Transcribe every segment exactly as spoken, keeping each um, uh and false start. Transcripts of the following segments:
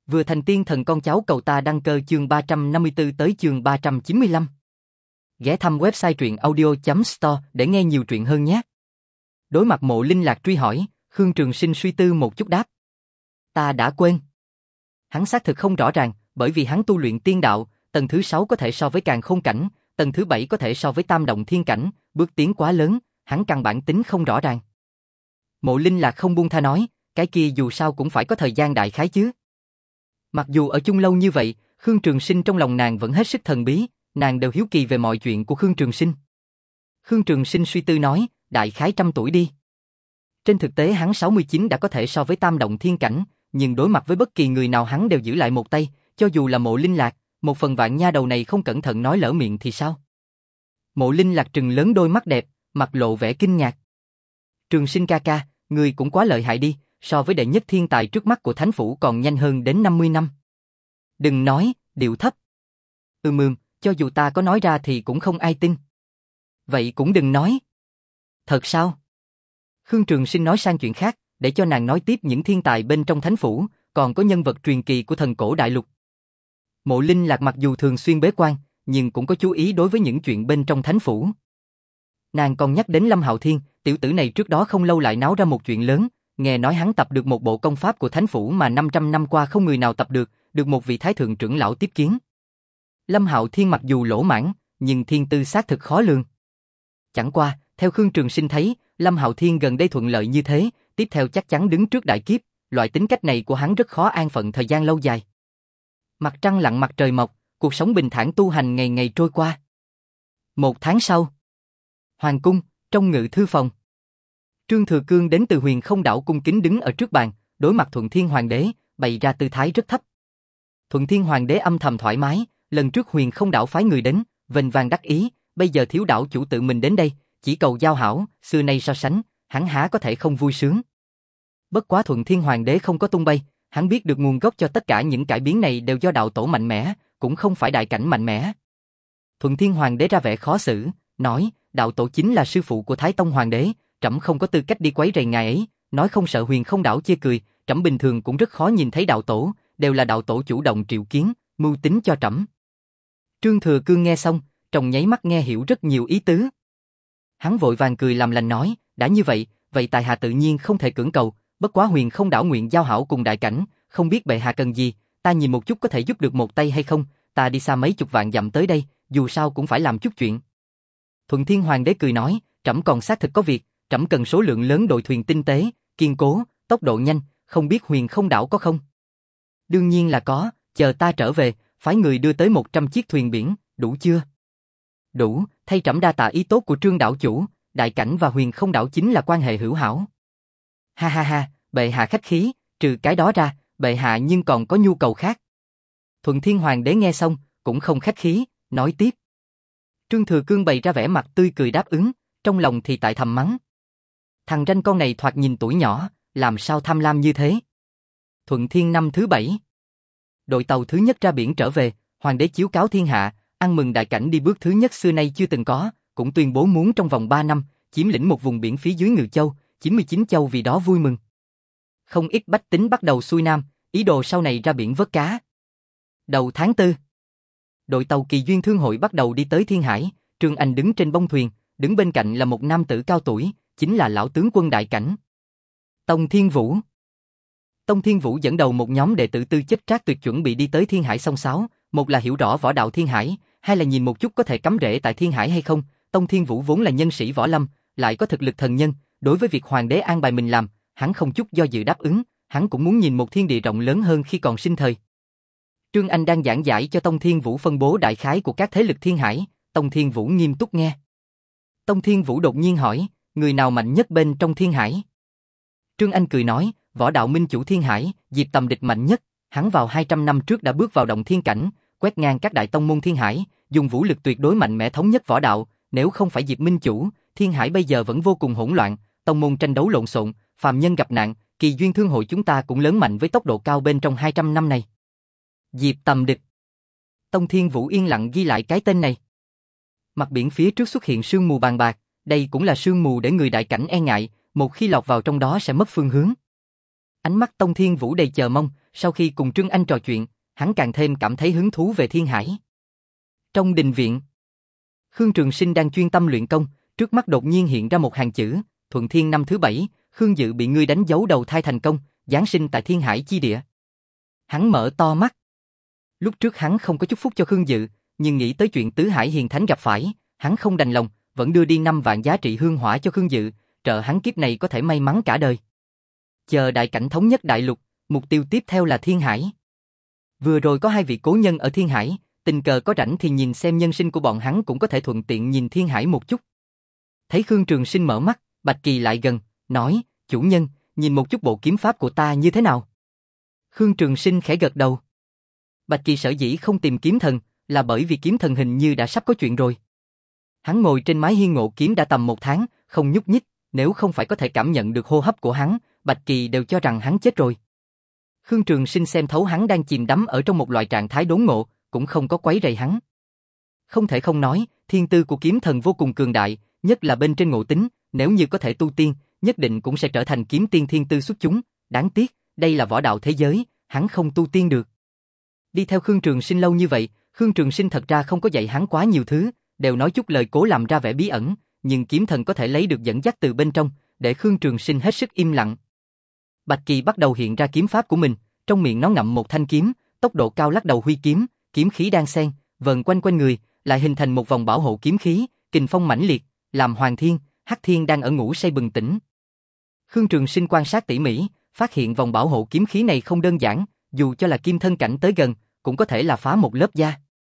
Vừa thành tiên thần con cháu cầu ta đăng cơ chương ba trăm năm mươi tư tới chương ba trăm chín mươi lăm. Ghé thăm website truyện audio chấm store để nghe nhiều truyện hơn nhé. Đối mặt Mộ Linh Lạc truy hỏi, Khương Trường Sinh suy tư một chút đáp. Ta đã quên. Hắn xác thực không rõ ràng, bởi vì hắn tu luyện tiên đạo, tầng thứ sáu có thể so với càn khôn cảnh, tầng thứ bảy có thể so với tam động thiên cảnh, bước tiến quá lớn, hắn căn bản tính không rõ ràng. Mộ Linh Lạc không buông tha nói, cái kia dù sao cũng phải có thời gian đại khái chứ. Mặc dù ở chung lâu như vậy, Khương Trường Sinh trong lòng nàng vẫn hết sức thần bí, nàng đều hiếu kỳ về mọi chuyện của Khương Trường Sinh. Khương Trường Sinh suy tư nói, đại khái trăm tuổi đi. Trên thực tế hắn sáu mươi chín đã có thể so với tam động thiên cảnh, nhưng đối mặt với bất kỳ người nào hắn đều giữ lại một tay, cho dù là Mộ Linh Lạc, một phần vạn nha đầu này không cẩn thận nói lỡ miệng thì sao? Mộ Linh Lạc trừng lớn đôi mắt đẹp, mặt lộ vẻ kinh ngạc. Trường Sinh ca ca, ngươi cũng quá lợi hại đi, so với đệ nhất thiên tài trước mắt của thánh phủ còn nhanh hơn đến năm mươi năm. Đừng nói, điệu thấp. Ừm ừm, cho dù ta có nói ra thì cũng không ai tin. Vậy cũng đừng nói. Thật sao? Khương Trường Sinh nói sang chuyện khác, để cho nàng nói tiếp những thiên tài bên trong thánh phủ, còn có nhân vật truyền kỳ của thần cổ đại lục. Mộ Linh Lạc mặc dù thường xuyên bế quan, nhưng cũng có chú ý đối với những chuyện bên trong thánh phủ. Nàng còn nhắc đến Lâm Hạo Thiên, tiểu tử này trước đó không lâu lại náo ra một chuyện lớn, nghe nói hắn tập được một bộ công pháp của thánh phủ mà năm trăm năm qua không người nào tập được, được một vị thái thượng trưởng lão tiếp kiến. Lâm Hạo Thiên mặc dù lỗ mãng, nhưng thiên tư xác thực khó lường. Chẳng qua, theo Khương Trường Sinh thấy, Lâm Hạo Thiên gần đây thuận lợi như thế, tiếp theo chắc chắn đứng trước đại kiếp, loại tính cách này của hắn rất khó an phận thời gian lâu dài. Mặt trăng lặn mặt trời mọc, cuộc sống bình thản tu hành ngày ngày trôi qua. Một tháng sau, hoàng cung, trong ngự thư phòng. Trương Thừa Cương đến từ Huyền Không Đảo cung kính đứng ở trước bàn, đối mặt Thuận Thiên Hoàng đế, bày ra tư thái rất thấp. Thuận Thiên Hoàng đế âm thầm thoải mái, lần trước Huyền Không Đảo phái người đến, vênh vang đắc ý, bây giờ thiếu đảo chủ tự mình đến đây, chỉ cầu giao hảo, xưa nay so sánh, hắn há có thể không vui sướng. Bất quá Thuận Thiên Hoàng đế không có tung bay, hắn biết được nguồn gốc cho tất cả những cải biến này đều do đạo tổ mạnh mẽ, cũng không phải đại cảnh mạnh mẽ. Thuận Thiên Hoàng đế ra vẻ khó xử, nói, đạo tổ chính là sư phụ của Thái Tông Hoàng đế, trẫm không có tư cách đi quấy rầy ngài ấy, nói không sợ Huyền Không Đảo chê cười, trẫm bình thường cũng rất khó nhìn thấy đạo tổ, đều là đạo tổ chủ động triệu kiến, mưu tính cho trẫm. Trương Thừa Cương nghe xong, trong nháy mắt nghe hiểu rất nhiều ý tứ. Hắn vội vàng cười làm lành nói, đã như vậy, vậy tài hạ tự nhiên không thể cưỡng cầu, bất quá Huyền Không Đảo nguyện giao hảo cùng đại cảnh, không biết bệ hạ cần gì, ta nhìn một chút có thể giúp được một tay hay không, ta đi xa mấy chục vạn dặm tới đây, dù sao cũng phải làm chút chuyện. Thuận Thiên Hoàng đế cười nói, trẫm còn xác thực có việc, trẫm cần số lượng lớn đội thuyền tinh tế, kiên cố, tốc độ nhanh, không biết Huyền Không Đảo có không? Đương nhiên là có, chờ ta trở về, phái người đưa tới một trăm chiếc thuyền biển, đủ chưa? Đủ, thay trẫm đa tạ ý tốt của Trương đảo chủ, đại cảnh và Huyền Không Đảo chính là quan hệ hữu hảo. Ha ha ha, bệ hạ khách khí, trừ cái đó ra, bệ hạ nhưng còn có nhu cầu khác. Thuận Thiên Hoàng đế nghe xong, cũng không khách khí, nói tiếp. Trương Thừa Cương bày ra vẻ mặt tươi cười đáp ứng, trong lòng thì tại thầm mắng. Thằng ranh con này thoạt nhìn tuổi nhỏ, làm sao tham lam như thế? Thuận Thiên năm thứ bảy. Đội tàu thứ nhất ra biển trở về, Hoàng đế chiếu cáo thiên hạ, ăn mừng đại cảnh đi bước thứ nhất xưa nay chưa từng có, cũng tuyên bố muốn trong vòng ba năm, chiếm lĩnh một vùng biển phía dưới Ngự Châu, chín mươi chín châu vì đó vui mừng. Không ít bách tính bắt đầu xuôi nam, ý đồ sau này ra biển vớt cá. Đầu tháng tư, đội tàu Kỳ Duyên Thương hội bắt đầu đi tới Thiên Hải, Trương Anh đứng trên bông thuyền, đứng bên cạnh là một nam tử cao tuổi, chính là lão tướng quân đại cảnh. Tông Thiên Vũ. Tông Thiên Vũ dẫn đầu một nhóm đệ tử tư chất trác tuyệt chuẩn bị đi tới Thiên Hải song sáo, một là hiểu rõ võ đạo Thiên Hải, hai là nhìn một chút có thể cắm rễ tại Thiên Hải hay không. Tông Thiên Vũ vốn là nhân sĩ võ lâm, lại có thực lực thần nhân, đối với việc hoàng đế an bài mình làm, hắn không chút do dự đáp ứng, hắn cũng muốn nhìn một thiên địa rộng lớn hơn khi còn sinh thời. Trương Anh đang giảng giải cho Tông Thiên Vũ phân bố đại khái của các thế lực Thiên Hải, Tông Thiên Vũ nghiêm túc nghe. Tông Thiên Vũ đột nhiên hỏi, người nào mạnh nhất bên trong Thiên Hải? Trương Anh cười nói, võ đạo minh chủ Thiên Hải, Diệp Tầm Địch mạnh nhất, hắn vào hai trăm năm trước đã bước vào động thiên cảnh, quét ngang các đại tông môn Thiên Hải, dùng vũ lực tuyệt đối mạnh mẽ thống nhất võ đạo, nếu không phải Diệp minh chủ, Thiên Hải bây giờ vẫn vô cùng hỗn loạn, tông môn tranh đấu lộn xộn, phàm nhân gặp nạn, Kỳ Duyên Thương hội chúng ta cũng lớn mạnh với tốc độ cao bên trong hai trăm năm này. Diệp Tầm Địch. Tông Thiên Vũ yên lặng ghi lại cái tên này. Mặt biển phía trước xuất hiện sương mù bàn bạc, đây cũng là sương mù để người đại cảnh e ngại, một khi lọt vào trong đó sẽ mất phương hướng. Ánh mắt Tông Thiên Vũ đầy chờ mong, sau khi cùng Trương Anh trò chuyện, hắn càng thêm cảm thấy hứng thú về Thiên Hải. Trong đình viện, Khương Trường Sinh đang chuyên tâm luyện công, trước mắt đột nhiên hiện ra một hàng chữ, Thuận Thiên năm thứ bảy, Khương Dự bị ngươi đánh dấu đầu thai thành công, giáng sinh tại Thiên Hải chi địa. Hắn mở to mắt. Lúc trước hắn không có chúc phúc cho Khương Dự, nhưng nghĩ tới chuyện Tứ Hải Hiền Thánh gặp phải, hắn không đành lòng, vẫn đưa đi năm vạn giá trị hương hỏa cho Khương Dự, trợ hắn kiếp này có thể may mắn cả đời. Chờ đại cảnh thống nhất đại lục, mục tiêu tiếp theo là Thiên Hải. Vừa rồi có hai vị cố nhân ở Thiên Hải, tình cờ có rảnh thì nhìn xem nhân sinh của bọn hắn cũng có thể thuận tiện nhìn Thiên Hải một chút. Thấy Khương Trường Sinh mở mắt, Bạch Kỳ lại gần, nói, chủ nhân, nhìn một chút bộ kiếm pháp của ta như thế nào? Khương Trường Sinh khẽ gật đầu. Bạch Kỳ sở dĩ không tìm kiếm thần, là bởi vì kiếm thần hình như đã sắp có chuyện rồi. Hắn ngồi trên mái hiên ngộ kiếm đã tầm một tháng, không nhúc nhích, nếu không phải có thể cảm nhận được hô hấp của hắn, Bạch Kỳ đều cho rằng hắn chết rồi. Khương Trường Sinh xem thấu hắn đang chìm đắm ở trong một loại trạng thái đốn ngộ, cũng không có quấy rầy hắn. Không thể không nói, thiên tư của kiếm thần vô cùng cường đại, nhất là bên trên ngộ tính, nếu như có thể tu tiên, nhất định cũng sẽ trở thành kiếm tiên thiên tư xuất chúng, đáng tiếc, đây là võ đạo thế giới, hắn không tu tiên được. Đi theo Khương Trường Sinh lâu như vậy, Khương Trường Sinh thật ra không có dạy hắn quá nhiều thứ, đều nói chút lời cố làm ra vẻ bí ẩn, nhưng kiếm thần có thể lấy được dẫn dắt từ bên trong, để Khương Trường Sinh hết sức im lặng. Bạch Kỳ bắt đầu hiện ra kiếm pháp của mình, trong miệng nó ngậm một thanh kiếm, tốc độ cao lắc đầu huy kiếm, kiếm khí đan xen, vần quanh quanh người, lại hình thành một vòng bảo hộ kiếm khí, kình phong mãnh liệt, làm Hoàng Thiên, Hắc Thiên đang ở ngủ say bừng tỉnh. Khương Trường Sinh quan sát tỉ mỉ, phát hiện vòng bảo hộ kiếm khí này không đơn giản, dù cho là kim thân cảnh tới gần, cũng có thể là phá một lớp da.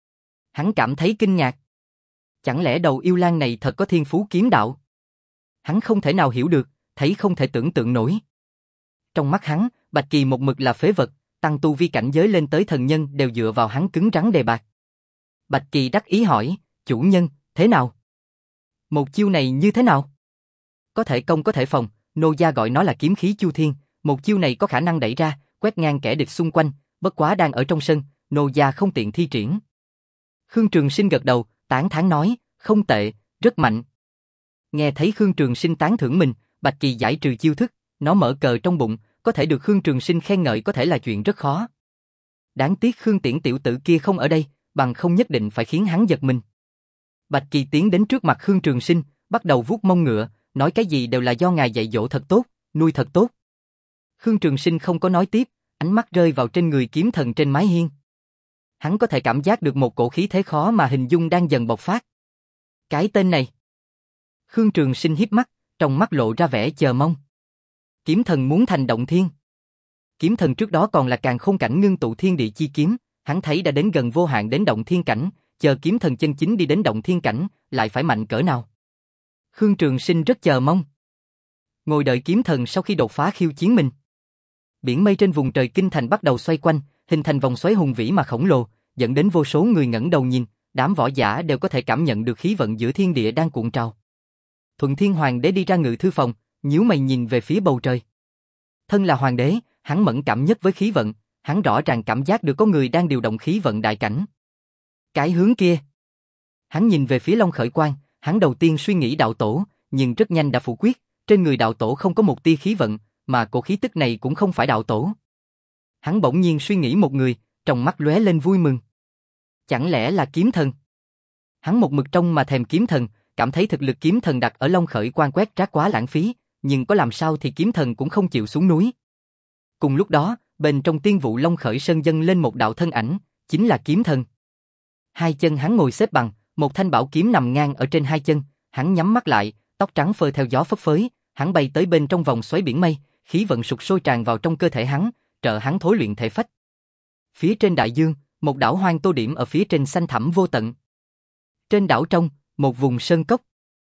Hắn cảm thấy kinh ngạc. Chẳng lẽ đầu yêu lang này thật có thiên phú kiếm đạo? Hắn không thể nào hiểu được, thấy không thể tưởng tượng nổi. Trong mắt hắn, Bạch Kỳ một mực là phế vật, tăng tu vi cảnh giới lên tới thần nhân đều dựa vào hắn cứng rắn đề bạt. Bạch Kỳ đắc ý hỏi, chủ nhân, thế nào? Một chiêu này như thế nào? Có thể công có thể phòng, nô gia gọi nó là kiếm khí chu thiên, một chiêu này có khả năng đẩy ra, quét ngang kẻ địch xung quanh, bất quá đang ở trong sân, nô gia không tiện thi triển. Khương Trường Sinh gật đầu, tán thán nói, không tệ, rất mạnh. Nghe thấy Khương Trường Sinh tán thưởng mình, Bạch Kỳ giải trừ chiêu thức, nó mở cờ trong bụng, có thể được Khương Trường Sinh khen ngợi có thể là chuyện rất khó. Đáng tiếc Khương Tiễn tiểu tử kia không ở đây, bằng không nhất định phải khiến hắn giật mình. Bạch Kỳ tiến đến trước mặt Khương Trường Sinh, bắt đầu vuốt mông ngựa, nói cái gì đều là do ngài dạy dỗ thật tốt, nuôi thật tốt. Khương Trường Sinh không có nói tiếp, ánh mắt rơi vào trên người kiếm thần trên mái hiên. Hắn có thể cảm giác được một cổ khí thế khó mà hình dung đang dần bộc phát. Cái tên này. Khương Trường Sinh híp mắt, trong mắt lộ ra vẻ chờ mong. Kiếm thần muốn thành động thiên. Kiếm thần trước đó còn là càn khôn cảnh ngưng tụ thiên địa chi kiếm, hắn thấy đã đến gần vô hạn đến động thiên cảnh, chờ kiếm thần chân chính đi đến động thiên cảnh, lại phải mạnh cỡ nào. Khương Trường Sinh rất chờ mong. Ngồi đợi kiếm thần sau khi đột phá khiêu chiến mình. Biển mây trên vùng trời kinh thành bắt đầu xoay quanh, hình thành vòng xoáy hùng vĩ mà khổng lồ, dẫn đến vô số người ngẩng đầu nhìn, đám võ giả đều có thể cảm nhận được khí vận giữa thiên địa đang cuộn trào. Thuận Thiên Hoàng đế đi ra ngự thư phòng, nhíu mày nhìn về phía bầu trời. Thân là hoàng đế, hắn mẫn cảm nhất với khí vận, hắn rõ ràng cảm giác được có người đang điều động khí vận đại cảnh. Cái hướng kia. Hắn nhìn về phía Long Khởi Quang, hắn đầu tiên suy nghĩ đạo tổ, nhưng rất nhanh đã phủ quyết, trên người đạo tổ không có một tia khí vận, mà cổ khí tức này cũng không phải đạo tổ. Hắn bỗng nhiên suy nghĩ một người, trong mắt lóe lên vui mừng. Chẳng lẽ là kiếm thần? Hắn một mực trông mà thèm kiếm thần, cảm thấy thực lực kiếm thần đặt ở Long Khởi Quang quét rác quá lãng phí, nhưng có làm sao thì kiếm thần cũng không chịu xuống núi. Cùng lúc đó, bên trong tiên vụ Long Khởi Sơn dâng lên một đạo thân ảnh, chính là kiếm thần. Hai chân hắn ngồi xếp bằng, một thanh bảo kiếm nằm ngang ở trên hai chân, hắn nhắm mắt lại, tóc trắng phơ theo gió phất phới, hắn bay tới bên trong vòng xoáy biển mây, khí vận sục sôi tràn vào trong cơ thể hắn, trợ hắn thối luyện thể phách. Phía trên đại dương, một đảo hoang tô điểm ở phía trên xanh thẳm vô tận. Trên đảo trong, một vùng sơn cốc.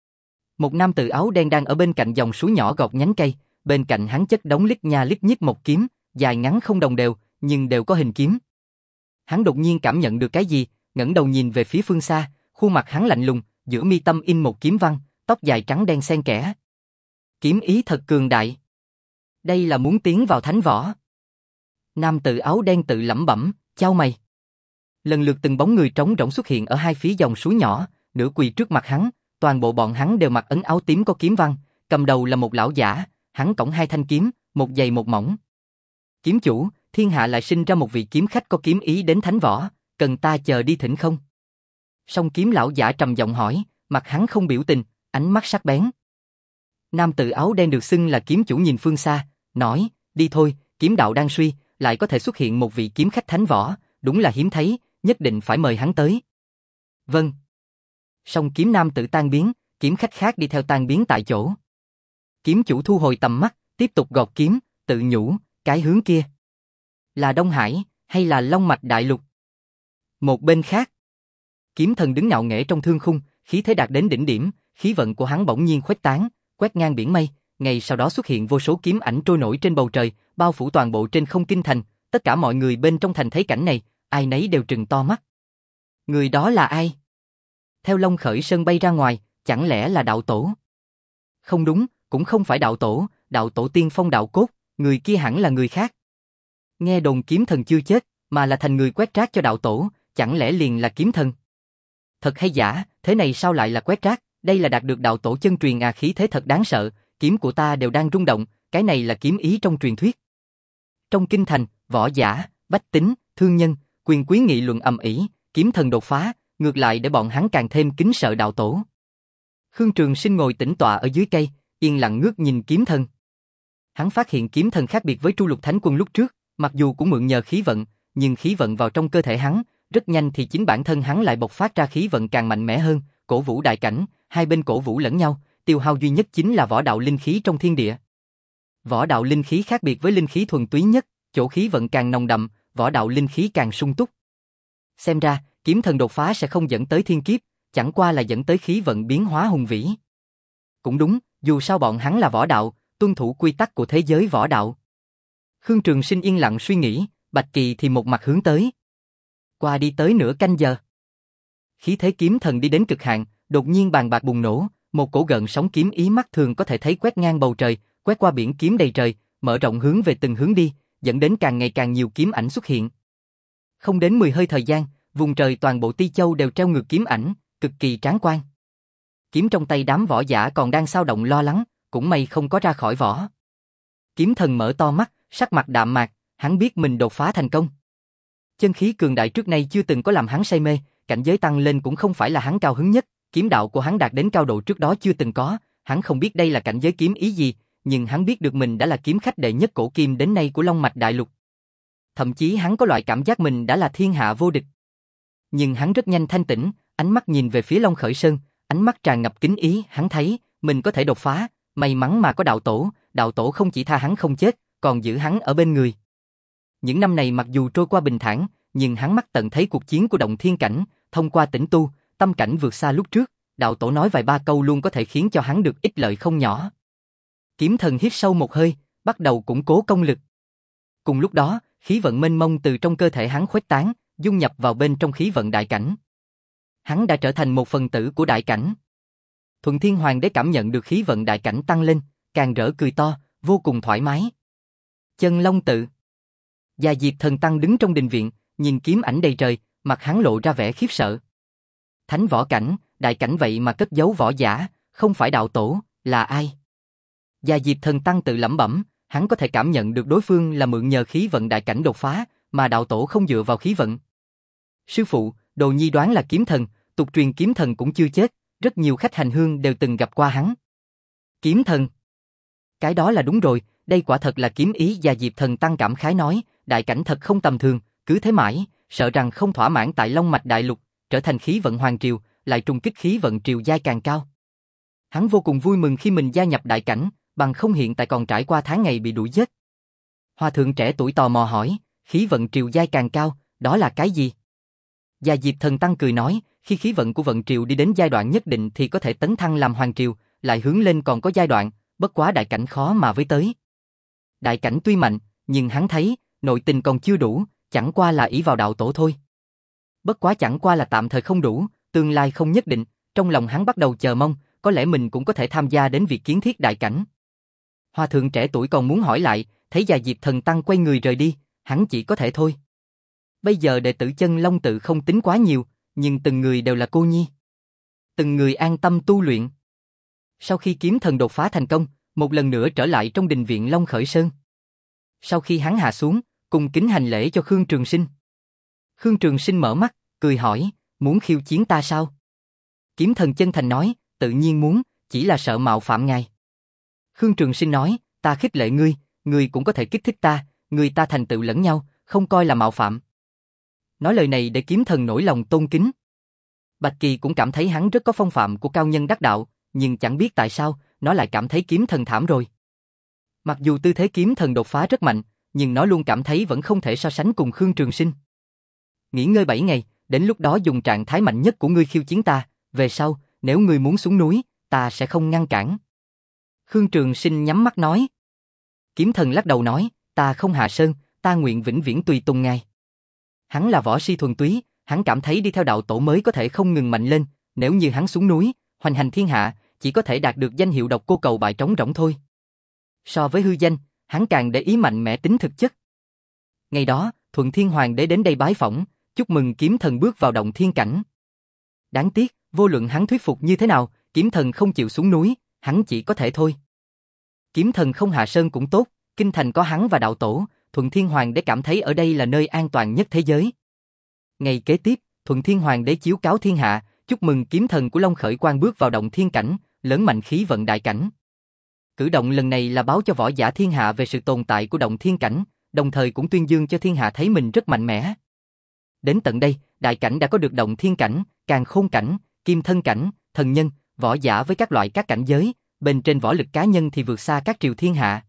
Một nam tử áo đen đang ở bên cạnh dòng suối nhỏ gọt nhánh cây, bên cạnh hắn chất đống lít nha lít nhít một kiếm, dài ngắn không đồng đều, nhưng đều có hình kiếm. Hắn đột nhiên cảm nhận được cái gì, ngẩng đầu nhìn về phía phương xa, khuôn mặt hắn lạnh lùng, giữa mi tâm in một kiếm văn, tóc dài trắng đen xen kẽ. Kiếm ý thật cường đại. Đây là muốn tiến vào thánh võ. Nam tử áo đen tự lẩm bẩm, chau mày. Lần lượt từng bóng người trống rỗng xuất hiện ở hai phía dòng suối nhỏ, nửa quỳ trước mặt hắn, toàn bộ bọn hắn đều mặc ấn áo tím có kiếm văn, cầm đầu là một lão giả, hắn cõng hai thanh kiếm, một dày một mỏng. Kiếm chủ, thiên hạ lại sinh ra một vị kiếm khách có kiếm ý đến thánh võ, cần ta chờ đi thỉnh không? Song kiếm lão giả trầm giọng hỏi, mặt hắn không biểu tình, ánh mắt sắc bén. Nam tử áo đen được xưng là kiếm chủ nhìn phương xa, nói, đi thôi, kiếm đạo đang suy, lại có thể xuất hiện một vị kiếm khách thánh võ, đúng là hiếm thấy, nhất định phải mời hắn tới. Vâng. Song kiếm nam tử tan biến, kiếm khách khác đi theo tan biến tại chỗ. Kiếm chủ thu hồi tầm mắt, tiếp tục gọt kiếm, tự nhủ, cái hướng kia. Là Đông Hải, hay là Long Mạch Đại Lục? Một bên khác, kiếm thần đứng ngạo nghễ trong thương khung, khí thế đạt đến đỉnh điểm, khí vận của hắn bỗng nhiên khuếch tán, quét ngang biển mây, ngay sau đó xuất hiện vô số kiếm ảnh trôi nổi trên bầu trời, bao phủ toàn bộ trên không kinh thành, tất cả mọi người bên trong thành thấy cảnh này, ai nấy đều trừng to mắt. Người đó là ai? Theo Long Khởi Sơn bay ra ngoài, chẳng lẽ là đạo tổ? Không đúng, cũng không phải đạo tổ, đạo tổ tiên phong đạo cốt, người kia hẳn là người khác. Nghe đồn kiếm thần chưa chết, mà là thành người quét rác cho đạo tổ, chẳng lẽ liền là kiếm thần? Thật hay giả, thế này sao lại là quét rác, đây là đạt được đạo tổ chân truyền à, khí thế thật đáng sợ, kiếm của ta đều đang rung động, cái này là kiếm ý trong truyền thuyết. Trong kinh thành, võ giả, bách tính, thương nhân, quyền quý nghị luận ầm ĩ, kiếm thần đột phá, ngược lại để bọn hắn càng thêm kính sợ đạo tổ. Khương Trường Sinh ngồi tĩnh tọa ở dưới cây, yên lặng ngước nhìn kiếm thần. Hắn phát hiện kiếm thần khác biệt với Tru Lục Thánh Quân lúc trước, mặc dù cũng mượn nhờ khí vận, nhưng khí vận vào trong cơ thể hắn, rất nhanh thì chính bản thân hắn lại bộc phát ra khí vận càng mạnh mẽ hơn, cổ vũ đại cảnh, hai bên cổ vũ lẫn nhau, tiêu hao duy nhất chính là võ đạo linh khí trong thiên địa. Võ đạo linh khí khác biệt với linh khí thuần túy nhất, chỗ khí vận càng nồng đậm, võ đạo linh khí càng sung túc. Xem ra, kiếm thần đột phá sẽ không dẫn tới thiên kiếp, chẳng qua là dẫn tới khí vận biến hóa hùng vĩ. Cũng đúng, dù sao bọn hắn là võ đạo, tuân thủ quy tắc của thế giới võ đạo. Khương Trường Sinh yên lặng suy nghĩ, Bạch Kỳ thì một mặt hướng tới. Qua đi tới nửa canh giờ. Khí thế kiếm thần đi đến cực hạn, đột nhiên bàng bạc bùng nổ, một cổ gợn sóng kiếm ý mắt thường có thể thấy quét ngang bầu trời, quét qua biển kiếm đầy trời, mở rộng hướng về từng hướng đi, dẫn đến càng ngày càng nhiều kiếm ảnh xuất hiện. Không đến mười hơi thời gian, vùng trời toàn bộ Ti Châu đều treo ngược kiếm ảnh, cực kỳ tráng quan. Kiếm trong tay đám võ giả còn đang xao động lo lắng, cũng may không có ra khỏi vỏ. Kiếm thần mở to mắt, sắc mặt đạm mạc, hắn biết mình đột phá thành công. Chân khí cường đại trước nay chưa từng có làm hắn say mê, cảnh giới tăng lên cũng không phải là hắn cao hứng nhất, kiếm đạo của hắn đạt đến cao độ trước đó chưa từng có, hắn không biết đây là cảnh giới kiếm ý gì, nhưng hắn biết được mình đã là kiếm khách đệ nhất cổ kim đến nay của Long Mạch Đại Lục. Thậm chí hắn có loại cảm giác mình đã là thiên hạ vô địch. Nhưng hắn rất nhanh thanh tỉnh, ánh mắt nhìn về phía Long Khởi Sơn, ánh mắt tràn ngập kính ý, hắn thấy mình có thể đột phá, may mắn mà có đạo tổ, đạo tổ không chỉ tha hắn không chết, còn giữ hắn ở bên người. Những năm này mặc dù trôi qua bình thản, nhưng hắn mắt tận thấy cuộc chiến của động thiên cảnh, thông qua tĩnh tu, tâm cảnh vượt xa lúc trước, đạo tổ nói vài ba câu luôn có thể khiến cho hắn được ích lợi không nhỏ. Kiếm thần hít sâu một hơi, bắt đầu củng cố công lực. Cùng lúc đó, khí vận mênh mông từ trong cơ thể hắn khuếch tán, dung nhập vào bên trong khí vận đại cảnh. Hắn đã trở thành một phần tử của đại cảnh. Thuận Thiên Hoàng đế cảm nhận được khí vận đại cảnh tăng lên, càng rỡ cười to, vô cùng thoải mái. Chân Long tự. Và Diệp Thần Tăng đứng trong đình viện, nhìn kiếm ảnh đầy trời, mặt hắn lộ ra vẻ khiếp sợ. Thánh võ cảnh, đại cảnh vậy mà cất giấu võ giả, không phải đạo tổ, là ai? Và Diệp Thần Tăng tự lẩm bẩm, hắn có thể cảm nhận được đối phương là mượn nhờ khí vận đại cảnh đột phá, mà đạo tổ không dựa vào khí vận. Sư phụ, Đồ Nhi đoán là kiếm thần, tục truyền kiếm thần cũng chưa chết, rất nhiều khách hành hương đều từng gặp qua hắn. Kiếm thần? Cái đó là đúng rồi, đây quả thật là kiếm ý. Và Diệp Thần Tăng cảm khái nói, đại cảnh thật không tầm thường, cứ thế mãi, sợ rằng không thỏa mãn tại Long Mạch Đại Lục, trở thành khí vận hoàng triều, lại trùng kích khí vận triều giai càng cao. Hắn vô cùng vui mừng khi mình gia nhập đại cảnh, bằng không hiện tại còn trải qua tháng ngày bị đuổi giết. Hòa thượng trẻ tuổi tò mò hỏi, khí vận triều giai càng cao, đó là cái gì? Và Diệp Thần Tăng cười nói, khi khí vận của vận triều đi đến giai đoạn nhất định thì có thể tấn thăng làm hoàng triều, lại hướng lên còn có giai đoạn, bất quá đại cảnh khó mà với tới. Đại cảnh tuy mạnh, nhưng hắn thấy, nội tình còn chưa đủ, chẳng qua là ỷ vào đạo tổ thôi. Bất quá chẳng qua là tạm thời không đủ, tương lai không nhất định, trong lòng hắn bắt đầu chờ mong, có lẽ mình cũng có thể tham gia đến việc kiến thiết đại cảnh. Hòa thượng trẻ tuổi còn muốn hỏi lại, thấy Và Diệp Thần Tăng quay người rời đi, hắn chỉ có thể thôi. Bây giờ đệ tử Chân Long tự không tính quá nhiều, nhưng từng người đều là cô nhi. Từng người an tâm tu luyện. Sau khi kiếm thần đột phá thành công, một lần nữa trở lại trong đình viện Long Khởi Sơn. Sau khi hắn hạ xuống, cung kính hành lễ cho Khương Trường Sinh. Khương Trường Sinh mở mắt, cười hỏi, muốn khiêu chiến ta sao? Kiếm thần chân thành nói, tự nhiên muốn, chỉ là sợ mạo phạm ngài. Khương Trường Sinh nói, ta khích lệ ngươi, ngươi cũng có thể kích thích ta, người ta thành tựu lẫn nhau, không coi là mạo phạm. Nói lời này để kiếm thần nổi lòng tôn kính. Bạch Kỳ cũng cảm thấy hắn rất có phong phạm của cao nhân đắc đạo, nhưng chẳng biết tại sao, nó lại cảm thấy kiếm thần thảm rồi. Mặc dù tư thế kiếm thần đột phá rất mạnh, nhưng nó luôn cảm thấy vẫn không thể so sánh cùng Khương Trường Sinh. Nghỉ ngơi bảy ngày, đến lúc đó dùng trạng thái mạnh nhất của ngươi khiêu chiến ta, về sau, nếu ngươi muốn xuống núi, ta sẽ không ngăn cản. Khương Trường Sinh nhắm mắt nói. Kiếm thần lắc đầu nói, ta không hạ sơn, ta nguyện vĩnh viễn tùy tùng ngài. Hắn là võ si thuần túy, hắn cảm thấy đi theo đạo tổ mới có thể không ngừng mạnh lên, nếu như hắn xuống núi, hoành hành thiên hạ, chỉ có thể đạt được danh hiệu độc cô cầu bại trống rỗng thôi. So với hư danh, hắn càng để ý mạnh mẽ tính thực chất. Ngày đó, Thuận Thiên Hoàng đế đến đây bái phỏng, chúc mừng kiếm thần bước vào động thiên cảnh. Đáng tiếc, vô luận hắn thuyết phục như thế nào, kiếm thần không chịu xuống núi, hắn chỉ có thể thôi. Kiếm thần không hạ sơn cũng tốt, kinh thành có hắn và đạo tổ, Thuận Thiên Hoàng đế cảm thấy ở đây là nơi an toàn nhất thế giới. Ngày kế tiếp, Thuận Thiên Hoàng đế chiếu cáo thiên hạ, chúc mừng kiếm thần của Long Khởi Quang bước vào động thiên cảnh, lớn mạnh khí vận đại cảnh. Cử động lần này là báo cho võ giả thiên hạ về sự tồn tại của động thiên cảnh, đồng thời cũng tuyên dương cho thiên hạ thấy mình rất mạnh mẽ. Đến tận đây, đại cảnh đã có được động thiên cảnh, càn khôn cảnh, kim thân cảnh, thần nhân, võ giả với các loại các cảnh giới, bên trên võ lực cá nhân thì vượt xa các triều thiên hạ.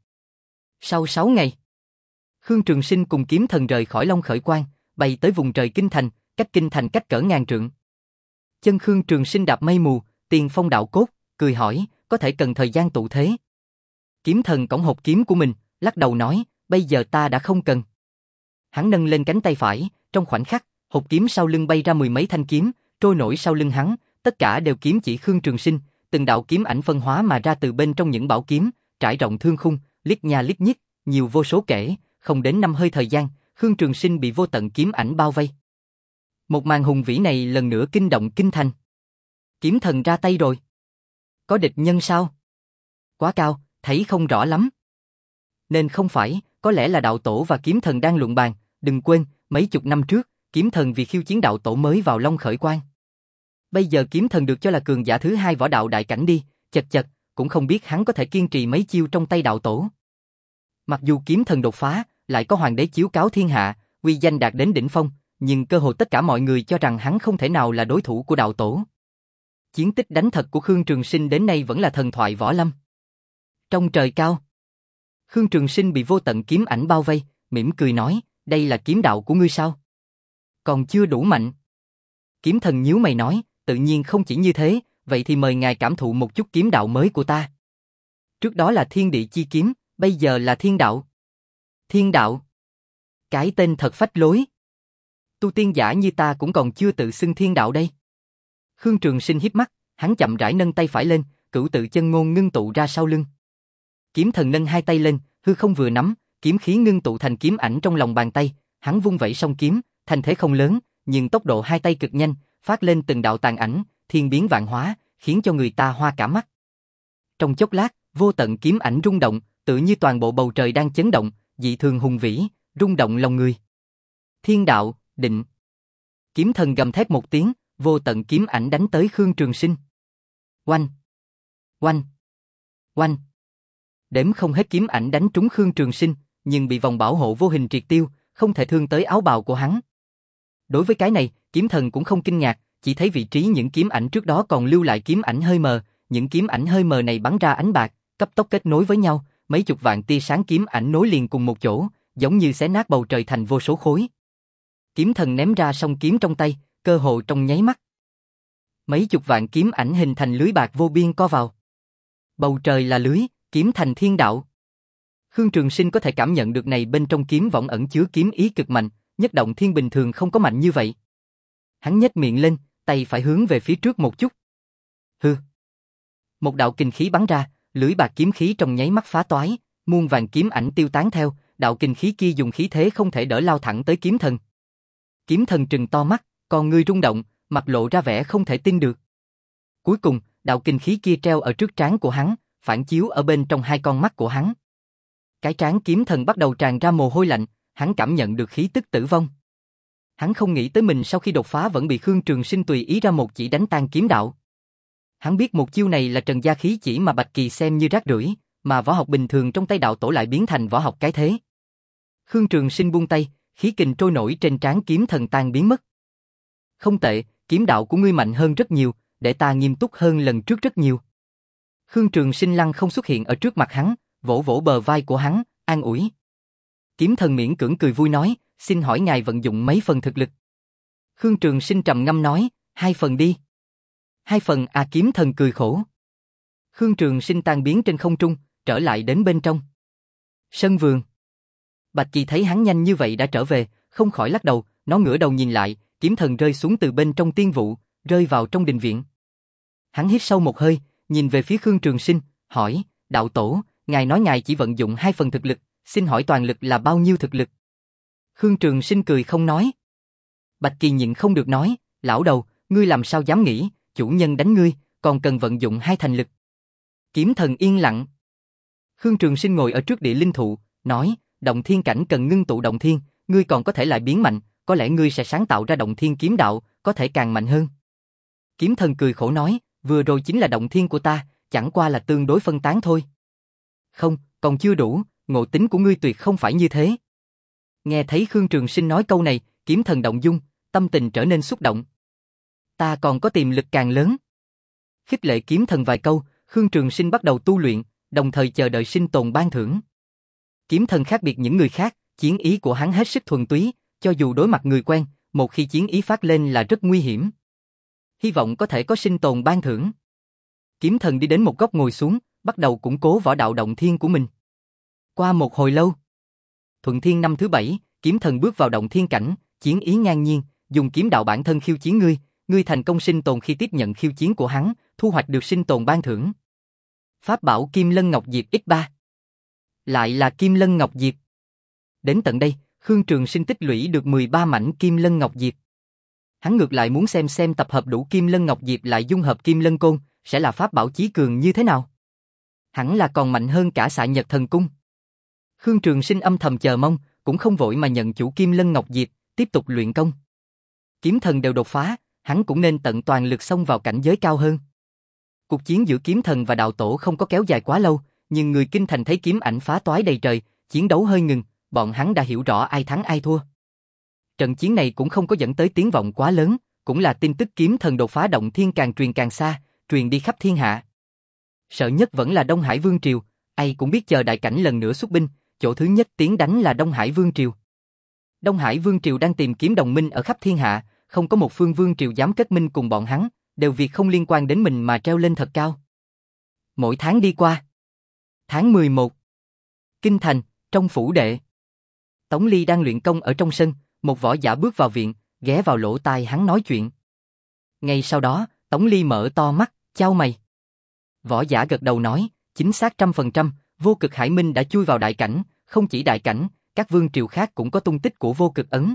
Sau sáu ngày, Khương Trường Sinh cùng kiếm thần rời khỏi Long Khởi Quang, bay tới vùng trời Kinh Thành, cách Kinh Thành cách cỡ ngàn trượng. Chân Khương Trường Sinh đạp mây mù, tiền phong đạo cốt, cười hỏi, có thể cần thời gian tụ thế. Kiếm thần cõng hộp kiếm của mình, lắc đầu nói, bây giờ ta đã không cần. Hắn nâng lên cánh tay phải, trong khoảnh khắc, hộp kiếm sau lưng bay ra mười mấy thanh kiếm, trôi nổi sau lưng hắn, tất cả đều kiếm chỉ Khương Trường Sinh, từng đạo kiếm ảnh phân hóa mà ra từ bên trong những bảo kiếm, trải rộng thương khung, liếc nha liếc nhích, nhiều vô số kể, không đến năm hơi thời gian, Khương Trường Sinh bị vô tận kiếm ảnh bao vây. Một màn hùng vĩ này lần nữa kinh động kinh thành. Kiếm thần ra tay rồi. Có địch nhân sao? Quá cao, thấy không rõ lắm. Nên không phải, có lẽ là đạo tổ và kiếm thần đang luận bàn, đừng quên, mấy chục năm trước, kiếm thần vì khiêu chiến đạo tổ mới vào Long Khởi Quang. Bây giờ kiếm thần được cho là cường giả thứ hai võ đạo đại cảnh đi, chật chật, cũng không biết hắn có thể kiên trì mấy chiêu trong tay đạo tổ. Mặc dù kiếm thần đột phá, lại có hoàng đế chiếu cáo thiên hạ, uy danh đạt đến đỉnh phong, nhưng cơ hồ tất cả mọi người cho rằng hắn không thể nào là đối thủ của đạo tổ. Chiến tích đánh thật của Khương Trường Sinh đến nay vẫn là thần thoại võ lâm. Trong trời cao, Khương Trường Sinh bị vô tận kiếm ảnh bao vây, mỉm cười nói, đây là kiếm đạo của ngươi sao? Còn chưa đủ mạnh. Kiếm thần nhíu mày nói, tự nhiên không chỉ như thế, vậy thì mời ngài cảm thụ một chút kiếm đạo mới của ta. Trước đó là thiên địa chi kiếm, bây giờ là thiên đạo. Thiên đạo? Cái tên thật phách lối. Tu tiên giả như ta cũng còn chưa tự xưng thiên đạo đây. Khương Trường Sinh híp mắt, hắn chậm rãi nâng tay phải lên, cửu tự chân ngôn ngưng tụ ra sau lưng. Kiếm thần nâng hai tay lên, hư không vừa nắm, kiếm khí ngưng tụ thành kiếm ảnh trong lòng bàn tay, hắn vung vẩy song kiếm, thành thế không lớn, nhưng tốc độ hai tay cực nhanh, phát lên từng đạo tàn ảnh, thiên biến vạn hóa, khiến cho người ta hoa cả mắt. Trong chốc lát, vô tận kiếm ảnh rung động, tự như toàn bộ bầu trời đang chấn động, dị thường hùng vĩ, rung động lòng người. Thiên đạo, định. Kiếm thần gầm thét một tiếng, vô tận kiếm ảnh đánh tới Khương Trường Sinh. Oanh! Oanh! Oanh! Đếm không hết kiếm ảnh đánh trúng Khương Trường Sinh, nhưng bị vòng bảo hộ vô hình triệt tiêu, không thể thương tới áo bào của hắn. Đối với cái này, kiếm thần cũng không kinh ngạc, chỉ thấy vị trí những kiếm ảnh trước đó còn lưu lại kiếm ảnh hơi mờ, những kiếm ảnh hơi mờ này bắn ra ánh bạc, cấp tốc kết nối với nhau, mấy chục vạn tia sáng kiếm ảnh nối liền cùng một chỗ, giống như xé nát bầu trời thành vô số khối. Kiếm thần ném ra song kiếm trong tay, cơ hồ trong nháy mắt. Mấy chục vạn kiếm ảnh hình thành lưới bạc vô biên co vào. Bầu trời là lưới, kiếm thành thiên đạo. Khương Trường Sinh có thể cảm nhận được này bên trong kiếm võng ẩn chứa kiếm ý cực mạnh, nhất động thiên bình thường không có mạnh như vậy. Hắn nhếch miệng lên, tay phải hướng về phía trước một chút. Hừ. Một đạo kình khí bắn ra, lưới bạc kiếm khí trong nháy mắt phá toái, muôn vàng kiếm ảnh tiêu tán theo, đạo kình khí kia dùng khí thế không thể đỡ lao thẳng tới kiếm thần. Kiếm thần trừng to mắt, con ngươi rung động, mặt lộ ra vẻ không thể tin được. Cuối cùng, đạo kình khí kia treo ở trước trán của hắn, phản chiếu ở bên trong hai con mắt của hắn. Cái trán kiếm thần bắt đầu tràn ra mồ hôi lạnh, hắn cảm nhận được khí tức tử vong. Hắn không nghĩ tới mình sau khi đột phá vẫn bị Khương Trường Sinh tùy ý ra một chỉ đánh tan kiếm đạo. Hắn biết một chiêu này là Trần gia khí chỉ mà Bạch Kỳ xem như rác rưởi, mà võ học bình thường trong tay đạo tổ lại biến thành võ học cái thế. Khương Trường Sinh buông tay, khí kình trôi nổi trên trán kiếm thần tan biến mất. Không tệ, kiếm đạo của ngươi mạnh hơn rất nhiều, để ta nghiêm túc hơn lần trước rất nhiều. Khương Trường Sinh lăng không xuất hiện ở trước mặt hắn, vỗ vỗ bờ vai của hắn, an ủi. Kiếm thần miễn cưỡng cười vui nói, xin hỏi ngài vận dụng mấy phần thực lực? Khương Trường Sinh trầm ngâm nói, hai phần đi. Hai phần à, kiếm thần cười khổ. Khương Trường Sinh tan biến trên không trung, trở lại đến bên trong. Sân vườn. Bạch Kỳ thấy hắn nhanh như vậy đã trở về, không khỏi lắc đầu, nó ngửa đầu nhìn lại, kiếm thần rơi xuống từ bên trong tiên vụ, rơi vào trong đình viện. Hắn hít sâu một hơi, nhìn về phía Khương Trường Sinh, hỏi, đạo tổ, ngài nói ngài chỉ vận dụng hai phần thực lực, xin hỏi toàn lực là bao nhiêu thực lực? Khương Trường Sinh cười không nói. Bạch Kỳ nhịn không được nói, lão đầu, ngươi làm sao dám nghĩ, chủ nhân đánh ngươi, còn cần vận dụng hai thành lực. Kiếm thần yên lặng. Khương Trường Sinh ngồi ở trước địa linh thụ, nói, động thiên cảnh cần ngưng tụ động thiên, ngươi còn có thể lại biến mạnh, có lẽ ngươi sẽ sáng tạo ra động thiên kiếm đạo, có thể càng mạnh hơn. Kiếm thần cười khổ nói, vừa rồi chính là động thiên của ta, chẳng qua là tương đối phân tán thôi. Không, còn chưa đủ, ngộ tính của ngươi tuyệt không phải như thế. Nghe thấy Khương Trường Sinh nói câu này, kiếm thần động dung, tâm tình trở nên xúc động. Ta còn có tiềm lực càng lớn. Khích lệ kiếm thần vài câu, Khương Trường Sinh bắt đầu tu luyện, đồng thời chờ đợi sinh tồn ban thưởng. Kiếm thần khác biệt những người khác, chiến ý của hắn hết sức thuần túy, cho dù đối mặt người quen, một khi chiến ý phát lên là rất nguy hiểm. Hy vọng có thể có sinh tồn ban thưởng. Kiếm thần đi đến một góc ngồi xuống, bắt đầu củng cố võ đạo động thiên của mình. Qua một hồi lâu, Thuận Thiên năm thứ bảy, kiếm thần bước vào động thiên cảnh, chiến ý ngang nhiên, dùng kiếm đạo bản thân khiêu chiến ngươi, ngươi thành công sinh tồn khi tiếp nhận khiêu chiến của hắn, thu hoạch được sinh tồn ban thưởng. Pháp bảo Kim Lân Ngọc Diệp nhân ba. Lại là Kim Lân Ngọc Diệp. Đến tận đây, Khương Trường Sinh tích lũy được mười ba mảnh Kim Lân Ngọc Diệp. Hắn ngược lại muốn xem xem tập hợp đủ Kim Lân Ngọc Diệp lại dung hợp Kim Lân Côn, sẽ là pháp bảo chí cường như thế nào. Hẳn là còn mạnh hơn cả Xạ Nhật Thần Cung. Khương Trường Sinh âm thầm chờ mong, cũng không vội mà nhận chủ Kim Lân Ngọc Diệp, tiếp tục luyện công. Kiếm thần đều đột phá, hắn cũng nên tận toàn lực xông vào cảnh giới cao hơn. Cuộc chiến giữa kiếm thần và đạo tổ không có kéo dài quá lâu, nhưng người kinh thành thấy kiếm ảnh phá toái đầy trời, chiến đấu hơi ngừng, bọn hắn đã hiểu rõ ai thắng ai thua. Trận chiến này cũng không có dẫn tới tiếng vọng quá lớn, cũng là tin tức kiếm thần đột phá động thiên càng truyền càng xa, truyền đi khắp thiên hạ. Sợ nhất vẫn là Đông Hải Vương Triều, ai cũng biết chờ đại cảnh lần nữa xuất binh, chỗ thứ nhất tiến đánh là Đông Hải Vương Triều. Đông Hải Vương Triều đang tìm kiếm đồng minh ở khắp thiên hạ, không có một phương Vương Triều dám kết minh cùng bọn hắn, đều việc không liên quan đến mình mà treo lên thật cao. Mỗi tháng đi qua. Tháng mười một. Kinh thành, trong phủ đệ. Tống Ly đang luyện công ở trong sân, một võ giả bước vào viện, ghé vào lỗ tai hắn nói chuyện. Ngay sau đó, Tống Ly mở to mắt, chau mày. Võ giả gật đầu nói, chính xác trăm phần trăm, Vô Cực Hải Minh đã chui vào đại cảnh, không chỉ đại cảnh, các vương triều khác cũng có tung tích của Vô Cực Ấn.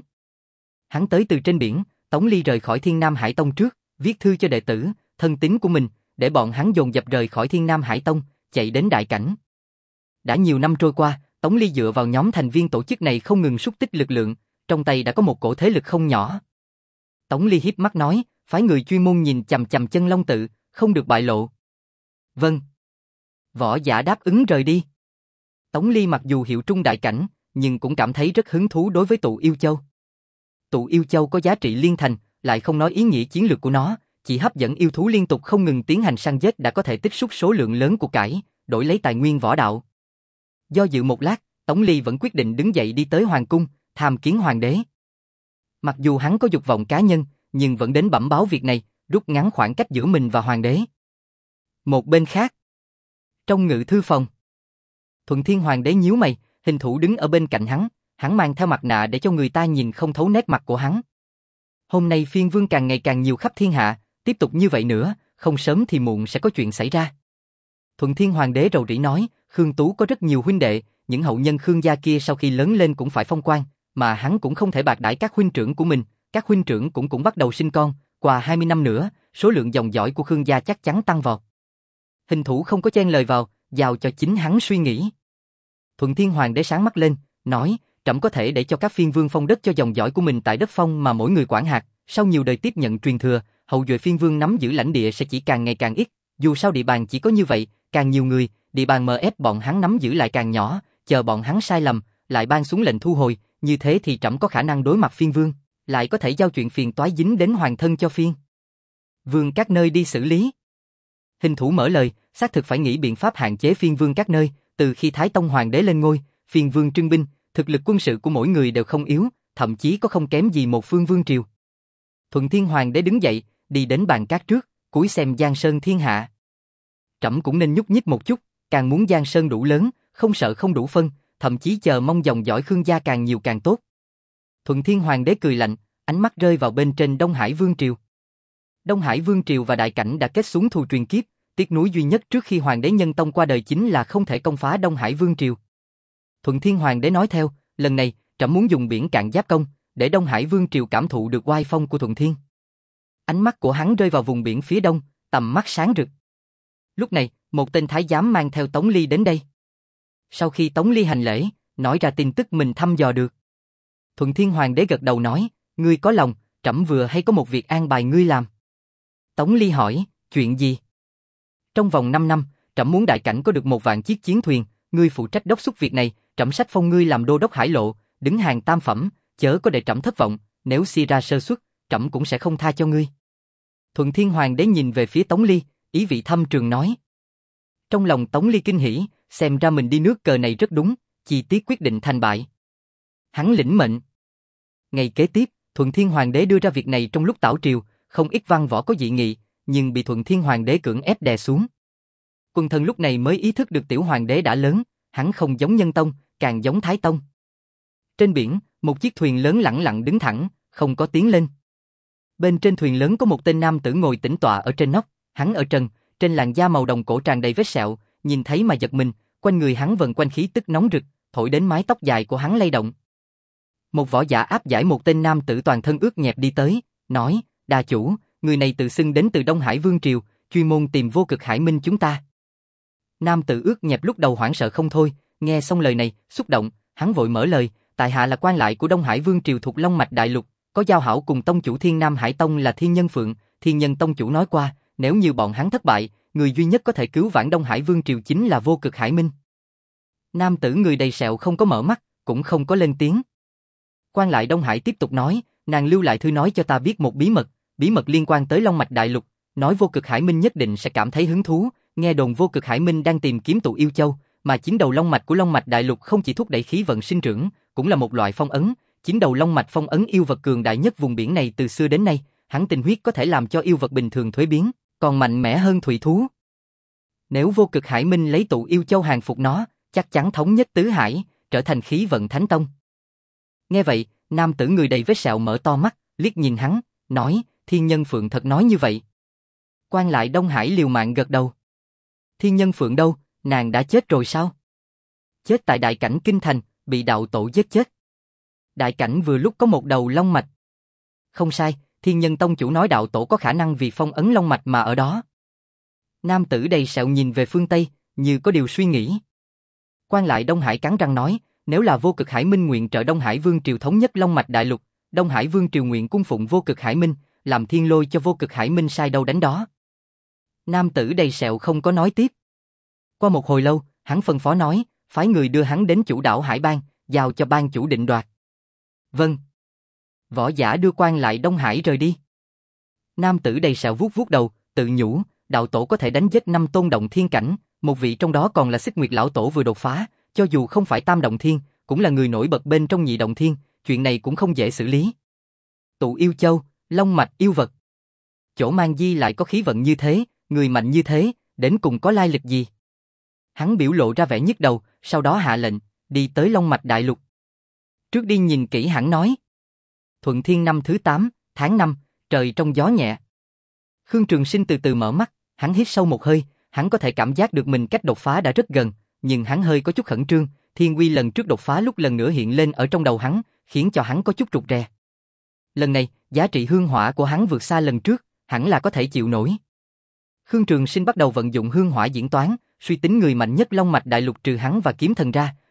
Hắn tới từ trên biển, Tống Ly rời khỏi Thiên Nam Hải Tông trước, viết thư cho đệ tử, thân tín của mình, để bọn hắn dồn dập rời khỏi Thiên Nam Hải Tông, chạy đến đại cảnh. Đã nhiều năm trôi qua, Tống Ly dựa vào nhóm thành viên tổ chức này không ngừng xúc tích lực lượng, trong tay đã có một cổ thế lực không nhỏ. Tống Ly híp mắt nói, phái người chuyên môn nhìn chằm chằm Chân Long tự, không được bại lộ. Vâng. Võ giả đáp ứng rời đi. Tống Ly mặc dù hiệu trung đại cảnh, nhưng cũng cảm thấy rất hứng thú đối với tụ yêu châu. Tụ yêu châu có giá trị liên thành, lại không nói ý nghĩa chiến lược của nó, chỉ hấp dẫn yêu thú liên tục không ngừng tiến hành săn giết đã có thể tích xúc số lượng lớn của cải, đổi lấy tài nguyên võ đạo. Do dự một lát, Tống Ly vẫn quyết định đứng dậy đi tới hoàng cung, tham kiến hoàng đế. Mặc dù hắn có dục vọng cá nhân, nhưng vẫn đến bẩm báo việc này, rút ngắn khoảng cách giữa mình và hoàng đế. Một bên khác, trong ngự thư phòng, Thuận Thiên hoàng đế nhíu mày, hình thủ đứng ở bên cạnh hắn, hắn mang theo mặt nạ để cho người ta nhìn không thấu nét mặt của hắn. Hôm nay phiên vương càng ngày càng nhiều khắp thiên hạ, tiếp tục như vậy nữa, không sớm thì muộn sẽ có chuyện xảy ra. Thuận Thiên hoàng đế rầu rĩ nói, Khương Tú có rất nhiều huynh đệ, những hậu nhân Khương gia kia sau khi lớn lên cũng phải phong quan, mà hắn cũng không thể bạc đãi các huynh trưởng của mình, các huynh trưởng cũng cũng bắt đầu sinh con, qua hai mươi năm nữa, số lượng dòng dõi của Khương gia chắc chắn tăng vọt. Hình thủ không có chen lời vào, giao cho chính hắn suy nghĩ. Thuận Thiên Hoàng đế sáng mắt lên, nói, trẫm có thể để cho các phiên vương phong đất cho dòng dõi của mình tại đất phong mà mỗi người quản hạt, sau nhiều đời tiếp nhận truyền thừa, hậu duệ phiên vương nắm giữ lãnh địa sẽ chỉ càng ngày càng ít, dù sao địa bàn chỉ có như vậy, càng nhiều người, địa bàn mờ ép bọn hắn nắm giữ lại càng nhỏ, chờ bọn hắn sai lầm, lại ban xuống lệnh thu hồi, như thế thì trẫm có khả năng đối mặt phiên vương, lại có thể giao chuyện phiền toái dính đến hoàng thân cho phiên vương các nơi đi xử lý. Hình thủ mở lời, xác thực phải nghĩ biện pháp hạn chế phiên vương các nơi, từ khi Thái Tông Hoàng đế lên ngôi, phiên vương trưng binh, thực lực quân sự của mỗi người đều không yếu, thậm chí có không kém gì một phương vương triều. Thuận Thiên Hoàng đế đứng dậy, đi đến bàn cát trước, cúi xem Giang Sơn thiên hạ. Trẫm cũng nên nhúc nhích một chút, càng muốn Giang Sơn đủ lớn, không sợ không đủ phân, thậm chí chờ mong dòng dõi Khương gia càng nhiều càng tốt. Thuận Thiên Hoàng đế cười lạnh, ánh mắt rơi vào bên trên Đông Hải Vương triều. Đông Hải Vương triều và Đại Cảnh đã kết xuống thù truyền kiếp, tiếc nuối duy nhất trước khi Hoàng đế Nhân Tông qua đời chính là không thể công phá Đông Hải Vương triều. Thuận Thiên Hoàng đế nói theo, lần này, trẫm muốn dùng biển cạn giáp công, để Đông Hải Vương triều cảm thụ được oai phong của Thuận Thiên. Ánh mắt của hắn rơi vào vùng biển phía đông, tầm mắt sáng rực. Lúc này, một tên thái giám mang theo Tống Ly đến đây. Sau khi Tống Ly hành lễ, nói ra tin tức mình thăm dò được. Thuận Thiên Hoàng đế gật đầu nói, ngươi có lòng, trẫm vừa hay có một việc an bài ngươi làm. Tống Ly hỏi, chuyện gì? Trong vòng năm năm, trẫm muốn Đại Cảnh có được một vạn chiếc chiến thuyền, ngươi phụ trách đốc thúc việc này, trẫm sách phong ngươi làm đô đốc hải lộ, đứng hàng tam phẩm, chớ có để trẫm thất vọng, nếu suy ra sơ suất, trẫm cũng sẽ không tha cho ngươi. Thuận Thiên Hoàng đế nhìn về phía Tống Ly, ý vị thâm trường nói. Trong lòng Tống Ly kinh hỉ, xem ra mình đi nước cờ này rất đúng, chi tiết quyết định thành bại. Hắn lĩnh mệnh. Ngày kế tiếp, Thuận Thiên Hoàng đế đưa ra việc này trong lúc tảo triều, không ít văn võ có dị nghị, nhưng bị Thuận Thiên Hoàng đế cưỡng ép đè xuống. Quân thần lúc này mới ý thức được tiểu hoàng đế đã lớn, hắn không giống Nhân Tông, càng giống Thái Tông. Trên biển, một chiếc thuyền lớn lẳng lặng đứng thẳng, không có tiến lên. Bên trên thuyền lớn có một tên nam tử ngồi tĩnh tọa ở trên nóc, hắn ở trần, trên làn da màu đồng cổ tràn đầy vết sẹo, nhìn thấy mà giật mình, quanh người hắn vần quanh khí tức nóng rực, thổi đến mái tóc dài của hắn lay động. Một võ giả áp giải một tên nam tử toàn thân ướt nhẹp đi tới, nói, đà chủ, người này tự xưng đến từ Đông Hải Vương triều, chuyên môn tìm Vô Cực Hải Minh chúng ta. Nam tử ướt nhẹp lúc đầu hoảng sợ không thôi, nghe xong lời này, xúc động, hắn vội mở lời, tại hạ là quan lại của Đông Hải Vương triều thuộc Long Mạch Đại Lục, có giao hảo cùng tông chủ Thiên Nam Hải Tông là Thiên Nhân Phượng, Thiên Nhân tông chủ nói qua, nếu như bọn hắn thất bại, người duy nhất có thể cứu vãn Đông Hải Vương triều chính là Vô Cực Hải Minh. Nam tử người đầy sẹo không có mở mắt, cũng không có lên tiếng. Quan lại Đông Hải tiếp tục nói, nàng lưu lại thư nói cho ta biết một bí mật, bí mật liên quan tới Long Mạch Đại Lục, nói Vô Cực Hải Minh nhất định sẽ cảm thấy hứng thú, nghe đồn Vô Cực Hải Minh đang tìm kiếm tụ yêu châu, mà chín đầu long mạch của Long Mạch Đại Lục không chỉ thúc đẩy khí vận sinh trưởng, cũng là một loại phong ấn, chín đầu long mạch phong ấn yêu vật cường đại nhất vùng biển này từ xưa đến nay, hắn tinh huyết có thể làm cho yêu vật bình thường thuế biến, còn mạnh mẽ hơn thủy thú. Nếu Vô Cực Hải Minh lấy tụ yêu châu hàng phục nó, chắc chắn thống nhất tứ hải, trở thành khí vận thánh tông. Nghe vậy, nam tử người đầy vết sẹo mở to mắt, liếc nhìn hắn, nói, Thiên Nhân Phượng thật nói như vậy. Quan lại Đông Hải liều mạng gật đầu. Thiên Nhân Phượng đâu, nàng đã chết rồi sao? Chết tại Đại Cảnh Kinh Thành, bị đạo tổ giết chết. Đại Cảnh vừa lúc có một đầu long mạch. Không sai, Thiên Nhân tông chủ nói đạo tổ có khả năng vì phong ấn long mạch mà ở đó. Nam tử đầy sẹo nhìn về phương Tây, như có điều suy nghĩ. Quan lại Đông Hải cắn răng nói, nếu là Vô Cực Hải Minh nguyện trợ Đông Hải Vương triều thống nhất Long Mạch Đại Lục, Đông Hải Vương triều nguyện cung phụng Vô Cực Hải Minh, làm thiên lôi cho Vô Cực Hải Minh sai đâu đánh đó. Nam tử đầy sẹo không có nói tiếp. Qua một hồi lâu, hắn phân phó nói, phái người đưa hắn đến chủ đảo Hải Bang, giao cho bang chủ định đoạt. Vâng. Võ giả đưa quan lại Đông Hải rời đi. Nam tử đầy sẹo vuốt vuốt đầu, tự nhủ, đạo tổ có thể đánh giết năm tôn động thiên cảnh, một vị trong đó còn là Xích Nguyệt lão tổ vừa đột phá, cho dù không phải tam động thiên, cũng là người nổi bật bên trong nhị động thiên, chuyện này cũng không dễ xử lý. Tụ yêu châu, long mạch yêu vật. Chỗ mang di lại có khí vận như thế, người mạnh như thế, đến cùng có lai lịch gì? Hắn biểu lộ ra vẻ nhức đầu, sau đó hạ lệnh, đi tới Long Mạch Đại Lục. Trước đi nhìn kỹ hắn nói. Thuận Thiên năm thứ tám, tháng năm, trời trong gió nhẹ. Khương Trường Sinh từ từ mở mắt, hắn hít sâu một hơi, hắn có thể cảm giác được mình cách đột phá đã rất gần, nhưng hắn hơi có chút khẩn trương, thiên uy lần trước đột phá lúc lần nữa hiện lên ở trong đầu hắn, khiến cho hắn có chút rụt rè. Lần này, giá trị hương hỏa của hắn vượt xa lần trước, hẳn là có thể chịu nổi. Khương Trường Sinh bắt đầu vận dụng hương hỏa diễn toán, suy tính người mạnh nhất Long Mạch Đại Lục trừ hắn và Kiếm Thần ra,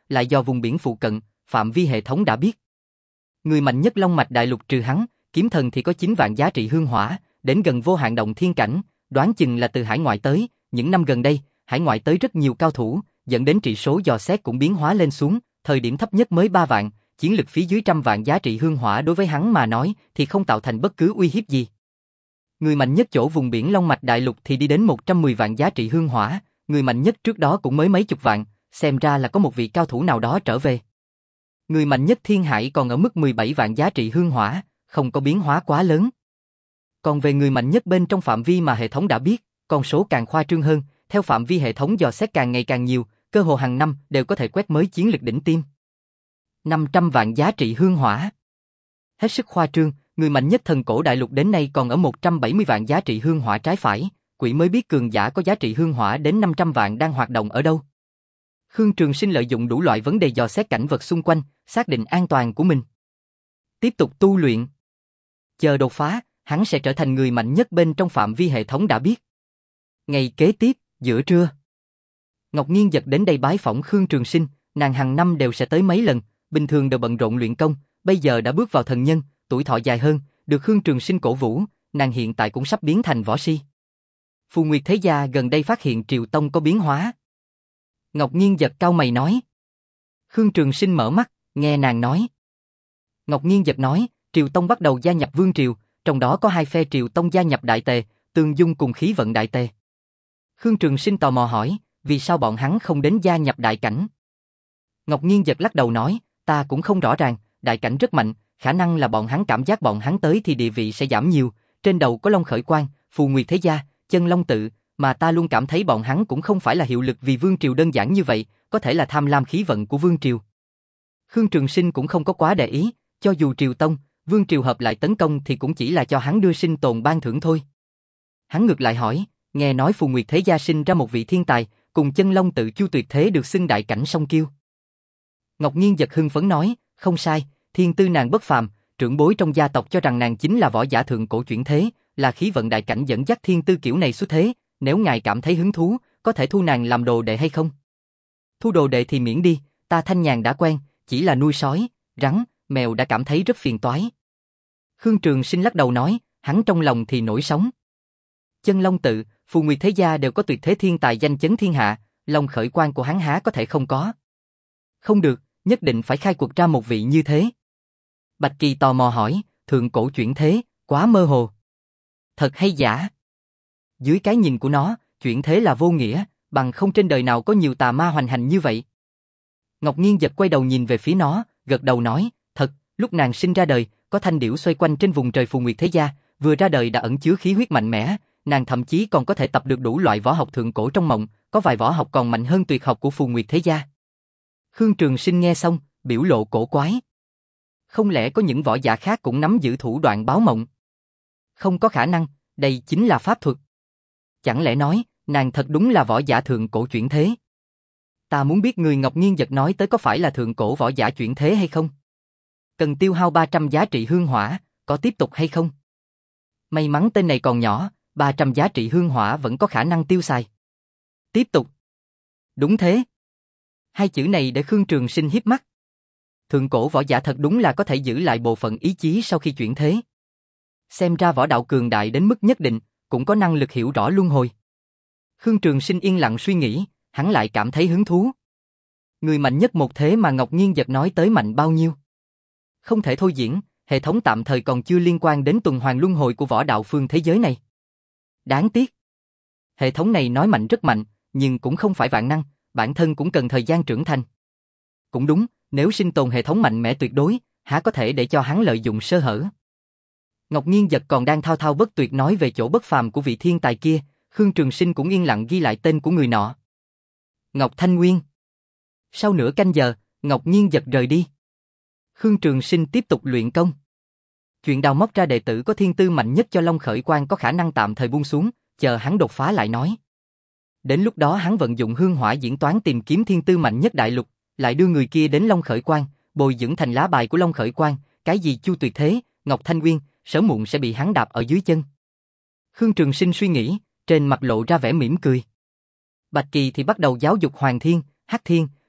lại do vùng biển phụ cận, phạm vi hệ thống đã biết. Người mạnh nhất Long Mạch Đại Lục trừ hắn, kiếm thần thì có chín vạn giá trị hương hỏa, đến gần vô hạn động thiên cảnh, đoán chừng là từ hải ngoại tới, những năm gần đây, hải ngoại tới rất nhiều cao thủ, dẫn đến trị số dò xét cũng biến hóa lên xuống, thời điểm thấp nhất mới ba vạn, chiến lực phía dưới trăm vạn giá trị hương hỏa đối với hắn mà nói thì không tạo thành bất cứ uy hiếp gì. Người mạnh nhất chỗ vùng biển Long Mạch Đại Lục thì đi đến một trăm mười vạn giá trị hương hỏa, người mạnh nhất trước đó cũng mới mấy chục vạn, xem ra là có một vị cao thủ nào đó trở về. Người mạnh nhất Thiên Hải còn ở mức mười bảy vạn giá trị hương hỏa, không có biến hóa quá lớn. Còn về người mạnh nhất bên trong phạm vi mà hệ thống đã biết, con số càng khoa trương hơn, theo phạm vi hệ thống dò xét càng ngày càng nhiều, cơ hồ hàng năm đều có thể quét mới chiến lực đỉnh tiêm. năm trăm vạn giá trị hương hỏa. Hết sức khoa trương, người mạnh nhất Thần Cổ Đại Lục đến nay còn ở một trăm bảy mươi vạn giá trị hương hỏa trái phải, quỷ mới biết cường giả có giá trị hương hỏa đến năm trăm vạn đang hoạt động ở đâu. Khương Trường Sinh lợi dụng đủ loại vấn đề dò xét cảnh vật xung quanh, xác định an toàn của mình. Tiếp tục tu luyện. Chờ đột phá, hắn sẽ trở thành người mạnh nhất bên trong phạm vi hệ thống đã biết. Ngày kế tiếp, giữa trưa, Ngọc Nghiên Giật đến đây bái phỏng Khương Trường Sinh, nàng hàng năm đều sẽ tới mấy lần, bình thường đều bận rộn luyện công, bây giờ đã bước vào thần nhân, tuổi thọ dài hơn, được Khương Trường Sinh cổ vũ, nàng hiện tại cũng sắp biến thành võ si. Phù Nguyệt Thế Gia gần đây phát hiện Triều Tông có biến hóa. Ngọc Nghiên Giật cau mày nói. Khương Trường Sinh mở mắt, nghe nàng nói. Ngọc Nghiên Giật nói, Triều Tông bắt đầu gia nhập Vương Triều, trong đó có hai phe Triều Tông gia nhập Đại Tề, Tương Dung cùng Khí Vận Đại Tề. Khương Trường Sinh tò mò hỏi, vì sao bọn hắn không đến gia nhập Đại Cảnh? Ngọc Nghiên Giật lắc đầu nói, ta cũng không rõ ràng, Đại Cảnh rất mạnh, khả năng là bọn hắn cảm giác bọn hắn tới thì địa vị sẽ giảm nhiều, trên đầu có Long Khởi Quang, Phù Nguyệt Thế Gia, Chân Long Tự, mà ta luôn cảm thấy bọn hắn cũng không phải là hiệu lực vì Vương Triều đơn giản như vậy, có thể là tham lam khí vận của Vương Triều. Khương Trường Sinh cũng không có quá để ý, cho dù Triều Tông, Vương Triều hợp lại tấn công thì cũng chỉ là cho hắn đưa sinh tồn ban thưởng thôi. Hắn ngược lại hỏi, nghe nói Phù Nguyệt Thế Gia sinh ra một vị thiên tài, cùng Chân Long Tự Chu Tuyệt Thế được xưng Đại Cảnh song kiêu. Ngọc Nghiên Giật hưng phấn nói, không sai, thiên tư nàng bất phàm, trưởng bối trong gia tộc cho rằng nàng chính là võ giả thượng cổ chuyển thế, là khí vận đại cảnh dẫn dắt thiên tư kiểu này xuất thế, nếu ngài cảm thấy hứng thú, có thể thu nàng làm đồ đệ hay không? Thu đồ đệ thì miễn đi, ta thanh nhàn đã quen, chỉ là nuôi sói, rắn, mèo đã cảm thấy rất phiền toái. Khương Trường Sinh lắc đầu nói, hắn trong lòng thì nổi sóng. Chân Long Tự, Phù Nguyệt Thế Gia đều có tuyệt thế thiên tài danh chấn thiên hạ, Long Khởi Quang của hắn há có thể không có. Không được, nhất định phải khai quật ra một vị như thế. Bạch Kỳ tò mò hỏi, thượng cổ chuyển thế, quá mơ hồ. Thật hay giả? Dưới cái nhìn của nó, chuyển thế là vô nghĩa, bằng không trên đời nào có nhiều tà ma hoành hành như vậy. Ngọc Nghiên Giật quay đầu nhìn về phía nó, gật đầu nói, thật, lúc nàng sinh ra đời, có thanh điểu xoay quanh trên vùng trời Phù Nguyệt Thế Gia, vừa ra đời đã ẩn chứa khí huyết mạnh mẽ, nàng thậm chí còn có thể tập được đủ loại võ học thượng cổ trong mộng, có vài võ học còn mạnh hơn tuyệt học của Phù Nguyệt Thế Gia. Khương Trường Sinh nghe xong, biểu lộ cổ quái. Không lẽ có những võ giả khác cũng nắm giữ thủ đoạn báo mộng? Không có khả năng, đây chính là pháp thuật. Chẳng lẽ nói, nàng thật đúng là võ giả thượng cổ chuyển thế? Ta muốn biết người Ngọc Nghiên Giật nói tới có phải là thượng cổ võ giả chuyển thế hay không? Cần tiêu hao ba trăm giá trị hương hỏa, có tiếp tục hay không? May mắn tên này còn nhỏ, ba trăm giá trị hương hỏa vẫn có khả năng tiêu xài. Tiếp tục. Đúng thế. Hai chữ này để Khương Trường Sinh hiếp mắt. Thượng cổ võ giả thật đúng là có thể giữ lại bộ phận ý chí sau khi chuyển thế. Xem ra võ đạo cường đại đến mức nhất định, cũng có năng lực hiểu rõ luân hồi. Khương Trường Sinh yên lặng suy nghĩ, hắn lại cảm thấy hứng thú. Người mạnh nhất một thế mà Ngọc Nghiên Giật nói tới mạnh bao nhiêu? Không thể thôi diễn, hệ thống tạm thời còn chưa liên quan đến tuần hoàn luân hồi của võ đạo phương thế giới này. Đáng tiếc. Hệ thống này nói mạnh rất mạnh, nhưng cũng không phải vạn năng, bản thân cũng cần thời gian trưởng thành. Cũng đúng, nếu sinh tồn hệ thống mạnh mẽ tuyệt đối, há có thể để cho hắn lợi dụng sơ hở. Ngọc Nghiên Giật còn đang thao thao bất tuyệt nói về chỗ bất phàm của vị thiên tài kia, Khương Trường Sinh cũng yên lặng ghi lại tên của người nọ. Ngọc Thanh Nguyên. Sau nửa canh giờ, Ngọc Nghiên Giật rời đi. Khương Trường Sinh tiếp tục luyện công. Chuyện đào móc ra đệ tử có thiên tư mạnh nhất cho Long Khởi Quang có khả năng tạm thời buông xuống, chờ hắn đột phá lại nói. Đến lúc đó hắn vận dụng hương hỏa diễn toán tìm kiếm thiên tư mạnh nhất đại lục, lại đưa người kia đến Long Khởi Quang, bồi dưỡng thành lá bài của Long Khởi Quang, cái gì Chu Tuyệt Thế, Ngọc Thanh Nguyên, sớm muộn sẽ bị hắn đạp ở dưới chân. Khương Trường Sinh suy nghĩ, trên mặt lộ ra vẻ mỉm cười. Bạch Kỳ thì bắt đầu giáo dục Hoàng Thiên, Hắc Thiên,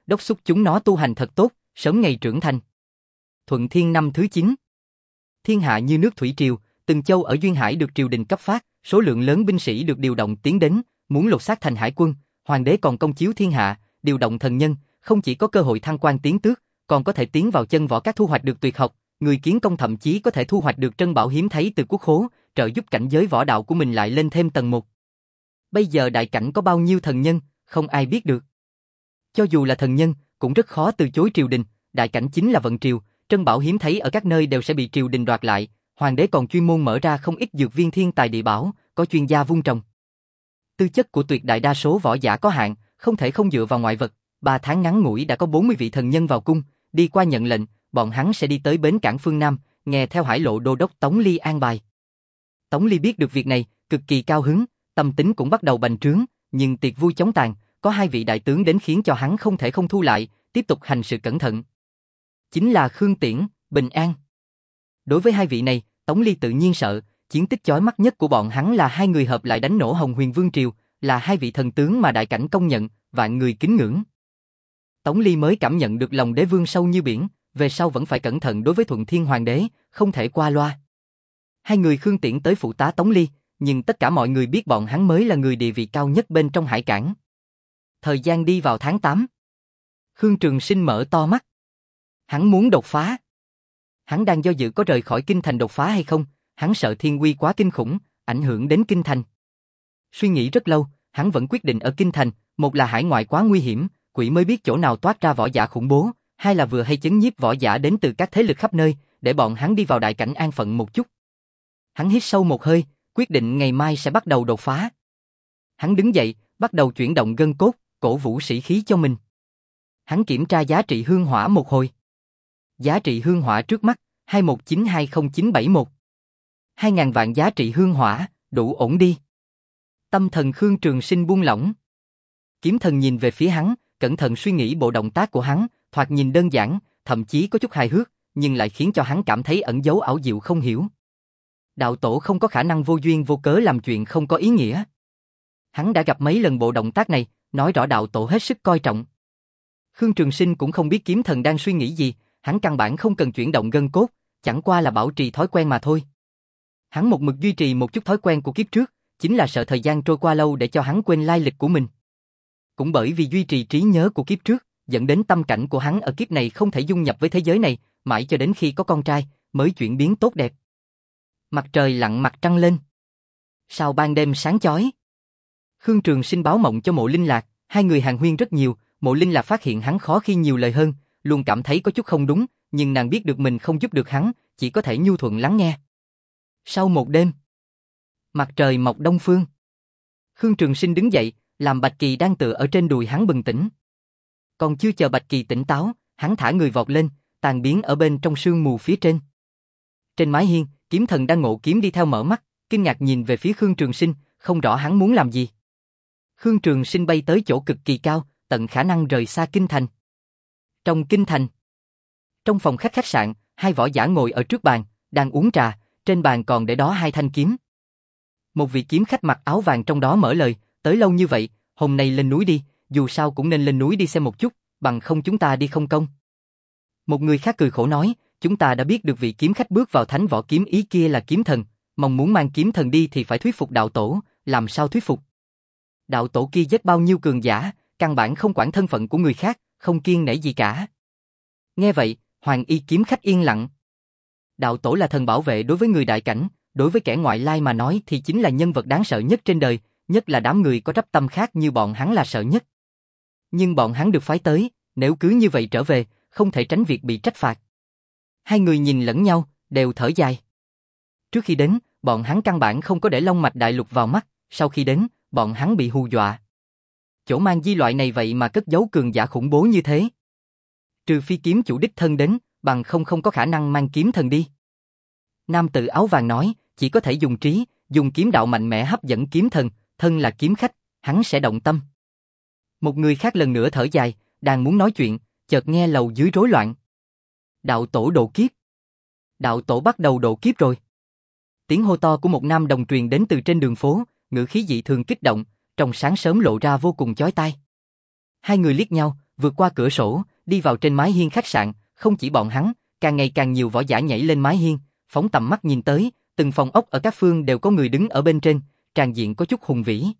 đốc thúc chúng nó tu hành thật tốt, sớm ngày trưởng thành. Thuận Thiên năm thứ chín. Thiên hạ như nước thủy triều, từng châu ở duyên hải được triều đình cấp phát, số lượng lớn binh sĩ được điều động tiến đến, muốn lột xác thành hải quân, hoàng đế còn công chiếu thiên hạ, điều động thần nhân, không chỉ có cơ hội thăng quan tiến tước, còn có thể tiến vào chân võ các thu hoạch được tuyệt học, người kiến công thậm chí có thể thu hoạch được trân bảo hiếm thấy từ quốc khố, trợ giúp cảnh giới võ đạo của mình lại lên thêm tầng một. Bây giờ đại cảnh có bao nhiêu thần nhân, không ai biết được. Cho dù là thần nhân, cũng rất khó từ chối triều đình, đại cảnh chính là vận triều, trân bảo hiếm thấy ở các nơi đều sẽ bị triều đình đoạt lại, hoàng đế còn chuyên môn mở ra không ít dược viên thiên tài địa bảo, có chuyên gia vun trồng. Tư chất của tuyệt đại đa số võ giả có hạn, không thể không dựa vào ngoại vật, ba tháng ngắn ngủi đã có bốn mươi vị thần nhân vào cung, đi qua nhận lệnh, bọn hắn sẽ đi tới bến cảng phương Nam, nghe theo hải lộ đô đốc Tống Ly an bài. Tống Ly biết được việc này, cực kỳ cao hứng, tâm tính cũng bắt đầu bành trướng, nhưng tiệc vui chóng tàn, có hai vị đại tướng đến khiến cho hắn không thể không thu lại, tiếp tục hành sự cẩn thận. Chính là Khương Tiễn, Bình An. Đối với hai vị này, Tống Ly tự nhiên sợ, chiến tích chói mắt nhất của bọn hắn là hai người hợp lại đánh nổ Hồng Huyền Vương Triều, là hai vị thần tướng mà đại cảnh công nhận, vạn người kính ngưỡng. Tống Ly mới cảm nhận được lòng đế vương sâu như biển, về sau vẫn phải cẩn thận đối với Thuận Thiên Hoàng đế, không thể qua loa. Hai người Khương Tiễn tới phụ tá Tống Ly, nhưng tất cả mọi người biết bọn hắn mới là người địa vị cao nhất bên trong hải cảng. Thời gian đi vào tháng tám. Khương Trường Sinh mở to mắt. Hắn muốn đột phá. Hắn đang do dự có rời khỏi kinh thành đột phá hay không, hắn sợ thiên uy quá kinh khủng, ảnh hưởng đến kinh thành. Suy nghĩ rất lâu, hắn vẫn quyết định ở kinh thành, một là hải ngoại quá nguy hiểm, quỷ mới biết chỗ nào toát ra võ giả khủng bố, hai là vừa hay chấn nhiếp võ giả đến từ các thế lực khắp nơi, để bọn hắn đi vào đại cảnh an phận một chút. Hắn hít sâu một hơi, quyết định ngày mai sẽ bắt đầu đột phá. Hắn đứng dậy, bắt đầu chuyển động gân cốt, cổ vũ sĩ khí cho mình. Hắn kiểm tra giá trị hương hỏa một hồi. Giá trị hương hỏa trước mắt, hai một chín hai không chín bảy một. Hai ngàn vạn giá trị hương hỏa, đủ ổn đi. Tâm thần Khương Trường Sinh buông lỏng. Kiếm thần nhìn về phía hắn, cẩn thận suy nghĩ bộ động tác của hắn, thoạt nhìn đơn giản, thậm chí có chút hài hước, nhưng lại khiến cho hắn cảm thấy ẩn dấu ảo diệu không hiểu. Đạo tổ không có khả năng vô duyên vô cớ làm chuyện không có ý nghĩa. Hắn đã gặp mấy lần bộ động tác này, nói rõ đạo tổ hết sức coi trọng. Khương Trường Sinh cũng không biết kiếm thần đang suy nghĩ gì, hắn căn bản không cần chuyển động gân cốt, chẳng qua là bảo trì thói quen mà thôi. Hắn một mực duy trì một chút thói quen của kiếp trước, chính là sợ thời gian trôi qua lâu để cho hắn quên lai lịch của mình. Cũng bởi vì duy trì trí nhớ của kiếp trước, dẫn đến tâm cảnh của hắn ở kiếp này không thể dung nhập với thế giới này, mãi cho đến khi có con trai, mới chuyển biến tốt đẹp. Mặt trời lặn mặt trăng lên. Sao ban đêm sáng chói. Khương Trường Sinh báo mộng cho Mộ Linh Lạc, hai người hàn huyên rất nhiều, Mộ Linh Lạc phát hiện hắn khó khi nhiều lời hơn, luôn cảm thấy có chút không đúng, nhưng nàng biết được mình không giúp được hắn, chỉ có thể nhu thuận lắng nghe. Sau một đêm, mặt trời mọc đông phương. Khương Trường Sinh đứng dậy, làm Bạch Kỳ đang tựa ở trên đùi hắn bừng tỉnh. Còn chưa chờ Bạch Kỳ tỉnh táo, hắn thả người vọt lên, tan biến ở bên trong sương mù phía trên. Trên mái hiên, kiếm thần đang ngộ kiếm đi theo mở mắt, kinh ngạc nhìn về phía Khương Trường Sinh, không rõ hắn muốn làm gì. Khương Trường Sinh bay tới chỗ cực kỳ cao, tận khả năng rời xa kinh thành. Trong kinh thành, trong phòng khách khách sạn, hai võ giả ngồi ở trước bàn, đang uống trà, trên bàn còn để đó hai thanh kiếm. Một vị kiếm khách mặc áo vàng trong đó mở lời, tới lâu như vậy, hôm nay lên núi đi, dù sao cũng nên lên núi đi xem một chút, bằng không chúng ta đi không công. Một người khác cười khổ nói, chúng ta đã biết được vị kiếm khách bước vào thánh võ kiếm ý kia là kiếm thần, mong muốn mang kiếm thần đi thì phải thuyết phục đạo tổ, làm sao thuyết phục? Đạo tổ kia giết bao nhiêu cường giả, căn bản không quản thân phận của người khác, không kiêng nể gì cả. Nghe vậy, Hoàng Y kiếm khách yên lặng. Đạo tổ là thần bảo vệ đối với người đại cảnh, đối với kẻ ngoại lai mà nói thì chính là nhân vật đáng sợ nhất trên đời, nhất là đám người có trắp tâm khác như bọn hắn là sợ nhất. Nhưng bọn hắn được phái tới, nếu cứ như vậy trở về, không thể tránh việc bị trách phạt. Hai người nhìn lẫn nhau, đều thở dài. Trước khi đến, bọn hắn căn bản không có để Long Mạch Đại Lục vào mắt, sau khi đến, bọn hắn bị hù dọa. Chỗ mang di loại này vậy mà cất giấu cường giả khủng bố như thế. Trừ phi kiếm chủ đích thân đến, bằng không không có khả năng mang kiếm thần đi. Nam tử áo vàng nói, chỉ có thể dùng trí, dùng kiếm đạo mạnh mẽ hấp dẫn kiếm thần, thân là kiếm khách, hắn sẽ động tâm. Một người khác lần nữa thở dài, đang muốn nói chuyện, chợt nghe lầu dưới rối loạn. Đạo tổ độ kiếp. Đạo tổ bắt đầu độ kiếp rồi. Tiếng hô to của một nam đồng truyền đến từ trên đường phố, ngữ khí dị thường kích động, trong sáng sớm lộ ra vô cùng chói tai. Hai người liếc nhau, vượt qua cửa sổ, đi vào trên mái hiên khách sạn, không chỉ bọn hắn, càng ngày càng nhiều võ giả nhảy lên mái hiên, phóng tầm mắt nhìn tới, từng phòng ốc ở các phương đều có người đứng ở bên trên, tràn diện có chút hùng vĩ.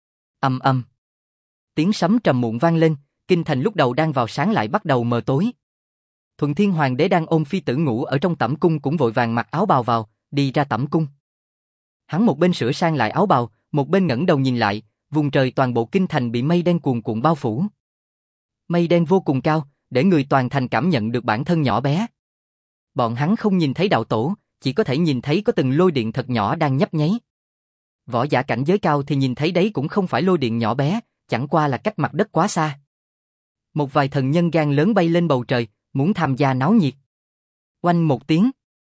Ầm ầm. Tiếng sấm trầm muộn vang lên, kinh thành lúc đầu đang vào sáng lại bắt đầu mờ tối. Thuận Thiên Hoàng đế đang ôm phi tử ngủ ở trong tẩm cung cũng vội vàng mặc áo bào vào, đi ra tẩm cung. Hắn một bên sửa sang lại áo bào, một bên ngẩng đầu nhìn lại, vùng trời toàn bộ kinh thành bị mây đen cuồn cuộn bao phủ. Mây đen vô cùng cao, để người toàn thành cảm nhận được bản thân nhỏ bé. Bọn hắn không nhìn thấy đạo tổ, chỉ có thể nhìn thấy có từng lôi điện thật nhỏ đang nhấp nháy. Võ giả cảnh giới cao thì nhìn thấy đấy cũng không phải lôi điện nhỏ bé, chẳng qua là cách mặt đất quá xa. Một vài thần nhân gan lớn bay lên bầu trời, muốn tham gia náo nhiệt. Oanh một tiếng.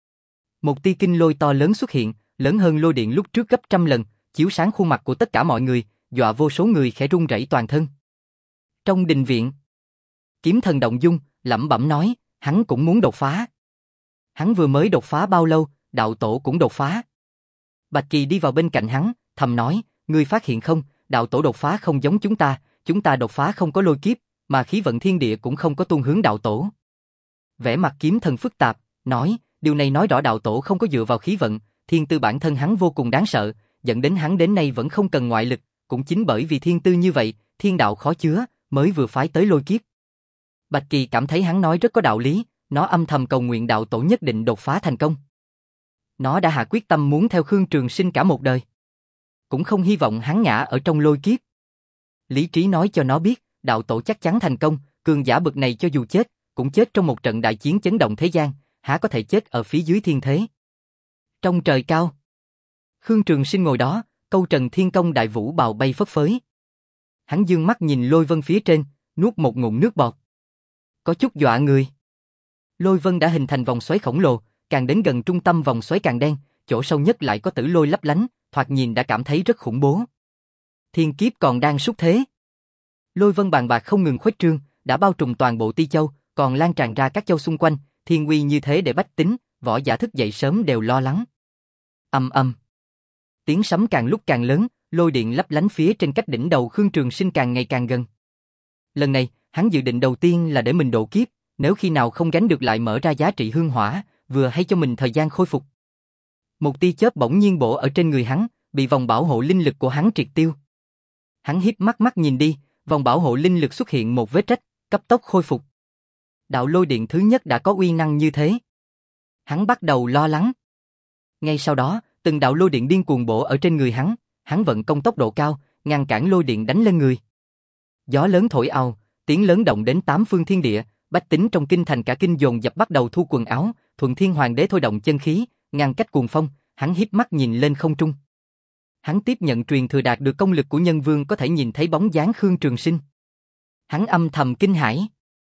Một tia kinh lôi to lớn xuất hiện, lớn hơn lôi điện lúc trước gấp trăm lần, chiếu sáng khuôn mặt của tất cả mọi người, dọa vô số người khẽ run rẩy toàn thân. Trong đình viện, Kiếm Thần động dung, lẩm bẩm nói, hắn cũng muốn đột phá. Hắn vừa mới đột phá bao lâu, đạo tổ cũng đột phá. Bạch Kỳ đi vào bên cạnh hắn, thầm nói, ngươi phát hiện không, đạo tổ đột phá không giống chúng ta, chúng ta đột phá không có lôi kiếp, mà khí vận thiên địa cũng không có tuôn hướng đạo tổ. Vẻ mặt Kiếm Thần phức tạp, nói, điều này nói rõ đạo tổ không có dựa vào khí vận, thiên tư bản thân hắn vô cùng đáng sợ, dẫn đến hắn đến nay vẫn không cần ngoại lực, cũng chính bởi vì thiên tư như vậy, thiên đạo khó chứa, mới vừa phái tới lôi kiếp. Bạch Kỳ cảm thấy hắn nói rất có đạo lý, nó âm thầm cầu nguyện đạo tổ nhất định đột phá thành công. Nó đã hạ quyết tâm muốn theo Khương Trường Sinh cả một đời. Cũng không hy vọng hắn ngã ở trong lôi kiếp. Lý trí nói cho nó biết, đạo tổ chắc chắn thành công, cường giả bậc này cho dù chết, cũng chết trong một trận đại chiến chấn động thế gian, há có thể chết ở phía dưới thiên thế. Trong trời cao, Khương Trường Sinh ngồi đó, câu trần thiên công đại vũ bào bay phất phới. Hắn dương mắt nhìn lôi vân phía trên, nuốt một ngụm nước bọt. Có chút dọa người. Lôi vân đã hình thành vòng xoáy khổng lồ, càng đến gần trung tâm vòng xoáy càng đen, chỗ sâu nhất lại có tử lôi lấp lánh, thoạt nhìn đã cảm thấy rất khủng bố. Thiên kiếp còn đang súc thế. Lôi vân bàn bạc không ngừng khuếch trương, đã bao trùm toàn bộ Ti Châu, còn lan tràn ra các châu xung quanh, thiên uy như thế để bách tính, võ giả thức dậy sớm đều lo lắng. Ầm ầm. Tiếng sấm càng lúc càng lớn, lôi điện lấp lánh phía trên cách đỉnh đầu Khương Trường Sinh càng ngày càng gần. Lần này, hắn dự định đầu tiên là để mình độ kiếp, nếu khi nào không gánh được lại mở ra giá trị hương hỏa, vừa hay cho mình thời gian khôi phục. Một tia chớp bỗng nhiên bổ ở trên người hắn, bị vòng bảo hộ linh lực của hắn triệt tiêu. Hắn híp mắt mắt nhìn đi, vòng bảo hộ linh lực xuất hiện một vết rách, cấp tốc khôi phục. Đạo lôi điện thứ nhất đã có uy năng như thế. Hắn bắt đầu lo lắng. Ngay sau đó, từng đạo lôi điện điên cuồng bổ ở trên người hắn, hắn vận công tốc độ cao, ngăn cản lôi điện đánh lên người. Gió lớn thổi ào, tiếng lớn động đến tám phương thiên địa, bách tính trong kinh thành cả kinh dồn dập bắt đầu thu quần áo, Thuận Thiên Hoàng đế thôi động chân khí, ngăn cách cuồng phong, hắn híp mắt nhìn lên không trung. Hắn tiếp nhận truyền thừa đạt được công lực của nhân vương có thể nhìn thấy bóng dáng Khương Trường Sinh. Hắn âm thầm kinh hãi.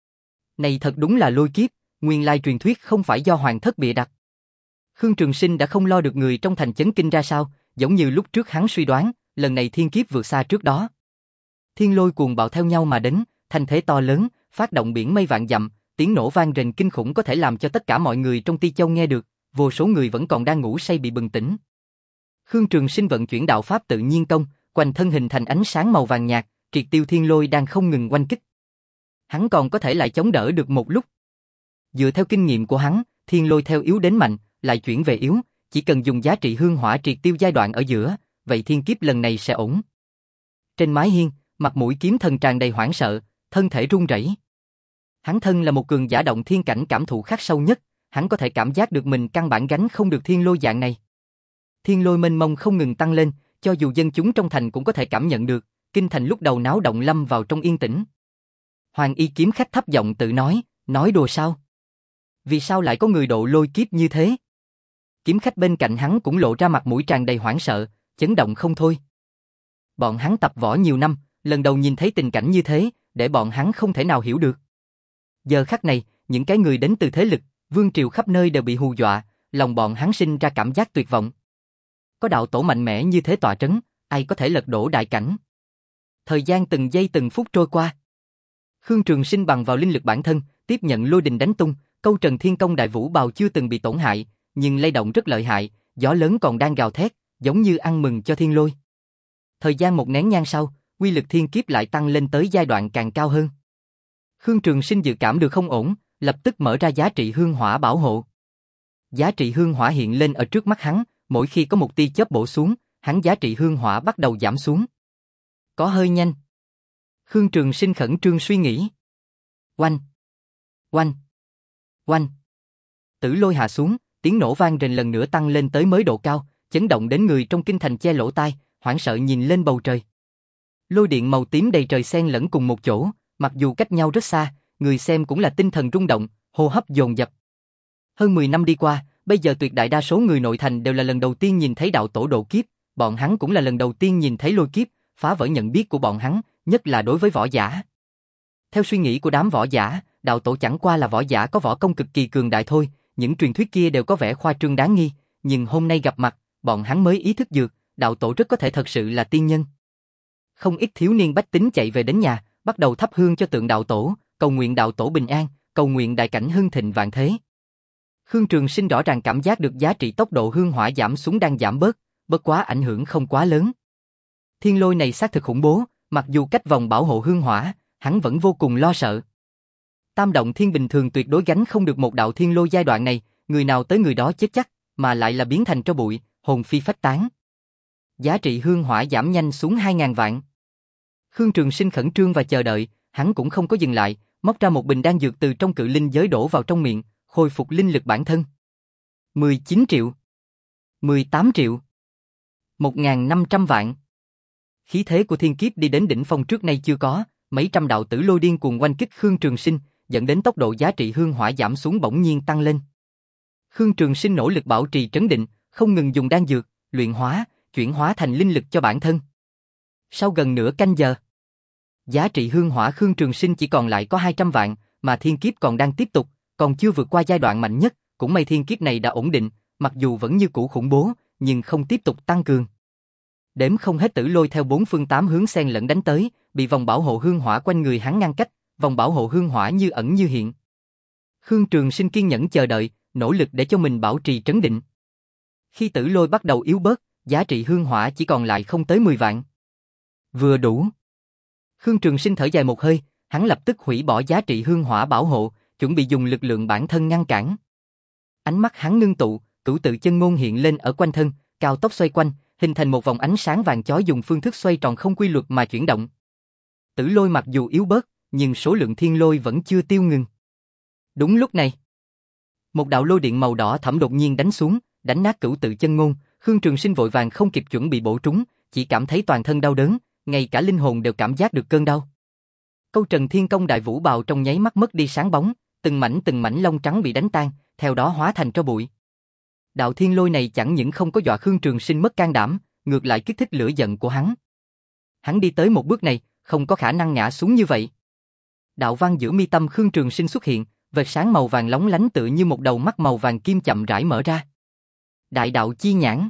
Này thật đúng là lôi kiếp, nguyên lai truyền thuyết không phải do hoàng thất bịa đặt. Khương Trường Sinh đã không lo được người trong thành chấn kinh ra sao, giống như lúc trước hắn suy đoán, lần này thiên kiếp vượt xa trước đó. Thiên lôi cuồng bạo theo nhau mà đến, thành thế to lớn, phát động biển mây vạn dặm, tiếng nổ vang rền kinh khủng có thể làm cho tất cả mọi người trong Ti Châu nghe được, vô số người vẫn còn đang ngủ say bị bừng tỉnh. Khương Trường Sinh vận chuyển đạo pháp tự nhiên công, quanh thân hình thành ánh sáng màu vàng nhạt, triệt tiêu thiên lôi đang không ngừng oanh kích. Hắn còn có thể lại chống đỡ được một lúc. Dựa theo kinh nghiệm của hắn, thiên lôi theo yếu đến mạnh, lại chuyển về yếu, chỉ cần dùng giá trị hương hỏa triệt tiêu giai đoạn ở giữa, vậy thiên kiếp lần này sẽ ổn. Trên mái hiên, mặt mũi Kiếm Thần tràn đầy hoảng sợ, thân thể run rẩy. Hắn thân là một cường giả động thiên cảnh cảm thụ khắc sâu nhất, hắn có thể cảm giác được mình căn bản gánh không được thiên lôi dạng này. Thiên lôi mênh mông không ngừng tăng lên, cho dù dân chúng trong thành cũng có thể cảm nhận được, kinh thành lúc đầu náo động lâm vào trong yên tĩnh. Hoàng Y kiếm khách thấp giọng tự nói, nói đùa sao? Vì sao lại có người độ lôi kiếp như thế? Kiếm khách bên cạnh hắn cũng lộ ra mặt mũi tràn đầy hoảng sợ, chấn động không thôi. Bọn hắn tập võ nhiều năm, lần đầu nhìn thấy tình cảnh như thế, để bọn hắn không thể nào hiểu được. Giờ khắc này, những cái người đến từ thế lực, vương triều khắp nơi đều bị hù dọa, lòng bọn hắn sinh ra cảm giác tuyệt vọng. Có đạo tổ mạnh mẽ như thế tọa trấn, ai có thể lật đổ đại cảnh? Thời gian từng giây từng phút trôi qua. Khương Trường Sinh bằng vào linh lực bản thân, tiếp nhận lôi đình đánh tung, câu trần thiên công đại vũ bào chưa từng bị tổn hại, nhưng lay động rất lợi hại, gió lớn còn đang gào thét, giống như ăn mừng cho thiên lôi. Thời gian một nén nhang sau, uy lực thiên kiếp lại tăng lên tới giai đoạn càng cao hơn. Khương Trường Sinh dự cảm được không ổn, lập tức mở ra giá trị hương hỏa bảo hộ. Giá trị hương hỏa hiện lên ở trước mắt hắn, mỗi khi có một tia chớp bổ xuống, hắn giá trị hương hỏa bắt đầu giảm xuống. Có hơi nhanh. Khương Trường Sinh khẩn trương suy nghĩ. Oanh! Oanh! Oanh! Tử lôi hạ xuống, tiếng nổ vang rền lần nữa tăng lên tới mới độ cao, chấn động đến người trong kinh thành che lỗ tai, hoảng sợ nhìn lên bầu trời. Lôi điện màu tím đầy trời xen lẫn cùng một chỗ, mặc dù cách nhau rất xa, người xem cũng là tinh thần rung động, hô hấp dồn dập. Hơn mười năm đi qua, bây giờ tuyệt đại đa số người nội thành đều là lần đầu tiên nhìn thấy đạo tổ độ kiếp, bọn hắn cũng là lần đầu tiên nhìn thấy lôi kiếp, phá vỡ nhận biết của bọn hắn, nhất là đối với võ giả. Theo suy nghĩ của đám võ giả, đạo tổ chẳng qua là võ giả có võ công cực kỳ cường đại thôi, những truyền thuyết kia đều có vẻ khoa trương đáng nghi, nhưng hôm nay gặp mặt, bọn hắn mới ý thức được, đạo tổ rất có thể thật sự là tiên nhân. Không ít thiếu niên bách tính chạy về đến nhà, bắt đầu thắp hương cho tượng đạo tổ, cầu nguyện đạo tổ bình an, cầu nguyện đại cảnh hưng thịnh vạn thế. Khương Trường Sinh rõ ràng cảm giác được giá trị tốc độ hương hỏa giảm xuống đang giảm bớt, bất quá ảnh hưởng không quá lớn. Thiên lôi này xác thực khủng bố, mặc dù cách vòng bảo hộ hương hỏa, hắn vẫn vô cùng lo sợ. Tam động thiên bình thường tuyệt đối gánh không được một đạo thiên lôi giai đoạn này, người nào tới người đó chết chắc, mà lại là biến thành tro bụi, hồn phi phách tán. Giá trị hương hỏa giảm nhanh xuống hai ngàn vạn. Khương Trường Sinh khẩn trương và chờ đợi, hắn cũng không có dừng lại, móc ra một bình đan dược từ trong cự linh giới đổ vào trong miệng, khôi phục linh lực bản thân. mười chín triệu, mười tám triệu, một nghìn năm trăm vạn. Khí thế của thiên kiếp đi đến đỉnh phong trước nay chưa có, mấy trăm đạo tử lôi điên cuồng oanh kích Khương Trường Sinh, dẫn đến tốc độ giá trị hương hỏa giảm xuống bỗng nhiên tăng lên. Khương Trường Sinh nỗ lực bảo trì trấn định, không ngừng dùng đan dược, luyện hóa, chuyển hóa thành linh lực cho bản thân. Sau gần nửa canh giờ, giá trị hương hỏa Khương Trường Sinh chỉ còn lại có hai trăm vạn, mà thiên kiếp còn đang tiếp tục, còn chưa vượt qua giai đoạn mạnh nhất, cũng may thiên kiếp này đã ổn định, mặc dù vẫn như cũ khủng bố, nhưng không tiếp tục tăng cường. Đếm không hết tử lôi theo bốn phương tám hướng xen lẫn đánh tới, bị vòng bảo hộ hương hỏa quanh người hắn ngăn cách, vòng bảo hộ hương hỏa như ẩn như hiện. Khương Trường Sinh kiên nhẫn chờ đợi, nỗ lực để cho mình bảo trì trấn định. Khi tử lôi bắt đầu yếu bớt, giá trị hương hỏa chỉ còn lại không tới mười vạn. Vừa đủ. Khương Trường Sinh thở dài một hơi, hắn lập tức hủy bỏ giá trị hương hỏa bảo hộ, chuẩn bị dùng lực lượng bản thân ngăn cản. Ánh mắt hắn ngưng tụ, cửu tự chân ngôn hiện lên ở quanh thân, cao tốc xoay quanh, hình thành một vòng ánh sáng vàng chói dùng phương thức xoay tròn không quy luật mà chuyển động. Tử lôi mặc dù yếu bớt, nhưng số lượng thiên lôi vẫn chưa tiêu ngừng. Đúng lúc này, một đạo lôi điện màu đỏ thẫm đột nhiên đánh xuống, đánh nát cửu tự chân ngôn. Khương Trường Sinh vội vàng không kịp chuẩn bị bổ trúng, chỉ cảm thấy toàn thân đau đớn, ngay cả linh hồn đều cảm giác được cơn đau. Câu Trần Thiên Công Đại Vũ Bào trong nháy mắt mất đi sáng bóng, từng mảnh từng mảnh lông trắng bị đánh tan, theo đó hóa thành tro bụi. Đạo thiên lôi này chẳng những không có dọa Khương Trường Sinh mất can đảm, ngược lại kích thích lửa giận của hắn. Hắn đi tới một bước này, không có khả năng ngã xuống như vậy. Đạo văn giữa mi tâm Khương Trường Sinh xuất hiện, vệt sáng màu vàng lóng lánh tựa như một đầu mắt màu vàng kim chậm rãi mở ra. Đại đạo chi nhãn.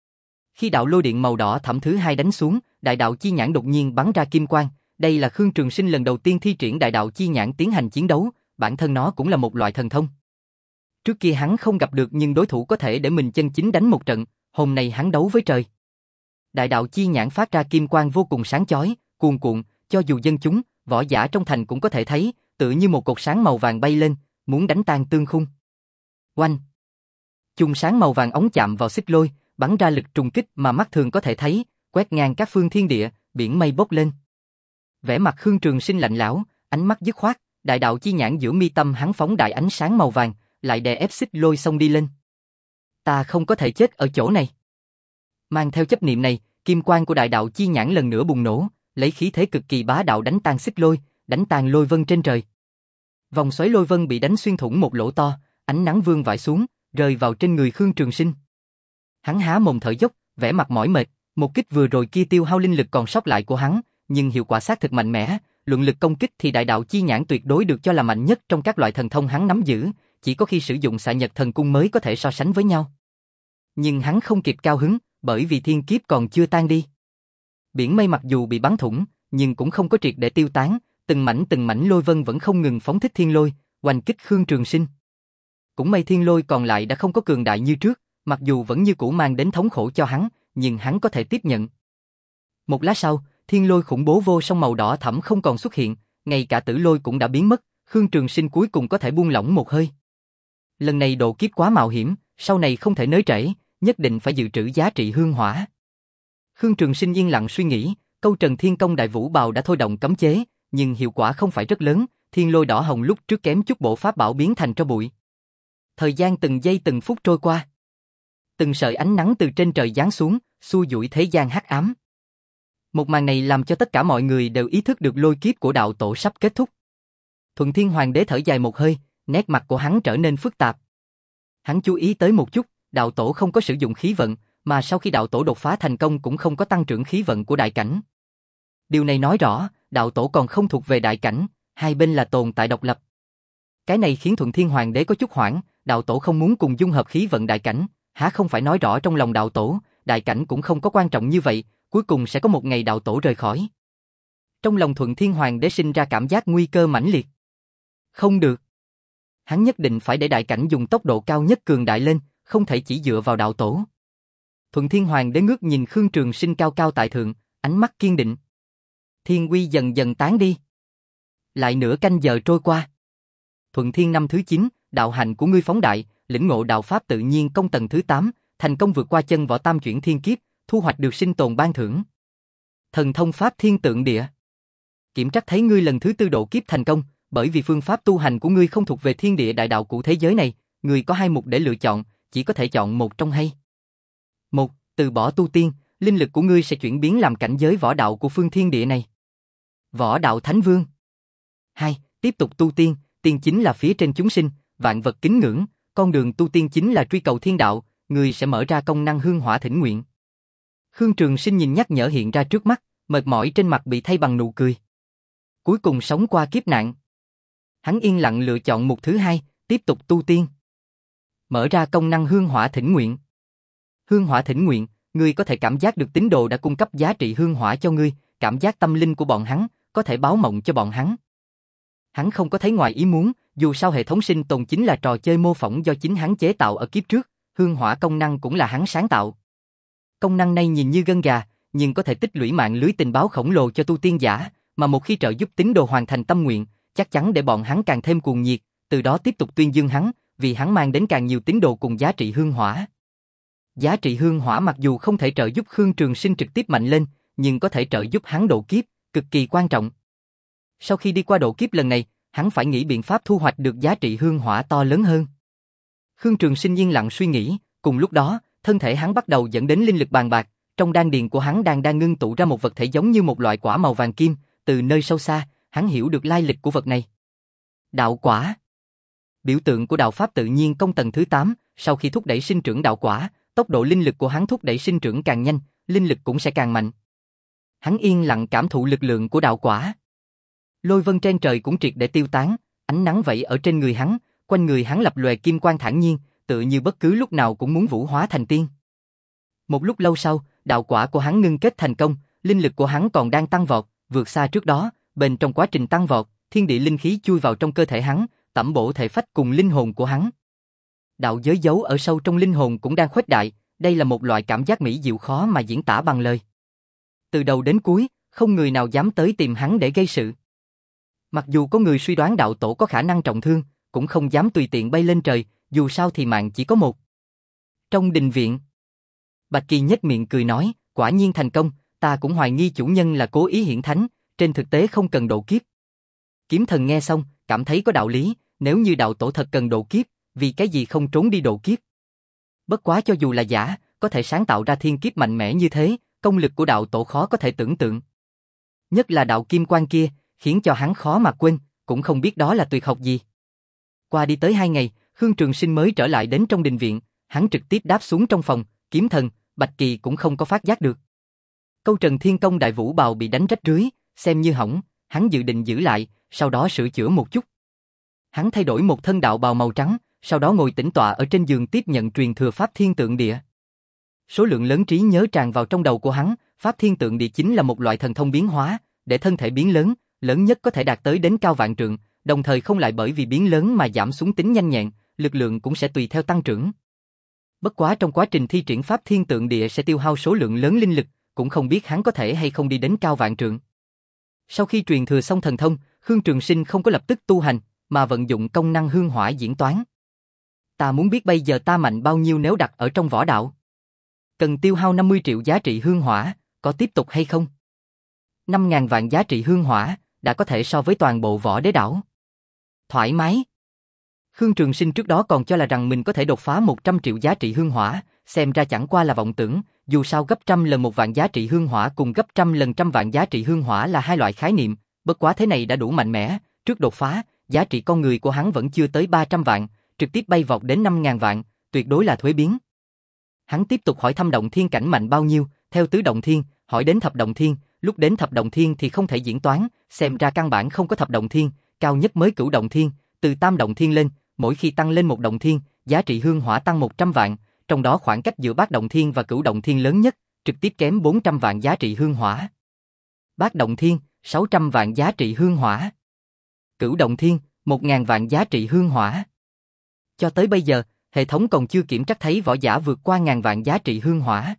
Khi đạo lôi điện màu đỏ thẫm thứ hai đánh xuống, đại đạo chi nhãn đột nhiên bắn ra kim quang. Đây là Khương Trường Sinh lần đầu tiên thi triển đại đạo chi nhãn tiến hành chiến đấu, bản thân nó cũng là một loại thần thông. Trước kia hắn không gặp được nhưng đối thủ có thể để mình chân chính đánh một trận, hôm nay hắn đấu với trời. Đại đạo chi nhãn phát ra kim quang vô cùng sáng chói, cuồn cuộn, cho dù dân chúng, võ giả trong thành cũng có thể thấy, tựa như một cột sáng màu vàng bay lên, muốn đánh tan tương khung. Oanh! Chùm sáng màu vàng ống chạm vào xích lôi, bắn ra lực trùng kích mà mắt thường có thể thấy, quét ngang các phương thiên địa, biển mây bốc lên. Vẻ mặt Khương Trường Sinh lạnh lẽo, ánh mắt dứt khoát, đại đạo chi nhãn giữa mi tâm hắn phóng đại ánh sáng màu vàng, lại đè ép xích lôi xông đi lên. Ta không có thể chết ở chỗ này. Mang theo chấp niệm này, kim quang của đại đạo chi nhãn lần nữa bùng nổ, lấy khí thế cực kỳ bá đạo đánh tan xích lôi, đánh tan lôi vân trên trời. Vòng xoáy lôi vân bị đánh xuyên thủng một lỗ to, ánh nắng vương vãi xuống, rơi vào trên người Khương Trường Sinh. Hắn há mồm thở dốc, vẻ mặt mỏi mệt, một kích vừa rồi kia tiêu hao linh lực còn sót lại của hắn, nhưng hiệu quả xác thực mạnh mẽ, luận lực công kích thì đại đạo chi nhãn tuyệt đối được cho là mạnh nhất trong các loại thần thông hắn nắm giữ, chỉ có khi sử dụng Xạ Nhật Thần Cung mới có thể so sánh với nhau. Nhưng hắn không kịp cao hứng, bởi vì thiên kiếp còn chưa tan đi. Biển mây mặc dù bị bắn thủng, nhưng cũng không có triệt để tiêu tán, từng mảnh từng mảnh lôi vân vẫn không ngừng phóng thích thiên lôi, oanh kích Khương Trường Sinh. Cũng may thiên lôi còn lại đã không có cường đại như trước, mặc dù vẫn như cũ mang đến thống khổ cho hắn, nhưng hắn có thể tiếp nhận. Một lát sau, thiên lôi khủng bố vô song màu đỏ thẫm không còn xuất hiện, ngay cả tử lôi cũng đã biến mất, Khương Trường Sinh cuối cùng có thể buông lỏng một hơi. Lần này độ kiếp quá mạo hiểm, sau này không thể nới trễ, nhất định phải dự trữ giá trị hương hỏa. Khương Trường Sinh yên lặng suy nghĩ, câu Trần Thiên Công Đại Vũ Bào đã thôi động cấm chế, nhưng hiệu quả không phải rất lớn, thiên lôi đỏ hồng lúc trước kém chút bộ pháp bảo biến thành tro bụi. Thời gian từng giây từng phút trôi qua. Từng sợi ánh nắng từ trên trời giáng xuống, xua dụi thế gian hắc ám. Một màn này làm cho tất cả mọi người đều ý thức được lôi kiếp của đạo tổ sắp kết thúc. Thuận Thiên Hoàng đế thở dài một hơi, nét mặt của hắn trở nên phức tạp. Hắn chú ý tới một chút, đạo tổ không có sử dụng khí vận, mà sau khi đạo tổ đột phá thành công cũng không có tăng trưởng khí vận của đại cảnh. Điều này nói rõ, đạo tổ còn không thuộc về đại cảnh, hai bên là tồn tại độc lập. Cái này khiến Thuận Thiên Hoàng đế có chút hoảng, đạo tổ không muốn cùng dung hợp khí vận đại cảnh, há không phải nói rõ trong lòng đạo tổ, đại cảnh cũng không có quan trọng như vậy, cuối cùng sẽ có một ngày đạo tổ rời khỏi. Trong lòng Thuận Thiên Hoàng đế sinh ra cảm giác nguy cơ mãnh liệt. Không được. Hắn nhất định phải để đại cảnh dùng tốc độ cao nhất cường đại lên, không thể chỉ dựa vào đạo tổ. Thuận Thiên Hoàng đế ngước nhìn Khương Trường Sinh cao cao tại thượng, ánh mắt kiên định. Thiên uy dần dần tán đi. Lại nửa canh giờ trôi qua. Thuận Thiên năm thứ chín, đạo hạnh của ngươi phóng đại, lĩnh ngộ đạo pháp tự nhiên công tầng thứ tám, thành công vượt qua chân võ tam chuyển thiên kiếp, thu hoạch được sinh tồn ban thưởng. Thần thông pháp thiên tượng địa. Kiểm trắc thấy ngươi lần thứ tư độ kiếp thành công, bởi vì phương pháp tu hành của ngươi không thuộc về thiên địa đại đạo của thế giới này, ngươi có hai mục để lựa chọn, chỉ có thể chọn một trong hai. Một, từ bỏ tu tiên, linh lực của ngươi sẽ chuyển biến làm cảnh giới võ đạo của phương thiên địa này. Võ đạo Thánh Vương. Hai, tiếp tục tu tiên, tiên chính là phía trên chúng sinh, vạn vật kính ngưỡng, con đường tu tiên chính là truy cầu thiên đạo, ngươi sẽ mở ra công năng hương hỏa thỉnh nguyện. Khương Trường Sinh nhìn nhắc nhở hiện ra trước mắt, mệt mỏi trên mặt bị thay bằng nụ cười. Cuối cùng sống qua kiếp nạn. Hắn yên lặng lựa chọn mục thứ hai, tiếp tục tu tiên. Mở ra công năng hương hỏa thỉnh nguyện. Hương hỏa thỉnh nguyện, ngươi có thể cảm giác được tín đồ đã cung cấp giá trị hương hỏa cho ngươi, cảm giác tâm linh của bọn hắn, có thể báo mộng cho bọn hắn. Hắn không có thấy ngoài ý muốn, dù sao hệ thống sinh tồn chính là trò chơi mô phỏng do chính hắn chế tạo ở kiếp trước, hương hỏa công năng cũng là hắn sáng tạo. Công năng này nhìn như gân gà, nhưng có thể tích lũy mạng lưới tình báo khổng lồ cho tu tiên giả, mà một khi trợ giúp tín đồ hoàn thành tâm nguyện, chắc chắn để bọn hắn càng thêm cuồng nhiệt, từ đó tiếp tục tuyên dương hắn, vì hắn mang đến càng nhiều tín đồ cùng giá trị hương hỏa. Giá trị hương hỏa mặc dù không thể trợ giúp Khương Trường Sinh trực tiếp mạnh lên, nhưng có thể trợ giúp hắn độ kiếp, cực kỳ quan trọng. Sau khi đi qua độ kiếp lần này, hắn phải nghĩ biện pháp thu hoạch được giá trị hương hỏa to lớn hơn. Khương Trường Sinh yên lặng suy nghĩ, cùng lúc đó, thân thể hắn bắt đầu dẫn đến linh lực bàn bạc, trong đan điền của hắn đang đang ngưng tụ ra một vật thể giống như một loại quả màu vàng kim, từ nơi sâu xa, hắn hiểu được lai lịch của vật này. Đạo quả. Biểu tượng của đạo pháp tự nhiên công tầng thứ tám, sau khi thúc đẩy sinh trưởng đạo quả, tốc độ linh lực của hắn thúc đẩy sinh trưởng càng nhanh, linh lực cũng sẽ càng mạnh. Hắn yên lặng cảm thụ lực lượng của đạo quả. Lôi vân trên trời cũng triệt để tiêu tán, ánh nắng vẩy ở trên người hắn, quanh người hắn lập lòe kim quang thản nhiên, tựa như bất cứ lúc nào cũng muốn vũ hóa thành tiên. Một lúc lâu sau, đạo quả của hắn ngưng kết thành công, linh lực của hắn còn đang tăng vọt, vượt xa trước đó, bên trong quá trình tăng vọt, thiên địa linh khí chui vào trong cơ thể hắn, tẩm bổ thể phách cùng linh hồn của hắn. Đạo giới giấu ở sâu trong linh hồn cũng đang khuếch đại, đây là một loại cảm giác mỹ diệu khó mà diễn tả bằng lời. Từ đầu đến cuối, không người nào dám tới tìm hắn để gây sự. Mặc dù có người suy đoán đạo tổ có khả năng trọng thương, cũng không dám tùy tiện bay lên trời, dù sao thì mạng chỉ có một. Trong đình viện, Bạch Kỳ nhếch miệng cười nói, quả nhiên thành công, ta cũng hoài nghi chủ nhân là cố ý hiển thánh, trên thực tế không cần độ kiếp. Kiếm Thần nghe xong, cảm thấy có đạo lý, nếu như đạo tổ thật cần độ kiếp, vì cái gì không trốn đi độ kiếp. Bất quá cho dù là giả, có thể sáng tạo ra thiên kiếp mạnh mẽ như thế, công lực của đạo tổ khó có thể tưởng tượng. Nhất là đạo kim quang kia, khiến cho hắn khó mà quên, cũng không biết đó là tuyệt học gì. Qua đi tới hai ngày, Khương Trường Sinh mới trở lại đến trong đình viện, hắn trực tiếp đáp xuống trong phòng, Kiếm Thần, Bạch Kỳ cũng không có phát giác được. Câu Trần Thiên Công Đại Vũ Bào bị đánh rách rưới, xem như hỏng, hắn dự định giữ lại, sau đó sửa chữa một chút. Hắn thay đổi một thân đạo bào màu trắng, sau đó ngồi tĩnh tọa ở trên giường tiếp nhận truyền thừa Pháp Thiên Tượng Địa. Số lượng lớn trí nhớ tràn vào trong đầu của hắn, Pháp Thiên Tượng Địa chính là một loại thần thông biến hóa, để thân thể biến lớn, lớn nhất có thể đạt tới đến cao vạn trượng, đồng thời không lại bởi vì biến lớn mà giảm xuống tính nhanh nhẹn, lực lượng cũng sẽ tùy theo tăng trưởng. Bất quá trong quá trình thi triển Pháp Thiên Tượng Địa sẽ tiêu hao số lượng lớn linh lực, cũng không biết hắn có thể hay không đi đến cao vạn trượng. Sau khi truyền thừa xong thần thông, Khương Trường Sinh không có lập tức tu hành, mà vận dụng công năng hương hỏa diễn toán. Ta muốn biết bây giờ ta mạnh bao nhiêu nếu đặt ở trong võ đạo. Cần tiêu hao năm mươi triệu giá trị hương hỏa, có tiếp tục hay không? năm ngàn vạn giá trị hương hỏa, đã có thể so với toàn bộ võ đế đảo. Thoải mái. Khương Trường Sinh trước đó còn cho là rằng mình có thể đột phá một trăm triệu giá trị hương hỏa, xem ra chẳng qua là vọng tưởng, dù sao gấp trăm lần một vạn giá trị hương hỏa cùng gấp trăm lần trăm vạn giá trị hương hỏa là hai loại khái niệm, bất quá thế này đã đủ mạnh mẽ, trước đột phá, giá trị con người của hắn vẫn chưa tới ba trăm vạn, trực tiếp bay vọt đến năm ngàn vạn, tuyệt đối là thuế biến. Hắn tiếp tục hỏi thăm động thiên cảnh mạnh bao nhiêu, theo tứ động thiên, hỏi đến thập động thiên, lúc đến thập động thiên thì không thể diễn toán, xem ra căn bản không có thập động thiên, cao nhất mới cửu động thiên, từ tam động thiên lên, mỗi khi tăng lên một động thiên, giá trị hương hỏa tăng một trăm vạn, trong đó khoảng cách giữa bát động thiên và cửu động thiên lớn nhất, trực tiếp kém bốn trăm vạn giá trị hương hỏa. Bát động thiên, sáu trăm vạn giá trị hương hỏa. Cửu động thiên, một nghìn vạn giá trị hương hỏa. Cho tới bây giờ, hệ thống còn chưa kiểm trắc thấy võ giả vượt qua ngàn vạn giá trị hương hỏa.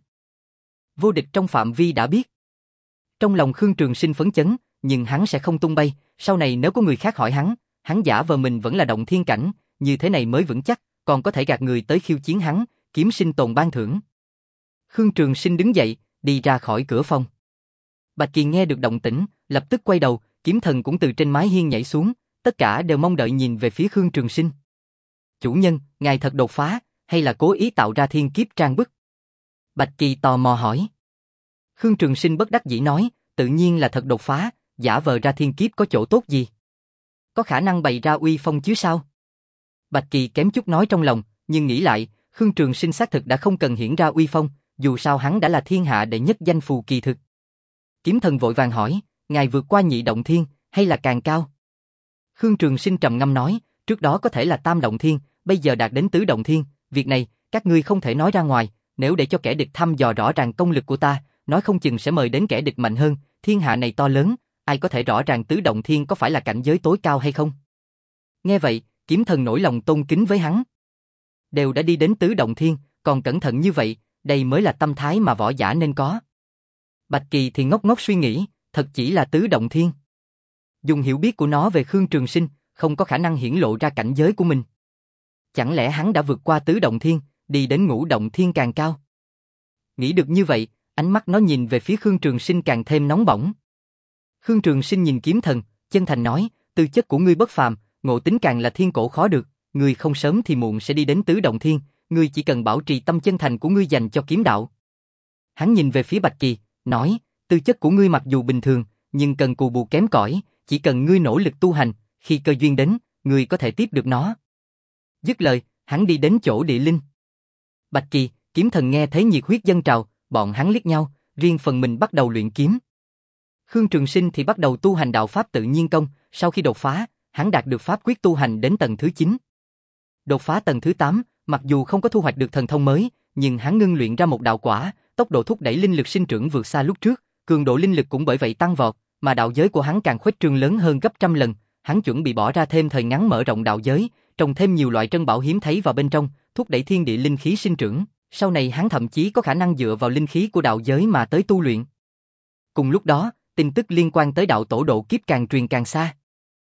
Vô địch trong phạm vi đã biết. Trong lòng Khương Trường Sinh phấn chấn, nhưng hắn sẽ không tung bay, sau này nếu có người khác hỏi hắn, hắn giả vờ mình vẫn là động thiên cảnh, như thế này mới vững chắc, còn có thể gạt người tới khiêu chiến hắn, kiếm sinh tồn ban thưởng. Khương Trường Sinh đứng dậy, đi ra khỏi cửa phòng. Bạch Kỳ nghe được động tĩnh, lập tức quay đầu, Kiếm Thần cũng từ trên mái hiên nhảy xuống, tất cả đều mong đợi nhìn về phía Khương Trường Sinh. Chủ nhân, ngài thật đột phá, hay là cố ý tạo ra thiên kiếp trang bức? Bạch Kỳ tò mò hỏi. Khương Trường Sinh bất đắc dĩ nói, tự nhiên là thật đột phá, giả vờ ra thiên kiếp có chỗ tốt gì? Có khả năng bày ra uy phong chứ sao? Bạch Kỳ kém chút nói trong lòng, nhưng nghĩ lại, Khương Trường Sinh xác thực đã không cần hiển ra uy phong, dù sao hắn đã là thiên hạ đệ nhất danh phù kỳ thực. Kiếm Thần vội vàng hỏi, ngài vượt qua nhị động thiên, hay là càng cao? Khương Trường Sinh trầm ngâm nói, trước đó có thể là tam động thiên, bây giờ đạt đến tứ động thiên, việc này, các ngươi không thể nói ra ngoài, nếu để cho kẻ địch thăm dò rõ ràng công lực của ta, nói không chừng sẽ mời đến kẻ địch mạnh hơn, thiên hạ này to lớn, ai có thể rõ ràng tứ động thiên có phải là cảnh giới tối cao hay không? Nghe vậy, Kiếm Thần nổi lòng tôn kính với hắn. Đều đã đi đến tứ động thiên, còn cẩn thận như vậy, đây mới là tâm thái mà võ giả nên có. Bạch Kỳ thì ngốc ngốc suy nghĩ, thật chỉ là tứ động thiên. Dùng hiểu biết của nó về Khương Trường Sinh, không có khả năng hiển lộ ra cảnh giới của mình. Chẳng lẽ hắn đã vượt qua tứ động thiên, đi đến ngũ động thiên càng cao? Nghĩ được như vậy, ánh mắt nó nhìn về phía Khương Trường Sinh càng thêm nóng bỏng. Khương Trường Sinh nhìn Kiếm Thần, chân thành nói, tư chất của ngươi bất phàm, ngộ tính càng là thiên cổ khó được, ngươi không sớm thì muộn sẽ đi đến tứ động thiên, ngươi chỉ cần bảo trì tâm chân thành của ngươi dành cho kiếm đạo. Hắn nhìn về phía Bạch Kỳ, nói, tư chất của ngươi mặc dù bình thường, nhưng cần cù bù kém cỏi, chỉ cần ngươi nỗ lực tu hành, khi cơ duyên đến, ngươi có thể tiếp được nó. Dứt lời, hắn đi đến chỗ địa linh. Bạch Kỳ, Kiếm Thần nghe thấy nhiệt huyết dâng trào, bọn hắn liếc nhau, riêng phần mình bắt đầu luyện kiếm. Khương Trường Sinh thì bắt đầu tu hành đạo pháp tự nhiên công, sau khi đột phá, hắn đạt được pháp quyết tu hành đến tầng thứ chín. Đột phá tầng thứ tám, mặc dù không có thu hoạch được thần thông mới, nhưng hắn ngưng luyện ra một đạo quả, tốc độ thúc đẩy linh lực sinh trưởng vượt xa lúc trước, cường độ linh lực cũng bởi vậy tăng vọt, mà đạo giới của hắn càng khuếch trương lớn hơn gấp trăm lần, hắn chuẩn bị bỏ ra thêm thời ngắn mở rộng đạo giới, trồng thêm nhiều loại trân bảo hiếm thấy vào bên trong, thúc đẩy thiên địa linh khí sinh trưởng, sau này hắn thậm chí có khả năng dựa vào linh khí của đạo giới mà tới tu luyện. Cùng lúc đó, tin tức liên quan tới đạo tổ độ kiếp càng truyền càng xa.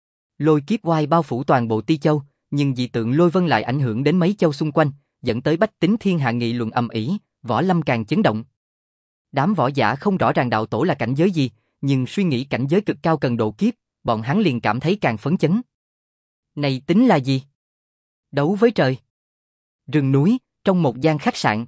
Lôi kiếp oai bao phủ toàn bộ Ti Châu, nhưng dị tượng lôi vân lại ảnh hưởng đến mấy châu xung quanh, dẫn tới bách tính thiên hạ nghị luận ầm ĩ, võ lâm càng chấn động. Đám võ giả không rõ ràng đạo tổ là cảnh giới gì, nhưng suy nghĩ cảnh giới cực cao cần độ kiếp, bọn hắn liền cảm thấy càng phấn chấn. Này tính là gì? Đấu với trời. Rừng núi, trong một gian khách sạn.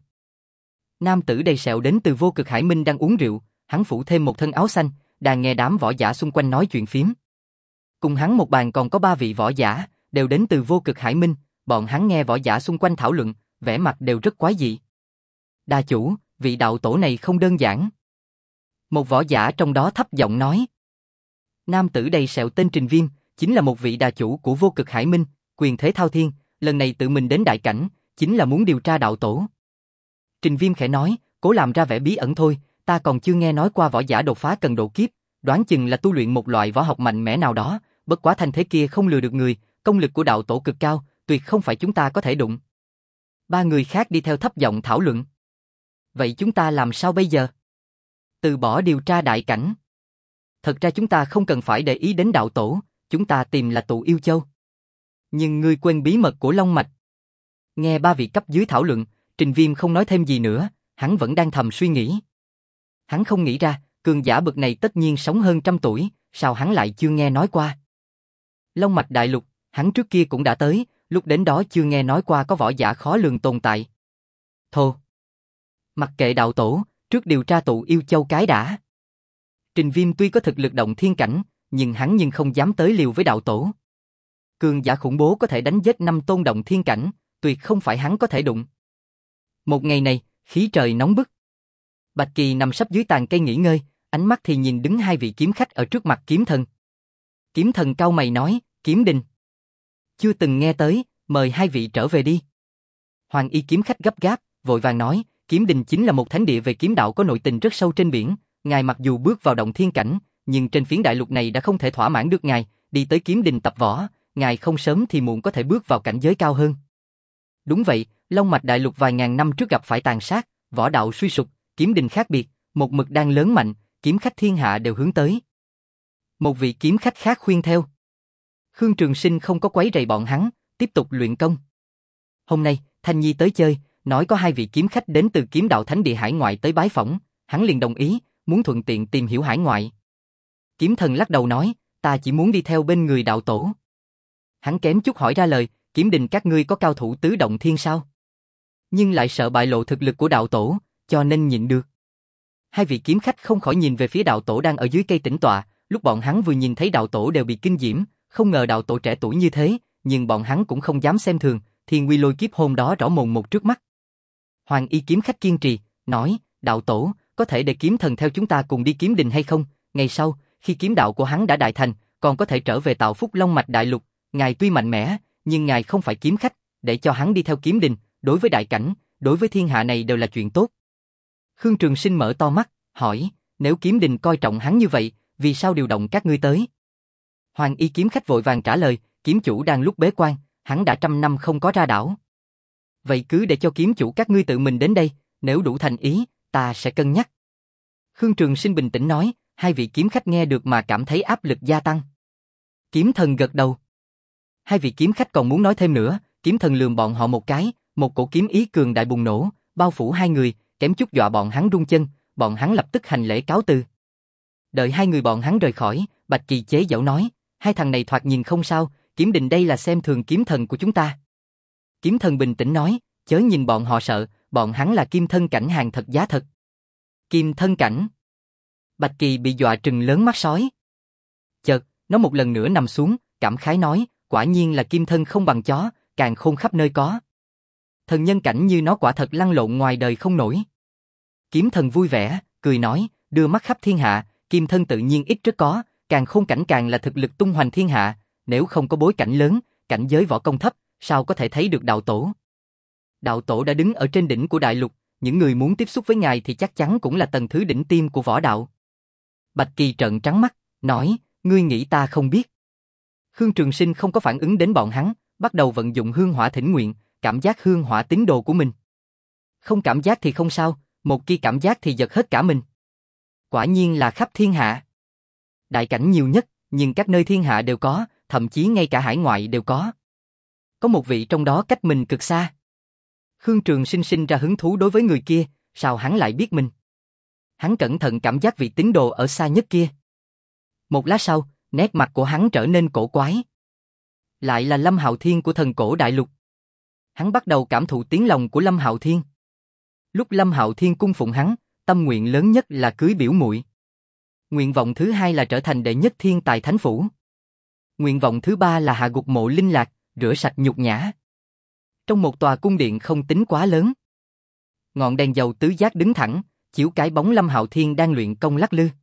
Nam tử đầy sẹo đến từ Vô Cực Hải Minh đang uống rượu, hắn phủ thêm một thân áo xanh, đang nghe đám võ giả xung quanh nói chuyện phiếm. Cùng hắn một bàn còn có ba vị võ giả, đều đến từ Vô Cực Hải Minh, bọn hắn nghe võ giả xung quanh thảo luận, vẻ mặt đều rất quái dị. Đa chủ, vị đạo tổ này không đơn giản. Một võ giả trong đó thấp giọng nói. Nam tử đầy sẹo tên Trình Viêm, chính là một vị đà chủ của Vô Cực Hải Minh, quyền thế thao thiên, lần này tự mình đến đại cảnh, chính là muốn điều tra đạo tổ. Trình Viêm khẽ nói, cố làm ra vẻ bí ẩn thôi, ta còn chưa nghe nói qua võ giả đột phá cần độ kiếp, đoán chừng là tu luyện một loại võ học mạnh mẽ nào đó, bất quá thanh thế kia không lừa được người, công lực của đạo tổ cực cao, tuyệt không phải chúng ta có thể đụng. Ba người khác đi theo thấp giọng thảo luận. Vậy chúng ta làm sao bây giờ? Từ bỏ điều tra đại cảnh. Thật ra chúng ta không cần phải để ý đến đạo tổ, chúng ta tìm là tụ yêu châu. Nhưng ngươi quên bí mật của Long Mạch. Nghe ba vị cấp dưới thảo luận, Trình Viêm không nói thêm gì nữa, hắn vẫn đang thầm suy nghĩ. Hắn không nghĩ ra, cường giả bậc này tất nhiên sống hơn trăm tuổi, sao hắn lại chưa nghe nói qua. Long Mạch Đại Lục, hắn trước kia cũng đã tới, lúc đến đó chưa nghe nói qua có võ giả khó lường tồn tại. Thô. Mặc kệ đạo tổ, trước điều tra tụ yêu châu cái đã. Trình Viêm tuy có thực lực động thiên cảnh, nhưng hắn nhưng không dám tới liều với đạo tổ. Cường giả khủng bố có thể đánh giết năm tôn động thiên cảnh, tuyệt không phải hắn có thể đụng. Một ngày này, khí trời nóng bức. Bạch Kỳ nằm sấp dưới tàn cây nghỉ ngơi, ánh mắt thì nhìn đứng hai vị kiếm khách ở trước mặt kiếm thần. Kiếm thần cau mày nói, Kiếm Đình. Chưa từng nghe tới, mời hai vị trở về đi. Hoàng y kiếm khách gấp gáp, vội vàng nói, Kiếm Đình chính là một thánh địa về kiếm đạo có nội tình rất sâu trên biển. Ngài mặc dù bước vào động thiên cảnh, nhưng trên phiến đại lục này đã không thể thỏa mãn được ngài, đi tới Kiếm Đình tập võ, ngài không sớm thì muộn có thể bước vào cảnh giới cao hơn. Đúng vậy, Long Mạch Đại Lục vài ngàn năm trước gặp phải tàn sát, võ đạo suy sụp, Kiếm Đình khác biệt, một mực đang lớn mạnh, kiếm khách thiên hạ đều hướng tới. Một vị kiếm khách khác khuyên theo. Khương Trường Sinh không có quấy rầy bọn hắn, tiếp tục luyện công. Hôm nay, Thanh Nhi tới chơi, nói có hai vị kiếm khách đến từ kiếm đạo thánh địa hải ngoại tới bái phỏng, hắn liền đồng ý, muốn thuận tiện tìm hiểu hải ngoại. Kiếm thần lắc đầu nói, ta chỉ muốn đi theo bên người đạo tổ. Hắn kém chút hỏi ra lời, Kiếm Đình các ngươi có cao thủ tứ động thiên sao? Nhưng lại sợ bại lộ thực lực của đạo tổ, cho nên nhịn được. Hai vị kiếm khách không khỏi nhìn về phía đạo tổ đang ở dưới cây tĩnh tọa, lúc bọn hắn vừa nhìn thấy đạo tổ đều bị kinh diễm, không ngờ đạo tổ trẻ tuổi như thế, nhưng bọn hắn cũng không dám xem thường, thiên nguy lôi kiếp hôm đó rõ mồn một trước mắt. Hoàng y kiếm khách kiên trì, nói, đạo tổ, có thể để kiếm thần theo chúng ta cùng đi Kiếm Đình hay không? Ngày sau, khi kiếm đạo của hắn đã đại thành, còn có thể trở về tạo phúc Long Mạch Đại Lục. Ngài tuy mạnh mẽ, nhưng ngài không phải kiếm khách, để cho hắn đi theo Kiếm Đình, đối với đại cảnh, đối với thiên hạ này đều là chuyện tốt. Khương Trường Sinh mở to mắt, hỏi, nếu Kiếm Đình coi trọng hắn như vậy, vì sao điều động các ngươi tới? Hoàng y kiếm khách vội vàng trả lời, kiếm chủ đang lúc bế quan, hắn đã trăm năm không có ra đảo. Vậy cứ để cho kiếm chủ các ngươi tự mình đến đây, nếu đủ thành ý, ta sẽ cân nhắc. Khương Trường Sinh bình tĩnh nói, hai vị kiếm khách nghe được mà cảm thấy áp lực gia tăng. Kiếm thần gật đầu. Hai vị kiếm khách còn muốn nói thêm nữa, kiếm thần lườm bọn họ một cái, một cổ kiếm ý cường đại bùng nổ, bao phủ hai người, kém chút dọa bọn hắn run chân, bọn hắn lập tức hành lễ cáo từ. Đợi hai người bọn hắn rời khỏi, Bạch Kỳ chế giễu nói, hai thằng này thoạt nhìn không sao, Kiếm Đình đây là xem thường kiếm thần của chúng ta. Kiếm thần bình tĩnh nói, chớ nhìn bọn họ sợ, bọn hắn là kim thân cảnh hàng thật giá thật. Kim thân cảnh. Bạch Kỳ bị dọa trừng lớn mắt sói. Chợt, nó một lần nữa nằm xuống, cảm khái nói, quả nhiên là kim thân không bằng chó, càng khôn khắp nơi có. Thần nhân cảnh như nó quả thật lăn lộn ngoài đời không nổi. Kiếm thần vui vẻ, cười nói, đưa mắt khắp thiên hạ, kim thân tự nhiên ít rất có, càng khôn cảnh càng là thực lực tung hoành thiên hạ, nếu không có bối cảnh lớn, cảnh giới võ công thấp, sao có thể thấy được đạo tổ. Đạo tổ đã đứng ở trên đỉnh của đại lục, những người muốn tiếp xúc với ngài thì chắc chắn cũng là tầng thứ đỉnh tiêm của võ đạo. Bạch Kỳ trợn trắng mắt, nói, ngươi nghĩ ta không biết. Khương Trường Sinh không có phản ứng đến bọn hắn, bắt đầu vận dụng hương hỏa thỉnh nguyện, cảm giác hương hỏa tín đồ của mình. Không cảm giác thì không sao, một khi cảm giác thì giật hết cả mình. Quả nhiên là khắp thiên hạ. Đại cảnh nhiều nhất, nhưng các nơi thiên hạ đều có, thậm chí ngay cả hải ngoại đều có. Có một vị trong đó cách mình cực xa. Khương Trường Sinh sinh ra hứng thú đối với người kia, sao hắn lại biết mình? Hắn cẩn thận cảm giác vị tín đồ ở xa nhất kia. Một lát sau, nét mặt của hắn trở nên cổ quái. Lại là Lâm Hạo Thiên của thần cổ đại lục. Hắn bắt đầu cảm thụ tiếng lòng của Lâm Hạo Thiên. Lúc Lâm Hạo Thiên cung phụng hắn, tâm nguyện lớn nhất là cưới biểu muội. Nguyện vọng thứ hai là trở thành đệ nhất thiên tài thánh phủ. Nguyện vọng thứ ba là hạ gục mộ linh lạc, rửa sạch nhục nhã. Trong một tòa cung điện không tính quá lớn. Ngọn đèn dầu tứ giác đứng thẳng, chiếu cái bóng Lâm Hạo Thiên đang luyện công lắc lư.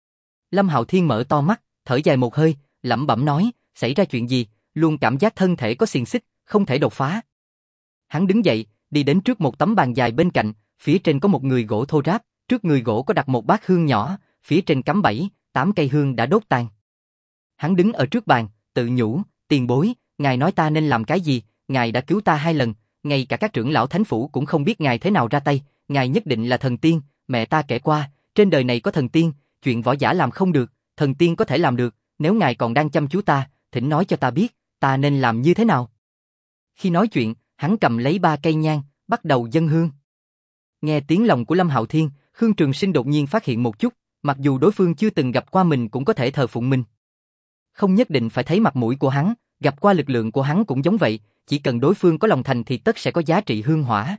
Lâm Hạo Thiên mở to mắt, thở dài một hơi, lẩm bẩm nói, xảy ra chuyện gì, luôn cảm giác thân thể có xiềng xích, không thể đột phá. Hắn đứng dậy, đi đến trước một tấm bàn dài bên cạnh, phía trên có một người gỗ thô ráp, trước người gỗ có đặt một bát hương nhỏ, phía trên cắm bảy, tám cây hương đã đốt tàn. Hắn đứng ở trước bàn, tự nhủ, tiền bối, ngài nói ta nên làm cái gì, ngài đã cứu ta hai lần, ngay cả các trưởng lão thánh phủ cũng không biết ngài thế nào ra tay, ngài nhất định là thần tiên, mẹ ta kể qua, trên đời này có thần tiên, chuyện võ giả làm không được, thần tiên có thể làm được, nếu ngài còn đang chăm chú ta, thỉnh nói cho ta biết, ta nên làm như thế nào. Khi nói chuyện, hắn cầm lấy ba cây nhang, bắt đầu dâng hương. Nghe tiếng lòng của Lâm Hạo Thiên, Khương Trường Sinh đột nhiên phát hiện một chút, mặc dù đối phương chưa từng gặp qua mình cũng có thể thờ phụng mình. Không nhất định phải thấy mặt mũi của hắn, gặp qua lực lượng của hắn cũng giống vậy, chỉ cần đối phương có lòng thành thì tất sẽ có giá trị hương hỏa.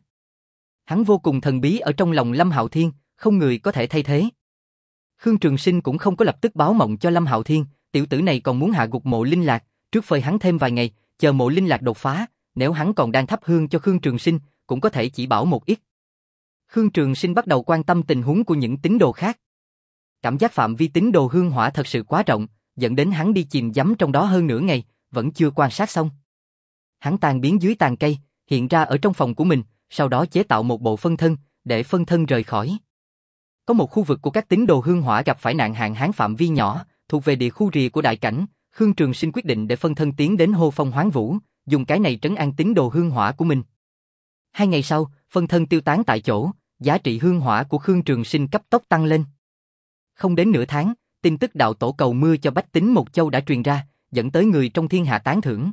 Hắn vô cùng thần bí ở trong lòng Lâm Hạo Thiên, không người có thể thay thế. Khương Trường Sinh cũng không có lập tức báo mộng cho Lâm Hạo Thiên, tiểu tử này còn muốn hạ gục Mộ Linh Lạc, trước phơi hắn thêm vài ngày, chờ Mộ Linh Lạc đột phá, nếu hắn còn đang thắp hương cho Khương Trường Sinh, cũng có thể chỉ bảo một ít. Khương Trường Sinh bắt đầu quan tâm tình huống của những tín đồ khác. Cảm giác phạm vi tín đồ hương hỏa thật sự quá rộng, dẫn đến hắn đi chìm đắm trong đó hơn nửa ngày, vẫn chưa quan sát xong. Hắn tan biến dưới tàn cây, hiện ra ở trong phòng của mình, sau đó chế tạo một bộ phân thân, để phân thân rời khỏi. Có một khu vực của các tín đồ hương hỏa gặp phải nạn hạn hán phạm vi nhỏ, thuộc về địa khu rìa của đại cảnh, Khương Trường Sinh quyết định để phân thân tiến đến Hô Phong Hoán Vũ, dùng cái này trấn an tín đồ hương hỏa của mình. Hai ngày sau, phân thân tiêu tán tại chỗ, giá trị hương hỏa của Khương Trường Sinh cấp tốc tăng lên. Không đến nửa tháng, tin tức đạo tổ cầu mưa cho bách tính một châu đã truyền ra, dẫn tới người trong thiên hạ tán thưởng.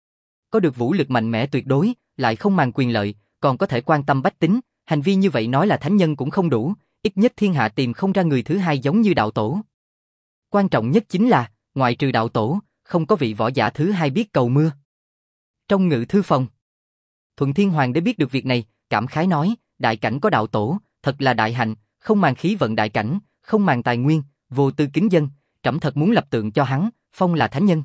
Có được vũ lực mạnh mẽ tuyệt đối, lại không màng quyền lợi, còn có thể quan tâm bách tính, hành vi như vậy nói là thánh nhân cũng không đủ, ít nhất thiên hạ tìm không ra người thứ hai giống như đạo tổ. Quan trọng nhất chính là, ngoại trừ đạo tổ, không có vị võ giả thứ hai biết cầu mưa. Trong ngự thư phòng, Thuận Thiên Hoàng đế biết được việc này, cảm khái nói, đại cảnh có đạo tổ, thật là đại hạnh, không màng khí vận đại cảnh, không màng tài nguyên, vô tư kính dân, trẫm thật muốn lập tượng cho hắn, phong là thánh nhân.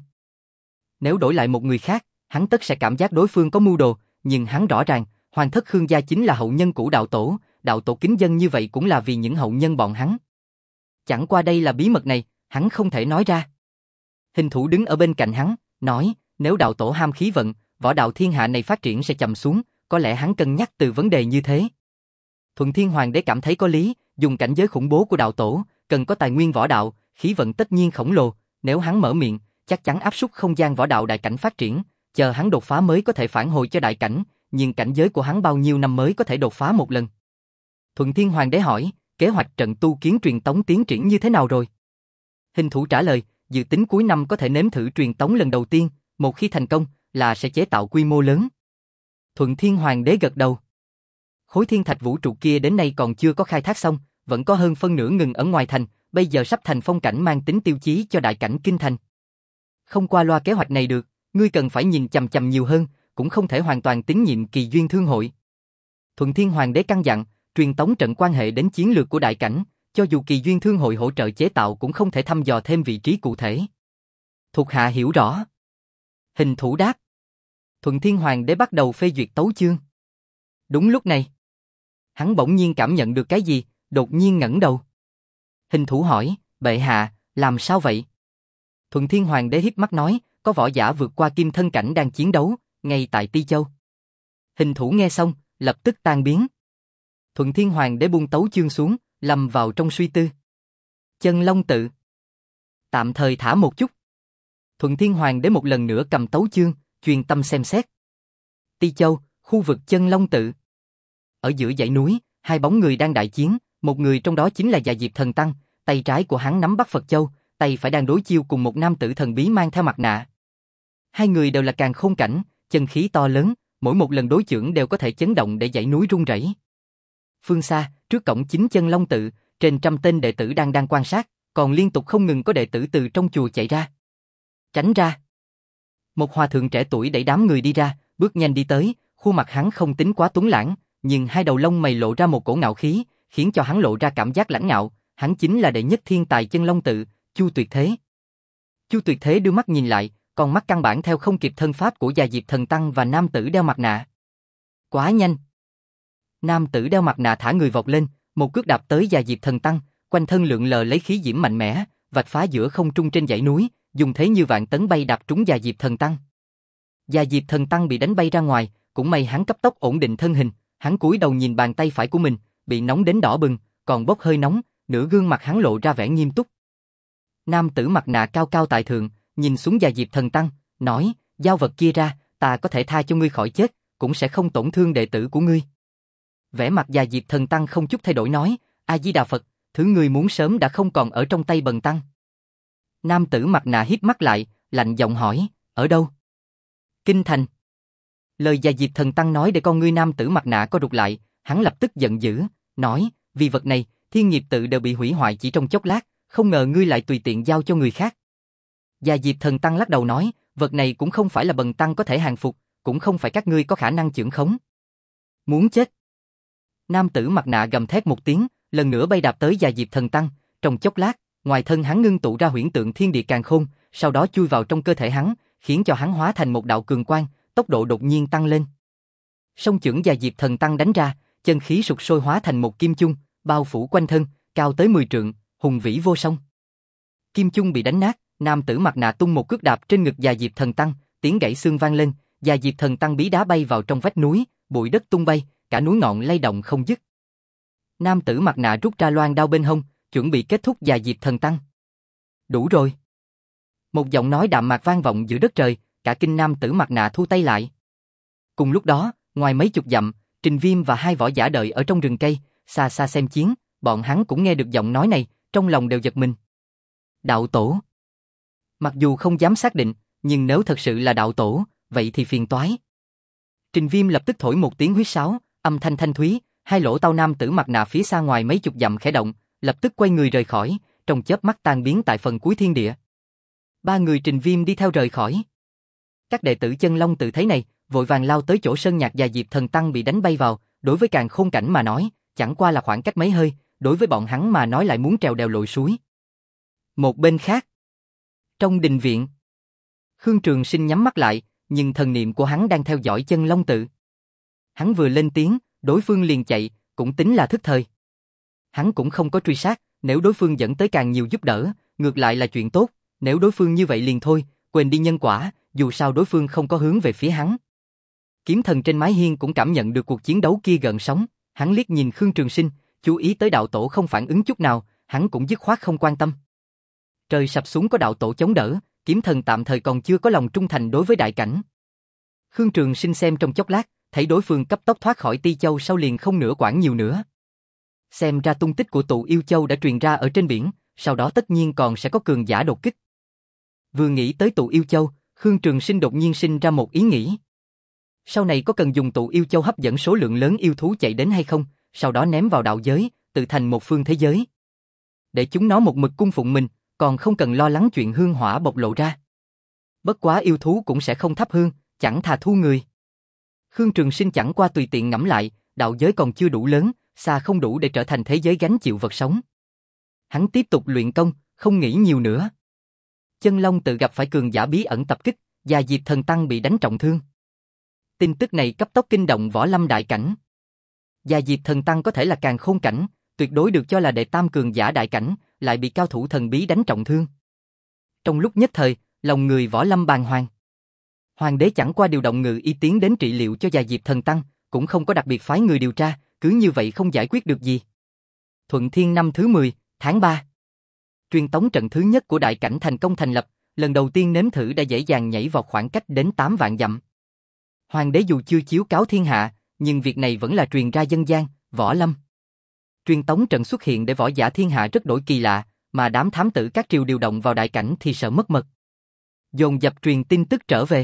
Nếu đổi lại một người khác, hắn tất sẽ cảm giác đối phương có mưu đồ, nhưng hắn rõ ràng, hoàng thất Khương gia chính là hậu nhân của đạo tổ, đạo tổ kính dân như vậy cũng là vì những hậu nhân bọn hắn. Chẳng qua đây là bí mật này, hắn không thể nói ra. Hình thủ đứng ở bên cạnh hắn, nói, nếu đạo tổ ham khí vận, võ đạo thiên hạ này phát triển sẽ chậm xuống, có lẽ hắn cân nhắc từ vấn đề như thế. Thuận Thiên Hoàng đế cảm thấy có lý, dùng cảnh giới khủng bố của đạo tổ, cần có tài nguyên võ đạo, khí vận tất nhiên khổng lồ, nếu hắn mở miệng, chắc chắn áp suất không gian võ đạo đại cảnh phát triển, chờ hắn đột phá mới có thể phản hồi cho đại cảnh, nhưng cảnh giới của hắn bao nhiêu năm mới có thể đột phá một lần. Thuận Thiên Hoàng đế hỏi, kế hoạch trận tu kiến truyền tống tiến triển như thế nào rồi? Hình thủ trả lời, dự tính cuối năm có thể nếm thử truyền tống lần đầu tiên, một khi thành công, là sẽ chế tạo quy mô lớn. Thuận Thiên Hoàng đế gật đầu. Khối thiên thạch vũ trụ kia đến nay còn chưa có khai thác xong, vẫn có hơn phân nửa ngừng ở ngoài thành, bây giờ sắp thành phong cảnh mang tính tiêu chí cho đại cảnh kinh thành. Không qua loa kế hoạch này được, ngươi cần phải nhìn chằm chằm nhiều hơn, cũng không thể hoàn toàn tín nhiệm Kỳ Duyên Thương hội. Thuận Thiên Hoàng đế căn dặn, truyền tống trận quan hệ đến chiến lược của đại cảnh, cho dù Kỳ Duyên Thương hội hỗ trợ chế tạo cũng không thể thăm dò thêm vị trí cụ thể. Thuộc hạ hiểu rõ. Hình thủ đáp. Thuận Thiên Hoàng đế bắt đầu phê duyệt tấu chương. Đúng lúc này, hắn bỗng nhiên cảm nhận được cái gì, đột nhiên ngẩng đầu. Hình thủ hỏi, bệ hạ, làm sao vậy? Thuận Thiên Hoàng đế híp mắt nói, có võ giả vượt qua kim thân cảnh đang chiến đấu, ngay tại Ti Châu. Hình thủ nghe xong, lập tức tan biến. Thuận Thiên Hoàng đế buông tấu chương xuống, lâm vào trong suy tư. Chân Long tự. Tạm thời thả một chút. Thuận Thiên Hoàng đế một lần nữa cầm tấu chương, chuyên tâm xem xét. Ti Châu, khu vực Chân Long tự. Ở giữa dãy núi, hai bóng người đang đại chiến, một người trong đó chính là Dạ Diệp Thần Tăng, tay trái của hắn nắm bắt Phật Châu, tay phải đang đối chiêu cùng một nam tử thần bí mang theo mặt nạ. Hai người đều là càn khôn cảnh, chân khí to lớn, mỗi một lần đối chưởng đều có thể chấn động để dãy núi rung rẩy. Phương xa, trước cổng chính Chân Long tự, trên trăm tên đệ tử đang đang quan sát, còn liên tục không ngừng có đệ tử từ trong chùa chạy ra. Tránh ra. Một hòa thượng trẻ tuổi đẩy đám người đi ra, bước nhanh đi tới, khuôn mặt hắn không tính quá tuấn lãng, nhưng hai đầu lông mày lộ ra một cổ ngạo khí, khiến cho hắn lộ ra cảm giác lãnh ngạo, hắn chính là đệ nhất thiên tài Chân Long tự, Chu Tuyệt Thế. Chu Tuyệt Thế đưa mắt nhìn lại, con mắt căn bản theo không kịp thân pháp của Dạ Diệp Thần Tăng và nam tử đeo mặt nạ. Quá nhanh. Nam tử đeo mặt nạ thả người vọt lên, một cước đạp tới Dạ Diệp Thần Tăng, quanh thân lượn lờ lấy khí diễm mạnh mẽ, vạch phá giữa không trung trên dãy núi, dùng thế như vạn tấn bay đạp trúng Dạ Diệp Thần Tăng. Dạ Diệp Thần Tăng bị đánh bay ra ngoài, cũng may hắn cấp tốc ổn định thân hình, hắn cúi đầu nhìn bàn tay phải của mình, bị nóng đến đỏ bừng, còn bốc hơi nóng, nửa gương mặt hắn lộ ra vẻ nghiêm túc. Nam tử mặt nạ cao cao tại thượng, nhìn xuống Dạ Diệp Thần Tăng, nói, giao vật kia ra, ta có thể tha cho ngươi khỏi chết, cũng sẽ không tổn thương đệ tử của ngươi. Vẻ mặt Dạ Diệp Thần Tăng không chút thay đổi nói, A Di Đà Phật, thứ ngươi muốn sớm đã không còn ở trong tay bần tăng. Nam tử mặt nạ híp mắt lại, lạnh giọng hỏi, ở đâu? Kinh thành. Lời Già Diệp Thần Tăng nói để con ngươi nam tử mặt nạ co rụt lại, hắn lập tức giận dữ, nói, vì vật này, thiên nghiệp tự đều bị hủy hoại chỉ trong chốc lát, không ngờ ngươi lại tùy tiện giao cho người khác. Già Diệp Thần Tăng lắc đầu nói, vật này cũng không phải là bần tăng có thể hàng phục, cũng không phải các ngươi có khả năng chưởng khống. Muốn chết. Nam tử mặt nạ gầm thét một tiếng, lần nữa bay đạp tới Già Diệp Thần Tăng, trong chốc lát, ngoài thân hắn ngưng tụ ra huyễn tượng thiên địa càn khôn, sau đó chui vào trong cơ thể hắn, khiến cho hắn hóa thành một đạo cường quang, tốc độ đột nhiên tăng lên. Song chưởng Già Diệp Thần Tăng đánh ra, chân khí sục sôi hóa thành một kim chung, bao phủ quanh thân, cao tới mười trượng, hùng vĩ vô song. Kim chung bị đánh nát, nam tử mặt nạ tung một cước đạp trên ngực Già Diệp Thần Tăng, tiếng gãy xương vang lên, Già Diệp Thần Tăng bí đá bay vào trong vách núi, bụi đất tung bay, cả núi ngọn lay động không dứt. Nam tử mặt nạ rút ra loan đao bên hông, chuẩn bị kết thúc Già Diệp Thần Tăng. Đủ rồi. Một giọng nói đạm mạc vang vọng giữa đất trời, cả kinh nam tử mặt nạ thu tay lại. Cùng lúc đó, ngoài mấy chục dặm, Trình Viêm và hai võ giả đợi ở trong rừng cây, xa xa xem chiến, bọn hắn cũng nghe được giọng nói này, trong lòng đều giật mình. Đạo tổ. Mặc dù không dám xác định, nhưng nếu thật sự là đạo tổ, vậy thì phiền toái. Trình Viêm lập tức thổi một tiếng huýt sáo, âm thanh thanh thúy, hai lỗ tai nam tử mặt nạ phía xa ngoài mấy chục dặm khẽ động, lập tức quay người rời khỏi, trong chớp mắt tan biến tại phần cuối thiên địa. Ba người Trình Viêm đi theo rời khỏi. Các đệ tử Chân Long tự thấy này, vội vàng lao tới chỗ sơn nhạc Già Diệp Thần Tăng bị đánh bay vào, đối với Càn Khôn cảnh mà nói, chẳng qua là khoảng cách mấy hơi, đối với bọn hắn mà nói lại muốn trèo đèo lội suối. Một bên khác, trong đình viện, Khương Trường Sinh nhắm mắt lại, nhưng thần niệm của hắn đang theo dõi Chân Long tự. Hắn vừa lên tiếng, đối phương liền chạy, cũng tính là thức thời. Hắn cũng không có truy sát, nếu đối phương dẫn tới càng nhiều giúp đỡ, ngược lại là chuyện tốt, nếu đối phương như vậy liền thôi, quên đi nhân quả, dù sao đối phương không có hướng về phía hắn. Kiếm thần trên mái hiên cũng cảm nhận được cuộc chiến đấu kia gần sóng, hắn liếc nhìn Khương Trường Sinh, chú ý tới đạo tổ không phản ứng chút nào, hắn cũng dứt khoát không quan tâm. Trời sập xuống có đạo tổ chống đỡ, kiếm thần tạm thời còn chưa có lòng trung thành đối với đại cảnh. Khương Trường Sinh xem trong chốc lát, thấy đối phương cấp tốc thoát khỏi Ti Châu sau liền không nữa quản nhiều nữa. Xem ra tung tích của tụ Yêu Châu đã truyền ra ở trên biển, sau đó tất nhiên còn sẽ có cường giả đột kích. Vừa nghĩ tới tụ Yêu Châu, Khương Trường Sinh đột nhiên sinh ra một ý nghĩ. Sau này có cần dùng tụ Yêu Châu hấp dẫn số lượng lớn yêu thú chạy đến hay không, sau đó ném vào đạo giới, tự thành một phương thế giới. Để chúng nó một mực cung phụng mình, còn không cần lo lắng chuyện hương hỏa bộc lộ ra. Bất quá yêu thú cũng sẽ không thắp hương, chẳng thà thu người. Khương Trường Sinh chẳng qua tùy tiện ngẫm lại, đạo giới còn chưa đủ lớn, xa không đủ để trở thành thế giới gánh chịu vật sống. Hắn tiếp tục luyện công, không nghĩ nhiều nữa. Chân Long tự gặp phải cường giả bí ẩn tập kích, Già Diệp Thần Tăng bị đánh trọng thương. Tin tức này cấp tốc kinh động võ lâm đại cảnh. Già Diệp Thần Tăng có thể là Càn Khôn cảnh, tuyệt đối được cho là đệ tam cường giả đại cảnh, lại bị cao thủ thần bí đánh trọng thương. Trong lúc nhất thời, lòng người võ lâm bàng hoàng. Hoàng đế chẳng qua điều động ngự y tiến đến trị liệu cho Già Diệp Thần Tăng, cũng không có đặc biệt phái người điều tra, cứ như vậy không giải quyết được gì. Thuận Thiên năm thứ mười, tháng ba. Truyền tống trận thứ nhất của đại cảnh thành công thành lập, lần đầu tiên nếm thử đã dễ dàng nhảy vào khoảng cách đến tám vạn dặm. Hoàng đế dù chưa chiếu cáo thiên hạ, nhưng việc này vẫn là truyền ra dân gian, võ lâm. Truyền tống trận xuất hiện để võ giả thiên hạ rất đổi kỳ lạ, mà đám thám tử các triều điều động vào đại cảnh thì sợ mất mật. Dồn dập truyền tin tức trở về.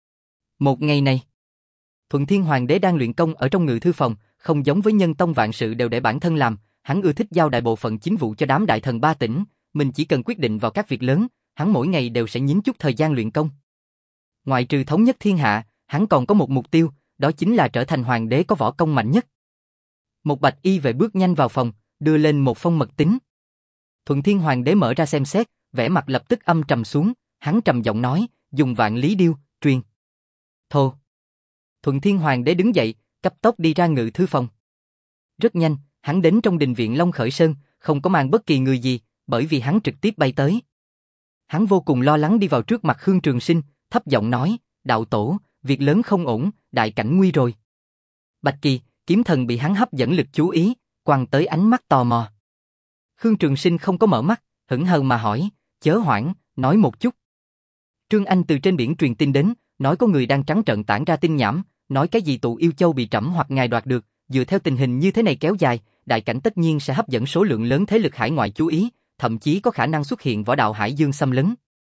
Một ngày này, Thuận Thiên Hoàng đế đang luyện công ở trong ngự thư phòng, không giống với Nhân Tông vạn sự đều để bản thân làm, hắn ưa thích giao đại bộ phận chính vụ cho đám đại thần ba tỉnh, mình chỉ cần quyết định vào các việc lớn, hắn mỗi ngày đều sẽ nhín chút thời gian luyện công. Ngoại trừ thống nhất thiên hạ, hắn còn có một mục tiêu, đó chính là trở thành hoàng đế có võ công mạnh nhất. Một bạch y vệ bước nhanh vào phòng, đưa lên một phong mật tín. Thuận Thiên Hoàng đế mở ra xem xét, vẻ mặt lập tức âm trầm xuống, hắn trầm giọng nói, dùng vạn lý điêu, truyền. Thô. Thuận Thiên Hoàng đế đứng dậy, cấp tốc đi ra ngự thư phòng. Rất nhanh, hắn đến trong đình viện Long Khởi Sơn, không có mang bất kỳ người gì, bởi vì hắn trực tiếp bay tới. Hắn vô cùng lo lắng đi vào trước mặt Khương Trường Sinh, thấp giọng nói, đạo tổ, việc lớn không ổn, đại cảnh nguy rồi. Bạch Kỳ, kiếm thần bị hắn hấp dẫn lực chú ý, quăng tới ánh mắt tò mò. Khương Trường Sinh không có mở mắt, hững hờ mà hỏi, chớ hoảng, nói một chút. Trương Anh từ trên biển truyền tin đến, nói có người đang trắng trợn tản ra tin nhảm, nói cái gì tụ Yêu Châu bị trẫm hoặc ngài đoạt được, dựa theo tình hình như thế này kéo dài, đại cảnh tất nhiên sẽ hấp dẫn số lượng lớn thế lực hải ngoại chú ý, thậm chí có khả năng xuất hiện võ đạo hải dương xâm lấn.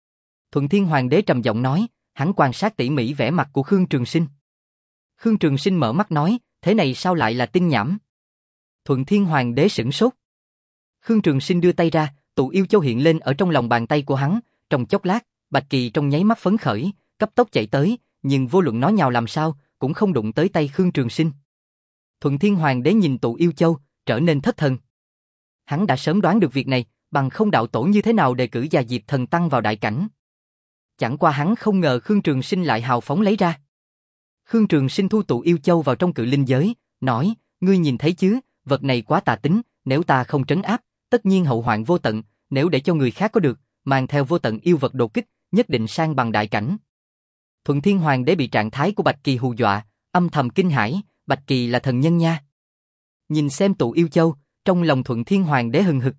Thuận Thiên Hoàng đế trầm giọng nói, hắn quan sát tỉ mỉ vẻ mặt của Khương Trường Sinh. Khương Trường Sinh mở mắt nói, thế này sao lại là tinh nhảm? Thuận Thiên Hoàng đế sửng sốt. Khương Trường Sinh đưa tay ra, tụ yêu châu hiện lên ở trong lòng bàn tay của hắn, trong chốc lát, Bạch Kỳ trong nháy mắt phấn khởi, cấp tốc chạy tới, nhưng vô luận nó nhào làm sao, cũng không đụng tới tay Khương Trường Sinh. Thuận Thiên Hoàng đế nhìn tụ yêu châu, trở nên thất thần. Hắn đã sớm đoán được việc này, bằng không đạo tổ như thế nào đề cử Già Diệp Thần Tăng vào đại cảnh. Chẳng qua hắn không ngờ Khương Trường Sinh lại hào phóng lấy ra. Khương Trường Sinh thu tụ yêu châu vào trong cự linh giới, nói, ngươi nhìn thấy chứ, vật này quá tà tính, nếu ta không trấn áp, tất nhiên hậu hoạn vô tận, nếu để cho người khác có được, mang theo vô tận yêu vật đột kích, nhất định sang bằng đại cảnh. Thuận Thiên Hoàng đế bị trạng thái của Bạch Kỳ hù dọa, âm thầm kinh hãi, Bạch Kỳ là thần nhân nha. Nhìn xem tụ yêu châu, trong lòng Thuận Thiên Hoàng đế hừng hực.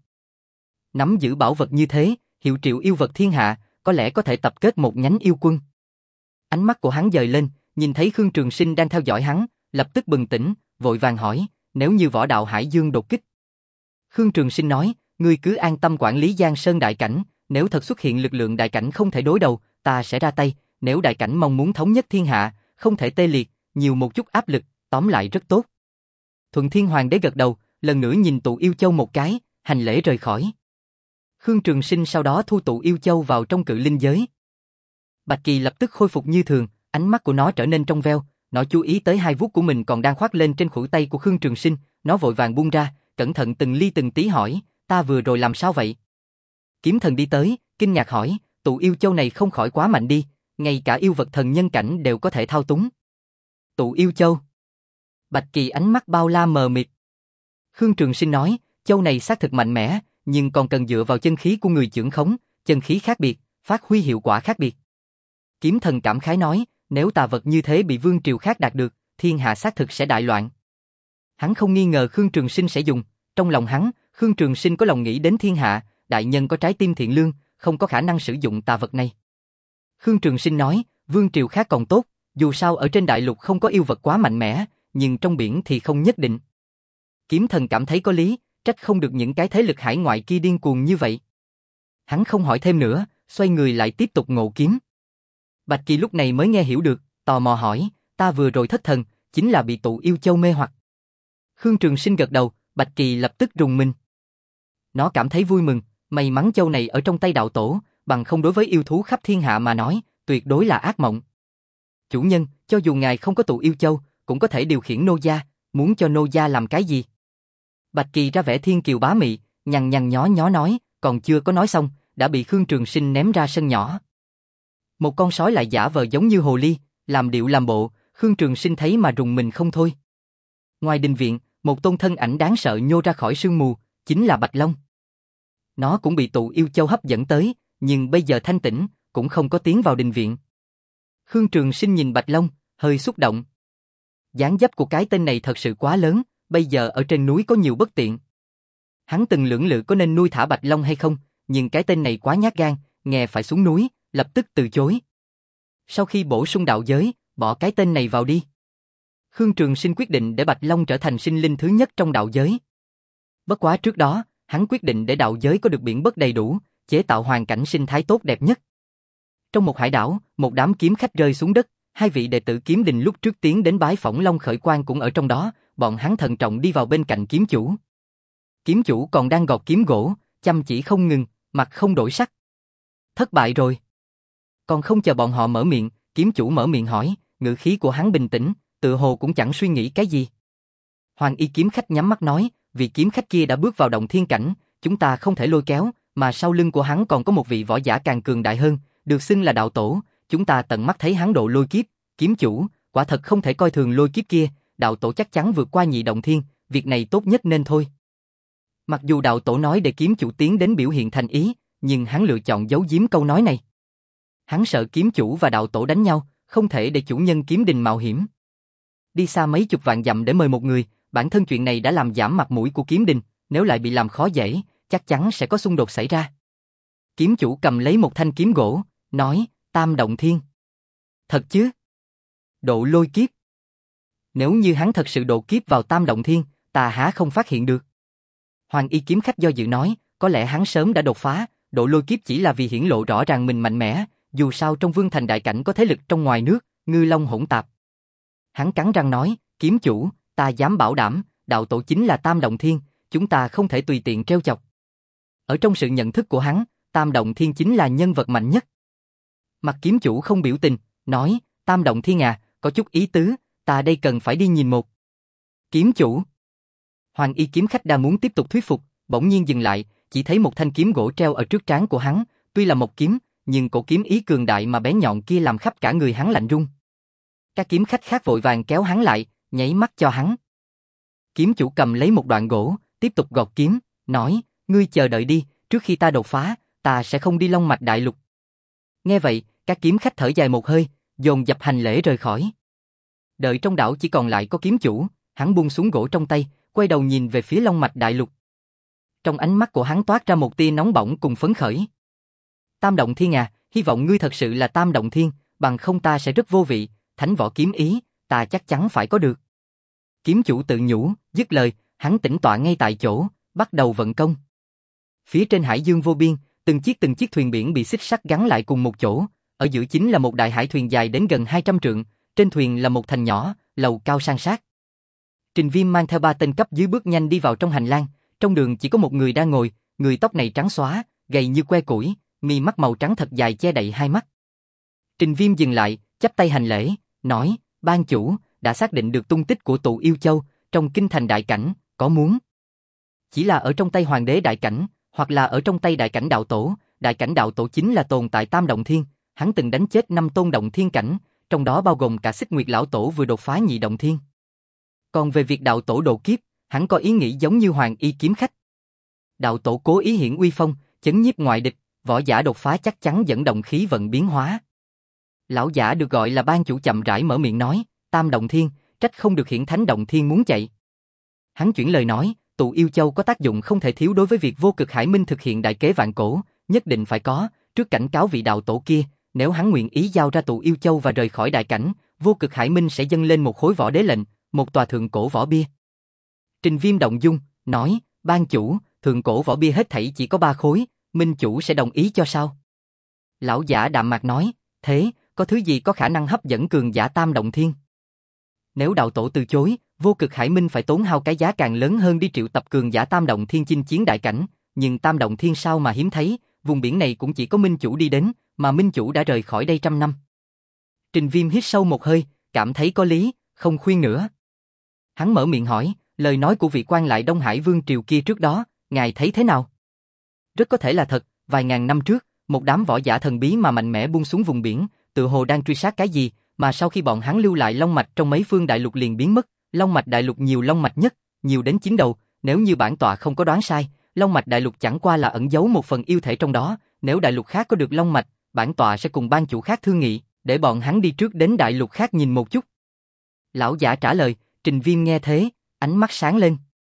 Nắm giữ bảo vật như thế, hiệu triệu yêu vật thiên hạ, có lẽ có thể tập kết một nhánh yêu quân. Ánh mắt của hắn dời lên, nhìn thấy Khương Trường Sinh đang theo dõi hắn, lập tức bừng tỉnh, vội vàng hỏi, nếu như võ đạo Hải Dương đột kích. Khương Trường Sinh nói, ngươi cứ an tâm quản lý Giang Sơn đại cảnh, nếu thật xuất hiện lực lượng đại cảnh không thể đối đầu, ta sẽ ra tay, nếu đại cảnh mong muốn thống nhất thiên hạ, không thể tê liệt, nhiều một chút áp lực, tóm lại rất tốt. Thuận Thiên Hoàng đế gật đầu, lần nữa nhìn tụ yêu châu một cái, hành lễ rời khỏi. Khương Trường Sinh sau đó thu tụ yêu châu vào trong cự linh giới. Bạch Kỳ lập tức khôi phục như thường, ánh mắt của nó trở nên trong veo, nó chú ý tới hai vuốt của mình còn đang khoác lên trên khuỷu tay của Khương Trường Sinh, nó vội vàng buông ra, cẩn thận từng ly từng tí hỏi, ta vừa rồi làm sao vậy? Kiếm Thần đi tới, kinh ngạc hỏi, tụ yêu châu này không khỏi quá mạnh đi, ngay cả yêu vật thần nhân cảnh đều có thể thao túng. Tụ yêu châu. Bạch Kỳ ánh mắt bao la mờ mịt. Khương Trường Sinh nói, châu này xác thực mạnh mẽ, nhưng còn cần dựa vào chân khí của người chưởng khống, chân khí khác biệt, phát huy hiệu quả khác biệt. Kiếm Thần cảm khái nói, nếu tà vật như thế bị vương triều khác đạt được, thiên hạ xác thực sẽ đại loạn. Hắn không nghi ngờ Khương Trường Sinh sẽ dùng, trong lòng hắn, Khương Trường Sinh có lòng nghĩ đến thiên hạ, đại nhân có trái tim thiện lương, không có khả năng sử dụng tà vật này. Khương Trường Sinh nói, vương triều khác còn tốt, dù sao ở trên đại lục không có yêu vật quá mạnh mẽ, nhưng trong biển thì không nhất định. Kiếm Thần cảm thấy có lý, trách không được những cái thế lực hải ngoại kia điên cuồng như vậy. Hắn không hỏi thêm nữa, xoay người lại tiếp tục ngộ kiếm. Bạch Kỳ lúc này mới nghe hiểu được, tò mò hỏi, ta vừa rồi thất thần, chính là bị tụ yêu châu mê hoặc. Khương Trường Sinh gật đầu, Bạch Kỳ lập tức rùng mình. Nó cảm thấy vui mừng, may mắn châu này ở trong tay đạo tổ, bằng không đối với yêu thú khắp thiên hạ mà nói, tuyệt đối là ác mộng. Chủ nhân, cho dù ngài không có tụ yêu châu, cũng có thể điều khiển nô gia, muốn cho nô gia làm cái gì? Bạch Kỳ ra vẻ thiên kiều bá mị, nhằn nhằn nhó nhó nói, còn chưa có nói xong, đã bị Khương Trường Sinh ném ra sân nhỏ. Một con sói lại giả vờ giống như hồ ly, làm điệu làm bộ, Khương Trường Sinh thấy mà rùng mình không thôi. Ngoài đình viện, một tôn thân ảnh đáng sợ nhô ra khỏi sương mù, chính là Bạch Long. Nó cũng bị tụ yêu châu hấp dẫn tới, nhưng bây giờ thanh tĩnh, cũng không có tiến vào đình viện. Khương Trường Sinh nhìn Bạch Long, hơi xúc động. Dáng dấp của cái tên này thật sự quá lớn, bây giờ ở trên núi có nhiều bất tiện. Hắn từng lưỡng lự có nên nuôi thả Bạch Long hay không, nhưng cái tên này quá nhát gan, nghe phải xuống núi, lập tức từ chối. Sau khi bổ sung đạo giới, bỏ cái tên này vào đi. Khương Trường Sinh quyết định để Bạch Long trở thành sinh linh thứ nhất trong đạo giới. Bất quá trước đó, hắn quyết định để đạo giới có được biển bất đầy đủ, chế tạo hoàn cảnh sinh thái tốt đẹp nhất. Trong một hải đảo, một đám kiếm khách rơi xuống đất, hai vị đệ tử kiếm đình lúc trước tiến đến bái phỏng Long Khởi Quang cũng ở trong đó, bọn hắn thận trọng đi vào bên cạnh kiếm chủ. Kiếm chủ còn đang gọt kiếm gỗ, chăm chỉ không ngừng, mặt không đổi sắc. Thất bại rồi. Còn không chờ bọn họ mở miệng, kiếm chủ mở miệng hỏi, ngữ khí của hắn bình tĩnh, tựa hồ cũng chẳng suy nghĩ cái gì. Hoàng y kiếm khách nhắm mắt nói, vị kiếm khách kia đã bước vào động thiên cảnh, chúng ta không thể lôi kéo, mà sau lưng của hắn còn có một vị võ giả càng cường đại hơn, được xưng là đạo tổ, chúng ta tận mắt thấy hắn độ lôi kiếp, kiếm chủ, quả thật không thể coi thường lôi kiếp kia, đạo tổ chắc chắn vượt qua nhị động thiên, việc này tốt nhất nên thôi. Mặc dù đạo tổ nói để kiếm chủ tiến đến biểu hiện thành ý, nhưng hắn lựa chọn giấu giếm câu nói này. Hắn sợ kiếm chủ và đạo tổ đánh nhau, không thể để chủ nhân kiếm đình mạo hiểm. Đi xa mấy chục vạn dặm để mời một người, bản thân chuyện này đã làm giảm mặt mũi của kiếm đình, nếu lại bị làm khó dễ, chắc chắn sẽ có xung đột xảy ra. Kiếm chủ cầm lấy một thanh kiếm gỗ, nói, Tam Động Thiên. Thật chứ? Độ lôi kiếp. Nếu như hắn thật sự độ kiếp vào Tam Động Thiên, ta há không phát hiện được. Hoàng y kiếm khách do dự nói, có lẽ hắn sớm đã đột phá, độ lôi kiếp chỉ là vì hiển lộ rõ ràng mình mạnh mẽ, dù sao trong Vương Thành đại cảnh có thế lực trong ngoài nước, ngư long hỗn tạp. Hắn cắn răng nói, kiếm chủ, ta dám bảo đảm, đạo tổ chính là Tam Động Thiên, chúng ta không thể tùy tiện trêu chọc. Ở trong sự nhận thức của hắn, Tam Động Thiên chính là nhân vật mạnh nhất. Mặt kiếm chủ không biểu tình, nói, Tam Động Thiên à, có chút ý tứ, ta đây cần phải đi nhìn một. Kiếm chủ. Hoàng y kiếm khách đang muốn tiếp tục thuyết phục, bỗng nhiên dừng lại, chỉ thấy một thanh kiếm gỗ treo ở trước trán của hắn, tuy là một kiếm, nhưng cổ kiếm ý cường đại mà bén nhọn kia làm khắp cả người hắn lạnh run. Các kiếm khách khác vội vàng kéo hắn lại, nháy mắt cho hắn. Kiếm chủ cầm lấy một đoạn gỗ, tiếp tục gọt kiếm, nói, ngươi chờ đợi đi, trước khi ta đột phá, ta sẽ không đi Long Mạch Đại Lục. Nghe vậy, các kiếm khách thở dài một hơi, dồn dập hành lễ rời khỏi. Đợi trong đảo chỉ còn lại có kiếm chủ, hắn buông xuống gỗ trong tay, quay đầu nhìn về phía Long Mạch Đại Lục. Trong ánh mắt của hắn toát ra một tia nóng bỏng cùng phấn khởi. Tam Động Thiên à, hy vọng ngươi thật sự là Tam Động Thiên, bằng không ta sẽ rất vô vị, thánh võ kiếm ý, ta chắc chắn phải có được. Kiếm chủ tự nhủ, dứt lời, hắn tĩnh tọa ngay tại chỗ, bắt đầu vận công. Phía trên hải dương vô biên, từng chiếc từng chiếc thuyền biển bị xích sắt gắn lại cùng một chỗ, ở giữa chính là một đại hải thuyền dài đến gần hai trăm trượng, trên thuyền là một thành nhỏ, lầu cao san sát. Trình Viêm mang theo ba tên cấp dưới bước nhanh đi vào trong hành lang, trong đường chỉ có một người đang ngồi, người tóc này trắng xóa, gầy như que củi, mi mắt màu trắng thật dài che đậy hai mắt. Trình Viêm dừng lại, chắp tay hành lễ, nói, ban chủ, đã xác định được tung tích của tụ yêu châu, trong kinh thành đại cảnh, có muốn. Chỉ là ở trong tay hoàng đế đại cảnh, hoặc là ở trong tay đại cảnh đạo tổ, đại cảnh đạo tổ chính là tồn tại Tam Động Thiên, hắn từng đánh chết năm tôn động thiên cảnh, trong đó bao gồm cả Xích Nguyệt lão tổ vừa đột phá nhị động thiên. Còn về việc đạo tổ độ kiếp, hắn có ý nghĩ giống như hoàng y kiếm khách. Đạo tổ cố ý hiển uy phong, chấn nhiếp ngoại địch, võ giả đột phá chắc chắn dẫn động khí vận biến hóa. Lão giả được gọi là ban chủ chậm rãi mở miệng nói, Tam Động Thiên, trách không được hiển thánh động thiên muốn chạy. Hắn chuyển lời nói, tụ yêu châu có tác dụng không thể thiếu đối với việc Vô Cực Hải Minh thực hiện đại kế vạn cổ, nhất định phải có, trước cảnh cáo vị đạo tổ kia, nếu hắn nguyện ý giao ra tụ yêu châu và rời khỏi đại cảnh, Vô Cực Hải Minh sẽ dâng lên một khối võ đế lệnh, một tòa thượng cổ võ bia. Trình Viêm động dung, nói, ban chủ, thượng cổ võ bia hết thảy chỉ có ba khối, minh chủ sẽ đồng ý cho sao? Lão giả đạm mạc nói, thế, có thứ gì có khả năng hấp dẫn cường giả Tam Động Thiên? Nếu đạo tổ từ chối, Vô Cực Hải Minh phải tốn hao cái giá càng lớn hơn đi triệu tập cường giả Tam Động Thiên chinh chiến đại cảnh, nhưng Tam Động Thiên sao mà hiếm thấy, vùng biển này cũng chỉ có minh chủ đi đến, mà minh chủ đã rời khỏi đây trăm năm. Trình Viêm hít sâu một hơi, cảm thấy có lý, không khuyên nữa. Hắn mở miệng hỏi, lời nói của vị quan lại Đông Hải Vương triều kia trước đó, ngài thấy thế nào? Rất có thể là thật, vài ngàn năm trước, một đám võ giả thần bí mà mạnh mẽ buông xuống vùng biển, tự hồ đang truy sát cái gì, mà sau khi bọn hắn lưu lại long mạch trong mấy phương đại lục liền biến mất, long mạch đại lục nhiều long mạch nhất, nhiều đến chín đầu, nếu như bản tọa không có đoán sai, long mạch đại lục chẳng qua là ẩn giấu một phần yêu thể trong đó, nếu đại lục khác có được long mạch, bản tọa sẽ cùng ban chủ khác thương nghị, để bọn hắn đi trước đến đại lục khác nhìn một chút. Lão giả trả lời, Trình Viêm nghe thế, ánh mắt sáng lên.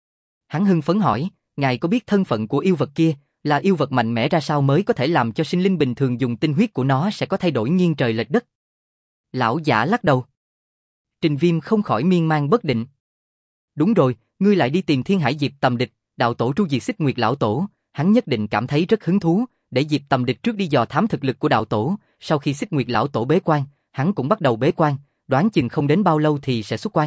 Hắn hưng phấn hỏi, ngài có biết thân phận của yêu vật kia, là yêu vật mạnh mẽ ra sao mới có thể làm cho sinh linh bình thường dùng tinh huyết của nó sẽ có thay đổi nghiêng trời lệch đất? Lão giả lắc đầu. Trình Viêm không khỏi miên man bất định. Đúng rồi, ngươi lại đi tìm Thiên Hải Diệp Tầm Địch, đạo tổ tru diệt Xích Nguyệt lão tổ, hắn nhất định cảm thấy rất hứng thú, để Diệp Tầm Địch trước đi dò thám thực lực của đạo tổ, sau khi Xích Nguyệt lão tổ bế quan, hắn cũng bắt đầu bế quan, đoán chừng không đến bao lâu thì sẽ xuất quan.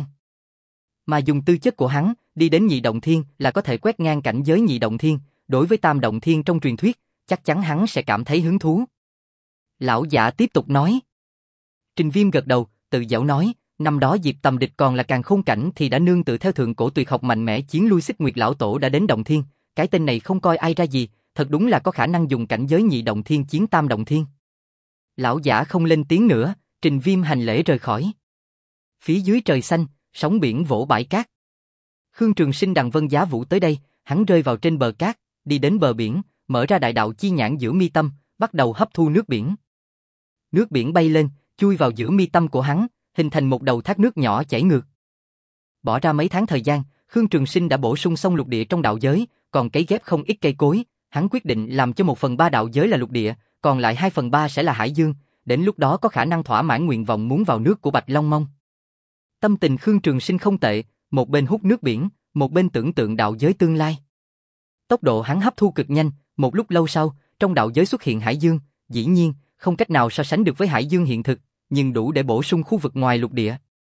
Mà dùng tư chất của hắn, đi đến nhị động thiên là có thể quét ngang cảnh giới nhị động thiên, đối với tam động thiên trong truyền thuyết, chắc chắn hắn sẽ cảm thấy hứng thú. Lão giả tiếp tục nói. Trình Viêm gật đầu, tự giễu nói, năm đó Diệp Tầm Địch còn là càn khôn cảnh thì đã nương tự theo thượng cổ tuyệt học mạnh mẽ chiến lui Xích Nguyệt lão tổ đã đến động thiên, cái tên này không coi ai ra gì, thật đúng là có khả năng dùng cảnh giới nhị động thiên chiến tam động thiên. Lão giả không lên tiếng nữa, Trình Viêm hành lễ rời khỏi. Phía dưới trời xanh, sóng biển vỗ bãi cát. Khương Trường Sinh đằng Vân Giá Vũ tới đây, hắn rơi vào trên bờ cát, đi đến bờ biển, mở ra đại đạo chi nhãn giữa mi tâm, bắt đầu hấp thu nước biển. Nước biển bay lên, chui vào giữa mi tâm của hắn, hình thành một đầu thác nước nhỏ chảy ngược. Bỏ ra mấy tháng thời gian, Khương Trường Sinh đã bổ sung xong lục địa trong đạo giới, còn cấy ghép không ít cây cối, hắn quyết định làm cho một phần ba đạo giới là lục địa, còn lại hai phần ba sẽ là hải dương, đến lúc đó có khả năng thỏa mãn nguyện vọng muốn vào nước của Bạch Long Mông. Tâm tình Khương Trường Sinh không tệ, một bên hút nước biển, một bên tưởng tượng đạo giới tương lai. Tốc độ hắn hấp thu cực nhanh, một lúc lâu sau, trong đạo giới xuất hiện hải dương, dĩ nhiên, không cách nào so sánh được với hải dương hiện thực, nhưng đủ để bổ sung khu vực ngoài lục địa.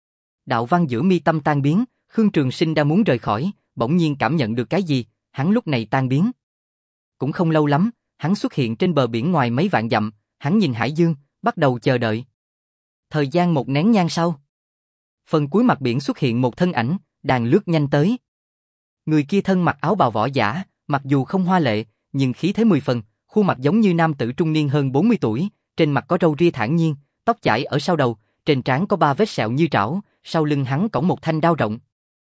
Đạo văn giữa mi tâm tan biến, Khương Trường Sinh đang muốn rời khỏi, bỗng nhiên cảm nhận được cái gì, hắn lúc này tan biến. Cũng không lâu lắm, hắn xuất hiện trên bờ biển ngoài mấy vạn dặm, hắn nhìn hải dương, bắt đầu chờ đợi. Thời gian một nén nhang sau, phần cuối mặt biển xuất hiện một thân ảnh, đang lướt nhanh tới. Người kia thân mặc áo bào võ giả, mặc dù không hoa lệ, nhưng khí thế mười phần, khuôn mặt giống như nam tử trung niên hơn bốn mươi tuổi, trên mặt có râu ria thản nhiên, tóc chải ở sau đầu, trên trán có ba vết sẹo như trảo, sau lưng hắn cõng một thanh đao rộng.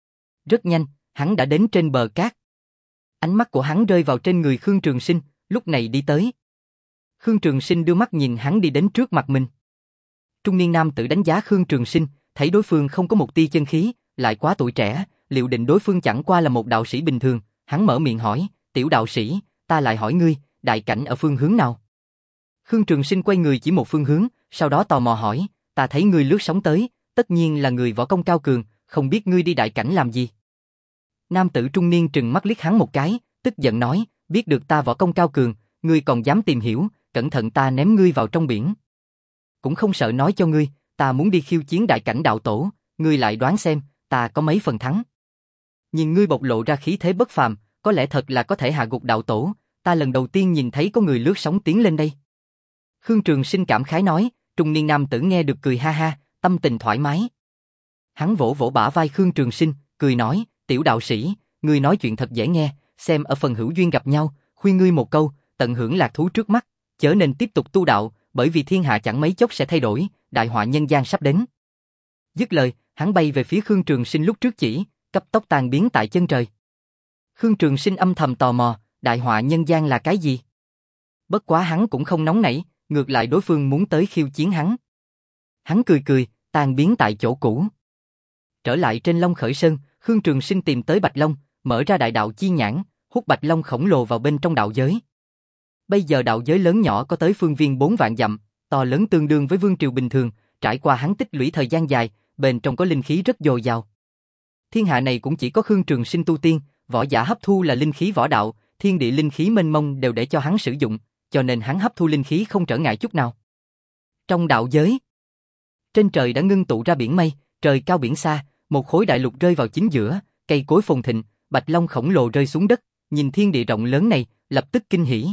Rất nhanh, hắn đã đến trên bờ cát. Ánh mắt của hắn rơi vào trên người Khương Trường Sinh, lúc này đi tới. Khương Trường Sinh đưa mắt nhìn hắn đi đến trước mặt mình. Trung niên nam tử đánh giá Khương Trường Sinh, thấy đối phương không có một tia chân khí, lại quá tuổi trẻ, liệu định đối phương chẳng qua là một đạo sĩ bình thường, hắn mở miệng hỏi, tiểu đạo sĩ, ta lại hỏi ngươi, đại cảnh ở phương hướng nào? Khương Trường Sinh quay người chỉ một phương hướng, sau đó tò mò hỏi, ta thấy ngươi lướt sóng tới, tất nhiên là người võ công cao cường, không biết ngươi đi đại cảnh làm gì? Nam tử trung niên trừng mắt liếc hắn một cái, tức giận nói, biết được ta võ công cao cường, ngươi còn dám tìm hiểu, cẩn thận ta ném ngươi vào trong biển. Cũng không sợ nói cho ngươi, ta muốn đi khiêu chiến đại cảnh đạo tổ, ngươi lại đoán xem, ta có mấy phần thắng. Nhìn ngươi bộc lộ ra khí thế bất phàm, có lẽ thật là có thể hạ gục đạo tổ, ta lần đầu tiên nhìn thấy có người lướt sóng tiến lên đây. Khương Trường Sinh cảm khái nói, trung niên nam tử nghe được cười ha ha, tâm tình thoải mái. Hắn vỗ vỗ bả vai Khương Trường Sinh, cười nói, tiểu đạo sĩ, ngươi nói chuyện thật dễ nghe, xem ở phần hữu duyên gặp nhau, khuyên ngươi một câu, tận hưởng lạc thú trước mắt, chớ nên tiếp tục tu đạo, bởi vì thiên hạ chẳng mấy chốc sẽ thay đổi, đại họa nhân gian sắp đến. Dứt lời, hắn bay về phía Khương Trường Sinh lúc trước chỉ, cấp tốc tan biến tại chân trời. Khương Trường Sinh âm thầm tò mò, đại họa nhân gian là cái gì? Bất quá hắn cũng không nóng nảy, ngược lại đối phương muốn tới khiêu chiến hắn. Hắn cười cười, tan biến tại chỗ cũ. Trở lại trên Long Khởi Sơn, Khương Trường Sinh tìm tới Bạch Long, mở ra đại đạo chi nhãn, hút Bạch Long khổng lồ vào bên trong đạo giới. Bây giờ đạo giới lớn nhỏ có tới phương viên bốn vạn dặm, to lớn tương đương với vương triều bình thường, trải qua hắn tích lũy thời gian dài, bên trong có linh khí rất dồi dào. Thiên hạ này cũng chỉ có Khương Trường Sinh tu tiên, võ giả hấp thu là linh khí võ đạo, thiên địa linh khí mênh mông đều để cho hắn sử dụng, cho nên hắn hấp thu linh khí không trở ngại chút nào. Trong đạo giới, trên trời đã ngưng tụ ra biển mây, trời cao biển xa, một khối đại lục rơi vào chính giữa, cây cối phồn thịnh, Bạch Long khổng lồ rơi xuống đất, nhìn thiên địa rộng lớn này, lập tức kinh hỉ.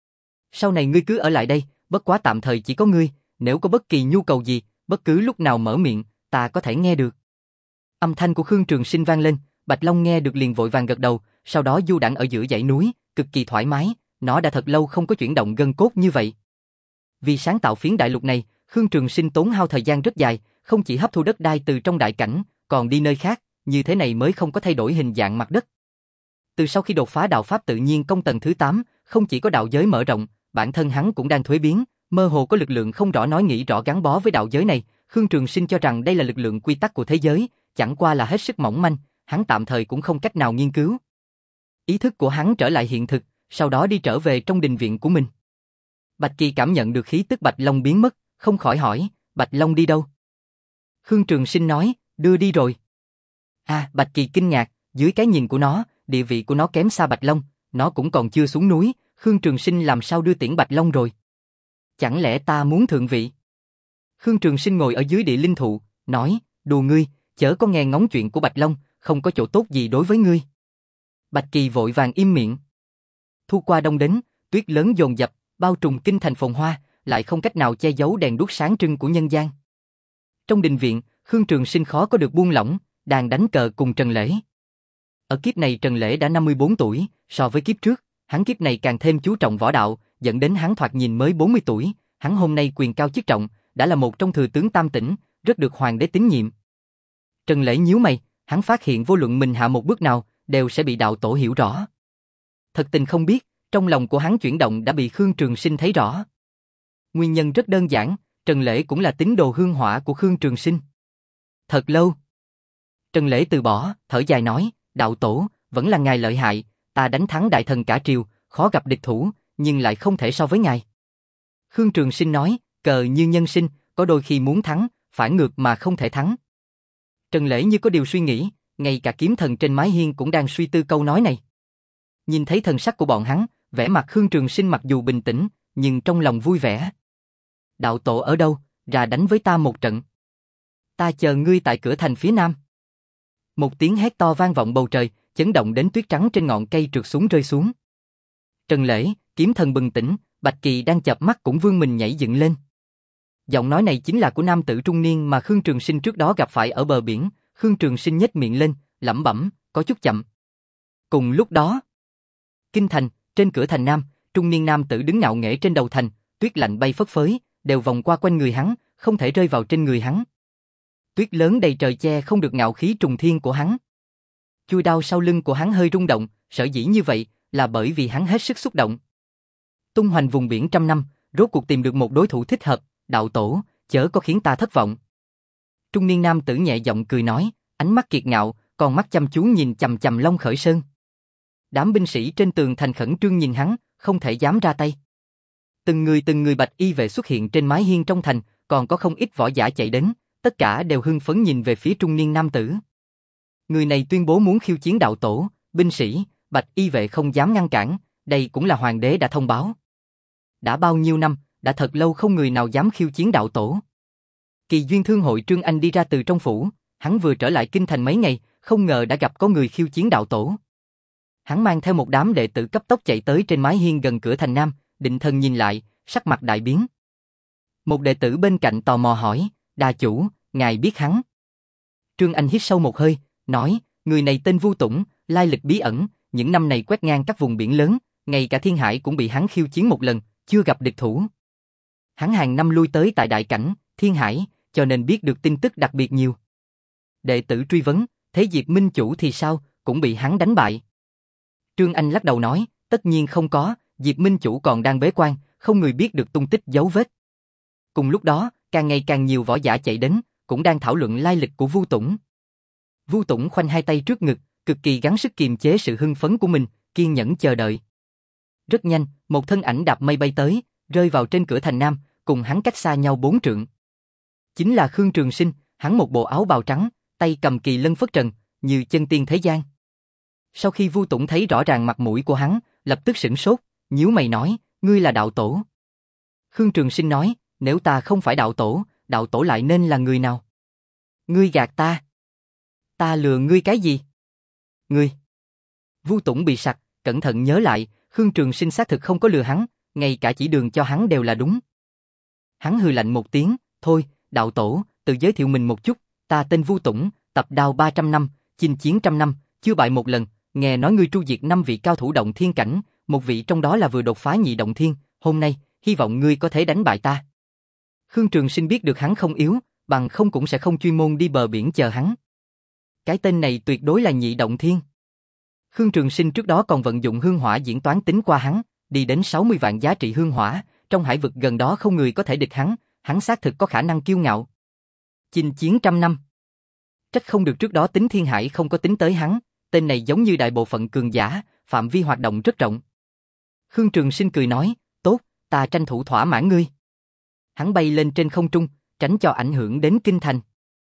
Sau này ngươi cứ ở lại đây, bất quá tạm thời chỉ có ngươi, nếu có bất kỳ nhu cầu gì, bất cứ lúc nào mở miệng, ta có thể nghe được. Âm thanh của Khương Trường Sinh vang lên, Bạch Long nghe được liền vội vàng gật đầu, sau đó du đãng ở giữa dãy núi, cực kỳ thoải mái, nó đã thật lâu không có chuyển động gân cốt như vậy. Vì sáng tạo phiến đại lục này, Khương Trường Sinh tốn hao thời gian rất dài, không chỉ hấp thu đất đai từ trong đại cảnh, còn đi nơi khác, như thế này mới không có thay đổi hình dạng mặt đất. Từ sau khi đột phá đạo pháp tự nhiên công tầng thứ tám, không chỉ có đạo giới mở rộng, bản thân hắn cũng đang thuế biến, mơ hồ có lực lượng không rõ nói nghĩ rõ gắn bó với đạo giới này. Khương Trường Sinh cho rằng đây là lực lượng quy tắc của thế giới, chẳng qua là hết sức mỏng manh, hắn tạm thời cũng không cách nào nghiên cứu. Ý thức của hắn trở lại hiện thực, sau đó đi trở về trong đình viện của mình. Bạch Kỳ cảm nhận được khí tức Bạch Long biến mất, không khỏi hỏi, Bạch Long đi đâu? Khương Trường Sinh nói, đưa đi rồi. À, Bạch Kỳ kinh ngạc, dưới cái nhìn của nó, địa vị của nó kém xa Bạch Long, nó cũng còn chưa xuống núi, Khương Trường Sinh làm sao đưa tiễn Bạch Long rồi? Chẳng lẽ ta muốn thượng vị? Khương Trường Sinh ngồi ở dưới địa linh thụ, nói, đùa ngươi, chớ có nghe ngóng chuyện của Bạch Long, không có chỗ tốt gì đối với ngươi. Bạch Kỳ vội vàng im miệng. Thu qua đông đến, tuyết lớn dồn dập, bao trùm kinh thành phồn hoa, lại không cách nào che giấu đèn đuốc sáng trưng của nhân gian. Trong đình viện, Khương Trường Sinh khó có được buông lỏng, đang đánh cờ cùng Trần Lễ. Ở kiếp này Trần Lễ đã năm mươi bốn tuổi, so với kiếp trước, hắn kiếp này càng thêm chú trọng võ đạo, dẫn đến hắn thoạt nhìn mới bốn mươi tuổi, hắn hôm nay quyền cao chức trọng, đã là một trong thừa tướng tam tỉnh, rất được hoàng đế tín nhiệm. Trần Lễ nhíu mày, hắn phát hiện vô luận mình hạ một bước nào, đều sẽ bị đạo tổ hiểu rõ. Thật tình không biết, trong lòng của hắn chuyển động đã bị Khương Trường Sinh thấy rõ. Nguyên nhân rất đơn giản, Trần Lễ cũng là tín đồ hương hỏa của Khương Trường Sinh. Thật lâu, Trần Lễ từ bỏ, thở dài nói, đạo tổ, vẫn là ngài lợi hại, ta đánh thắng đại thần cả triều, khó gặp địch thủ, nhưng lại không thể so với ngài. Khương Trường Sinh nói, cờ như nhân sinh, có đôi khi muốn thắng, phản ngược mà không thể thắng. Trần Lễ như có điều suy nghĩ, ngay cả kiếm thần trên mái hiên cũng đang suy tư câu nói này. Nhìn thấy thần sắc của bọn hắn, vẻ mặt Khương Trường Sinh mặc dù bình tĩnh, nhưng trong lòng vui vẻ. đạo tổ ở đâu, ra đánh với ta một trận. Ta chờ ngươi tại cửa thành phía nam. Một tiếng hét to vang vọng bầu trời, chấn động đến tuyết trắng trên ngọn cây trượt xuống rơi xuống. Trần Lễ, kiếm thần bừng tỉnh, Bạch Kỳ đang chợp mắt cũng vươn mình nhảy dựng lên. Giọng nói này chính là của nam tử trung niên mà Khương Trường Sinh trước đó gặp phải ở bờ biển. Khương Trường Sinh nhếch miệng lên, lẩm bẩm, có chút chậm. Cùng lúc đó, kinh thành, trên cửa thành nam, trung niên nam tử đứng ngạo nghễ trên đầu thành, tuyết lạnh bay phất phới, đều vòng qua quanh người hắn, không thể rơi vào trên người hắn. Tuyết lớn đầy trời che không được ngạo khí trùng thiên của hắn. Chuôi đao sau lưng của hắn hơi rung động, sở dĩ như vậy là bởi vì hắn hết sức xúc động. Tung hoành vùng biển trăm năm, rốt cuộc tìm được một đối thủ thích hợp, đạo tổ, chớ có khiến ta thất vọng. Trung niên nam tử nhẹ giọng cười nói, ánh mắt kiệt ngạo, còn mắt chăm chú nhìn chằm chằm Long Khởi Sơn. Đám binh sĩ trên tường thành khẩn trương nhìn hắn, không thể dám ra tay. Từng người từng người bạch y vệ xuất hiện trên mái hiên trong thành, còn có không ít võ giả chạy đến, tất cả đều hưng phấn nhìn về phía trung niên nam tử. Người này tuyên bố muốn khiêu chiến đạo tổ, binh sĩ, bạch y vệ không dám ngăn cản, đây cũng là hoàng đế đã thông báo. Đã bao nhiêu năm, đã thật lâu không người nào dám khiêu chiến đạo tổ. Kỳ duyên thương hội Trương Anh đi ra từ trong phủ, hắn vừa trở lại kinh thành mấy ngày, không ngờ đã gặp có người khiêu chiến đạo tổ. Hắn mang theo một đám đệ tử cấp tốc chạy tới trên mái hiên gần cửa thành nam, định thần nhìn lại, sắc mặt đại biến. Một đệ tử bên cạnh tò mò hỏi, đà chủ, ngài biết hắn? Trương Anh hít sâu một hơi, nói, người này tên Vu Tủng, lai lịch bí ẩn, những năm này quét ngang các vùng biển lớn, ngay cả Thiên Hải cũng bị hắn khiêu chiến một lần, chưa gặp địch thủ. Hắn hàng năm lui tới tại Đại Cảnh, Thiên Hải, cho nên biết được tin tức đặc biệt nhiều. Đệ tử truy vấn, thế Diệp Minh Chủ thì sao, cũng bị hắn đánh bại. Trương Anh lắc đầu nói, tất nhiên không có, Diệp Minh Chủ còn đang bế quan, không người biết được tung tích dấu vết. Cùng lúc đó, càng ngày càng nhiều võ giả chạy đến, cũng đang thảo luận lai lịch của Vu Tủng. Vu Tủng khoanh hai tay trước ngực, cực kỳ gắng sức kiềm chế sự hưng phấn của mình, kiên nhẫn chờ đợi. Rất nhanh, một thân ảnh đạp mây bay tới, rơi vào trên cửa thành nam, cùng hắn cách xa nhau bốn trượng. Chính là Khương Trường Sinh, hắn một bộ áo bào trắng, tay cầm kỳ lân phất trần, như chân tiên thế gian. Sau khi Vu Tủng thấy rõ ràng mặt mũi của hắn, lập tức sửng sốt, nhíu mày nói, ngươi là đạo tổ. Khương Trường Sinh nói, nếu ta không phải đạo tổ, đạo tổ lại nên là người nào? Ngươi gạt ta. Ta lừa ngươi cái gì? Ngươi. Vu Tủng bị sặc, cẩn thận nhớ lại, Khương Trường Sinh xác thực không có lừa hắn, ngay cả chỉ đường cho hắn đều là đúng. Hắn hừ lạnh một tiếng, thôi, đạo tổ, tự giới thiệu mình một chút, ta tên Vu Tủng, tập đao ba trăm năm, chinh chiến trăm năm, chưa bại một lần, nghe nói ngươi tru diệt năm vị cao thủ động thiên cảnh, một vị trong đó là vừa đột phá nhị động thiên, hôm nay, hy vọng ngươi có thể đánh bại ta. Khương Trường Sinh biết được hắn không yếu, bằng không cũng sẽ không chuyên môn đi bờ biển chờ hắn. Cái tên này tuyệt đối là nhị động thiên. Khương Trường Sinh trước đó còn vận dụng hương hỏa diễn toán tính qua hắn, đi đến sáu mươi vạn giá trị hương hỏa, trong hải vực gần đó không người có thể địch hắn, hắn xác thực có khả năng kiêu ngạo. Chinh chiến trăm năm. Trách không được trước đó tính Thiên Hải không có tính tới hắn, tên này giống như đại bộ phận cường giả, phạm vi hoạt động rất rộng. Khương Trường Sinh cười nói, tốt, ta tranh thủ thỏa mãn ngươi. Hắn bay lên trên không trung, tránh cho ảnh hưởng đến kinh thành.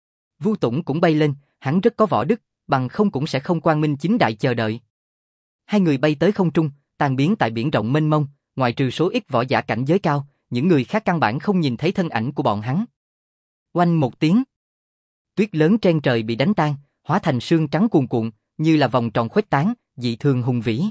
Vu Tủng cũng bay lên, hắn rất có võ đức, bằng không cũng sẽ không quang minh chính đại chờ đợi. Hai người bay tới không trung, tan biến tại biển rộng mênh mông, ngoại trừ số ít võ giả cảnh giới cao, những người khác căn bản không nhìn thấy thân ảnh của bọn hắn. Oanh một tiếng, tuyết lớn trên trời bị đánh tan, hóa thành sương trắng cuồn cuộn, như là vòng tròn khuếch tán, dị thường hùng vĩ.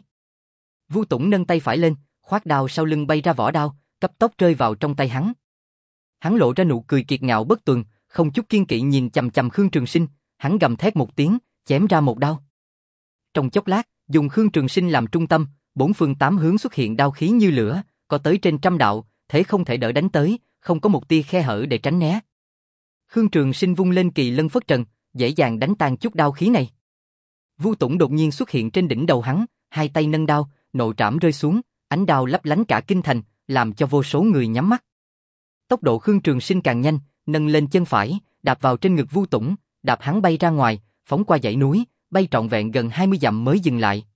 Vu Tủng nâng tay phải lên, khoát đao sau lưng bay ra vỏ đao, cấp tốc rơi vào trong tay hắn. Hắn lộ ra nụ cười kiệt ngạo bất tuần, không chút kiên kỵ nhìn chằm chằm Khương Trường Sinh, hắn gầm thét một tiếng, chém ra một đao. Trong chốc lát, dùng Khương Trường Sinh làm trung tâm, bốn phương tám hướng xuất hiện đao khí như lửa, có tới trên trăm đạo, thế không thể đỡ đánh tới, không có một tia khe hở để tránh né. Khương Trường Sinh vung lên kỳ lân phất trần, dễ dàng đánh tan chút đao khí này. Vu Tủng đột nhiên xuất hiện trên đỉnh đầu hắn, hai tay nâng đao, nộ trảm rơi xuống, ánh đao lấp lánh cả kinh thành, làm cho vô số người nhắm mắt. Tốc độ Khương Trường Sinh càng nhanh, nâng lên chân phải, đạp vào trên ngực Vu Tủng, đạp hắn bay ra ngoài, phóng qua dãy núi, bay trọn vẹn gần hai mươi dặm mới dừng lại.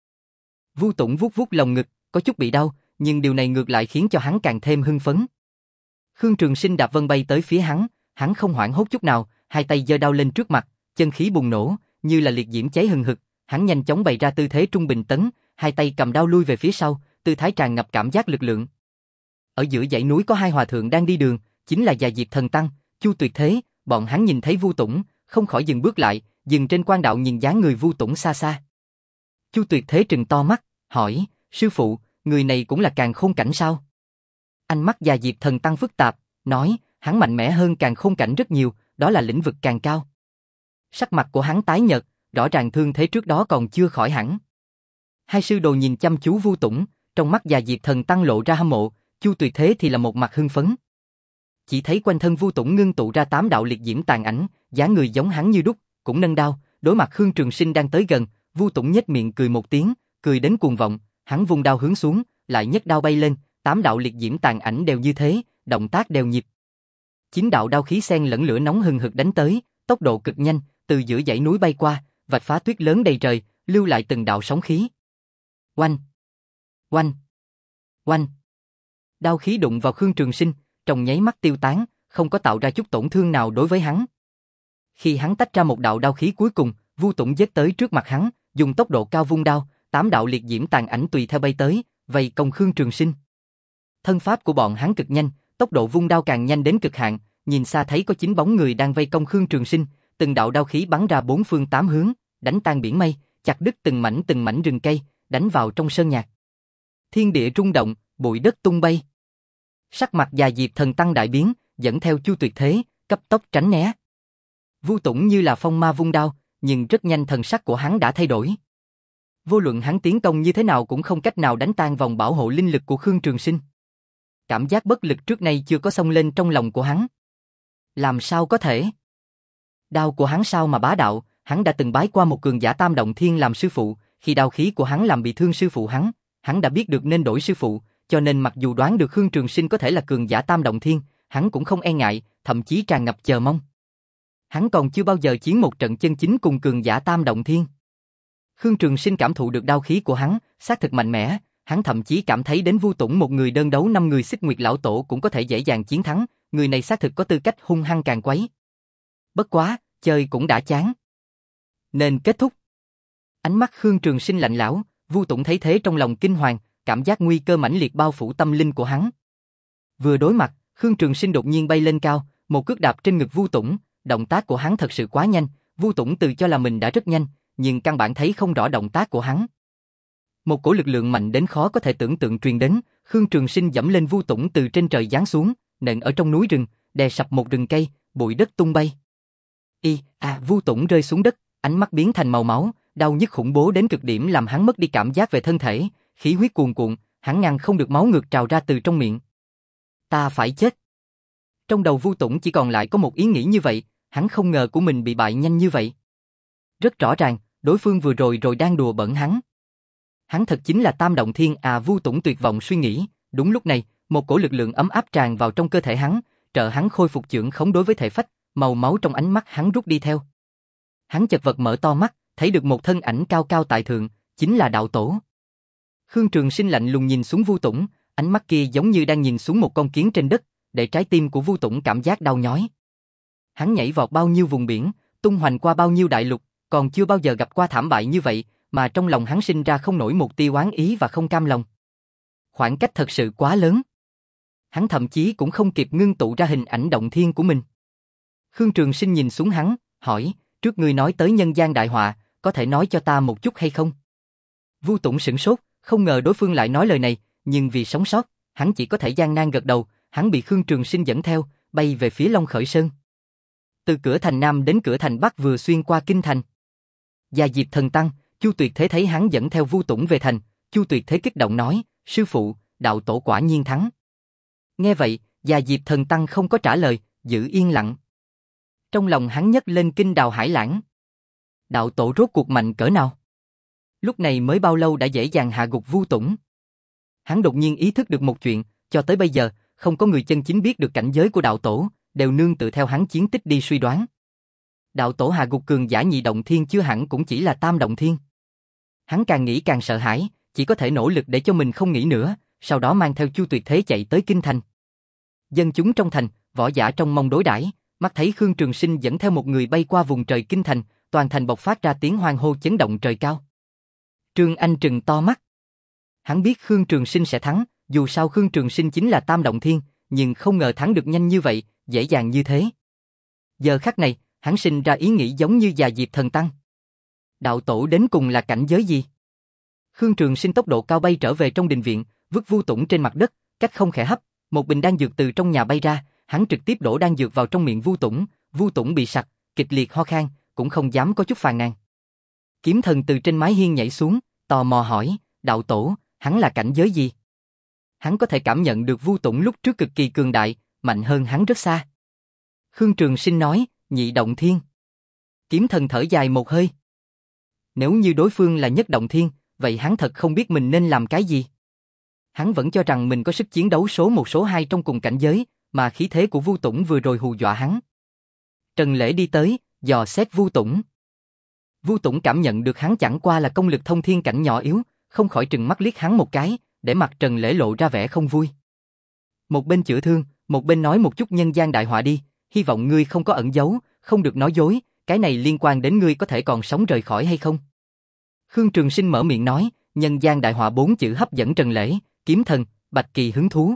Vu Tủng vuốt vuốt lồng ngực, có chút bị đau, nhưng điều này ngược lại khiến cho hắn càng thêm hưng phấn. Khương Trường Sinh đạp vân bay tới phía hắn, hắn không hoảng hốt chút nào, hai tay giơ đao lên trước mặt, chân khí bùng nổ, như là liệt diễm cháy hừng hực, hắn nhanh chóng bày ra tư thế trung bình tấn, hai tay cầm đao lui về phía sau, tư thái tràn ngập cảm giác lực lượng. Ở giữa dãy núi có hai hòa thượng đang đi đường, chính là Già Diệp Thần Tăng, Chu Tuyệt Thế. Bọn hắn nhìn thấy Vu Tũng, không khỏi dừng bước lại, dừng trên quan đạo nhìn dáng người Vu Tũng xa xa. Chu Tuyệt Thế trừng to mắt, hỏi, sư phụ, người này cũng là Càn Khôn Cảnh sao? Ánh mắt Già Diệp Thần Tăng phức tạp, nói, hắn mạnh mẽ hơn Càn Khôn Cảnh rất nhiều, đó là lĩnh vực càng cao. Sắc mặt của hắn tái nhợt, rõ ràng thương thế trước đó còn chưa khỏi hẳn. Hai sư đồ nhìn chăm chú Vu Tũng, trong mắt Già Diệp Thần Tăng lộ ra hâm mộ, Chu Tuyệt Thế thì là một mặt hưng phấn. Chỉ thấy quanh thân Vu Tũng ngưng tụ ra tám đạo liệt diễm tàn ảnh, dáng người giống hắn như đúc, cũng nâng đao, đối mặt Khương Trường Sinh đang tới gần, Vu Tũng nhếch miệng cười một tiếng, cười đến cuồng vọng, hắn vung đao hướng xuống, lại nhấc đao bay lên, tám đạo liệt diễm tàn ảnh đều như thế, động tác đều nhịp. Chín đạo đao khí xen lẫn lửa nóng hừng hực đánh tới, tốc độ cực nhanh, từ giữa dãy núi bay qua, vạch phá tuyết lớn đầy trời, lưu lại từng đạo sóng khí. Oanh, oanh, oanh. Đao khí đụng vào Khương Trường Sinh, trong nháy mắt tiêu tán, không có tạo ra chút tổn thương nào đối với hắn. Khi hắn tách ra một đạo đao khí cuối cùng, Vu Tũng giết tới trước mặt hắn, dùng tốc độ cao vung đao, tám đạo liệt diễm tàn ảnh tùy theo bay tới, vây công Khương Trường Sinh. Thân pháp của bọn hắn cực nhanh, tốc độ vung đao càng nhanh đến cực hạn, nhìn xa thấy có chín bóng người đang vây công Khương Trường Sinh, từng đạo đao khí bắn ra bốn phương tám hướng, đánh tan biển mây, chặt đứt từng mảnh từng mảnh rừng cây, đánh vào trong sơn nhạc. Thiên địa rung động, bụi đất tung bay. Sắc mặt Già Diệp Thần Tăng đại biến, dẫn theo Chu Tuyệt Thế, cấp tốc tránh né. Vu Tũng như là phong ma vung đao, nhưng rất nhanh thần sắc của hắn đã thay đổi. Vô luận hắn tiến công như thế nào cũng không cách nào đánh tan vòng bảo hộ linh lực của Khương Trường Sinh. Cảm giác bất lực trước nay chưa có xông lên trong lòng của hắn. Làm sao có thể? Đao của hắn sao mà bá đạo, hắn đã từng bái qua một cường giả Tam Động Thiên làm sư phụ, khi đao khí của hắn làm bị thương sư phụ hắn, hắn đã biết được nên đổi sư phụ, cho nên mặc dù đoán được Khương Trường Sinh có thể là cường giả Tam Động Thiên, hắn cũng không e ngại, thậm chí tràn ngập chờ mong. Hắn còn chưa bao giờ chiến một trận chân chính cùng cường giả Tam Động Thiên. Khương Trường Sinh cảm thụ được đao khí của hắn, xác thực mạnh mẽ, hắn thậm chí cảm thấy đến Vu Tũng một người đơn đấu năm người Xích Nguyệt lão tổ cũng có thể dễ dàng chiến thắng, người này xác thực có tư cách hung hăng càn quấy. Bất quá, chơi cũng đã chán, nên kết thúc. Ánh mắt Khương Trường Sinh lạnh lẽo, Vu Tũng thấy thế trong lòng kinh hoàng, cảm giác nguy cơ mãnh liệt bao phủ tâm linh của hắn. Vừa đối mặt, Khương Trường Sinh đột nhiên bay lên cao, một cước đạp trên ngực Vu Tũng, động tác của hắn thật sự quá nhanh, Vu Tũng tự cho là mình đã rất nhanh, nhưng căn bản thấy không rõ động tác của hắn. Một cổ lực lượng mạnh đến khó có thể tưởng tượng truyền đến, Khương Trường Sinh dẫm lên Vu Tũng từ trên trời giáng xuống, nện ở trong núi rừng, đè sập một rừng cây, bụi đất tung bay. Y, à, Vu Tũng rơi xuống đất, ánh mắt biến thành màu máu, đau nhức khủng bố đến cực điểm làm hắn mất đi cảm giác về thân thể, khí huyết cuồn cuộn, hắn ngăn không được máu ngược trào ra từ trong miệng. Ta phải chết. Trong đầu Vu Tũng chỉ còn lại có một ý nghĩ như vậy, hắn không ngờ của mình bị bại nhanh như vậy. Rất rõ ràng, đối phương vừa rồi rồi đang đùa bỡn hắn. Hắn thật chính là Tam Động Thiên à, Vu Tũng tuyệt vọng suy nghĩ, đúng lúc này, một cổ lực lượng ấm áp tràn vào trong cơ thể hắn, trợ hắn khôi phục chưởng khống đối với thể phách, màu máu trong ánh mắt hắn rút đi theo. Hắn chật vật mở to mắt, thấy được một thân ảnh cao cao tại thượng, chính là đạo tổ. Khương Trường Sinh lạnh lùng nhìn xuống Vu Tũng, ánh mắt kia giống như đang nhìn xuống một con kiến trên đất, để trái tim của Vu Tũng cảm giác đau nhói. Hắn nhảy vọt bao nhiêu vùng biển, tung hoành qua bao nhiêu đại lục, còn chưa bao giờ gặp qua thảm bại như vậy, mà trong lòng hắn sinh ra không nổi một tia oán ý và không cam lòng. Khoảng cách thật sự quá lớn. Hắn thậm chí cũng không kịp ngưng tụ ra hình ảnh động thiên của mình. Khương Trường Sinh nhìn xuống hắn, hỏi, trước ngươi nói tới nhân gian đại họa, có thể nói cho ta một chút hay không? Vu Tũng sửng sốt, không ngờ đối phương lại nói lời này, nhưng vì sống sót, hắn chỉ có thể gian nan gật đầu, hắn bị Khương Trường Sinh dẫn theo, bay về phía Long Khởi Sơn. Từ cửa thành Nam đến cửa thành Bắc vừa xuyên qua kinh thành. Già Diệp Thần Tăng, Chu Tuyệt Thế thấy hắn dẫn theo Vu Tũng về thành, Chu Tuyệt Thế kích động nói, sư phụ, đạo tổ quả nhiên thắng. Nghe vậy, Già Diệp Thần Tăng không có trả lời, giữ yên lặng. Trong lòng hắn nhấc lên kinh đào hải lãng. Đạo tổ rốt cuộc mạnh cỡ nào? Lúc này mới bao lâu đã dễ dàng hạ gục Vu Tũng? Hắn đột nhiên ý thức được một chuyện, cho tới bây giờ, không có người chân chính biết được cảnh giới của đạo tổ, đều nương tự theo hắn chiến tích đi suy đoán. Đạo tổ hạ gục cường giả nhị động thiên chưa hẳn cũng chỉ là tam động thiên. Hắn càng nghĩ càng sợ hãi, chỉ có thể nỗ lực để cho mình không nghĩ nữa, sau đó mang theo Chu Tuyệt Thế chạy tới kinh thành. Dân chúng trong thành, võ giả trong mong đối đãi, mắt thấy Khương Trường Sinh dẫn theo một người bay qua vùng trời kinh thành, toàn thành bộc phát ra tiếng hoan hô chấn động trời cao. Trương Anh trừng to mắt. Hắn biết Khương Trường Sinh sẽ thắng, dù sao Khương Trường Sinh chính là tam động thiên, nhưng không ngờ thắng được nhanh như vậy, dễ dàng như thế. Giờ khắc này, hắn sinh ra ý nghĩ giống như già diệp thần tăng. Đạo tổ đến cùng là cảnh giới gì? Khương Trường Sinh tốc độ cao bay trở về trong đình viện, vứt Vu Tủng trên mặt đất, cách không khẽ hấp, một bình đan dược từ trong nhà bay ra, hắn trực tiếp đổ đan dược vào trong miệng Vu Tủng, Vu Tủng bị sặc, kịch liệt ho khan, cũng không dám có chút phàn nàn. Kiếm Thần từ trên mái hiên nhảy xuống, tò mò hỏi, đạo tổ, hắn là cảnh giới gì? Hắn có thể cảm nhận được Vu Tủng lúc trước cực kỳ cường đại, mạnh hơn hắn rất xa. Khương Trường Sinh nói, nhị động thiên. Kiếm Thần thở dài một hơi. Nếu như đối phương là nhất động thiên, vậy hắn thật không biết mình nên làm cái gì. Hắn vẫn cho rằng mình có sức chiến đấu số một số hai trong cùng cảnh giới, mà khí thế của Vu Tủng vừa rồi hù dọa hắn. Trần Lễ đi tới, dò xét Vu Tủng. Vu Tủng cảm nhận được hắn chẳng qua là công lực thông thiên cảnh nhỏ yếu, không khỏi trừng mắt liếc hắn một cái, để mặt Trần Lễ lộ ra vẻ không vui. Một bên chữa thương, một bên nói một chút nhân gian đại họa đi, hy vọng ngươi không có ẩn giấu, không được nói dối, cái này liên quan đến ngươi có thể còn sống rời khỏi hay không. Khương Trường Sinh mở miệng nói, nhân gian đại họa bốn chữ hấp dẫn Trần Lễ, Kiếm Thần, Bạch Kỳ hứng thú.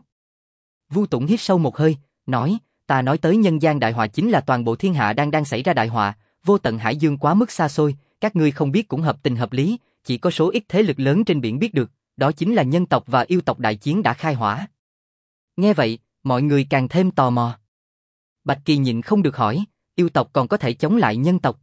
Vu Tủng hít sâu một hơi, nói, ta nói tới nhân gian đại họa chính là toàn bộ thiên hạ đang đang xảy ra đại họa, vô tận hải dương quá mức xa xôi, các ngươi không biết cũng hợp tình hợp lý, chỉ có số ít thế lực lớn trên biển biết được, đó chính là nhân tộc và yêu tộc đại chiến đã khai hỏa. Nghe vậy, mọi người càng thêm tò mò. Bạch Kỳ nhịn không được hỏi, yêu tộc còn có thể chống lại nhân tộc?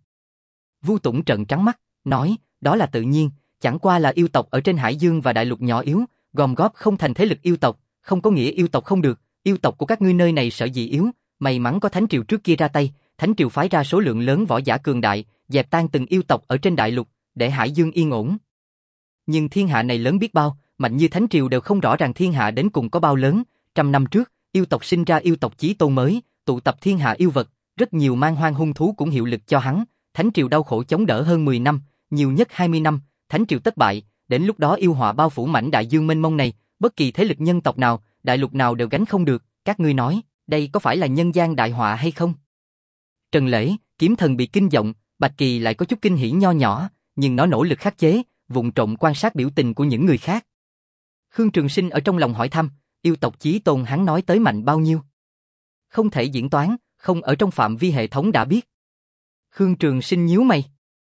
Vu Tủng trợn trắng mắt, nói, đó là tự nhiên, chẳng qua là yêu tộc ở trên hải dương và đại lục nhỏ yếu, gom góp không thành thế lực yêu tộc, không có nghĩa yêu tộc không được, yêu tộc của các ngươi nơi này sở dĩ yếu, may mắn có Thánh Triều trước kia ra tay, Thánh Triều phái ra số lượng lớn võ giả cường đại, dẹp tan từng yêu tộc ở trên đại lục, để hải dương yên ổn. Nhưng thiên hạ này lớn biết bao, mạnh như Thánh Triều đều không rõ ràng thiên hạ đến cùng có bao lớn, trăm năm trước, yêu tộc sinh ra yêu tộc chí tôn mới, tụ tập thiên hạ yêu vật, rất nhiều man hoang hung thú cũng hiệu lực cho hắn, Thánh Triều đau khổ chống đỡ hơn mười năm, nhiều nhất hai mươi năm, Thánh Triều thất bại, đến lúc đó yêu họa bao phủ mảnh đại dương mênh mông này, bất kỳ thế lực nhân tộc nào, đại lục nào đều gánh không được, các ngươi nói, đây có phải là nhân gian đại họa hay không? Trần Lễ, Kiếm Thần bị kinh động, Bạch Kỳ lại có chút kinh hỉ nho nhỏ, nhưng nó nỗ lực khắc chế, vụng trộm quan sát biểu tình của những người khác. Khương Trường Sinh ở trong lòng hỏi thăm, yêu tộc chí tôn hắn nói tới mạnh bao nhiêu? Không thể diễn toán, không ở trong phạm vi hệ thống đã biết. Khương Trường Sinh nhíu mày.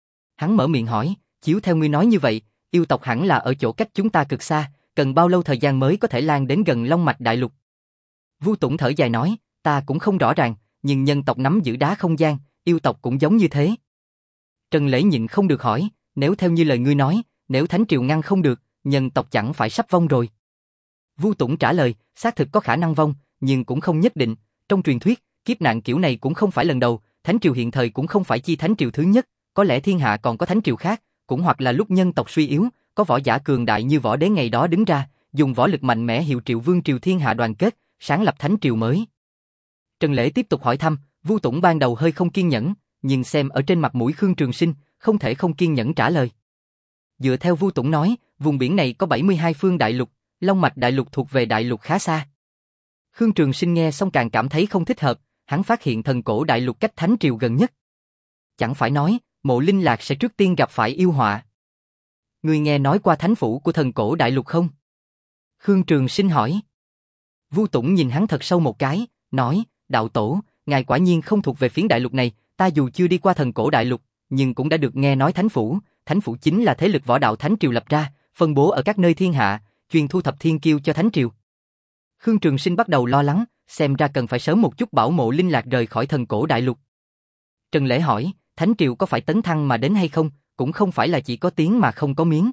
Hắn mở miệng hỏi, chiếu theo ngươi nói như vậy, yêu tộc hẳn là ở chỗ cách chúng ta cực xa, cần bao lâu thời gian mới có thể lan đến gần Long Mạch Đại Lục? Vu Tủng thở dài nói, ta cũng không rõ ràng, nhưng nhân tộc nắm giữ đá không gian, yêu tộc cũng giống như thế. Trần Lễ nhịn không được hỏi, nếu theo như lời ngươi nói, nếu Thánh Triều ngăn không được, nhân tộc chẳng phải sắp vong rồi? Vu Tủng trả lời, xác thực có khả năng vong, nhưng cũng không nhất định. Trong truyền thuyết, kiếp nạn kiểu này cũng không phải lần đầu, Thánh Triều hiện thời cũng không phải chi Thánh Triều thứ nhất, có lẽ thiên hạ còn có Thánh Triều khác, cũng hoặc là lúc nhân tộc suy yếu, có võ giả cường đại như Võ Đế ngày đó đứng ra, dùng võ lực mạnh mẽ hiệu triệu vương triều thiên hạ đoàn kết, sáng lập Thánh Triều mới. Trần Lễ tiếp tục hỏi thăm, Vu Tủng ban đầu hơi không kiên nhẫn, nhưng xem ở trên mặt mũi Khương Trường Sinh, không thể không kiên nhẫn trả lời. Dựa theo Vu Tủng nói, vùng biển này có bảy mươi hai phương đại lục, Long Mạch Đại Lục thuộc về đại lục khá xa. Khương Trường Sinh nghe xong càng cảm thấy không thích hợp, hắn phát hiện thần cổ đại lục cách Thánh Triều gần nhất. Chẳng phải nói, Mộ Linh Lạc sẽ trước tiên gặp phải yêu họa. Ngươi nghe nói qua thánh phủ của thần cổ đại lục không? Khương Trường Sinh hỏi. Vu Tủng nhìn hắn thật sâu một cái, nói, đạo tổ, ngài quả nhiên không thuộc về phiến đại lục này, ta dù chưa đi qua thần cổ đại lục, nhưng cũng đã được nghe nói thánh phủ, thánh phủ chính là thế lực võ đạo Thánh Triều lập ra, phân bố ở các nơi thiên hạ, chuyên thu thập thiên kiêu cho Thánh Triều. Khương Trường Sinh bắt đầu lo lắng, xem ra cần phải sớm một chút bảo Mộ Linh Lạc rời khỏi thần cổ đại lục. Trần Lễ hỏi, Thánh Triều có phải tấn thăng mà đến hay không, cũng không phải là chỉ có tiếng mà không có miếng.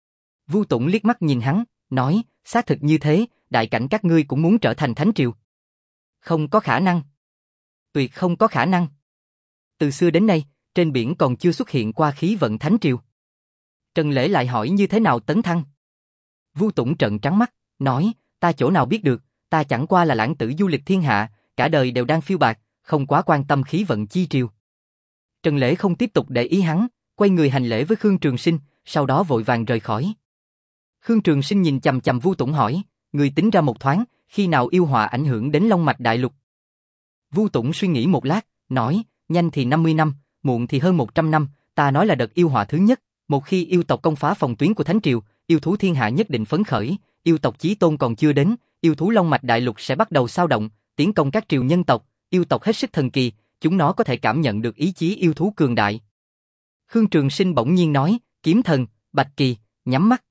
Vu Tủng liếc mắt nhìn hắn, nói, xác thực như thế, đại cảnh các ngươi cũng muốn trở thành Thánh Triều. Không có khả năng. Tuyệt không có khả năng. Từ xưa đến nay, trên biển còn chưa xuất hiện qua khí vận Thánh Triều. Trần Lễ lại hỏi như thế nào tấn thăng. Vu Tủng trợn trắng mắt, nói, ta chỗ nào biết được, ta chẳng qua là lãng tử du lịch thiên hạ, cả đời đều đang phiêu bạc, không quá quan tâm khí vận chi triều. Trần Lễ không tiếp tục để ý hắn, quay người hành lễ với Khương Trường Sinh, sau đó vội vàng rời khỏi. Khương Trường Sinh nhìn chằm chằm Vu Tủng hỏi, người tính ra một thoáng, khi nào yêu họa ảnh hưởng đến Long Mạch Đại Lục? Vu Tủng suy nghĩ một lát, nói, nhanh thì năm mươi năm, muộn thì hơn một trăm năm, ta nói là đợt yêu họa thứ nhất, một khi yêu tộc công phá phòng tuyến của Thánh Triều, yêu thú thiên hạ nhất định phấn khởi, yêu tộc chí tôn còn chưa đến, yêu thú Long Mạch Đại Lục sẽ bắt đầu xao động, tiến công các triều nhân tộc, yêu tộc hết sức thần kỳ, chúng nó có thể cảm nhận được ý chí yêu thú cường đại. Khương Trường Sinh bỗng nhiên nói, kiếm thần, Bạch Kỳ, nhắm mắt.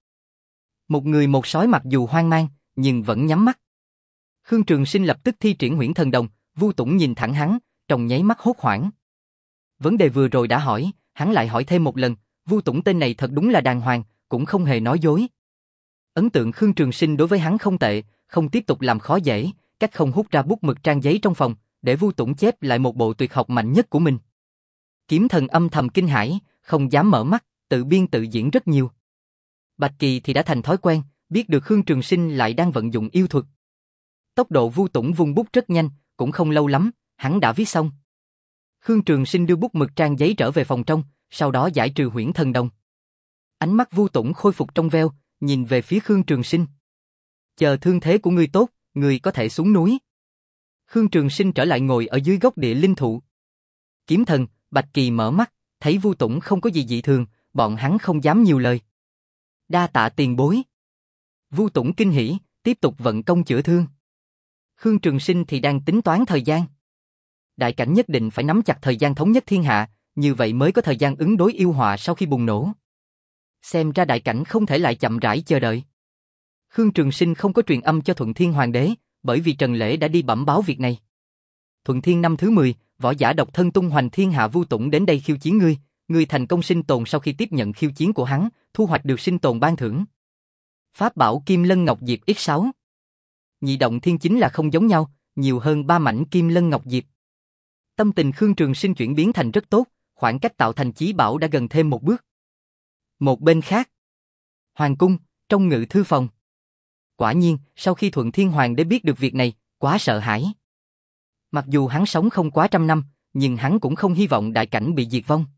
Một người một sói mặc dù hoang mang, nhưng vẫn nhắm mắt. Khương Trường Sinh lập tức thi triển Huyễn Thần Đồng, Vu Tũng nhìn thẳng hắn, trong nháy mắt hốt hoảng. Vấn đề vừa rồi đã hỏi, hắn lại hỏi thêm một lần, Vu Tũng tên này thật đúng là đàng hoàng, cũng không hề nói dối. Ấn tượng Khương Trường Sinh đối với hắn không tệ, không tiếp tục làm khó dễ, cách không hút ra bút mực trang giấy trong phòng, để Vu Tũng chép lại một bộ tuyệt học mạnh nhất của mình. Kiếm thần âm thầm kinh hãi, không dám mở mắt, tự biên tự diễn rất nhiều. Bạch Kỳ thì đã thành thói quen, biết được Khương Trường Sinh lại đang vận dụng yêu thuật. Tốc độ Vu Tũng vung bút rất nhanh, cũng không lâu lắm, hắn đã viết xong. Khương Trường Sinh đưa bút mực trang giấy trở về phòng trong, sau đó giải trừ Huyễn Thần Đồng. Ánh mắt Vu Tũng khôi phục trong veo, nhìn về phía Khương Trường Sinh. Chờ thương thế của ngươi tốt, ngươi có thể xuống núi. Khương Trường Sinh trở lại ngồi ở dưới gốc địa linh thụ. Kiếm thần, Bạch Kỳ mở mắt, thấy Vu Tũng không có gì dị thường, bọn hắn không dám nhiều lời. Đa tạ tiền bối. Vu Tũng kinh hỉ, tiếp tục vận công chữa thương. Khương Trường Sinh thì đang tính toán thời gian. Đại cảnh nhất định phải nắm chặt thời gian thống nhất thiên hạ, như vậy mới có thời gian ứng đối yêu họa sau khi bùng nổ. Xem ra đại cảnh không thể lại chậm rãi chờ đợi. Khương Trường Sinh không có truyền âm cho Thuận Thiên Hoàng đế, bởi vì Trần Lễ đã đi bẩm báo việc này. Thuận Thiên năm thứ mười, võ giả độc thân tung hoành thiên hạ Vu Tũng đến đây khiêu chiến ngươi, ngươi thành công sinh tồn sau khi tiếp nhận khiêu chiến của hắn, thu hoạch được sinh tồn ban thưởng. Pháp bảo Kim Lân Ngọc Diệp ích sáu. Nhị động thiên chính là không giống nhau, nhiều hơn ba mảnh Kim Lân Ngọc Diệp. Tâm tình Khương Trường Sinh chuyển biến thành rất tốt, khoảng cách tạo thành chí bảo đã gần thêm một bước. Một bên khác, Hoàng cung, trong ngự thư phòng. Quả nhiên, sau khi Thuận Thiên Hoàng đế biết được việc này, quá sợ hãi. Mặc dù hắn sống không quá trăm năm, nhưng hắn cũng không hy vọng đại cảnh bị diệt vong.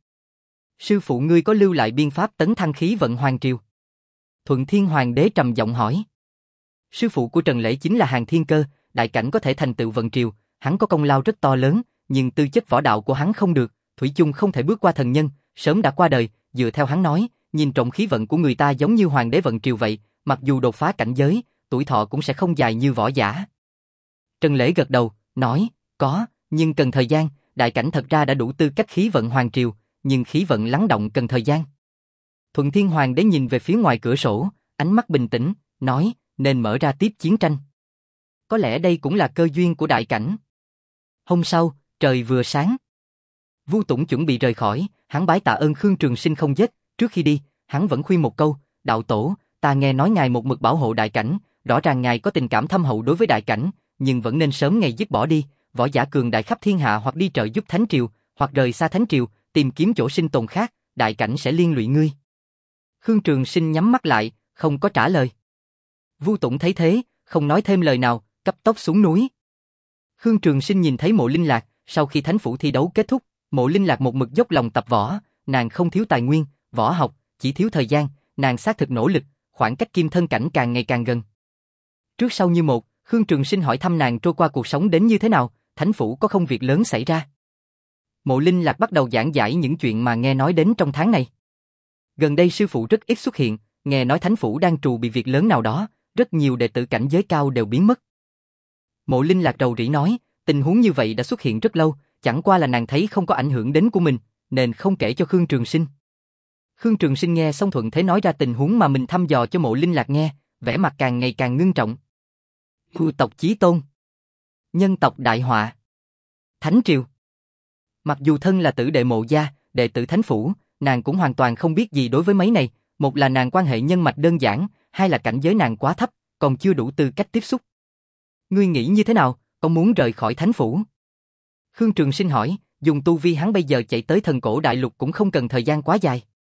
Sư phụ ngươi có lưu lại biên pháp tấn thăng khí vận hoàng triều? Thuận Thiên Hoàng đế trầm giọng hỏi. Sư phụ của Trần Lễ chính là Hàn Thiên Cơ, đại cảnh có thể thành tựu vận triều, hắn có công lao rất to lớn, nhưng tư chất võ đạo của hắn không được, thủy chung không thể bước qua thần nhân, sớm đã qua đời. Dựa theo hắn nói, nhìn trọng khí vận của người ta giống như hoàng đế vận triều vậy, mặc dù đột phá cảnh giới, tuổi thọ cũng sẽ không dài như võ giả. Trần Lễ gật đầu, nói, có, nhưng cần thời gian, đại cảnh thật ra đã đủ tư cách khí vận hoàng triều, nhưng khí vận lắng động cần thời gian. Thuận Thiên Hoàng đế nhìn về phía ngoài cửa sổ, ánh mắt bình tĩnh, nói, nên mở ra tiếp chiến tranh. Có lẽ đây cũng là cơ duyên của đại cảnh. Hôm sau, trời vừa sáng. Vu Tũng chuẩn bị rời khỏi, hắn bái tạ ơn Khương Trường Sinh không giết, trước khi đi, hắn vẫn khuyên một câu, đạo tổ, ta nghe nói ngài một mực bảo hộ đại cảnh, rõ ràng ngài có tình cảm thâm hậu đối với đại cảnh, nhưng vẫn nên sớm ngày dứt bỏ đi, võ giả cường đại khắp thiên hạ hoặc đi trợ giúp thánh triều, hoặc rời xa thánh triều, tìm kiếm chỗ sinh tồn khác, đại cảnh sẽ liên lụy ngươi. Khương Trường Sinh nhắm mắt lại, không có trả lời. Vu Tũng thấy thế, không nói thêm lời nào, cấp tốc xuống núi. Khương Trường Sinh nhìn thấy Mộ Linh Lạc, sau khi thánh phủ thi đấu kết thúc, Mộ Linh Lạc một mực dốc lòng tập võ, nàng không thiếu tài nguyên, võ học, chỉ thiếu thời gian, nàng xác thực nỗ lực, khoảng cách kim thân cảnh càng ngày càng gần. Trước sau như một, Khương Trường Sinh hỏi thăm nàng trôi qua cuộc sống đến như thế nào, thánh phủ có không việc lớn xảy ra. Mộ Linh Lạc bắt đầu giảng giải những chuyện mà nghe nói đến trong tháng này. Gần đây sư phụ rất ít xuất hiện, nghe nói thánh phủ đang trù bị việc lớn nào đó, rất nhiều đệ tử cảnh giới cao đều biến mất. Mộ Linh Lạc rầu rĩ nói, tình huống như vậy đã xuất hiện rất lâu, chẳng qua là nàng thấy không có ảnh hưởng đến của mình, nên không kể cho Khương Trường Sinh. Khương Trường Sinh nghe xong thuận thế nói ra tình huống mà mình thăm dò cho Mộ Linh Lạc nghe, vẻ mặt càng ngày càng ngưng trọng. Khu tộc chí tôn, nhân tộc đại họa, thánh triều. Mặc dù thân là tử đệ Mộ gia, đệ tử thánh phủ, nàng cũng hoàn toàn không biết gì đối với mấy này, một là nàng quan hệ nhân mạch đơn giản, hai là cảnh giới nàng quá thấp, còn chưa đủ tư cách tiếp xúc. Ngươi nghĩ như thế nào, có muốn rời khỏi thánh phủ? Khương Trường Sinh hỏi, dùng tu vi hắn bây giờ chạy tới thần cổ đại lục cũng không cần thời gian quá dài.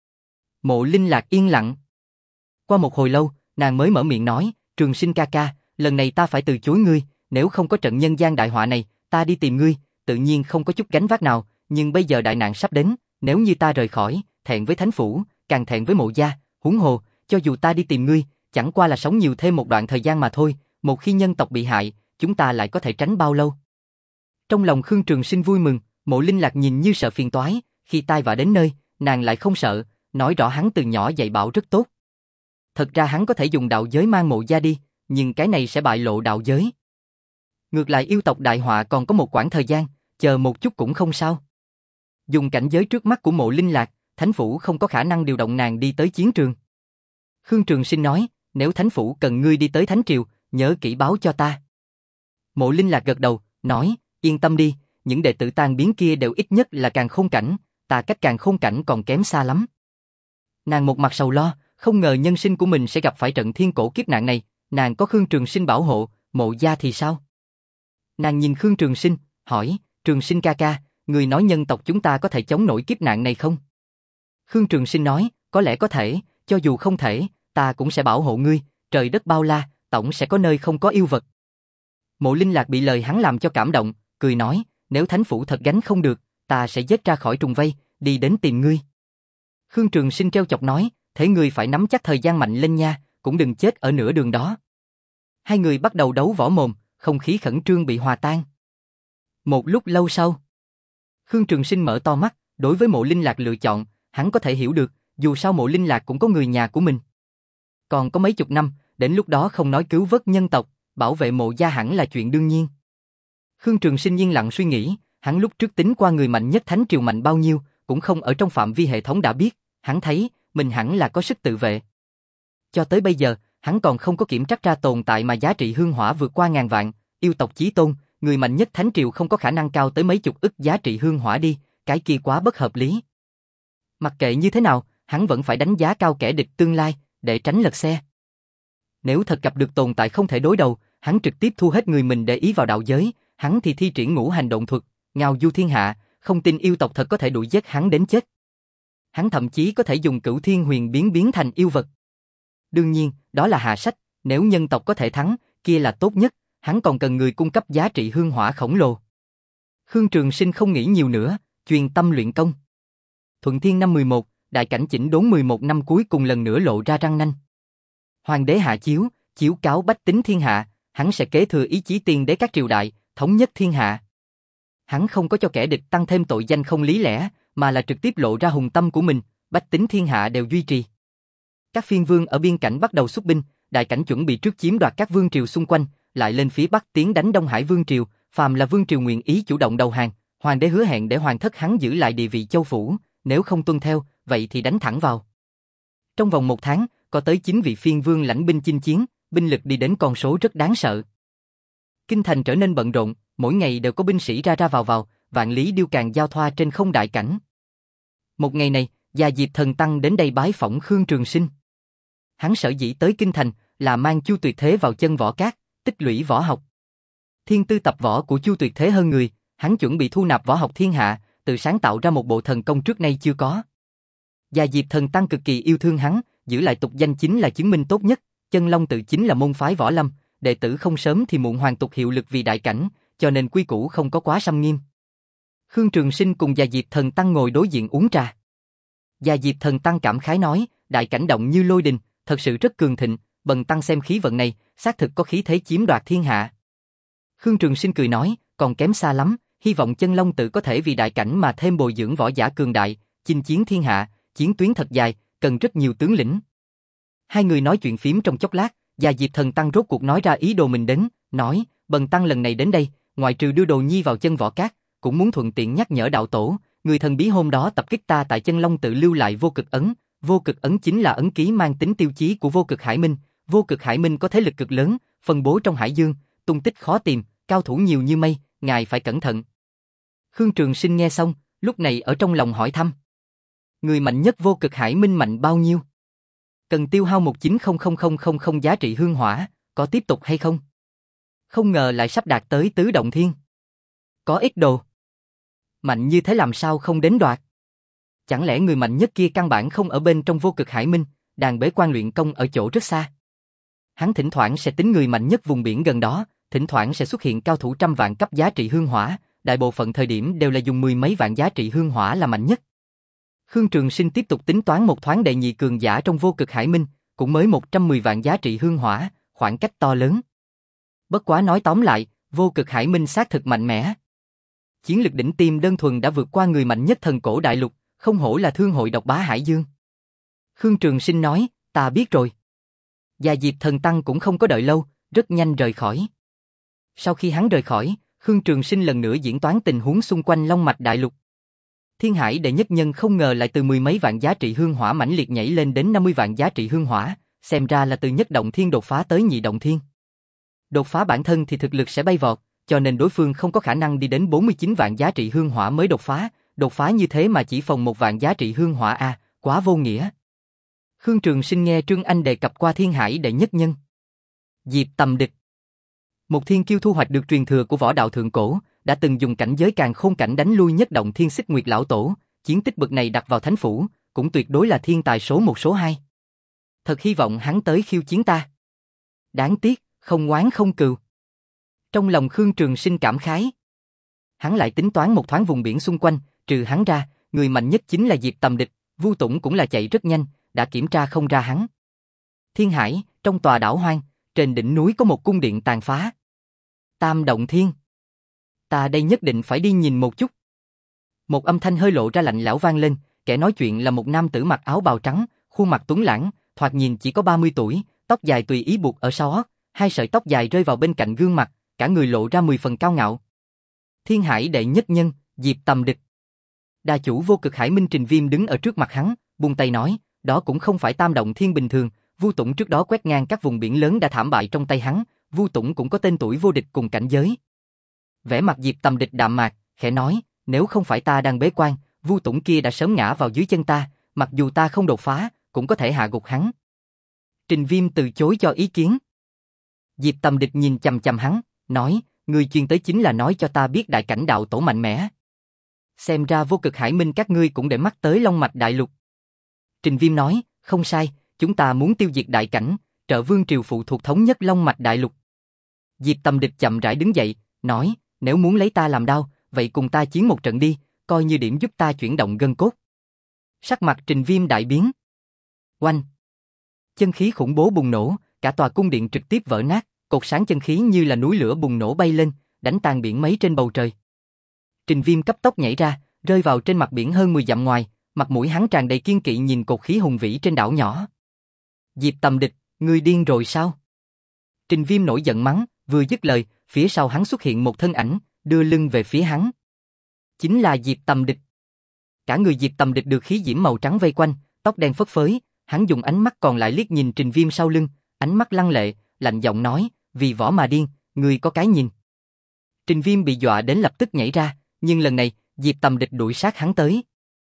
Mộ Linh Lạc yên lặng. Qua một hồi lâu, nàng mới mở miệng nói, Trường Sinh ca ca, lần này ta phải từ chối ngươi, nếu không có trận nhân gian đại họa này, ta đi tìm ngươi, tự nhiên không có chút gánh vác nào, nhưng bây giờ đại nạn sắp đến, nếu như ta rời khỏi, thẹn với thánh phủ, càng thẹn với Mộ gia, huống hồ, cho dù ta đi tìm ngươi, chẳng qua là sống nhiều thêm một đoạn thời gian mà thôi, một khi nhân tộc bị hại, chúng ta lại có thể tránh bao lâu? Trong lòng Khương Trường Sinh vui mừng, Mộ Linh Lạc nhìn như sợ phiền toái, khi tai vạ đến nơi, nàng lại không sợ, nói rõ hắn từ nhỏ dạy bảo rất tốt. Thật ra hắn có thể dùng đạo giới mang Mộ gia đi, nhưng cái này sẽ bại lộ đạo giới. Ngược lại yêu tộc đại họa còn có một quãng thời gian, chờ một chút cũng không sao. Dùng cảnh giới trước mắt của Mộ Linh Lạc, Thánh Phủ không có khả năng điều động nàng đi tới chiến trường. Khương Trường Sinh nói, nếu Thánh Phủ cần ngươi đi tới Thánh Triều, nhớ kỹ báo cho ta. Mộ Linh Lạc gật đầu, nói, yên tâm đi, những đệ tử tan biến kia đều ít nhất là Càn Khôn cảnh, ta cách Càn Khôn cảnh còn kém xa lắm. Nàng một mặt sầu lo, không ngờ nhân sinh của mình sẽ gặp phải trận thiên cổ kiếp nạn này, nàng có Khương Trường Sinh bảo hộ, Mộ gia thì sao? Nàng nhìn Khương Trường Sinh, hỏi, Trường Sinh ca ca, người nói nhân tộc chúng ta có thể chống nổi kiếp nạn này không? Khương Trường Sinh nói, có lẽ có thể, cho dù không thể, ta cũng sẽ bảo hộ ngươi, trời đất bao la, tổng sẽ có nơi không có yêu vật. Mộ Linh Lạc bị lời hắn làm cho cảm động, cười nói, nếu Thánh Phủ thật gánh không được, ta sẽ giết ra khỏi trùng vây, đi đến tìm ngươi. Khương Trường Sinh treo chọc nói, thế ngươi phải nắm chắc thời gian mạnh lên nha, cũng đừng chết ở nửa đường đó. Hai người bắt đầu đấu võ mồm, không khí khẩn trương bị hòa tan. Một lúc lâu sau, Khương Trường Sinh mở to mắt, đối với Mộ Linh Lạc lựa chọn, hắn có thể hiểu được, dù sao Mộ Linh Lạc cũng có người nhà của mình. Còn có mấy chục năm, đến lúc đó không nói cứu vớt nhân tộc, bảo vệ Mộ gia hẳn là chuyện đương nhiên. Khương Trường Sinh yên lặng suy nghĩ, hắn lúc trước tính qua người mạnh nhất Thánh Triều mạnh bao nhiêu, cũng không ở trong phạm vi hệ thống đã biết, hắn thấy, mình hẳn là có sức tự vệ. Cho tới bây giờ, hắn còn không có kiểm trắc ra tồn tại mà giá trị hương hỏa vượt qua ngàn vạn, yêu tộc chí tôn, người mạnh nhất Thánh Triều không có khả năng cao tới mấy chục ức giá trị hương hỏa đi, cái kia quá bất hợp lý. Mặc kệ như thế nào, hắn vẫn phải đánh giá cao kẻ địch tương lai, để tránh lật xe. Nếu thật gặp được tồn tại không thể đối đầu, hắn trực tiếp thu hết người mình để ý vào đạo giới, hắn thì thi triển ngũ hành động thuật, ngao du thiên hạ, không tin yêu tộc thật có thể đuổi giết hắn đến chết. Hắn thậm chí có thể dùng Cửu Thiên Huyền biến biến thành yêu vật. Đương nhiên, đó là hạ sách, nếu nhân tộc có thể thắng, kia là tốt nhất, hắn còn cần người cung cấp giá trị hương hỏa khổng lồ. Khương Trường Sinh không nghĩ nhiều nữa, chuyên tâm luyện công. Thuận Thiên năm mười một, đại cảnh chỉnh đốn mười một năm cuối cùng lần nữa lộ ra răng nanh. Hoàng đế hạ chiếu, chiếu cáo bách tính thiên hạ, hắn sẽ kế thừa ý chí tiên đế các triều đại, thống nhất thiên hạ. Hắn không có cho kẻ địch tăng thêm tội danh không lý lẽ, mà là trực tiếp lộ ra hùng tâm của mình, bách tính thiên hạ đều duy trì. Các phiên vương ở biên cảnh bắt đầu xuất binh, đại cảnh chuẩn bị trước chiếm đoạt các vương triều xung quanh, lại lên phía bắc tiến đánh Đông Hải vương triều, phàm là vương triều nguyện ý chủ động đầu hàng, hoàng đế hứa hẹn để hoàng thất hắn giữ lại địa vị châu phủ, nếu không tuân theo, vậy thì đánh thẳng vào. Trong vòng một tháng, có tới chín vị phiên vương lãnh binh chinh chiến, binh lực đi đến con số rất đáng sợ. Kinh thành trở nên bận rộn, mỗi ngày đều có binh sĩ ra ra vào vào, vạn lý điêu càng giao thoa trên không đại cảnh. Một ngày này, Già Diệp Thần Tăng đến đây bái phỏng Khương Trường Sinh. Hắn sở dĩ tới kinh thành là mang Chu Tuyệt Thế vào chân võ cát, tích lũy võ học. Thiên tư tập võ của Chu Tuyệt Thế hơn người, hắn chuẩn bị thu nạp võ học thiên hạ, tự sáng tạo ra một bộ thần công trước nay chưa có. Già Diệp Thần Tăng cực kỳ yêu thương hắn, giữ lại tục danh chính là chứng minh tốt nhất, Chân Long tự chính là môn phái võ lâm, đệ tử không sớm thì muộn hoàn tục hiệu lực vì đại cảnh, cho nên quy củ không có quá xâm nghiêm. Khương Trường Sinh cùng Già Diệp Thần Tăng ngồi đối diện uống trà. Già Diệp Thần Tăng cảm khái nói, đại cảnh động như lôi đình, thật sự rất cường thịnh, bần tăng xem khí vận này, xác thực có khí thế chiếm đoạt thiên hạ. Khương Trường Sinh cười nói, còn kém xa lắm, hy vọng Chân Long tự có thể vì đại cảnh mà thêm bồi dưỡng võ giả cường đại, chinh chiến thiên hạ, chiến tuyến thật dài, cần rất nhiều tướng lĩnh. Hai người nói chuyện phím trong chốc lát, Già Diệp Thần Tăng rốt cuộc nói ra ý đồ mình đến, nói, bần tăng lần này đến đây, ngoại trừ đưa đồ nhi vào chân võ cát, cũng muốn thuận tiện nhắc nhở đạo tổ, người thần bí hôm đó tập kích ta tại Chân Long tự lưu lại vô cực ấn, vô cực ấn chính là ấn ký mang tính tiêu chí của vô cực hải minh, vô cực hải minh có thế lực cực lớn, phân bố trong hải dương, tung tích khó tìm, cao thủ nhiều như mây, ngài phải cẩn thận. Khương Trường Sinh nghe xong, lúc này ở trong lòng hỏi thăm. Người mạnh nhất vô cực hải minh mạnh bao nhiêu? Cần tiêu hao một chín không không không không không giá trị hương hỏa, có tiếp tục hay không? Không ngờ lại sắp đạt tới tứ động thiên. Có ít đồ. Mạnh như thế làm sao không đến đoạt? Chẳng lẽ người mạnh nhất kia căn bản không ở bên trong vô cực hải minh, đàn bế quan luyện công ở chỗ rất xa? Hắn thỉnh thoảng sẽ tính người mạnh nhất vùng biển gần đó, thỉnh thoảng sẽ xuất hiện cao thủ trăm vạn cấp giá trị hương hỏa, đại bộ phận thời điểm đều là dùng mười mấy vạn giá trị hương hỏa là mạnh nhất. Khương Trường Sinh tiếp tục tính toán một thoáng đệ nhị cường giả trong vô cực hải minh, cũng mới một trăm mười vạn giá trị hương hỏa, khoảng cách to lớn. Bất quá nói tóm lại, vô cực hải minh xác thực mạnh mẽ. Chiến lực đỉnh tiêm đơn thuần đã vượt qua người mạnh nhất thần cổ đại lục, không hổ là thương hội độc bá hải dương. Khương Trường Sinh nói, ta biết rồi. Già Diệp Thần Tăng cũng không có đợi lâu, rất nhanh rời khỏi. Sau khi hắn rời khỏi, Khương Trường Sinh lần nữa diễn toán tình huống xung quanh Long Mạch Đại Lục. Thiên Hải đệ nhất nhân không ngờ lại từ mười mấy vạn giá trị hương hỏa mãnh liệt nhảy lên đến năm mươi vạn giá trị hương hỏa, xem ra là từ nhất động thiên đột phá tới nhị động thiên. Đột phá bản thân thì thực lực sẽ bay vọt, cho nên đối phương không có khả năng đi đến bốn mươi chín vạn giá trị hương hỏa mới đột phá, đột phá như thế mà chỉ phòng một vạn giá trị hương hỏa a, à, quá vô nghĩa. Khương Trường Sinh nghe Trương Anh đề cập qua Thiên Hải đệ nhất nhân. Diệp Tầm Địch. Một thiên kiêu thu hoạch được truyền thừa của võ đạo thượng cổ, đã từng dùng cảnh giới càn khôn cảnh đánh lui nhất động thiên Xích Nguyệt lão tổ, chiến tích bậc này đặt vào thánh phủ, cũng tuyệt đối là thiên tài số một số hai. Thật hy vọng hắn tới khiêu chiến ta. Đáng tiếc, không oán không cừu. Trong lòng Khương Trường Sinh cảm khái. Hắn lại tính toán một thoáng vùng biển xung quanh, trừ hắn ra, người mạnh nhất chính là Diệp Tầm Địch, Vu Tủng cũng là chạy rất nhanh, đã kiểm tra không ra hắn. Thiên Hải, trong tòa đảo hoang, trên đỉnh núi có một cung điện tàn phá. Tam Động Thiên. Ta đây nhất định phải đi nhìn một chút. Một âm thanh hơi lộ ra lạnh lẽo vang lên, kẻ nói chuyện là một nam tử mặc áo bào trắng, khuôn mặt tuấn lãng, thoạt nhìn chỉ có ba mươi tuổi, tóc dài tùy ý buộc ở sau ót, hai sợi tóc dài rơi vào bên cạnh gương mặt, cả người lộ ra mười phần cao ngạo. Thiên Hải đệ nhất nhân, Diệp Tầm Địch. Đa chủ Vô Cực Hải Minh Trình Viêm đứng ở trước mặt hắn, buông tay nói, đó cũng không phải Tam Động Thiên bình thường, Vu Tủng trước đó quét ngang các vùng biển lớn đã thảm bại trong tay hắn, Vu Tủng cũng có tên tuổi vô địch cùng cảnh giới. Vẻ mặt Diệp Tầm Địch đạm mạc, khẽ nói, nếu không phải ta đang bế quan, Vu Tủng kia đã sớm ngã vào dưới chân ta, mặc dù ta không đột phá, cũng có thể hạ gục hắn. Trình Viêm từ chối cho ý kiến. Diệp Tầm Địch nhìn chằm chằm hắn, nói, ngươi chuyên tới chính là nói cho ta biết đại cảnh đạo tổ mạnh mẽ. Xem ra Vô Cực Hải Minh các ngươi cũng để mắt tới Long Mạch Đại Lục. Trình Viêm nói, không sai, chúng ta muốn tiêu diệt đại cảnh, trợ vương triều phụ thuộc thống nhất Long Mạch Đại Lục. Diệp Tầm Địch chậm rãi đứng dậy, nói, nếu muốn lấy ta làm đao, vậy cùng ta chiến một trận đi, coi như điểm giúp ta chuyển động gân cốt. Sắc mặt Trình Viêm đại biến. Oanh! Chân khí khủng bố bùng nổ, cả tòa cung điện trực tiếp vỡ nát, cột sáng chân khí như là núi lửa bùng nổ bay lên, đánh tan biển mấy trên bầu trời. Trình Viêm cấp tốc nhảy ra, rơi vào trên mặt biển hơn mười dặm ngoài, mặt mũi hắn tràn đầy kiên kỵ nhìn cột khí hùng vĩ trên đảo nhỏ. Diệp Tầm Địch, ngươi điên rồi sao? Trình Viêm nổi giận mắng, vừa dứt lời, phía sau hắn xuất hiện một thân ảnh, đưa lưng về phía hắn. Chính là Diệp Tầm Địch. Cả người Diệp Tầm Địch được khí diễm màu trắng vây quanh, tóc đen phất phới, hắn dùng ánh mắt còn lại liếc nhìn Trình Viêm sau lưng, ánh mắt lăng lệ, lạnh giọng nói, vì võ mà điên, ngươi có cái nhìn. Trình Viêm bị dọa đến lập tức nhảy ra, nhưng lần này, Diệp Tầm Địch đuổi sát hắn tới.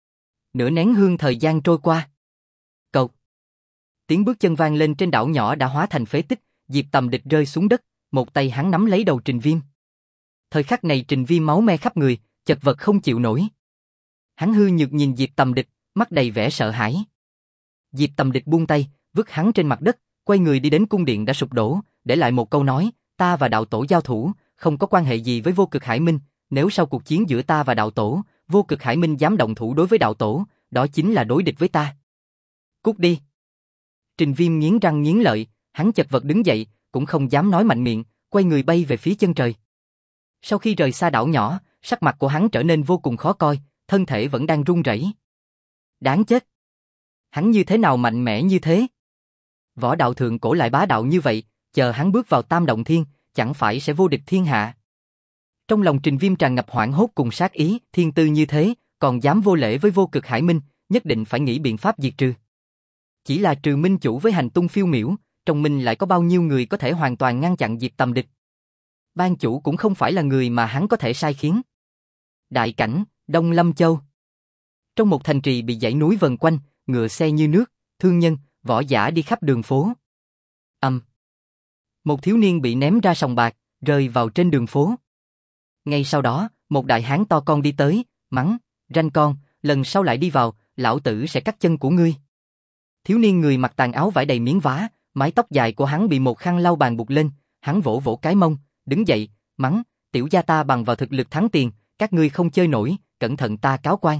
Nửa nén hương thời gian trôi qua. Cộc. Tiếng bước chân vang lên trên đảo nhỏ đã hóa thành phế tích, Diệp Tầm Địch rơi xuống đất, một tay hắn nắm lấy đầu Trình Viêm. Thời khắc này Trình Viêm máu me khắp người, chật vật không chịu nổi. Hắn hư nhược nhìn Diệp Tầm Địch, mắt đầy vẻ sợ hãi. Diệp Tầm Địch buông tay, vứt hắn trên mặt đất, quay người đi đến cung điện đã sụp đổ, để lại một câu nói, ta và đạo tổ giao thủ, không có quan hệ gì với Vô Cực Hải Minh, nếu sau cuộc chiến giữa ta và đạo tổ, Vô Cực Hải Minh dám động thủ đối với đạo tổ, đó chính là đối địch với ta. Cút đi. Trình Viêm nghiến răng nghiến lợi, hắn chật vật đứng dậy, cũng không dám nói mạnh miệng, quay người bay về phía chân trời. Sau khi rời xa đảo nhỏ, sắc mặt của hắn trở nên vô cùng khó coi, thân thể vẫn đang run rẩy. Đáng chết. Hắn như thế nào mạnh mẽ như thế? Võ đạo thượng cổ lại bá đạo như vậy, chờ hắn bước vào Tam Động Thiên, chẳng phải sẽ vô địch thiên hạ. Trong lòng Trình Viêm tràn ngập hoảng hốt cùng sát ý, thiên tư như thế, còn dám vô lễ với Vô Cực Hải Minh, nhất định phải nghĩ biện pháp diệt trừ. Chỉ là trừ minh chủ với hành tung phiêu miểu, trong minh lại có bao nhiêu người có thể hoàn toàn ngăn chặn Diệp Tầm Địch. Ban chủ cũng không phải là người mà hắn có thể sai khiến. Đại cảnh, Đông Lâm Châu. Trong một thành trì bị dãy núi vần quanh, ngựa xe như nước, thương nhân, võ giả đi khắp đường phố. Âm. Um. Một thiếu niên bị ném ra sòng bạc, rơi vào trên đường phố. Ngay sau đó, một đại hán to con đi tới, mắng, ranh con, lần sau lại đi vào, lão tử sẽ cắt chân của ngươi. Thiếu niên người mặc tàn áo vải đầy miếng vá, mái tóc dài của hắn bị một khăn lau bàn buộc lên, hắn vỗ vỗ cái mông, đứng dậy, mắng, tiểu gia ta bằng vào thực lực thắng tiền, các ngươi không chơi nổi, cẩn thận ta cáo quan.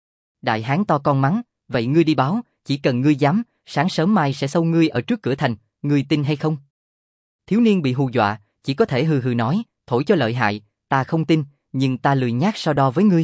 Đại hán to con mắng, vậy ngươi đi báo, chỉ cần ngươi dám, sáng sớm mai sẽ xâu ngươi ở trước cửa thành, ngươi tin hay không? Thiếu niên bị hù dọa, chỉ có thể hừ hừ nói, thổi cho lợi hại, ta không tin, nhưng ta lười nhác so đo với ngươi.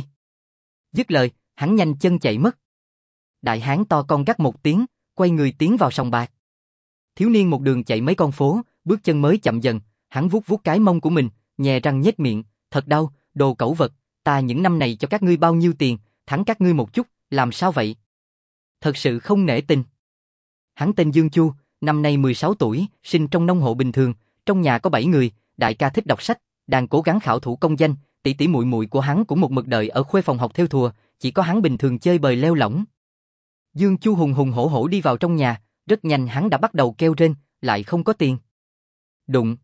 Dứt lời, hắn nhanh chân chạy mất. Đại hán to con gắt một tiếng, quay người tiến vào sòng bạc. Thiếu niên một đường chạy mấy con phố, bước chân mới chậm dần, hắn vuốt vuốt cái mông của mình, nhè răng nhếch miệng, thật đau, đồ cẩu vật, ta những năm này cho các ngươi bao nhiêu tiền, thắng các ngươi một chút, làm sao vậy? Thật sự không nể tình. Hắn tên Dương Chu, năm nay mười sáu tuổi, sinh trong nông hộ bình thường, trong nhà có bảy người, đại ca thích đọc sách, đang cố gắng khảo thủ công danh, tỷ tỷ muội muội của hắn cũng một mực đợi ở khuê phòng học thêu thùa, chỉ có hắn bình thường chơi bời leo lỏng. Dương Chu hùng hùng hổ hổ đi vào trong nhà, rất nhanh hắn đã bắt đầu kêu rên, lại không có tiền. Đụng.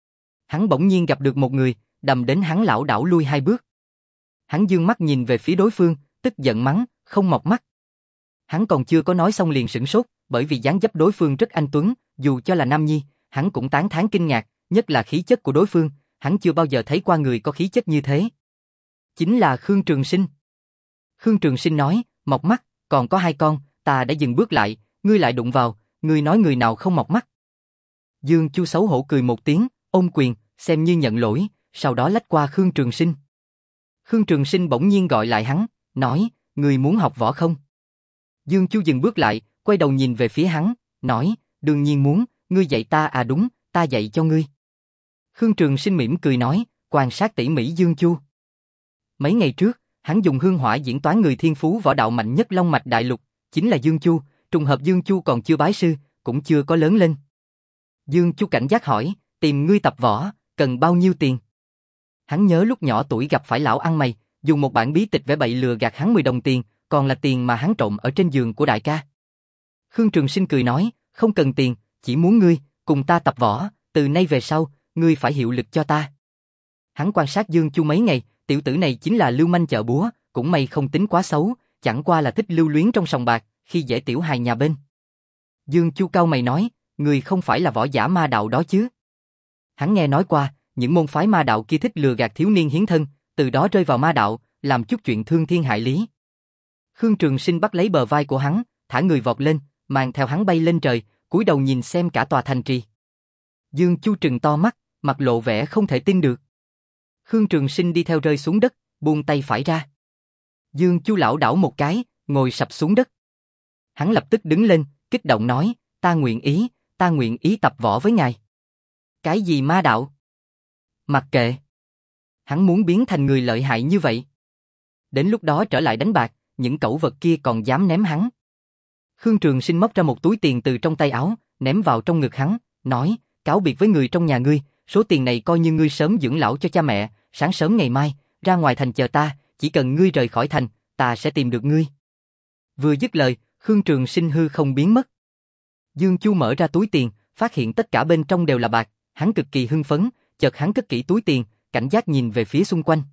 Hắn bỗng nhiên gặp được một người, đầm đến hắn lảo đảo lui hai bước. Hắn dương mắt nhìn về phía đối phương, tức giận mắng, không mọc mắt. Hắn còn chưa có nói xong liền sửng sốt, bởi vì dáng dấp đối phương rất anh tuấn, dù cho là nam nhi, hắn cũng tán thán kinh ngạc, nhất là khí chất của đối phương, hắn chưa bao giờ thấy qua người có khí chất như thế. Chính là Khương Trường Sinh. Khương Trường Sinh nói, mọc mắt, còn có hai con, ta đã dừng bước lại, ngươi lại đụng vào, ngươi nói người nào không mọc mắt. Dương Chu xấu hổ cười một tiếng, ôm quyền, xem như nhận lỗi, sau đó lách qua Khương Trường Sinh. Khương Trường Sinh bỗng nhiên gọi lại hắn, nói, ngươi muốn học võ không? Dương Chu dừng bước lại, quay đầu nhìn về phía hắn, nói, đương nhiên muốn, ngươi dạy ta à? Đúng, ta dạy cho ngươi. Khương Trường Sinh mỉm cười nói, quan sát tỉ mỉ Dương Chu. Mấy ngày trước, hắn dùng hương hỏa diễn toán người thiên phú võ đạo mạnh nhất Long Mạch Đại Lục, chính là Dương Chu, trùng hợp Dương Chu còn chưa bái sư, cũng chưa có lớn lên. Dương Chu cảnh giác hỏi, tìm ngươi tập võ, cần bao nhiêu tiền? Hắn nhớ lúc nhỏ tuổi gặp phải lão ăn mày, dùng một bản bí tịch vẽ bậy lừa gạt hắn mười đồng tiền, còn là tiền mà hắn trộm ở trên giường của đại ca. Khương Trường Sinh cười nói, không cần tiền, chỉ muốn ngươi, cùng ta tập võ, từ nay về sau, ngươi phải hiệu lực cho ta. Hắn quan sát Dương Chu mấy ngày, tiểu tử này chính là lưu manh chợ búa, cũng may không tính quá xấu, chẳng qua là thích lưu luyến trong sòng bạc, khi dễ tiểu hài nhà bên. Dương Chu cau mày nói, ngươi không phải là võ giả ma đạo đó chứ? Hắn nghe nói qua, những môn phái ma đạo kia thích lừa gạt thiếu niên hiến thân, từ đó rơi vào ma đạo, làm chút chuyện thương thiên hại lý. Khương Trường Sinh bắt lấy bờ vai của hắn, thả người vọt lên, mang theo hắn bay lên trời, cúi đầu nhìn xem cả tòa thành trì. Dương Chu trừng to mắt, mặt lộ vẻ không thể tin được. Khương Trường Sinh đi theo rơi xuống đất, buông tay phải ra. Dương Chu lảo đảo một cái, ngồi sập xuống đất. Hắn lập tức đứng lên, kích động nói, ta nguyện ý, ta nguyện ý tập võ với ngài. Cái gì ma đạo? Mặc kệ. Hắn muốn biến thành người lợi hại như vậy. Đến lúc đó trở lại đánh bạc, những cẩu vật kia còn dám ném hắn. Khương Trường Sinh móc ra một túi tiền từ trong tay áo, ném vào trong ngực hắn, nói, cáo biệt với người trong nhà ngươi, số tiền này coi như ngươi sớm dưỡng lão cho cha mẹ, sáng sớm ngày mai, ra ngoài thành chờ ta, chỉ cần ngươi rời khỏi thành, ta sẽ tìm được ngươi. Vừa dứt lời, Khương Trường Sinh hư không biến mất. Dương Chu mở ra túi tiền, phát hiện tất cả bên trong đều là bạc, hắn cực kỳ hưng phấn, chợt hắn cất kỹ túi tiền, cảnh giác nhìn về phía xung quanh.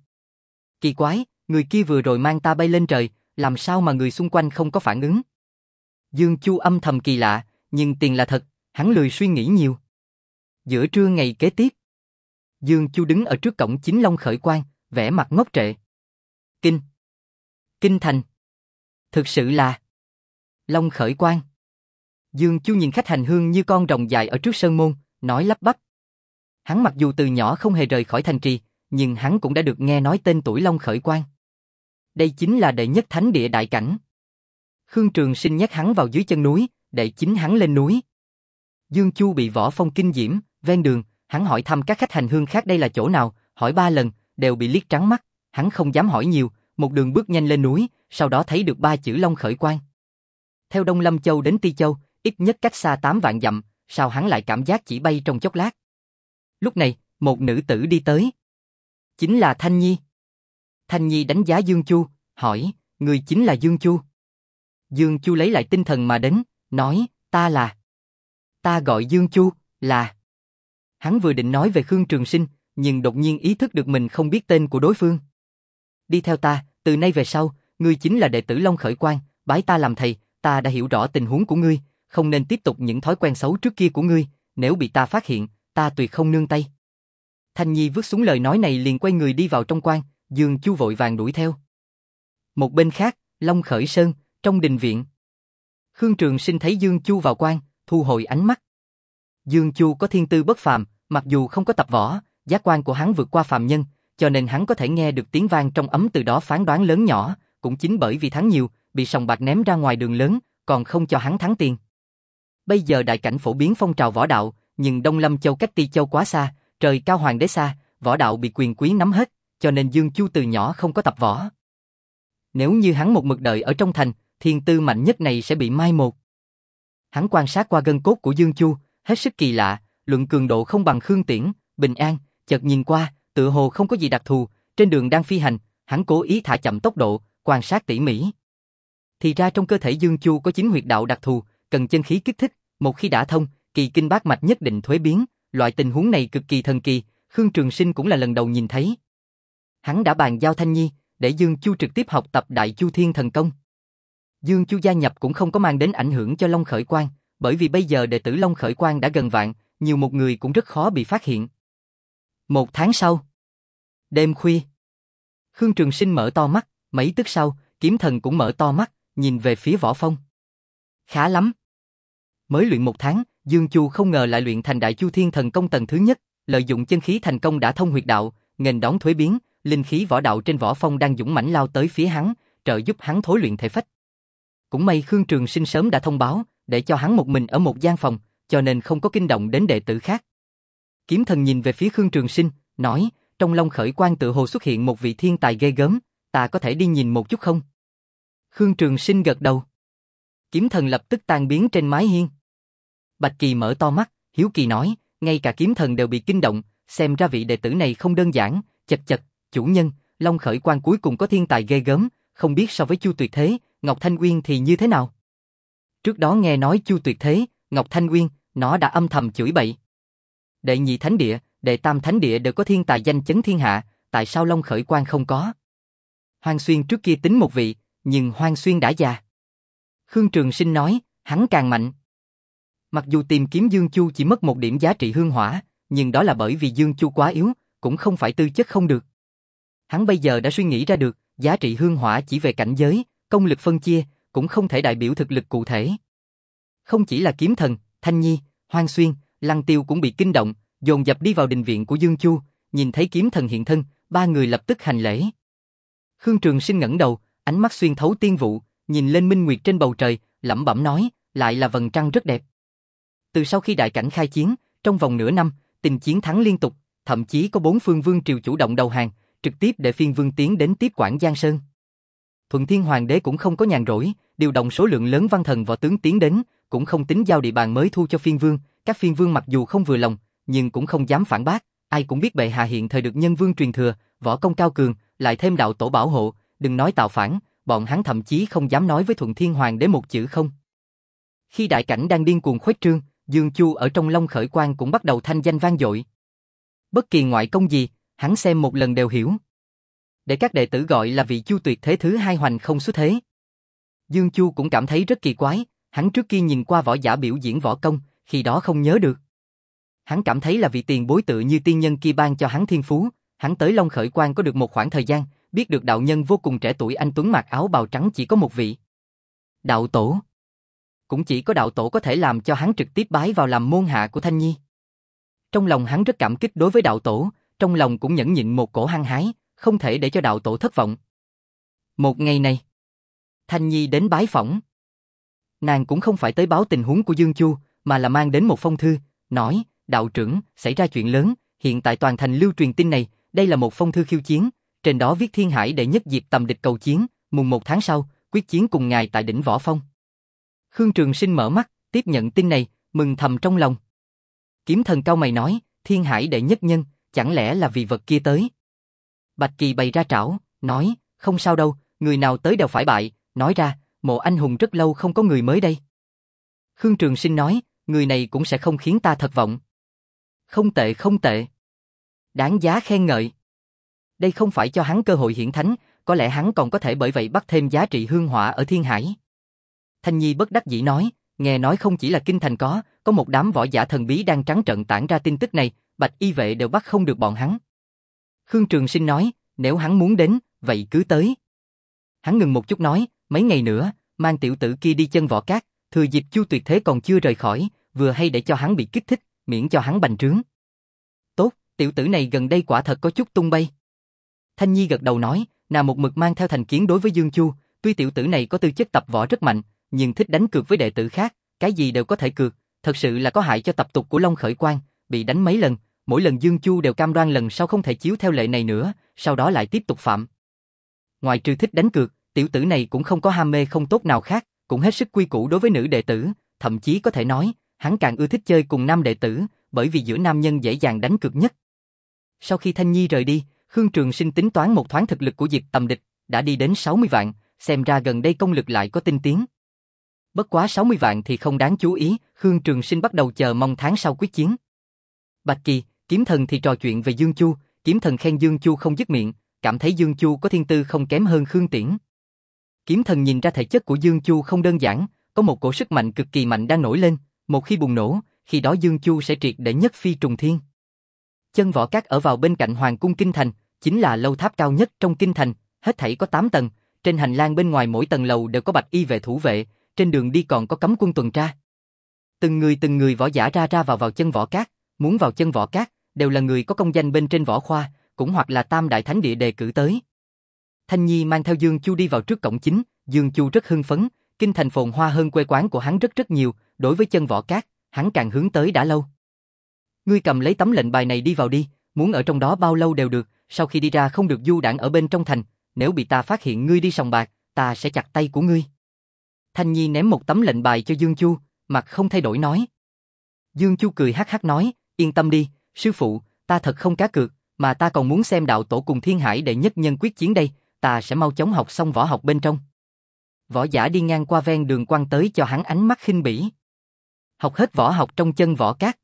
Kỳ quái, người kia vừa rồi mang ta bay lên trời, làm sao mà người xung quanh không có phản ứng? Dương Chu âm thầm kỳ lạ, nhưng tiền là thật, hắn lười suy nghĩ nhiều. Giữa trưa ngày kế tiếp, Dương Chu đứng ở trước cổng chính Long Khởi Quan, vẻ mặt ngốc trệ. Kinh. Kinh thành. Thực sự là Long Khởi Quan. Dương Chu nhìn khách hành hương như con rồng dài ở trước sơn môn, nói lắp bắp. Hắn mặc dù từ nhỏ không hề rời khỏi thành trì, nhưng hắn cũng đã được nghe nói tên tuổi Long Khởi Quan. Đây chính là đệ nhất thánh địa đại cảnh. Khương Trường Sinh nhét hắn vào dưới chân núi, để chính hắn lên núi. Dương Chu bị võ phong kinh diễm, ven đường, hắn hỏi thăm các khách hành hương khác đây là chỗ nào, hỏi ba lần, đều bị liếc trắng mắt, hắn không dám hỏi nhiều, một đường bước nhanh lên núi, sau đó thấy được ba chữ Long Khởi Quan. Theo Đông Lâm Châu đến Ti Châu, ít nhất cách xa tám vạn dặm, sao hắn lại cảm giác chỉ bay trong chốc lát. Lúc này, một nữ tử đi tới. Chính là Thanh Nhi. Thanh Nhi đánh giá Dương Chu, hỏi, người chính là Dương Chu. Dương Chu lấy lại tinh thần mà đến, nói, ta là... Ta gọi Dương Chu, là... Hắn vừa định nói về Khương Trường Sinh, nhưng đột nhiên ý thức được mình không biết tên của đối phương. Đi theo ta, từ nay về sau, ngươi chính là đệ tử Long Khởi Quan, bái ta làm thầy, ta đã hiểu rõ tình huống của ngươi, không nên tiếp tục những thói quen xấu trước kia của ngươi, nếu bị ta phát hiện, ta tuyệt không nương tay. Thanh Nhi vứt xuống lời nói này liền quay người đi vào trong quan, Dương Chu vội vàng đuổi theo. Một bên khác, Long Khởi Sơn, trong đình viện. Khương Trường Sinh thấy Dương Chu vào quan, thu hồi ánh mắt. Dương Chu có thiên tư bất phàm, mặc dù không có tập võ, giác quan của hắn vượt qua phàm nhân, cho nên hắn có thể nghe được tiếng vang trong ấm từ đó phán đoán lớn nhỏ, cũng chính bởi vì thắng nhiều, bị sòng bạc ném ra ngoài đường lớn, còn không cho hắn thắng tiền. Bây giờ đại cảnh phổ biến phong trào võ đạo, nhưng Đông Lâm Châu cách Ti Châu quá xa, trời cao hoàng đế xa, võ đạo bị quyền quý nắm hết, cho nên Dương Chu từ nhỏ không có tập võ. Nếu như hắn một mực đợi ở trong thành, thiên tư mạnh nhất này sẽ bị mai một. Hắn quan sát qua gân cốt của Dương Chu, hết sức kỳ lạ, luận cường độ không bằng Khương Tiễn, Bình An, chợt nhìn qua, tựa hồ không có gì đặc thù, trên đường đang phi hành, hắn cố ý thả chậm tốc độ, quan sát tỉ mỉ. Thì ra trong cơ thể Dương Chu có chính huyệt đạo đặc thù, cần chân khí kích thích, một khi đã thông, kỳ kinh bát mạch nhất định thuế biến, loại tình huống này cực kỳ thần kỳ, Khương Trường Sinh cũng là lần đầu nhìn thấy. Hắn đã bàn giao Thanh Nhi, để Dương Chu trực tiếp học tập Đại Chu Thiên Thần Công. Dương Chu gia nhập cũng không có mang đến ảnh hưởng cho Long Khởi Quang, bởi vì bây giờ đệ tử Long Khởi Quang đã gần vạn, nhiều một người cũng rất khó bị phát hiện. Một tháng sau, đêm khuya, Khương Trường Sinh mở to mắt, mấy tức sau, Kiếm Thần cũng mở to mắt, nhìn về phía Võ Phong. Khá lắm. Mới luyện một tháng, Dương Chu không ngờ lại luyện thành Đại Chu Thiên Thần Công tầng thứ nhất, lợi dụng chân khí thành công đã thông huyệt đạo, nghênh đón thuế biến, linh khí võ đạo trên Võ Phong đang dũng mãnh lao tới phía hắn, trợ giúp hắn thối luyện thể phách. Cũng may Khương Trường Sinh sớm đã thông báo, để cho hắn một mình ở một gian phòng, cho nên không có kinh động đến đệ tử khác. Kiếm Thần nhìn về phía Khương Trường Sinh, nói, trong Long Khởi Quang tự hồ xuất hiện một vị thiên tài ghê gớm, ta có thể đi nhìn một chút không? Khương Trường Sinh gật đầu. Kiếm Thần lập tức tan biến trên mái hiên. Bạch Kỳ mở to mắt, hiếu kỳ nói, ngay cả Kiếm Thần đều bị kinh động, xem ra vị đệ tử này không đơn giản, chật chật, chủ nhân, Long Khởi Quang cuối cùng có thiên tài ghê gớm, không biết so với Chu Tuyệt Thế, Ngọc Thanh Uyên thì như thế nào? Trước đó nghe nói Chu Tuyệt Thế, Ngọc Thanh Uyên, nó đã âm thầm chửi bậy. Đệ nhị thánh địa, đệ tam thánh địa đều có thiên tài danh chấn thiên hạ, tại sao Long Khởi Quang không có? Hoang Xuyên trước kia tính một vị, nhưng Hoang Xuyên đã già. Khương Trường Sinh nói, hắn càng mạnh. Mặc dù tìm kiếm Dương Chu chỉ mất một điểm giá trị hương hỏa, nhưng đó là bởi vì Dương Chu quá yếu, cũng không phải tư chất không được. Hắn bây giờ đã suy nghĩ ra được, giá trị hương hỏa chỉ về cảnh giới, công lực phân chia, cũng không thể đại biểu thực lực cụ thể. Không chỉ là Kiếm Thần, Thanh Nhi, Hoang Xuyên, Lăng Tiêu cũng bị kinh động, dồn dập đi vào đình viện của Dương Chu, nhìn thấy Kiếm Thần hiện thân, ba người lập tức hành lễ. Khương Trường Sinh ngẩng đầu, ánh mắt xuyên thấu tiên vụ, nhìn lên minh nguyệt trên bầu trời, lẩm bẩm nói, lại là vầng trăng rất đẹp. Từ sau khi đại cảnh khai chiến, trong vòng nửa năm, tình chiến thắng liên tục, thậm chí có bốn phương vương triều chủ động đầu hàng, trực tiếp để phiên vương tiến đến tiếp quản Giang Sơn. Thuận Thiên Hoàng đế cũng không có nhàn rỗi, điều động số lượng lớn văn thần võ tướng tiến đến, cũng không tính giao địa bàn mới thu cho phiên vương, các phiên vương mặc dù không vừa lòng, nhưng cũng không dám phản bác, ai cũng biết bệ hạ hiện thời được nhân vương truyền thừa, võ công cao cường, lại thêm đạo tổ bảo hộ, đừng nói tạo phản, bọn hắn thậm chí không dám nói với Thuận Thiên Hoàng đế một chữ không. Khi đại cảnh đang điên cuồng khuếch trương, Dương Chu ở trong Long Khởi Quang cũng bắt đầu thanh danh vang dội. Bất kỳ ngoại công gì, hắn xem một lần đều hiểu. Để các đệ tử gọi là vị Chu Tuyệt Thế thứ hai hoành không xuất thế. Dương Chu cũng cảm thấy rất kỳ quái, hắn trước kia nhìn qua võ giả biểu diễn võ công, khi đó không nhớ được. Hắn cảm thấy là vị tiền bối tự như tiên nhân kia ban cho hắn thiên phú, hắn tới Long Khởi Quang có được một khoảng thời gian, biết được đạo nhân vô cùng trẻ tuổi anh tuấn mặc áo bào trắng chỉ có một vị. Đạo tổ. Cũng chỉ có đạo tổ có thể làm cho hắn trực tiếp bái vào làm môn hạ của Thanh Nhi. Trong lòng hắn rất cảm kích đối với đạo tổ, trong lòng cũng nhẫn nhịn một cổ hăng hái, không thể để cho đạo tổ thất vọng. Một ngày này, Thanh Nhi đến bái phỏng. Nàng cũng không phải tới báo tình huống của Dương Chu, mà là mang đến một phong thư, nói, đạo trưởng, xảy ra chuyện lớn, hiện tại toàn thành lưu truyền tin này, đây là một phong thư khiêu chiến, trên đó viết Thiên Hải đệ nhất diệp tầm địch cầu chiến, mùng một tháng sau, quyết chiến cùng ngài tại đỉnh Võ Phong. Khương Trường Sinh mở mắt, tiếp nhận tin này, mừng thầm trong lòng. Kiếm Thần cau mày nói, Thiên Hải đệ nhất nhân, chẳng lẽ là vì vật kia tới? Bạch Kỳ bày ra trảo, nói, không sao đâu, người nào tới đều phải bại, nói ra, mộ anh hùng rất lâu không có người mới đây. Khương Trường Sinh nói, người này cũng sẽ không khiến ta thất vọng. Không tệ không tệ. Đáng giá khen ngợi. Đây không phải cho hắn cơ hội hiển thánh, có lẽ hắn còn có thể bởi vậy bắt thêm giá trị hương hỏa ở Thiên Hải. Thanh Nhi bất đắc dĩ nói, nghe nói không chỉ là kinh thành có, có một đám võ giả thần bí đang trắng trợn tản ra tin tức này, Bạch y vệ đều bắt không được bọn hắn. Khương Trường Sinh nói, nếu hắn muốn đến, vậy cứ tới. Hắn ngừng một chút nói, mấy ngày nữa, mang tiểu tử kia đi chân võ cát, thừa dịp Chu Tuyệt Thế còn chưa rời khỏi, vừa hay để cho hắn bị kích thích, miễn cho hắn bành trướng. Tốt, tiểu tử này gần đây quả thật có chút tung bay. Thanh Nhi gật đầu nói, nàng một mực mang theo thành kiến đối với Dương Chu, tuy tiểu tử này có tư chất tập võ rất mạnh, nhưng thích đánh cược với đệ tử khác, cái gì đều có thể cược, thật sự là có hại cho tập tục của Long Khởi Quang, bị đánh mấy lần, mỗi lần Dương Chu đều cam đoan lần sau không thể chiếu theo lệ này nữa, sau đó lại tiếp tục phạm. Ngoài trừ thích đánh cược, tiểu tử này cũng không có ham mê không tốt nào khác, cũng hết sức quy củ đối với nữ đệ tử, thậm chí có thể nói, hắn càng ưa thích chơi cùng nam đệ tử, bởi vì giữa nam nhân dễ dàng đánh cược nhất. Sau khi Thanh Nhi rời đi, Khương Trường Sinh tính toán một thoáng thực lực của Diệp Tầm Địch, đã đi đến sáu mươi vạn, xem ra gần đây công lực lại có tinh tiến. Bất quá sáu mươi vạn thì không đáng chú ý, Khương Trường Sinh bắt đầu chờ mong tháng sau quyết chiến. Bạch Kỳ, Kiếm Thần thì trò chuyện về Dương Chu, Kiếm Thần khen Dương Chu không dứt miệng, cảm thấy Dương Chu có thiên tư không kém hơn Khương Tiễn. Kiếm Thần nhìn ra thể chất của Dương Chu không đơn giản, có một cổ sức mạnh cực kỳ mạnh đang nổi lên, một khi bùng nổ, khi đó Dương Chu sẽ triệt để nhất phi trùng thiên. Chân Võ Các ở vào bên cạnh Hoàng cung Kinh Thành, chính là lâu tháp cao nhất trong Kinh Thành, hết thảy có tám tầng, trên hành lang bên ngoài mỗi tầng lầu đều có bạch y vệ thủ vệ, trên đường đi còn có cấm quân tuần tra. Từng người từng người võ giả ra ra vào vào Chân Võ Các, muốn vào Chân Võ Các, đều là người có công danh bên trên võ khoa, cũng hoặc là Tam Đại Thánh Địa đề cử tới. Thanh Nhi mang theo Dương Chu đi vào trước cổng chính, Dương Chu rất hưng phấn, Kinh Thành phồn hoa hơn quê quán của hắn rất rất nhiều, đối với Chân Võ Các, hắn càng hướng tới đã lâu. Ngươi cầm lấy tấm lệnh bài này đi vào đi, muốn ở trong đó bao lâu đều được, sau khi đi ra không được du đãng ở bên trong thành, nếu bị ta phát hiện ngươi đi sòng bạc, ta sẽ chặt tay của ngươi. Thanh Nhi ném một tấm lệnh bài cho Dương Chu, mặt không thay đổi nói. Dương Chu cười hắc hắc nói, yên tâm đi, sư phụ, ta thật không cá cược, mà ta còn muốn xem đạo tổ cùng Thiên Hải đệ nhất nhân quyết chiến đây, ta sẽ mau chóng học xong võ học bên trong. Võ giả đi ngang qua ven đường quăng tới cho hắn ánh mắt khinh bỉ. Học hết võ học trong Chân Võ Các.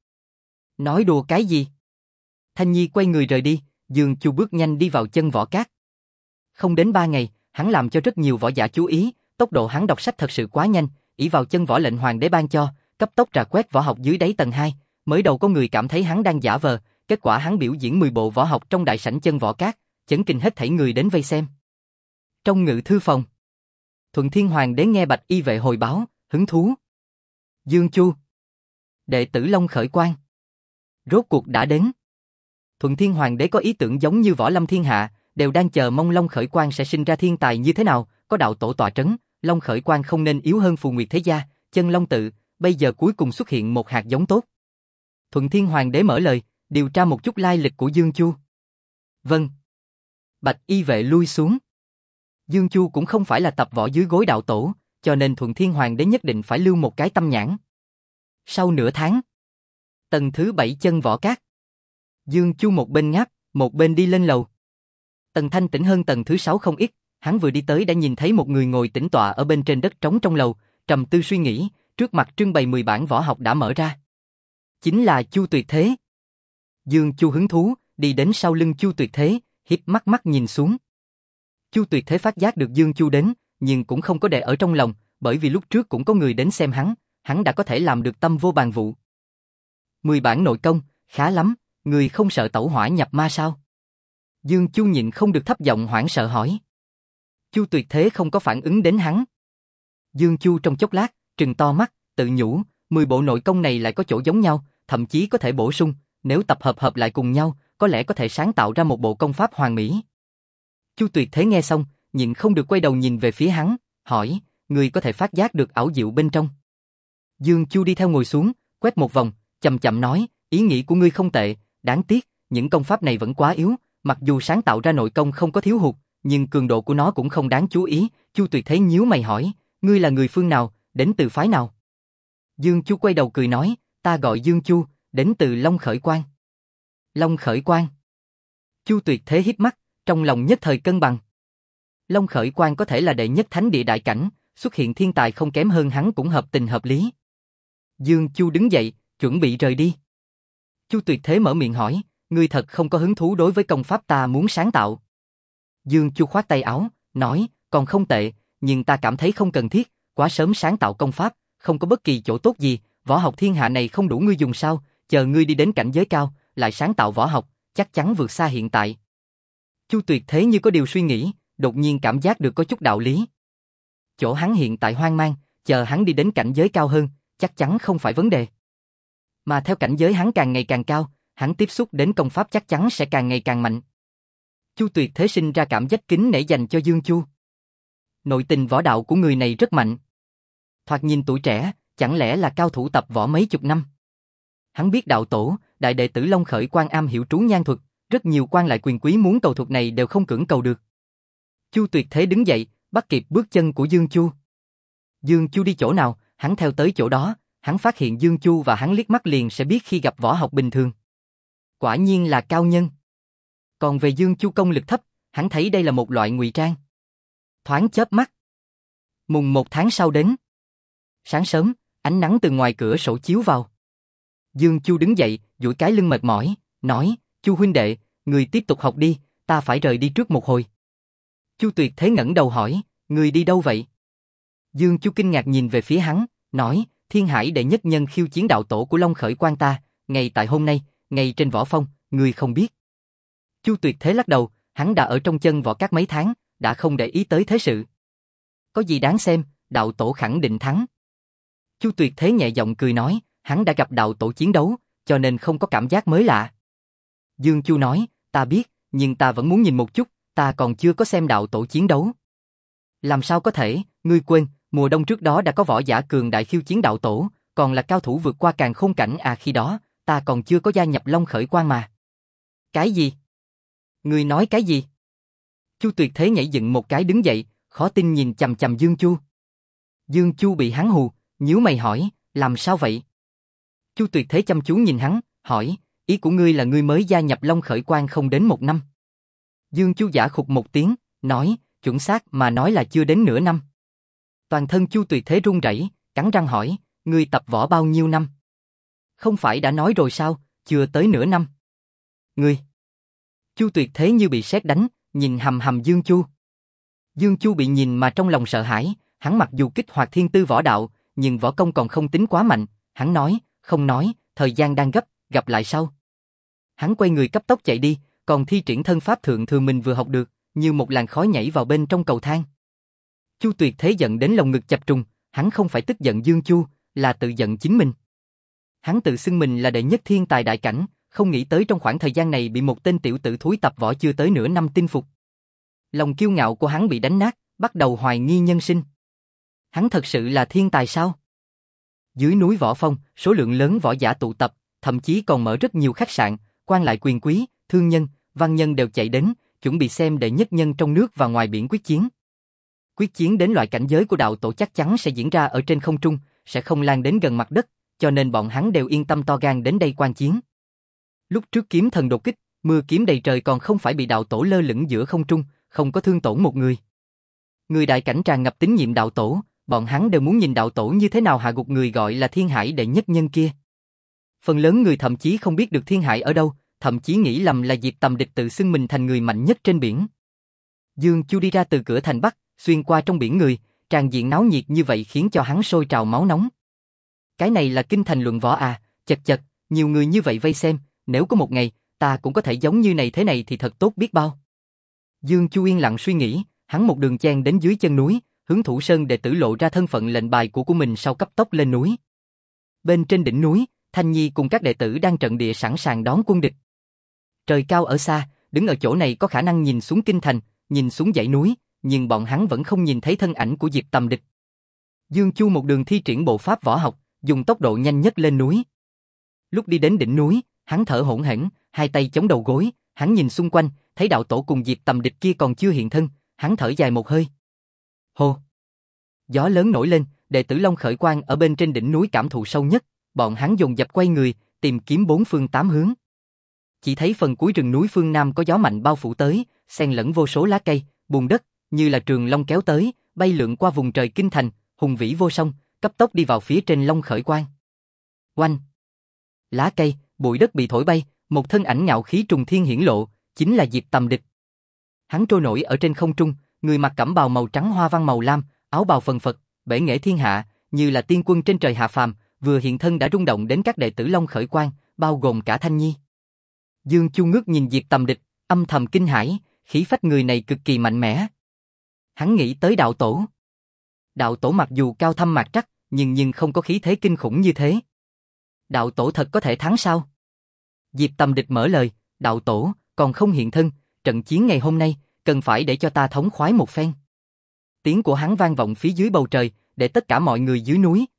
Nói đùa cái gì? Thanh Nhi quay người rời đi, Dương Chu bước nhanh đi vào Chân Võ Các. Không đến ba ngày, hắn làm cho rất nhiều võ giả chú ý, tốc độ hắn đọc sách thật sự quá nhanh, ỷ vào chân võ lệnh hoàng đế ban cho, cấp tốc trà quét võ học dưới đáy tầng hai, mới đầu có người cảm thấy hắn đang giả vờ, kết quả hắn biểu diễn mười bộ võ học trong đại sảnh Chân Võ Các, chấn kinh hết thảy người đến vây xem. Trong ngự thư phòng, Thuận Thiên Hoàng đế nghe Bạch y vệ hồi báo, hứng thú. Dương Chu, đệ tử Long Khởi Quang, rốt cuộc đã đến. Thuận Thiên Hoàng đế có ý tưởng giống như Võ Lâm thiên hạ, đều đang chờ mong Long Khởi Quang sẽ sinh ra thiên tài như thế nào, có đạo tổ tọa trấn, Long Khởi Quang không nên yếu hơn Phù Nguyệt Thế Gia, Chân Long tự, bây giờ cuối cùng xuất hiện một hạt giống tốt. Thuận Thiên Hoàng đế mở lời, điều tra một chút lai lịch của Dương Chu. Vâng. Bạch y vệ lui xuống. Dương Chu cũng không phải là tập võ dưới gối đạo tổ, cho nên Thuận Thiên Hoàng đế nhất định phải lưu một cái tâm nhãn. Sau nửa tháng, tầng thứ bảy Chân Võ Các. Dương Chu một bên ngáp, một bên đi lên lầu. Tầng thanh tĩnh hơn tầng thứ sáu không ít, hắn vừa đi tới đã nhìn thấy một người ngồi tĩnh tọa ở bên trên đất trống trong lầu, trầm tư suy nghĩ, trước mặt trưng bày mười bản võ học đã mở ra. Chính là Chu Tuyệt Thế. Dương Chu hứng thú, đi đến sau lưng Chu Tuyệt Thế, híp mắt mắt nhìn xuống. Chu Tuyệt Thế phát giác được Dương Chu đến, nhưng cũng không có để ở trong lòng, bởi vì lúc trước cũng có người đến xem hắn, hắn đã có thể làm được tâm vô bàn vụ. Mười bản nội công, khá lắm, người không sợ tẩu hỏa nhập ma sao? Dương Chu nhịn không được thấp giọng hoảng sợ hỏi. Chu Tuyệt Thế không có phản ứng đến hắn. Dương Chu trong chốc lát, trừng to mắt, tự nhủ, mười bộ nội công này lại có chỗ giống nhau, thậm chí có thể bổ sung, nếu tập hợp hợp lại cùng nhau, có lẽ có thể sáng tạo ra một bộ công pháp hoàn mỹ. Chu Tuyệt Thế nghe xong, nhịn không được quay đầu nhìn về phía hắn, hỏi, người có thể phát giác được ảo diệu bên trong. Dương Chu đi theo ngồi xuống, quét một vòng, chậm chậm nói, ý nghĩ của ngươi không tệ, đáng tiếc, những công pháp này vẫn quá yếu, mặc dù sáng tạo ra nội công không có thiếu hụt, nhưng cường độ của nó cũng không đáng chú ý. Chu Tuyệt Thế nhíu mày hỏi, ngươi là người phương nào, đến từ phái nào? Dương Chu quay đầu cười nói, ta gọi Dương Chu, đến từ Long Khởi Quang. Long Khởi Quang. Chu Tuyệt Thế híp mắt, trong lòng nhất thời cân bằng. Long Khởi Quang có thể là đệ nhất thánh địa đại cảnh, xuất hiện thiên tài không kém hơn hắn cũng hợp tình hợp lý. Dương Chu đứng dậy, chuẩn bị rời đi. Chu Tuyệt Thế mở miệng hỏi, ngươi thật không có hứng thú đối với công pháp ta muốn sáng tạo. Dương Chu khoát tay áo, nói, còn không tệ, nhưng ta cảm thấy không cần thiết, quá sớm sáng tạo công pháp, không có bất kỳ chỗ tốt gì, võ học thiên hạ này không đủ ngươi dùng sao, chờ ngươi đi đến cảnh giới cao, lại sáng tạo võ học, chắc chắn vượt xa hiện tại. Chu Tuyệt Thế như có điều suy nghĩ, đột nhiên cảm giác được có chút đạo lý. Chỗ hắn hiện tại hoang mang, chờ hắn đi đến cảnh giới cao hơn, chắc chắn không phải vấn đề. Mà theo cảnh giới hắn càng ngày càng cao, hắn tiếp xúc đến công pháp chắc chắn sẽ càng ngày càng mạnh. Chu Tuyệt Thế sinh ra cảm giác kính nể dành cho Dương Chu. Nội tình võ đạo của người này rất mạnh. Thoạt nhìn tuổi trẻ, chẳng lẽ là cao thủ tập võ mấy chục năm? Hắn biết đạo tổ, đại đệ tử Long Khởi Quan am hiểu trú nhan thuật, rất nhiều quan lại quyền quý muốn cầu thuật này đều không cưỡng cầu được. Chu Tuyệt Thế đứng dậy, bắt kịp bước chân của Dương Chu. Dương Chu đi chỗ nào, hắn theo tới chỗ đó, hắn phát hiện Dương Chu và hắn liếc mắt liền sẽ biết khi gặp võ học bình thường. Quả nhiên là cao nhân. Còn về Dương Chu công lực thấp, hắn thấy đây là một loại ngụy trang. Thoáng chớp mắt. Mùng một tháng sau đến. Sáng sớm, ánh nắng từ ngoài cửa sổ chiếu vào. Dương Chu đứng dậy, duỗi cái lưng mệt mỏi, nói, Chu huynh đệ, người tiếp tục học đi, ta phải rời đi trước một hồi. Chu Tuyệt Thế ngẩng đầu hỏi, người đi đâu vậy? Dương Chu kinh ngạc nhìn về phía hắn, nói, Thiên Hải đệ nhất nhân khiêu chiến đạo tổ của Long Khởi Quan ta, ngày tại hôm nay, ngày trên võ phong, người không biết. Chu Tuyệt Thế lắc đầu, hắn đã ở trong chân võ các mấy tháng, đã không để ý tới thế sự. Có gì đáng xem, đạo tổ khẳng định thắng. Chu Tuyệt Thế nhẹ giọng cười nói, hắn đã gặp đạo tổ chiến đấu, cho nên không có cảm giác mới lạ. Dương Chu nói, ta biết, nhưng ta vẫn muốn nhìn một chút, ta còn chưa có xem đạo tổ chiến đấu. Làm sao có thể, ngươi quên, mùa đông trước đó đã có võ giả cường đại khiêu chiến đạo tổ, còn là cao thủ vượt qua càn khôn cảnh à khi đó, ta còn chưa có gia nhập Long Khởi Quan mà. Cái gì? Ngươi nói cái gì? Chu Tuyệt Thế nhảy dựng một cái đứng dậy, khó tin nhìn chằm chằm Dương Chu. Dương Chu bị hắn hù, nhíu mày hỏi, làm sao vậy? Chu Tuyệt Thế chăm chú nhìn hắn, hỏi, ý của ngươi là ngươi mới gia nhập Long Khởi Quan không đến một năm. Dương Chu giả khục một tiếng, nói, chuẩn xác mà nói là chưa đến nửa năm. Toàn thân Chu Tuyệt Thế run rẩy, cắn răng hỏi, ngươi tập võ bao nhiêu năm? Không phải đã nói rồi sao, chưa tới nửa năm. Ngươi! Chu Tuyệt Thế như bị sét đánh, nhìn hầm hầm Dương Chu. Dương Chu bị nhìn mà trong lòng sợ hãi, hắn mặc dù kích hoạt thiên tư võ đạo, nhưng võ công còn không tính quá mạnh, hắn nói, không nói, thời gian đang gấp, gặp lại sau. Hắn quay người cấp tốc chạy đi, còn thi triển thân pháp thượng thừa mình vừa học được, như một làn khói nhảy vào bên trong cầu thang. Chu Tuyệt Thế giận đến lồng ngực chập trùng, hắn không phải tức giận Dương Chu, là tự giận chính mình. Hắn tự xưng mình là đệ nhất thiên tài đại cảnh, không nghĩ tới trong khoảng thời gian này bị một tên tiểu tử thúi tập võ chưa tới nửa năm tinh phục. Lòng kiêu ngạo của hắn bị đánh nát, bắt đầu hoài nghi nhân sinh. Hắn thật sự là thiên tài sao? Dưới núi Võ Phong, số lượng lớn võ giả tụ tập, thậm chí còn mở rất nhiều khách sạn, quan lại quyền quý, thương nhân, văn nhân đều chạy đến, chuẩn bị xem đệ nhất nhân trong nước và ngoài biển quyết chiến. Quyết chiến đến loại cảnh giới của đạo tổ chắc chắn sẽ diễn ra ở trên không trung, sẽ không lan đến gần mặt đất, cho nên bọn hắn đều yên tâm to gan đến đây quan chiến. Lúc trước kiếm thần đột kích, mưa kiếm đầy trời còn không phải bị đạo tổ lơ lửng giữa không trung, không có thương tổn một người. Người đại cảnh tràn ngập tín nhiệm đạo tổ, bọn hắn đều muốn nhìn đạo tổ như thế nào hạ gục người gọi là Thiên Hải đệ nhất nhân kia. Phần lớn người thậm chí không biết được Thiên Hải ở đâu, thậm chí nghĩ lầm là Diệp Tầm Địch tự xưng mình thành người mạnh nhất trên biển. Dương Chu đi ra từ cửa thành Bắc, xuyên qua trong biển người, tràn diện náo nhiệt như vậy khiến cho hắn sôi trào máu nóng. Cái này là kinh thành luận võ à, chật chật, nhiều người như vậy vây xem, nếu có một ngày, ta cũng có thể giống như này thế này thì thật tốt biết bao. Dương Chu yên lặng suy nghĩ, hắn một đường chen đến dưới chân núi, hướng Thủ Sơn đệ tử lộ ra thân phận lệnh bài của của mình sau cấp tốc lên núi. Bên trên đỉnh núi, Thanh Nhi cùng các đệ tử đang trận địa sẵn sàng đón quân địch. Trời cao ở xa, đứng ở chỗ này có khả năng nhìn xuống kinh thành, nhìn xuống dãy núi, nhưng bọn hắn vẫn không nhìn thấy thân ảnh của Diệp Tầm Địch. Dương Chu một đường thi triển bộ pháp võ học, dùng tốc độ nhanh nhất lên núi. Lúc đi đến đỉnh núi, hắn thở hổn hển, hai tay chống đầu gối, hắn nhìn xung quanh, thấy đạo tổ cùng Diệp Tầm Địch kia còn chưa hiện thân, hắn thở dài một hơi. Hô! Gió lớn nổi lên, đệ tử Long Khởi Quan ở bên trên đỉnh núi cảm thụ sâu nhất, bọn hắn dồn dập quay người, tìm kiếm bốn phương tám hướng. Chỉ thấy phần cuối rừng núi phương Nam có gió mạnh bao phủ tới, xen lẫn vô số lá cây, bùn đất, như là trường long kéo tới, bay lượn qua vùng trời kinh thành, hùng vĩ vô song, cấp tốc đi vào phía trên Long Khởi Quan. Oanh! Lá cây, bụi đất bị thổi bay, một thân ảnh ngạo khí trùng thiên hiển lộ, chính là Diệp Tầm Địch. Hắn trôi nổi ở trên không trung, người mặc cẩm bào màu trắng hoa văn màu lam, áo bào phần phật, bể nghệ thiên hạ, như là tiên quân trên trời hạ phàm, vừa hiện thân đã rung động đến các đệ tử Long Khởi Quan, bao gồm cả Thanh Nhi. Dương Chu ngước nhìn Diệp Tầm Địch, âm thầm kinh hãi, khí phách người này cực kỳ mạnh mẽ. Hắn nghĩ tới đạo tổ. Đạo tổ mặc dù cao thâm mạc trắc, nhưng nhưng không có khí thế kinh khủng như thế. Đạo tổ thật có thể thắng sao? Diệp Tầm Địch mở lời, đạo tổ, còn không hiện thân, trận chiến ngày hôm nay, cần phải để cho ta thống khoái một phen. Tiếng của hắn vang vọng phía dưới bầu trời, để tất cả mọi người dưới núi,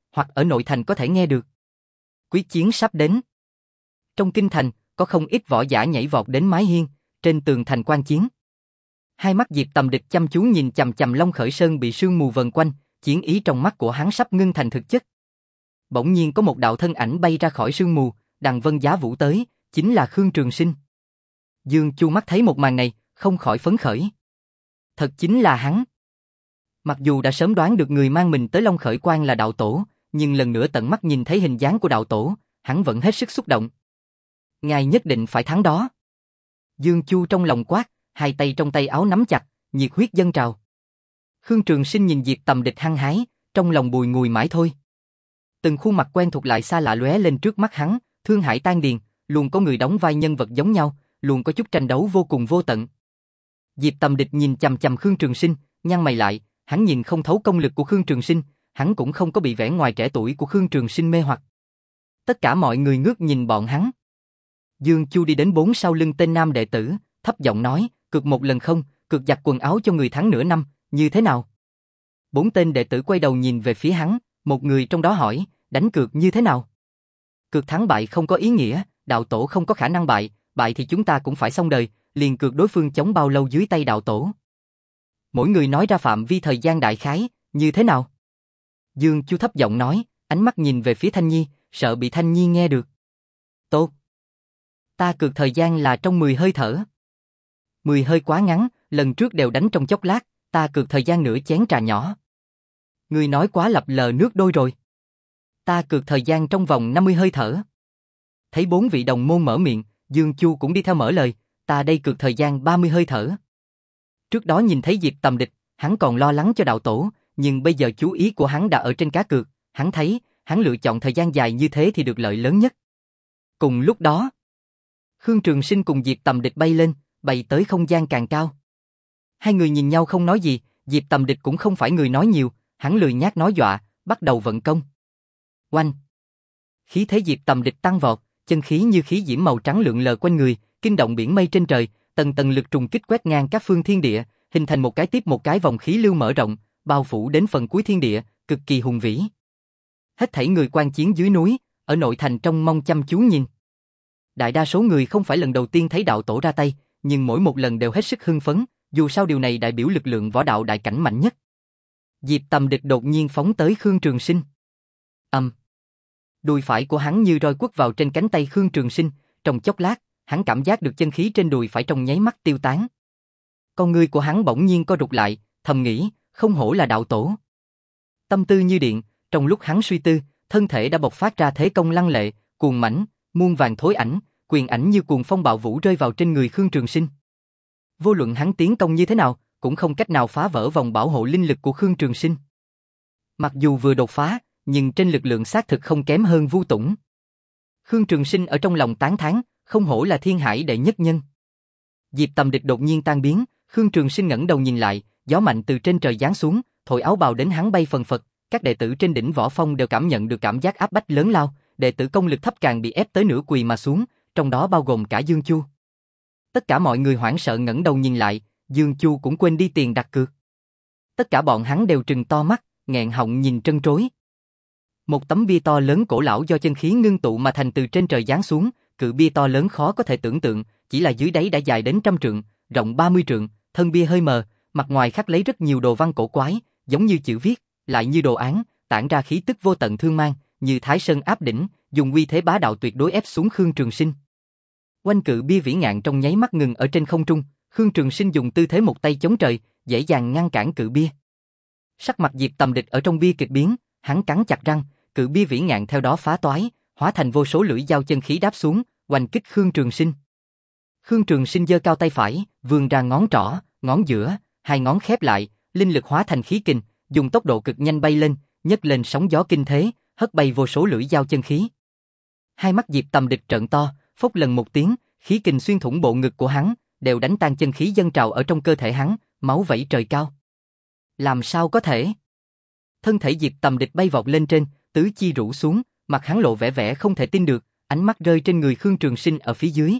hoặc ở nội thành có thể nghe được. Quyết chiến sắp đến. Trong kinh thành, có không ít võ giả nhảy vọt đến mái hiên, trên tường thành quan chiến. Hai mắt Diệp Tầm Địch chăm chú nhìn chằm chằm Long Khởi Sơn bị sương mù vần quanh, chiến ý trong mắt của hắn sắp ngưng thành thực chất. Bỗng nhiên có một đạo thân ảnh bay ra khỏi sương mù, đằng vân giá vũ tới, chính là Khương Trường Sinh. Dương Chu mắt thấy một màn này, không khỏi phấn khởi. Thật chính là hắn. Mặc dù đã sớm đoán được người mang mình tới Long Khởi Quan là đạo tổ, nhưng lần nữa tận mắt nhìn thấy hình dáng của đạo tổ, hắn vẫn hết sức xúc động. Ngài nhất định phải thắng đó. Dương Chu trong lòng quát, hai tay trong tay áo nắm chặt, nhiệt huyết dâng trào. Khương Trường Sinh nhìn Diệp Tầm Địch hăng hái, trong lòng bùi ngùi mãi thôi. Từng khuôn mặt quen thuộc lại xa lạ lóe lên trước mắt hắn, thương hải tan điền, luôn có người đóng vai nhân vật giống nhau, luôn có chút tranh đấu vô cùng vô tận. Diệp Tầm Địch nhìn chằm chằm Khương Trường Sinh, nhăn mày lại, hắn nhìn không thấu công lực của Khương Trường Sinh, hắn cũng không có bị vẻ ngoài trẻ tuổi của Khương Trường Sinh mê hoặc. Tất cả mọi người ngước nhìn bọn hắn. Dương Chu đi đến bốn sau lưng tên nam đệ tử, thấp giọng nói, cược một lần không, cược giặt quần áo cho người thắng nửa năm, như thế nào? Bốn tên đệ tử quay đầu nhìn về phía hắn, một người trong đó hỏi, đánh cược như thế nào? Cược thắng bại không có ý nghĩa, đạo tổ không có khả năng bại, bại thì chúng ta cũng phải xong đời, liền cược đối phương chống bao lâu dưới tay đạo tổ. Mỗi người nói ra phạm vi thời gian đại khái, như thế nào? Dương Chu thấp giọng nói, ánh mắt nhìn về phía Thanh Nhi, sợ bị Thanh Nhi nghe được. Tốt. Ta cược thời gian là trong mười hơi thở. mười hơi quá ngắn, lần trước đều đánh trong chốc lát, ta cược thời gian nửa chén trà nhỏ. Người nói quá lập lờ nước đôi rồi. Ta cược thời gian trong vòng năm mươi hơi thở. Thấy bốn vị đồng môn mở miệng, Dương Chu cũng đi theo mở lời, ta đây cược thời gian ba mươi hơi thở. Trước đó nhìn thấy Diệp Tầm Địch, hắn còn lo lắng cho đạo tổ, nhưng bây giờ chú ý của hắn đã ở trên cá cược, hắn thấy, hắn lựa chọn thời gian dài như thế thì được lợi lớn nhất. Cùng lúc đó, Khương Trường Sinh cùng Diệp Tầm Địch bay lên, bay tới không gian càng cao. Hai người nhìn nhau không nói gì, Diệp Tầm Địch cũng không phải người nói nhiều, hắn lười nhác nói dọa, bắt đầu vận công. Oanh! Khí thế Diệp Tầm Địch tăng vọt, chân khí như khí diễm màu trắng lượn lờ quanh người, kinh động biển mây trên trời, tầng tầng lực trùng kích quét ngang các phương thiên địa, hình thành một cái tiếp một cái vòng khí lưu mở rộng, bao phủ đến phần cuối thiên địa, cực kỳ hùng vĩ. Hết thảy người quan chiến dưới núi, ở nội thành trong mong chăm chú nhìn. Đại đa số người không phải lần đầu tiên thấy đạo tổ ra tay, nhưng mỗi một lần đều hết sức hưng phấn, dù sao điều này đại biểu lực lượng võ đạo đại cảnh mạnh nhất. Diệp Tầm Địch đột nhiên phóng tới Khương Trường Sinh. Ầm. Um. Đùi phải của hắn như roi quất vào trên cánh tay Khương Trường Sinh, trong chốc lát, hắn cảm giác được chân khí trên đùi phải trong nháy mắt tiêu tán. Con ngươi của hắn bỗng nhiên co rụt lại, thầm nghĩ, không hổ là đạo tổ. Tâm tư như điện, trong lúc hắn suy tư, thân thể đã bộc phát ra thế công lăng lệ, cuồng mãnh, muôn vàng thối ảnh, quyền ảnh như cuồng phong bạo vũ rơi vào trên người Khương Trường Sinh. Vô luận hắn tiến công như thế nào, cũng không cách nào phá vỡ vòng bảo hộ linh lực của Khương Trường Sinh. Mặc dù vừa đột phá, nhưng trên lực lượng xác thực không kém hơn Vu Tủng. Khương Trường Sinh ở trong lòng tán thán, không hổ là thiên hải đệ nhất nhân. Diệp Tầm Địch đột nhiên tan biến, Khương Trường Sinh ngẩng đầu nhìn lại, gió mạnh từ trên trời giáng xuống, thổi áo bào đến hắn bay phần phật, các đệ tử trên đỉnh võ phong đều cảm nhận được cảm giác áp bách lớn lao, đệ tử công lực thấp càng bị ép tới nửa quỳ mà xuống, trong đó bao gồm cả Dương Chu. Tất cả mọi người hoảng sợ ngẩng đầu nhìn lại, Dương Chu cũng quên đi tiền đặt cược. Tất cả bọn hắn đều trừng to mắt, nghẹn họng nhìn trân trối. Một tấm bia to lớn cổ lão do chân khí ngưng tụ mà thành từ trên trời giáng xuống, cự bia to lớn khó có thể tưởng tượng, chỉ là dưới đáy đã dài đến trăm trượng, rộng ba mươi trượng, thân bia hơi mờ, mặt ngoài khắc lấy rất nhiều đồ văn cổ quái, giống như chữ viết, lại như đồ án, tản ra khí tức vô tận thương mang, như Thái Sơn áp đỉnh, dùng uy thế bá đạo tuyệt đối ép xuống Khương Trường Sinh. Quanh cự bia vĩ ngạn trong nháy mắt ngừng ở trên không trung, Khương Trường Sinh dùng tư thế một tay chống trời, dễ dàng ngăn cản cự bia. Sắc mặt Diệp Tầm Địch ở trong bia kịch biến, hắn cắn chặt răng, cự bia vĩ ngạn theo đó phá toái, hóa thành vô số lưỡi dao chân khí đáp xuống, oanh kích Khương Trường Sinh. Khương Trường Sinh giơ cao tay phải, vươn ra ngón trỏ, ngón giữa, hai ngón khép lại, linh lực hóa thành khí kình, dùng tốc độ cực nhanh bay lên, nhấc lên sóng gió kinh thế, hất bay vô số lưỡi dao chân khí. Hai mắt Diệp Tầm Địch trợn to, phốc lần một tiếng, khí kình xuyên thủng bộ ngực của hắn, đều đánh tan chân khí dâng trào ở trong cơ thể hắn, máu vẩy trời cao. Làm sao có thể? Thân thể Diệp Tầm Địch bay vọt lên trên, tứ chi rũ xuống, mặt hắn lộ vẻ vẻ không thể tin được, ánh mắt rơi trên người Khương Trường Sinh ở phía dưới.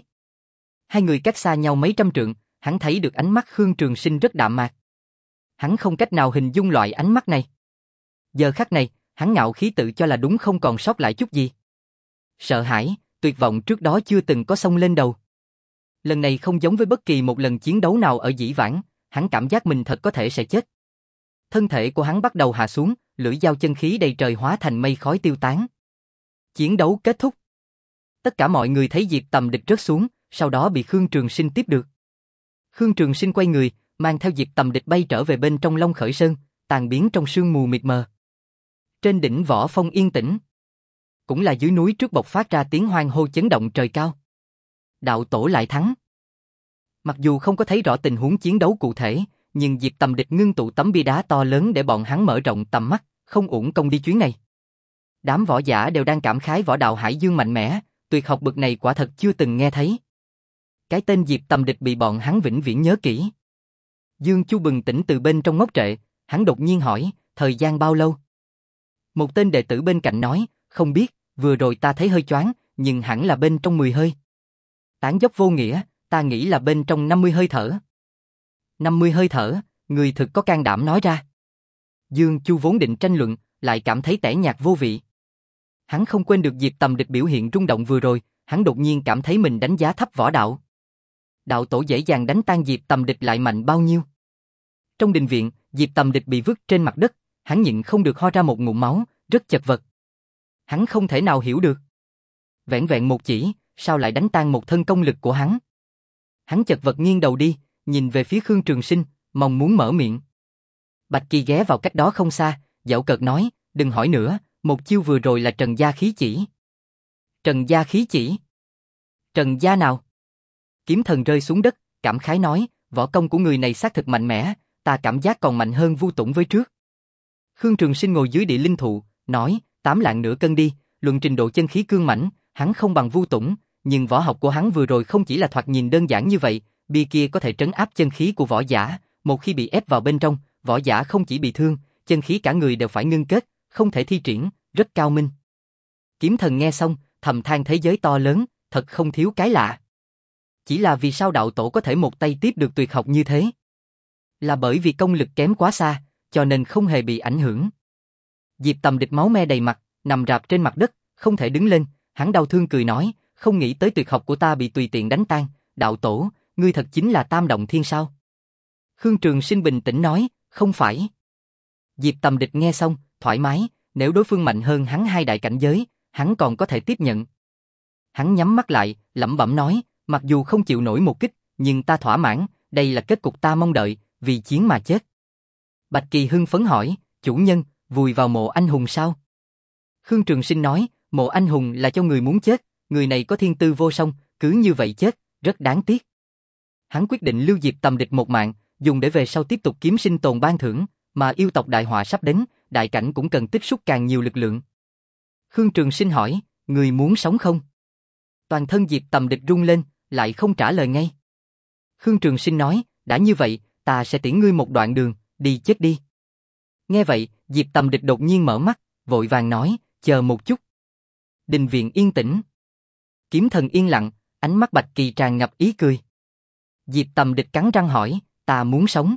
Hai người cách xa nhau mấy trăm trượng, hắn thấy được ánh mắt Khương Trường Sinh rất đạm mạc. Hắn không cách nào hình dung loại ánh mắt này. Giờ khắc này, Hắn ngạo khí tự cho là đúng không còn sót lại chút gì. Sợ hãi, tuyệt vọng trước đó chưa từng có xông lên đầu. Lần này không giống với bất kỳ một lần chiến đấu nào ở dĩ vãng, hắn cảm giác mình thật có thể sẽ chết. Thân thể của hắn bắt đầu hạ xuống, lưỡi dao chân khí đầy trời hóa thành mây khói tiêu tán. Chiến đấu kết thúc. Tất cả mọi người thấy Diệp Tầm Địch rớt xuống, sau đó bị Khương Trường Sinh tiếp được. Khương Trường Sinh quay người, mang theo Diệp Tầm Địch bay trở về bên trong Long Khởi Sơn, tàn biến trong sương mù mịt mờ. Trên đỉnh Võ Phong yên tĩnh. Cũng là dưới núi trước bộc phát ra tiếng hoan hô chấn động trời cao. Đạo tổ lại thắng. Mặc dù không có thấy rõ tình huống chiến đấu cụ thể, nhưng Diệp Tầm Địch ngưng tụ tấm bia đá to lớn để bọn hắn mở rộng tầm mắt, không uổng công đi chuyến này. Đám võ giả đều đang cảm khái võ đạo hải dương mạnh mẽ, tuyệt học bậc này quả thật chưa từng nghe thấy. Cái tên Diệp Tầm Địch bị bọn hắn vĩnh viễn nhớ kỹ. Dương Chu bừng tỉnh từ bên trong ngốc trệ, hắn đột nhiên hỏi, thời gian bao lâu? Một tên đệ tử bên cạnh nói, không biết, vừa rồi ta thấy hơi choáng, nhưng hẳn là bên trong mười hơi. Tán dốc vô nghĩa, ta nghĩ là bên trong năm mươi hơi thở. năm mươi hơi thở, người thực có can đảm nói ra. Dương Chu vốn định tranh luận, lại cảm thấy tẻ nhạt vô vị. Hắn không quên được Diệp Tầm Địch biểu hiện rung động vừa rồi, hắn đột nhiên cảm thấy mình đánh giá thấp võ đạo. Đạo tổ dễ dàng đánh tan Diệp Tầm Địch lại mạnh bao nhiêu. Trong đình viện, Diệp Tầm Địch bị vứt trên mặt đất, hắn nhịn không được ho ra một ngụm máu, rất chật vật. Hắn không thể nào hiểu được. Vẹn vẹn một chỉ, sao lại đánh tan một thân công lực của hắn? Hắn chật vật nghiêng đầu đi, nhìn về phía Khương Trường Sinh, mong muốn mở miệng. Bạch Kỳ ghé vào cách đó không xa, giễu cợt nói, đừng hỏi nữa, một chiêu vừa rồi là Trần Gia khí chỉ. Trần Gia khí chỉ? Trần Gia nào? Kiếm Thần rơi xuống đất, cảm khái nói, võ công của người này xác thực mạnh mẽ, ta cảm giác còn mạnh hơn Vu Tủng với trước. Khương Trường Sinh ngồi dưới địa linh thụ, nói, tám lạng nửa cân đi, luận trình độ chân khí cương mãnh, hắn không bằng Vu Tủng, nhưng võ học của hắn vừa rồi không chỉ là thoạt nhìn đơn giản như vậy, bia kia có thể trấn áp chân khí của võ giả, một khi bị ép vào bên trong, võ giả không chỉ bị thương, chân khí cả người đều phải ngưng kết, không thể thi triển, rất cao minh. Kiếm Thần nghe xong, thầm than thế giới to lớn, thật không thiếu cái lạ. Chỉ là vì sao đạo tổ có thể một tay tiếp được tuyệt học như thế? Là bởi vì công lực kém quá xa, cho nên không hề bị ảnh hưởng. Diệp Tầm Địch máu me đầy mặt, nằm rạp trên mặt đất, không thể đứng lên, hắn đau thương cười nói, không nghĩ tới tuyệt học của ta bị tùy tiện đánh tan, đạo tổ, ngươi thật chính là Tam Động Thiên sao? Khương Trường Sinh bình tĩnh nói, không phải. Diệp Tầm Địch nghe xong, thoải mái, nếu đối phương mạnh hơn hắn hai đại cảnh giới, hắn còn có thể tiếp nhận. Hắn nhắm mắt lại, lẩm bẩm nói, mặc dù không chịu nổi một kích, nhưng ta thỏa mãn, đây là kết cục ta mong đợi, vì chiến mà chết. Bạch Kỳ hưng phấn hỏi, chủ nhân, vùi vào mộ anh hùng sao? Khương Trường Sinh nói, mộ anh hùng là cho người muốn chết, người này có thiên tư vô song, cứ như vậy chết, rất đáng tiếc. Hắn quyết định lưu Diệp Tầm Địch một mạng, dùng để về sau tiếp tục kiếm sinh tồn ban thưởng, mà yêu tộc đại họa sắp đến, đại cảnh cũng cần tích xúc càng nhiều lực lượng. Khương Trường Sinh hỏi, người muốn sống không? Toàn thân Diệp Tầm Địch rung lên, lại không trả lời ngay. Khương Trường Sinh nói, đã như vậy, ta sẽ tiễn ngươi một đoạn đường, đi chết đi. Nghe vậy, Diệp Tầm Địch đột nhiên mở mắt, vội vàng nói, chờ một chút. Đình viện yên tĩnh. Kiếm Thần yên lặng, ánh mắt Bạch Kỳ tràn ngập ý cười. Diệp Tầm Địch cắn răng hỏi, ta muốn sống.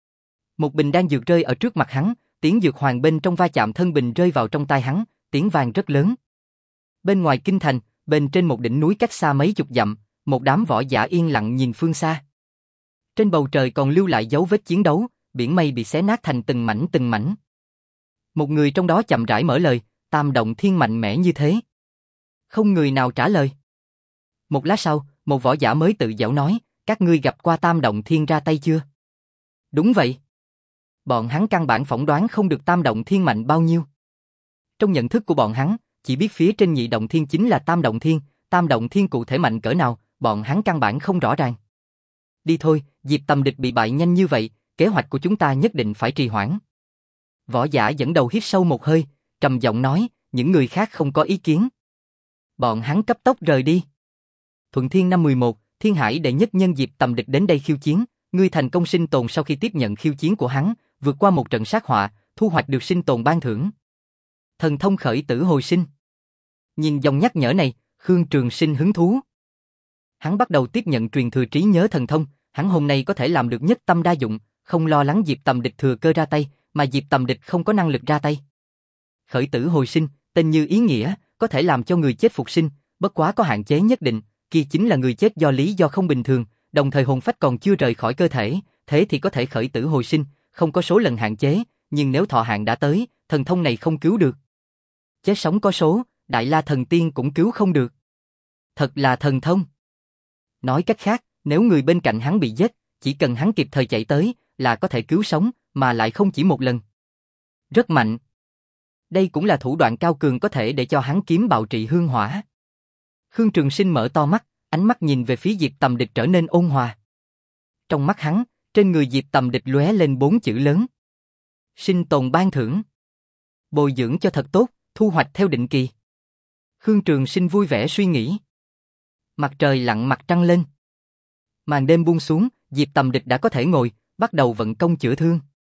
Một bình đan dược rơi ở trước mặt hắn, tiếng dược hoàng bên trong va chạm thân bình rơi vào trong tai hắn, tiếng vang rất lớn. Bên ngoài kinh thành, bên trên một đỉnh núi cách xa mấy chục dặm, một đám võ giả yên lặng nhìn phương xa. Trên bầu trời còn lưu lại dấu vết chiến đấu, biển mây bị xé nát thành từng mảnh từng mảnh. Một người trong đó chậm rãi mở lời, Tam Động Thiên mạnh mẽ như thế. Không người nào trả lời. Một lát sau, một võ giả mới tự giễu nói, các ngươi gặp qua Tam Động Thiên ra tay chưa? Đúng vậy. Bọn hắn căn bản phỏng đoán không được Tam Động Thiên mạnh bao nhiêu. Trong nhận thức của bọn hắn, chỉ biết phía trên Nhị Động Thiên chính là Tam Động Thiên, Tam Động Thiên cụ thể mạnh cỡ nào, bọn hắn căn bản không rõ ràng. Đi thôi, Diệp Tầm Địch bị bại nhanh như vậy, kế hoạch của chúng ta nhất định phải trì hoãn. Võ giả dẫn đầu hít sâu một hơi, trầm giọng nói, những người khác không có ý kiến. Bọn hắn cấp tốc rời đi. Thuận Thiên năm mười một, Thiên Hải đệ nhất nhân Diệp Tầm Địch đến đây khiêu chiến, ngươi thành công sinh tồn sau khi tiếp nhận khiêu chiến của hắn, vượt qua một trận sát họa, thu hoạch được sinh tồn ban thưởng. Thần thông khởi tử hồi sinh. Nhìn dòng nhắc nhở này, Khương Trường Sinh hứng thú. Hắn bắt đầu tiếp nhận truyền thừa trí nhớ thần thông, hắn hôm nay có thể làm được nhất tâm đa dụng, không lo lắng Diệp Tầm Địch thừa cơ ra tay, mà Diệp Tầm Địch không có năng lực ra tay. Khởi tử hồi sinh, tên như ý nghĩa, có thể làm cho người chết phục sinh, bất quá có hạn chế nhất định, kia chính là người chết do lý do không bình thường, đồng thời hồn phách còn chưa rời khỏi cơ thể, thế thì có thể khởi tử hồi sinh, không có số lần hạn chế, nhưng nếu thọ hạn đã tới, thần thông này không cứu được. Chết sống có số, Đại La Thần Tiên cũng cứu không được. Thật là thần thông. Nói cách khác, nếu người bên cạnh hắn bị giết, chỉ cần hắn kịp thời chạy tới, là có thể cứu sống, mà lại không chỉ một lần. Rất mạnh. Đây cũng là thủ đoạn cao cường có thể để cho hắn kiếm bạo trị hương hỏa. Khương Trường Sinh mở to mắt, ánh mắt nhìn về phía Diệp Tầm Địch trở nên ôn hòa. Trong mắt hắn, trên người Diệp Tầm Địch lóe lên bốn chữ lớn. Sinh tồn ban thưởng. Bồi dưỡng cho thật tốt, thu hoạch theo định kỳ. Khương Trường Sinh vui vẻ suy nghĩ. Mặt trời lặn mặt trăng lên. Màn đêm buông xuống, Diệp Tầm Địch đã có thể ngồi, bắt đầu vận công chữa thương.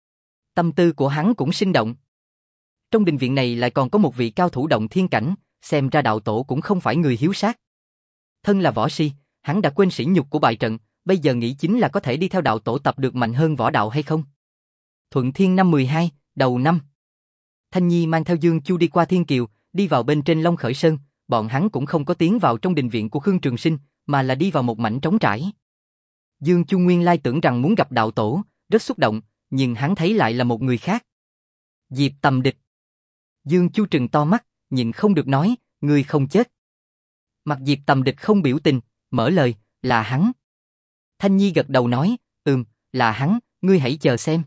Tâm tư của hắn cũng sinh động. Trong đình viện này lại còn có một vị cao thủ động thiên cảnh, xem ra đạo tổ cũng không phải người hiếu sát. Thân là võ si, hắn đã quên sỉ nhục của bại trận, bây giờ nghĩ chính là có thể đi theo đạo tổ tập được mạnh hơn võ đạo hay không. Thuận Thiên năm mười hai, đầu năm. Thanh Nhi mang theo Dương Chu đi qua Thiên Kiều, đi vào bên trên Long Khởi Sơn, bọn hắn cũng không có tiến vào trong đình viện của Khương Trường Sinh, mà là đi vào một mảnh trống trải. Dương Chu nguyên lai tưởng rằng muốn gặp đạo tổ, rất xúc động, nhưng hắn thấy lại là một người khác. Diệp Tầm Địch. Dương Chu trừng to mắt, nhịn không được nói, ngươi không chết. Mặt Diệp Tầm Địch không biểu tình, mở lời, là hắn. Thanh Nhi gật đầu nói, ừm, là hắn, ngươi hãy chờ xem.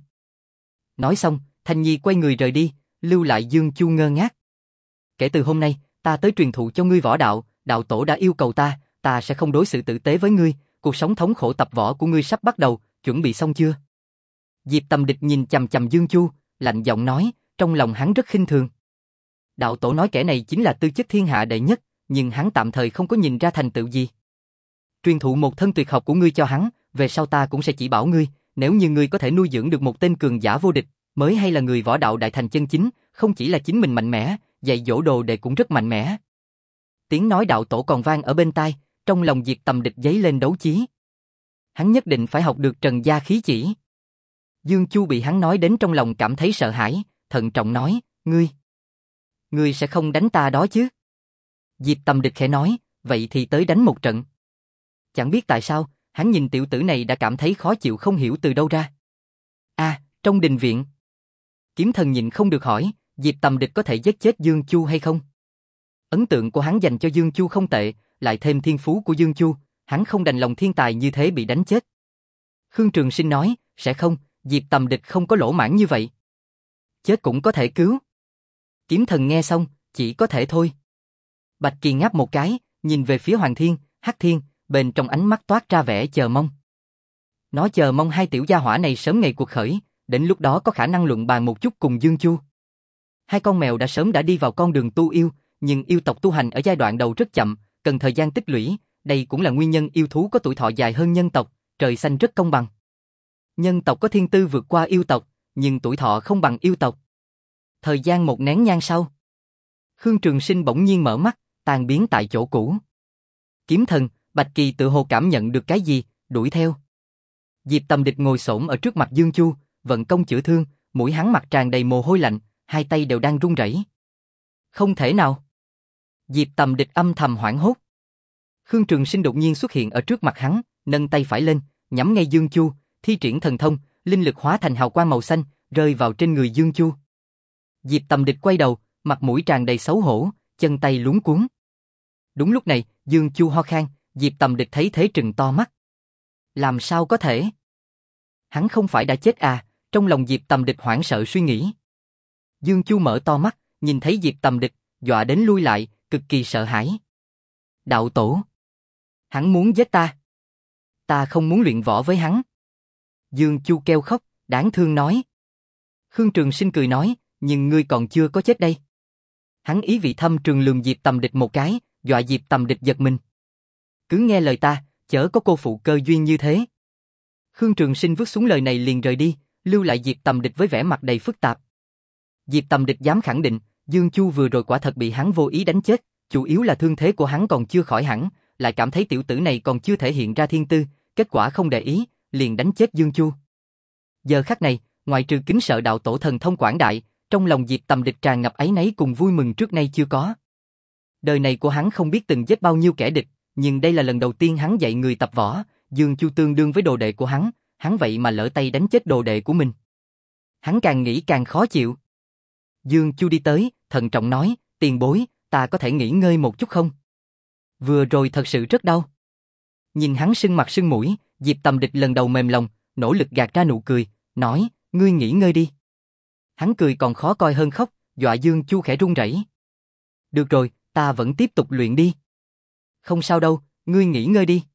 Nói xong, Thanh Nhi quay người rời đi, lưu lại Dương Chu ngơ ngác. Kể từ hôm nay, ta tới truyền thụ cho ngươi võ đạo, đạo tổ đã yêu cầu ta, ta sẽ không đối xử tử tế với ngươi, cuộc sống thống khổ tập võ của ngươi sắp bắt đầu, chuẩn bị xong chưa? Diệp Tầm Địch nhìn chằm chằm Dương Chu, lạnh giọng nói, trong lòng hắn rất khinh thường. Đạo tổ nói kẻ này chính là tư chất thiên hạ đệ nhất, nhưng hắn tạm thời không có nhìn ra thành tựu gì. Truyền thụ một thân tuyệt học của ngươi cho hắn, về sau ta cũng sẽ chỉ bảo ngươi, nếu như ngươi có thể nuôi dưỡng được một tên cường giả vô địch, mới hay là người võ đạo đại thành chân chính, không chỉ là chính mình mạnh mẽ, dạy dỗ đồ đệ cũng rất mạnh mẽ. Tiếng nói đạo tổ còn vang ở bên tai, trong lòng Diệp Tầm Địch dấy lên đấu chí. Hắn nhất định phải học được Trần gia khí chỉ. Dương Chu bị hắn nói đến trong lòng cảm thấy sợ hãi, thận trọng nói, ngươi, ngươi sẽ không đánh ta đó chứ? Diệp Tầm Địch khẽ nói, vậy thì tới đánh một trận. Chẳng biết tại sao, hắn nhìn tiểu tử này đã cảm thấy khó chịu không hiểu từ đâu ra. À, trong đình viện. Kiếm Thần nhịn không được hỏi, Diệp Tầm Địch có thể giết chết Dương Chu hay không? Ấn tượng của hắn dành cho Dương Chu không tệ, lại thêm thiên phú của Dương Chu, hắn không đành lòng thiên tài như thế bị đánh chết. Khương Trường Sinh nói, sẽ không, Diệp Tầm Địch không có lỗ mãn như vậy. Chết cũng có thể cứu. Kiếm Thần nghe xong, chỉ có thể thôi. Bạch Kỳ ngáp một cái, nhìn về phía Hoàng Thiên, Hắc Thiên, bên trong ánh mắt toát ra vẻ chờ mong. Nó chờ mong hai tiểu gia hỏa này sớm ngày cuộc khởi, đến lúc đó có khả năng luận bàn một chút cùng Dương Chu. Hai con mèo đã sớm đã đi vào con đường tu yêu, nhưng yêu tộc tu hành ở giai đoạn đầu rất chậm, cần thời gian tích lũy, đây cũng là nguyên nhân yêu thú có tuổi thọ dài hơn nhân tộc, trời xanh rất công bằng. Nhân tộc có thiên tư vượt qua yêu tộc, nhưng tuổi thọ không bằng yêu tộc. Thời gian một nén nhang sau, Khương Trường Sinh bỗng nhiên mở mắt, tan biến tại chỗ cũ. Kiếm Thần, Bạch Kỳ tự hồ cảm nhận được cái gì, đuổi theo. Diệp Tầm Địch ngồi xổm ở trước mặt Dương Chu, vận công chữa thương, mũi hắn mặt tràn đầy mồ hôi lạnh, hai tay đều đang run rẩy. Không thể nào. Diệp Tầm Địch âm thầm hoảng hốt. Khương Trường Sinh đột nhiên xuất hiện ở trước mặt hắn, nâng tay phải lên, nhắm ngay Dương Chu, thi triển thần thông, linh lực hóa thành hào quang màu xanh, rơi vào trên người Dương Chu. Diệp Tầm Địch quay đầu, mặt mũi tràn đầy xấu hổ, chân tay luống cuống. Đúng lúc này, Dương Chu ho khan, Diệp Tầm Địch thấy thế trừng to mắt. Làm sao có thể? Hắn không phải đã chết à? Trong lòng Diệp Tầm Địch hoảng sợ suy nghĩ. Dương Chu mở to mắt, nhìn thấy Diệp Tầm Địch, dọa đến lui lại, cực kỳ sợ hãi. Đạo tổ, hắn muốn giết ta. Ta không muốn luyện võ với hắn. Dương Chu kêu khóc, đáng thương nói. Khương Trường Sinh cười nói, nhưng ngươi còn chưa có chết đây. Hắn ý vị thâm trường lườm Diệp Tầm Địch một cái, dọa Diệp Tầm Địch giật mình. Cứ nghe lời ta, chớ có cô phụ cơ duyên như thế. Khương Trường Sinh vứt xuống lời này liền rời đi, lưu lại Diệp Tầm Địch với vẻ mặt đầy phức tạp. Diệp Tầm Địch dám khẳng định, Dương Chu vừa rồi quả thật bị hắn vô ý đánh chết, chủ yếu là thương thế của hắn còn chưa khỏi hẳn, lại cảm thấy tiểu tử này còn chưa thể hiện ra thiên tư, kết quả không để ý, liền đánh chết Dương Chu. Giờ khắc này, ngoại trừ kính sợ đạo tổ thần thông quảng đại, trong Trong lòng Diệp Tầm Địch tràn ngập áy náy cùng vui mừng trước nay chưa có. Đời này của hắn không biết từng giết bao nhiêu kẻ địch, nhưng đây là lần đầu tiên hắn dạy người tập võ, Dương Chu tương đương với đồ đệ của hắn, hắn vậy mà lỡ tay đánh chết đồ đệ của mình. Hắn càng nghĩ càng khó chịu. Dương Chu đi tới, thận trọng nói, tiền bối, ta có thể nghỉ ngơi một chút không? Vừa rồi thật sự rất đau. Nhìn hắn sưng mặt sưng mũi, Diệp Tầm Địch lần đầu mềm lòng, nỗ lực gạt ra nụ cười, nói, ngươi nghỉ ngơi đi. Hắn cười còn khó coi hơn khóc, dọa Dương Chu khẽ run rẩy. Được rồi, ta vẫn tiếp tục luyện đi. Không sao đâu, ngươi nghỉ ngơi đi.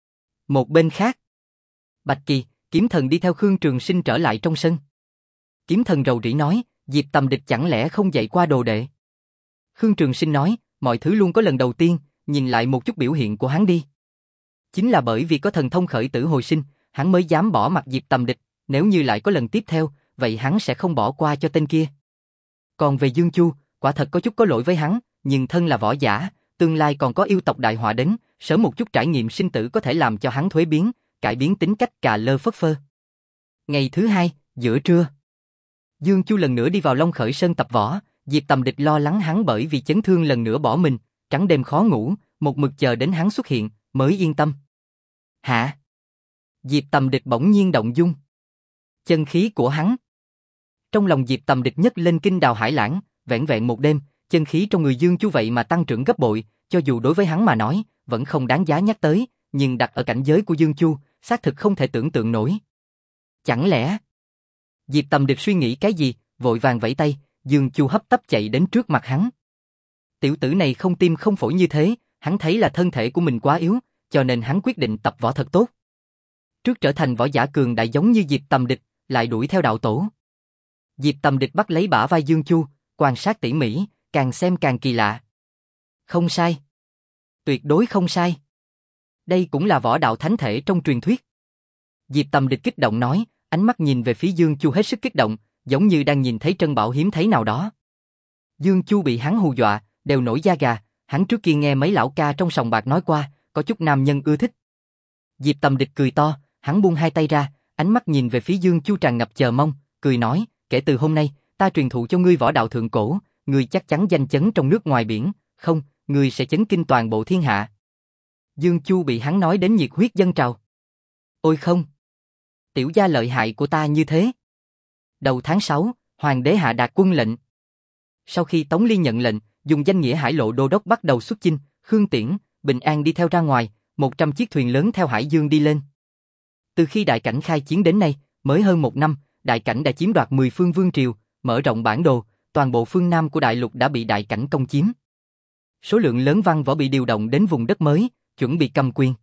Một bên khác, Bạch Kỳ, Kiếm Thần đi theo Khương Trường Sinh trở lại trong sân. Kiếm Thần rầu rĩ nói, Diệp Tầm Địch chẳng lẽ không dạy qua đồ đệ? Khương Trường Sinh nói, mọi thứ luôn có lần đầu tiên, nhìn lại một chút biểu hiện của hắn đi. Chính là bởi vì có thần thông khởi tử hồi sinh, hắn mới dám bỏ mặt Diệp Tầm Địch, nếu như lại có lần tiếp theo, vậy hắn sẽ không bỏ qua cho tên kia. Còn về Dương Chu, quả thật có chút có lỗi với hắn, nhưng thân là võ giả, tương lai còn có yêu tộc đại họa đến, sớm một chút trải nghiệm sinh tử có thể làm cho hắn thuế biến, cải biến tính cách cà lơ phất phơ. Ngày thứ hai, giữa trưa, Dương Chu lần nữa đi vào Long Khởi Sơn tập võ, Diệp Tầm Địch lo lắng hắn bởi vì chấn thương lần nữa bỏ mình, trắng đêm khó ngủ, một mực chờ đến hắn xuất hiện, mới yên tâm. Hả? Diệp Tầm Địch bỗng nhiên động dung. Chân khí của hắn. Trong lòng Diệp Tầm Địch nhấc lên kinh đào hải lãng, vẹn vẹn một đêm, chân khí trong người Dương Chu vậy mà tăng trưởng gấp bội, cho dù đối với hắn mà nói, vẫn không đáng giá nhắc tới, nhưng đặt ở cảnh giới của Dương Chu, xác thực không thể tưởng tượng nổi. Chẳng lẽ... Diệp Tầm Địch suy nghĩ cái gì, vội vàng vẫy tay, Dương Chu hấp tấp chạy đến trước mặt hắn. Tiểu tử này không tim không phổi như thế, hắn thấy là thân thể của mình quá yếu, cho nên hắn quyết định tập võ thật tốt. Trước trở thành võ giả cường đại giống như Diệp Tầm Địch, lại đuổi theo đạo tổ. Diệp Tầm Địch bắt lấy bả vai Dương Chu, quan sát tỉ mỉ, càng xem càng kỳ lạ. Không sai. Tuyệt đối không sai. Đây cũng là võ đạo thánh thể trong truyền thuyết. Diệp Tầm Địch kích động nói, ánh mắt nhìn về phía Dương Chu hết sức kích động, giống như đang nhìn thấy trân bảo hiếm thấy nào đó. Dương Chu bị hắn hù dọa, đều nổi da gà, hắn trước kia nghe mấy lão ca trong sòng bạc nói qua, có chút nam nhân ưa thích. Diệp Tầm Địch cười to, hắn buông hai tay ra, ánh mắt nhìn về phía Dương Chu tràn ngập chờ mong, cười nói, kể từ hôm nay, ta truyền thụ cho ngươi võ đạo thượng cổ, ngươi chắc chắn danh chấn trong nước ngoài biển, không, ngươi sẽ chấn kinh toàn bộ thiên hạ. Dương Chu bị hắn nói đến nhiệt huyết dâng trào. Ôi không! Tiểu gia lợi hại của ta như thế. Đầu tháng sáu, Hoàng đế hạ đạt quân lệnh. Sau khi Tống Liên nhận lệnh, dùng danh nghĩa Hải Lộ Đô đốc bắt đầu xuất chinh, Khương Tiễn, Bình An đi theo ra ngoài, một trăm chiếc thuyền lớn theo hải dương đi lên. Từ khi đại cảnh khai chiến đến nay, mới hơn một năm, đại cảnh đã chiếm đoạt mười phương vương triều, mở rộng bản đồ, toàn bộ phương Nam của đại lục đã bị đại cảnh công chiếm. Số lượng lớn văn võ bị điều động đến vùng đất mới, chuẩn bị cầm quyền.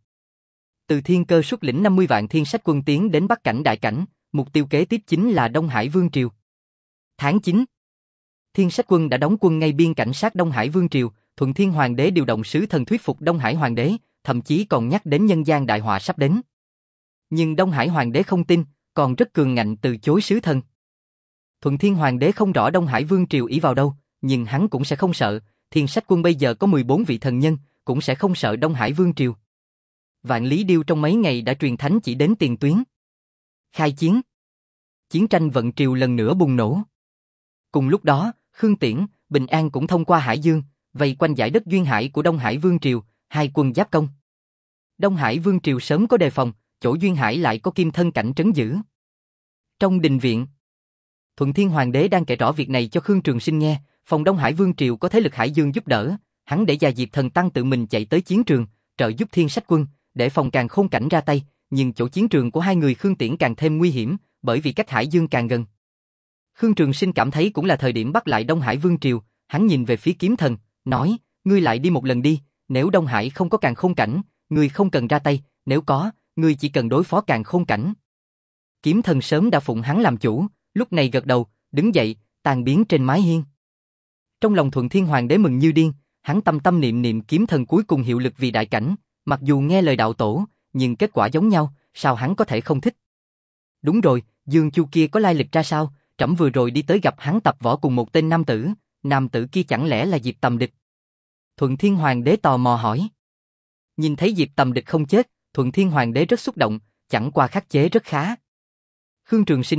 Từ Thiên Cơ xuất lĩnh năm mươi vạn thiên sách quân tiến đến Bắc cảnh đại cảnh, mục tiêu kế tiếp chính là Đông Hải Vương triều. Tháng chín, Thiên sách quân đã đóng quân ngay biên cảnh sát Đông Hải Vương triều, Thuận Thiên Hoàng đế điều động sứ thần thuyết phục Đông Hải Hoàng đế, thậm chí còn nhắc đến nhân gian đại họa sắp đến. Nhưng Đông Hải Hoàng đế không tin, còn rất cường ngạnh từ chối sứ thần. Thuận Thiên Hoàng đế không rõ Đông Hải Vương triều ý vào đâu, nhưng hắn cũng sẽ không sợ, Thiên sách quân bây giờ có mười bốn vị thần nhân, cũng sẽ không sợ Đông Hải Vương triều. Vạn Lý Điêu trong mấy ngày đã truyền thánh chỉ đến tiền tuyến. Khai chiến. Chiến tranh vận triều lần nữa bùng nổ. Cùng lúc đó, Khương Tiễn, Bình An cũng thông qua Hải Dương, vây quanh dải đất duyên hải của Đông Hải Vương triều, hai quân giáp công. Đông Hải Vương triều sớm có đề phòng, chỗ duyên hải lại có kim thân cảnh trấn giữ. Trong đình viện, Thuận Thiên Hoàng đế đang kể rõ việc này cho Khương Trường Sinh nghe, phòng Đông Hải Vương triều có thế lực Hải Dương giúp đỡ, hắn để già Diệp Thần Tăng tự mình chạy tới chiến trường, trợ giúp Thiên sách quân, để phòng Càn Khôn cảnh ra tay, nhưng chỗ chiến trường của hai người Khương Tiễn càng thêm nguy hiểm, bởi vì cách Hải Dương càng gần. Khương Trường Sinh cảm thấy cũng là thời điểm bắt lại Đông Hải Vương triều, hắn nhìn về phía Kiếm Thần, nói, ngươi lại đi một lần đi, nếu Đông Hải không có Càn Khôn cảnh, ngươi không cần ra tay, nếu có, ngươi chỉ cần đối phó Càn Khôn cảnh. Kiếm Thần sớm đã phụng hắn làm chủ, lúc này gật đầu, đứng dậy, tan biến trên mái hiên. Trong lòng Thuận Thiên Hoàng đế mừng như điên, hắn tâm tâm niệm niệm Kiếm Thần cuối cùng hiệu lực vì đại cảnh, mặc dù nghe lời đạo tổ, nhưng kết quả giống nhau, sao hắn có thể không thích? Đúng rồi, Dương Chu kia có lai lịch ra sao? Trẫm vừa rồi đi tới gặp hắn tập võ cùng một tên nam tử, nam tử kia chẳng lẽ là Diệp Tầm Địch? Thuận Thiên Hoàng đế tò mò hỏi. Nhìn thấy Diệp Tầm Địch không chết, Thuận Thiên Hoàng đế rất xúc động, chẳng qua khắc chế rất khá. Khương Trường Sinh nói,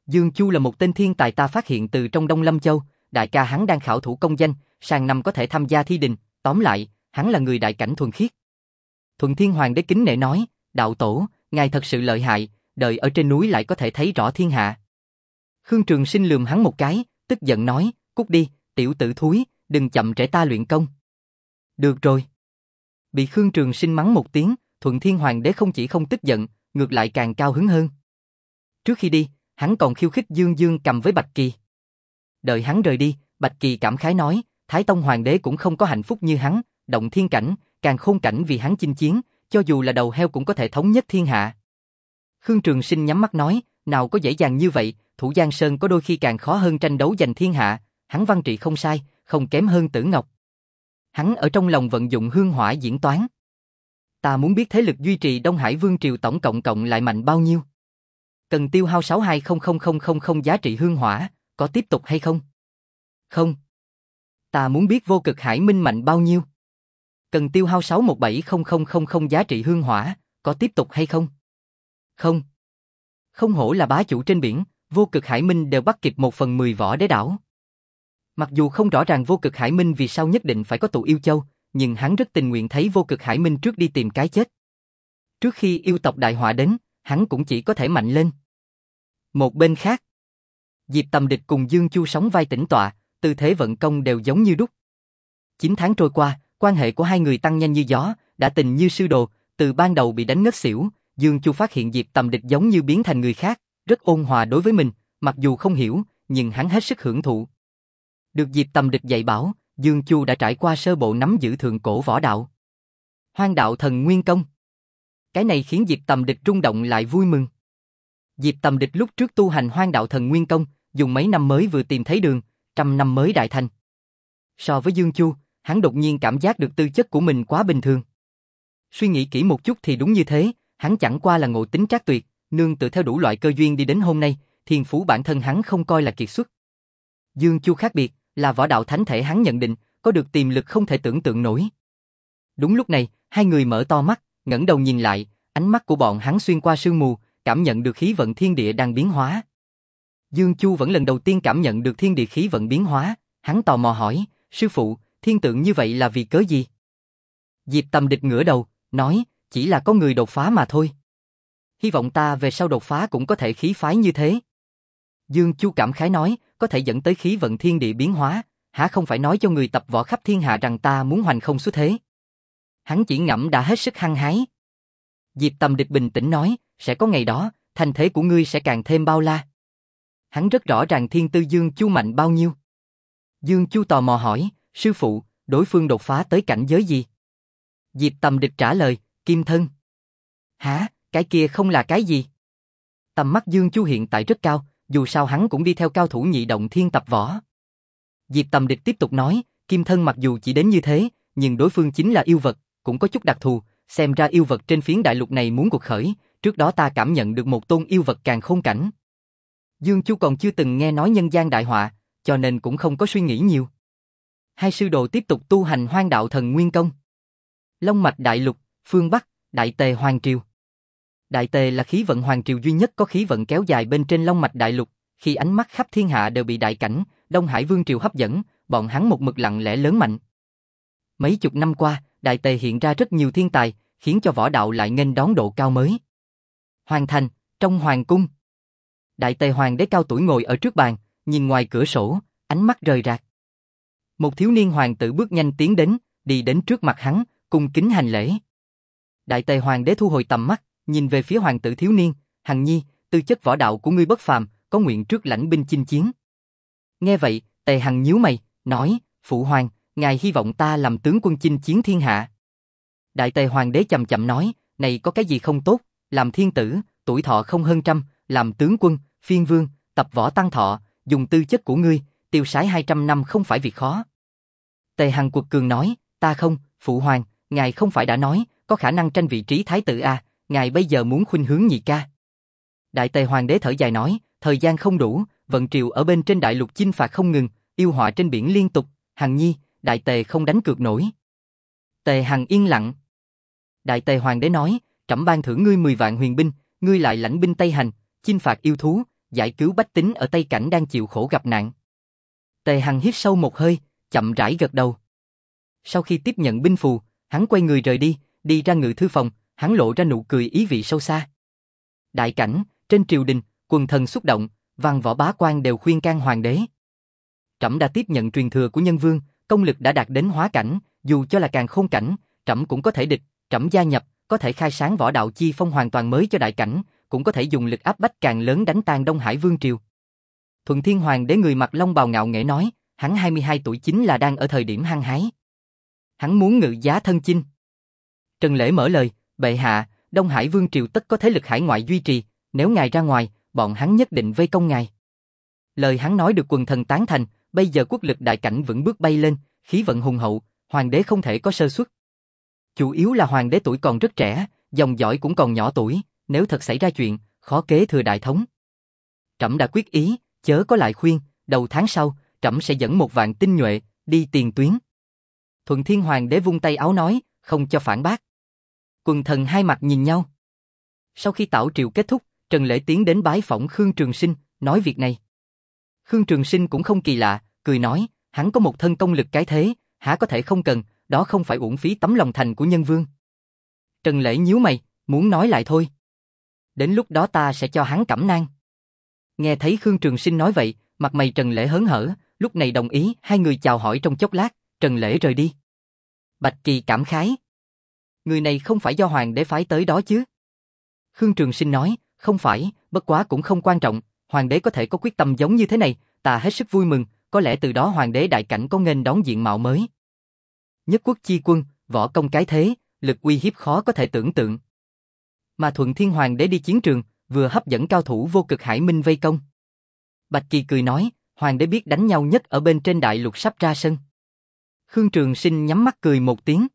Dương Chu là một tên thiên tài ta phát hiện từ trong Đông Lâm Châu, đại ca hắn đang khảo thủ công danh, sang năm có thể tham gia thi đình, tóm lại, hắn là người đại cảnh thuần khiết. Thuận Thiên Hoàng đế kính nể nói, đạo tổ, ngài thật sự lợi hại, đời ở trên núi lại có thể thấy rõ thiên hạ. Khương Trường Sinh lườm hắn một cái, tức giận nói, cút đi, tiểu tử thúi, đừng chậm trễ ta luyện công. Được rồi. Bị Khương Trường Sinh mắng một tiếng, Thuận Thiên Hoàng đế không chỉ không tức giận, ngược lại càng cao hứng hơn. Trước khi đi, hắn còn khiêu khích Dương Dương Cầm với Bạch Kỳ. Đợi hắn rời đi, Bạch Kỳ cảm khái nói, Thái Tông Hoàng đế cũng không có hạnh phúc như hắn, động thiên cảnh, càng khôn cảnh vì hắn chinh chiến, cho dù là đầu heo cũng có thể thống nhất thiên hạ. Khương Trường Sinh nhắm mắt nói, nào có dễ dàng như vậy, thủ Giang Sơn có đôi khi càng khó hơn tranh đấu giành thiên hạ, hắn văn trị không sai, không kém hơn Tử Ngọc. Hắn ở trong lòng vận dụng hương hỏa diễn toán. Ta muốn biết thế lực duy trì Đông Hải Vương triều tổng cộng cộng lại mạnh bao nhiêu. Cần tiêu hao sáu hai không không không không không giá trị hương hỏa, có tiếp tục hay không? Không. Ta muốn biết vô cực hải minh mạnh bao nhiêu. Cần tiêu hao sáu một bảy không không không không giá trị hương hỏa, có tiếp tục hay không? Không. Không hổ là bá chủ trên biển, vô cực hải minh đều bắt kịp một phần mười võ đế đảo. Mặc dù không rõ ràng vô cực hải minh vì sao nhất định phải có tụ yêu châu, nhưng hắn rất tình nguyện thấy vô cực hải minh trước đi tìm cái chết. Trước khi yêu tộc đại họa đến, hắn cũng chỉ có thể mạnh lên. Một bên khác, Diệp Tầm Địch cùng Dương Chu sóng vai tĩnh tọa, tư thế vận công đều giống như đúc. Chín tháng trôi qua, quan hệ của hai người tăng nhanh như gió, đã tình như sư đồ, từ ban đầu bị đánh ngất xỉu, Dương Chu phát hiện Diệp Tầm Địch giống như biến thành người khác, rất ôn hòa đối với mình, mặc dù không hiểu, nhưng hắn hết sức hưởng thụ. Được Diệp Tầm Địch dạy bảo, Dương Chu đã trải qua sơ bộ nắm giữ thượng cổ võ đạo. Hoang đạo thần nguyên công. Cái này khiến Diệp Tầm Địch rung động lại vui mừng. Diệp Tầm Địch lúc trước tu hành hoang đạo thần nguyên công, dùng mấy năm mới vừa tìm thấy đường, trăm năm mới đại thành. So với Dương Chu, hắn đột nhiên cảm giác được tư chất của mình quá bình thường. Suy nghĩ kỹ một chút thì đúng như thế, hắn chẳng qua là ngộ tính trác tuyệt, nương tựa theo đủ loại cơ duyên đi đến hôm nay, thiên phú bản thân hắn không coi là kiệt xuất. Dương Chu khác biệt, là võ đạo thánh thể hắn nhận định, có được tiềm lực không thể tưởng tượng nổi. Đúng lúc này, hai người mở to mắt, ngẩng đầu nhìn lại, ánh mắt của bọn hắn xuyên qua sương mù, cảm nhận được khí vận thiên địa đang biến hóa. Dương Chu vẫn lần đầu tiên cảm nhận được thiên địa khí vận biến hóa, hắn tò mò hỏi, sư phụ, thiên tượng như vậy là vì cớ gì? Diệp Tầm Địch ngửa đầu, nói, chỉ là có người đột phá mà thôi. Hy vọng ta về sau đột phá cũng có thể khí phái như thế. Dương Chu cảm khái nói, có thể dẫn tới khí vận thiên địa biến hóa, hả không phải nói cho người tập võ khắp thiên hạ rằng ta muốn hoành không xuất thế. Hắn chỉ ngẫm đã hết sức hăng hái. Diệp Tầm Địch bình tĩnh nói, sẽ có ngày đó, thành thế của ngươi sẽ càng thêm bao la. Hắn rất rõ ràng thiên tư Dương Chu mạnh bao nhiêu. Dương Chu tò mò hỏi, sư phụ, đối phương đột phá tới cảnh giới gì? Diệp Tầm Địch trả lời, kim thân. Hả, cái kia không là cái gì? Tầm mắt Dương Chu hiện tại rất cao, dù sao hắn cũng đi theo cao thủ nhị động thiên tập võ. Diệp Tầm Địch tiếp tục nói, kim thân mặc dù chỉ đến như thế, nhưng đối phương chính là yêu vật, cũng có chút đặc thù, xem ra yêu vật trên phiến đại lục này muốn cuộc khởi, trước đó ta cảm nhận được một tôn yêu vật càng khôn cảnh. Dương Chu còn chưa từng nghe nói nhân gian đại họa, cho nên cũng không có suy nghĩ nhiều. Hai sư đồ tiếp tục tu hành hoang đạo thần nguyên công. Long mạch đại lục, phương Bắc, Đại Tề Hoàng Triều. Đại Tề là khí vận hoàng triều duy nhất có khí vận kéo dài bên trên long mạch đại lục, khi ánh mắt khắp thiên hạ đều bị đại cảnh, Đông Hải Vương triều hấp dẫn, bọn hắn một mực lặng lẽ lớn mạnh. Mấy chục năm qua, Đại Tề hiện ra rất nhiều thiên tài, khiến cho võ đạo lại nghênh đón độ cao mới. Hoàng thành, trong hoàng cung. Đại Tề hoàng đế cao tuổi ngồi ở trước bàn, nhìn ngoài cửa sổ, ánh mắt rời rạc. Một thiếu niên hoàng tử bước nhanh tiến đến, đi đến trước mặt hắn, cung kính hành lễ. Đại Tề hoàng đế thu hồi tầm mắt, nhìn về phía hoàng tử thiếu niên, Hằng Nhi, tư chất võ đạo của ngươi bất phàm, có nguyện trước lãnh binh chinh chiến. Nghe vậy, Tề Hằng nhíu mày, nói, phụ hoàng, ngài hy vọng ta làm tướng quân chinh chiến thiên hạ. Đại Tề hoàng đế chậm chậm nói, này có cái gì không tốt, làm thiên tử, tuổi thọ không hơn trăm, làm tướng quân, phiên vương, tập võ tăng thọ, dùng tư chất của ngươi, tiêu sái hai trăm năm không phải việc khó. Tề Hằng quật cường nói, ta không, phụ hoàng, ngài không phải đã nói, có khả năng tranh vị trí thái tử à, ngài bây giờ muốn khuynh hướng nhị ca. Đại Tề hoàng đế thở dài nói, thời gian không đủ, vận triều ở bên trên đại lục chinh phạt không ngừng, yêu họa trên biển liên tục, Hằng Nhi, Đại Tề không đánh cược nổi. Tề Hằng yên lặng. Đại Tề hoàng đế nói, trẫm ban thưởng ngươi mười vạn huyền binh, ngươi lại lãnh binh Tây hành, chinh phạt yêu thú, giải cứu bách tính ở Tây Cảnh đang chịu khổ gặp nạn. Tề Hằng hít sâu một hơi, chậm rãi gật đầu. Sau khi tiếp nhận binh phù, hắn quay người rời đi, đi ra ngự thư phòng, hắn lộ ra nụ cười ý vị sâu xa. Đại Cảnh, trên triều đình, quần thần xúc động, văn võ bá quan đều khuyên can hoàng đế. Trẫm đã tiếp nhận truyền thừa của Nhân Vương, công lực đã đạt đến hóa cảnh, dù cho là càn khôn cảnh, trẫm cũng có thể địch, trẫm gia nhập, có thể khai sáng võ đạo chi phong hoàn toàn mới cho Đại Cảnh, cũng có thể dùng lực áp bách càng lớn đánh tan Đông Hải Vương triều. Thuận Thiên Hoàng đế người mặc long bào ngạo nghễ nói, hắn hai mươi hai tuổi chính là đang ở thời điểm hăng hái. Hắn muốn ngự giá thân chinh. Trần Lễ mở lời, bệ hạ, Đông Hải Vương triều tất có thế lực hải ngoại duy trì, nếu ngài ra ngoài, bọn hắn nhất định vây công ngài. Lời hắn nói được quần thần tán thành, bây giờ quốc lực Đại Cảnh vững bước bay lên, khí vận hùng hậu, hoàng đế không thể có sơ suất. Chủ yếu là hoàng đế tuổi còn rất trẻ, dòng dõi cũng còn nhỏ tuổi, nếu thật xảy ra chuyện, khó kế thừa đại thống. Trẫm đã quyết ý, chớ có lại khuyên, đầu tháng sau, trẫm sẽ dẫn một vạn tinh nhuệ, đi tiền tuyến. Thuận Thiên Hoàng đế vung tay áo nói, không cho phản bác. Quần thần hai mặt nhìn nhau. Sau khi tảo triều kết thúc, Trần Lễ tiến đến bái phỏng Khương Trường Sinh, nói việc này. Khương Trường Sinh cũng không kỳ lạ, cười nói, hắn có một thân công lực cái thế, há có thể không cần, đó không phải uổng phí tấm lòng thành của Nhân Vương. Trần Lễ nhíu mày, muốn nói lại thôi. Đến lúc đó ta sẽ cho hắn cẩm nang. Nghe thấy Khương Trường Sinh nói vậy, mặt mày Trần Lễ hớn hở, lúc này đồng ý, hai người chào hỏi trong chốc lát, Trần Lễ rời đi. Bạch Kỳ cảm khái. Người này không phải do hoàng đế phái tới đó chứ? Khương Trường Sinh nói, không phải, bất quá cũng không quan trọng, hoàng đế có thể có quyết tâm giống như thế này, ta hết sức vui mừng, có lẽ từ đó hoàng đế Đại Cảnh có nghênh đón diện mạo mới. Nhất quốc chi quân, võ công cái thế, lực uy hiếp khó có thể tưởng tượng. Mà Thuận Thiên Hoàng đế đi chiến trường, vừa hấp dẫn cao thủ vô cực hải minh vây công. Bạch Kỳ cười nói, hoàng đế biết đánh nhau nhất ở bên trên đại lục sắp ra sân. Khương Trường Sinh nhắm mắt cười một tiếng.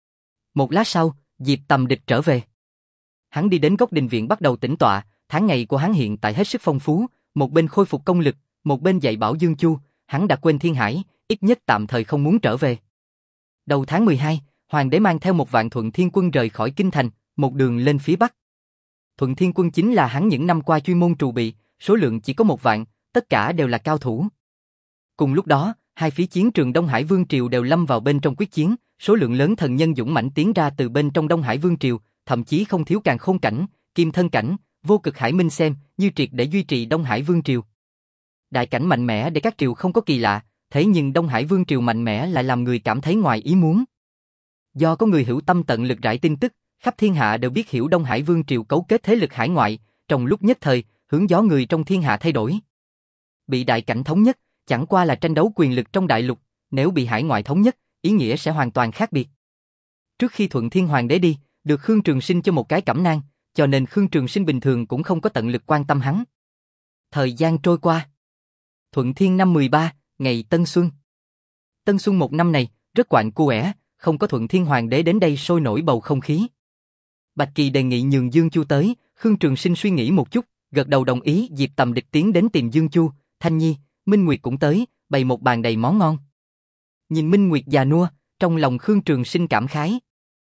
Một lát sau, Diệp Tầm Địch trở về. Hắn đi đến góc đình viện bắt đầu tĩnh tọa, tháng ngày của hắn hiện tại hết sức phong phú, một bên khôi phục công lực, một bên dạy bảo Dương Chu, hắn đã quên Thiên Hải, ít nhất tạm thời không muốn trở về. Đầu tháng mười hai, hoàng đế mang theo một vạn Thuận Thiên quân rời khỏi kinh thành, một đường lên phía bắc. Thuận Thiên quân chính là hắn những năm qua chuyên môn trù bị, số lượng chỉ có một vạn, tất cả đều là cao thủ. Cùng lúc đó, hai phía chiến trường Đông Hải Vương triều đều lâm vào bên trong quyết chiến, số lượng lớn thần nhân dũng mãnh tiến ra từ bên trong Đông Hải Vương triều, thậm chí không thiếu càn khôn cảnh, kim thân cảnh, vô cực hải minh xem như triệt để duy trì Đông Hải Vương triều. Đại cảnh mạnh mẽ để các triều không có kỳ lạ, thế nhưng Đông Hải Vương triều mạnh mẽ lại làm người cảm thấy ngoài ý muốn. Do có người hữu tâm tận lực rải tin tức, khắp thiên hạ đều biết hiểu Đông Hải Vương triều cấu kết thế lực hải ngoại, trong lúc nhất thời, hướng gió người trong thiên hạ thay đổi. Bị đại cảnh thống nhất, chẳng qua là tranh đấu quyền lực trong đại lục, nếu bị hải ngoại thống nhất, ý nghĩa sẽ hoàn toàn khác biệt. Trước khi Thuận Thiên Hoàng đế đi, được Khương Trường Sinh cho một cái cẩm nang, cho nên Khương Trường Sinh bình thường cũng không có tận lực quan tâm hắn. Thời gian trôi qua. Thuận Thiên năm mười ba, ngày Tân Xuân. Tân Xuân một năm này, rất quạnh quẻ, không có Thuận Thiên Hoàng đế đến đây sôi nổi bầu không khí. Bạch Kỳ đề nghị nhường Dương Chu tới, Khương Trường Sinh suy nghĩ một chút, gật đầu đồng ý. Diệp Tầm Địch tiến đến tìm Dương Chu, Thanh Nhi, Minh Nguyệt cũng tới, bày một bàn đầy món ngon. Nhìn Minh Nguyệt già nua, trong lòng Khương Trường Sinh cảm khái.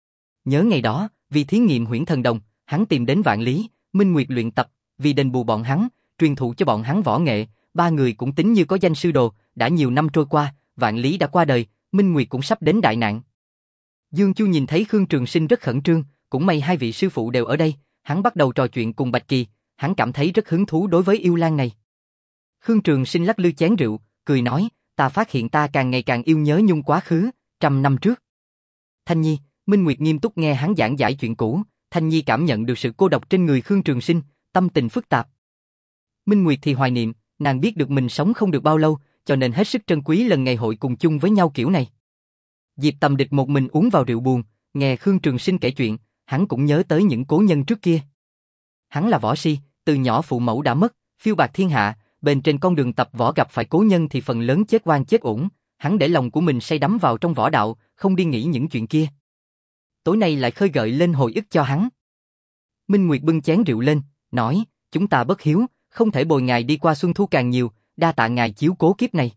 Nhớ ngày đó, vì thí nghiệm huyễn thần đồng, hắn tìm đến Vạn Lý, Minh Nguyệt luyện tập, vì đền bù bọn hắn, truyền thụ cho bọn hắn võ nghệ, ba người cũng tính như có danh sư đồ, đã nhiều năm trôi qua, Vạn Lý đã qua đời, Minh Nguyệt cũng sắp đến đại nạn. Dương Chu nhìn thấy Khương Trường Sinh rất khẩn trương, cũng may hai vị sư phụ đều ở đây, hắn bắt đầu trò chuyện cùng Bạch Kỳ, hắn cảm thấy rất hứng thú đối với yêu lang này. Khương Trường Sinh lắc lư chén rượu, cười nói, ta phát hiện ta càng ngày càng yêu nhớ nhung quá khứ, trăm năm trước. Thanh Nhi, Minh Nguyệt nghiêm túc nghe hắn giảng giải chuyện cũ, Thanh Nhi cảm nhận được sự cô độc trên người Khương Trường Sinh, tâm tình phức tạp. Minh Nguyệt thì hoài niệm, nàng biết được mình sống không được bao lâu, cho nên hết sức trân quý lần ngày hội cùng chung với nhau kiểu này. Diệp Tầm Địch một mình uống vào rượu buồn, nghe Khương Trường Sinh kể chuyện, hắn cũng nhớ tới những cố nhân trước kia. Hắn là võ si, từ nhỏ phụ mẫu đã mất, phiêu bạt thiên hạ, bên trên con đường tập võ gặp phải cố nhân thì phần lớn chết oan chết uổng, hắn để lòng của mình say đắm vào trong võ đạo, không đi nghĩ những chuyện kia. Tối nay lại khơi gợi lên hồi ức cho hắn. Minh Nguyệt bưng chén rượu lên, nói, chúng ta bất hiếu, không thể bồi ngài đi qua xuân thu càng nhiều, đa tạ ngài chiếu cố kiếp này.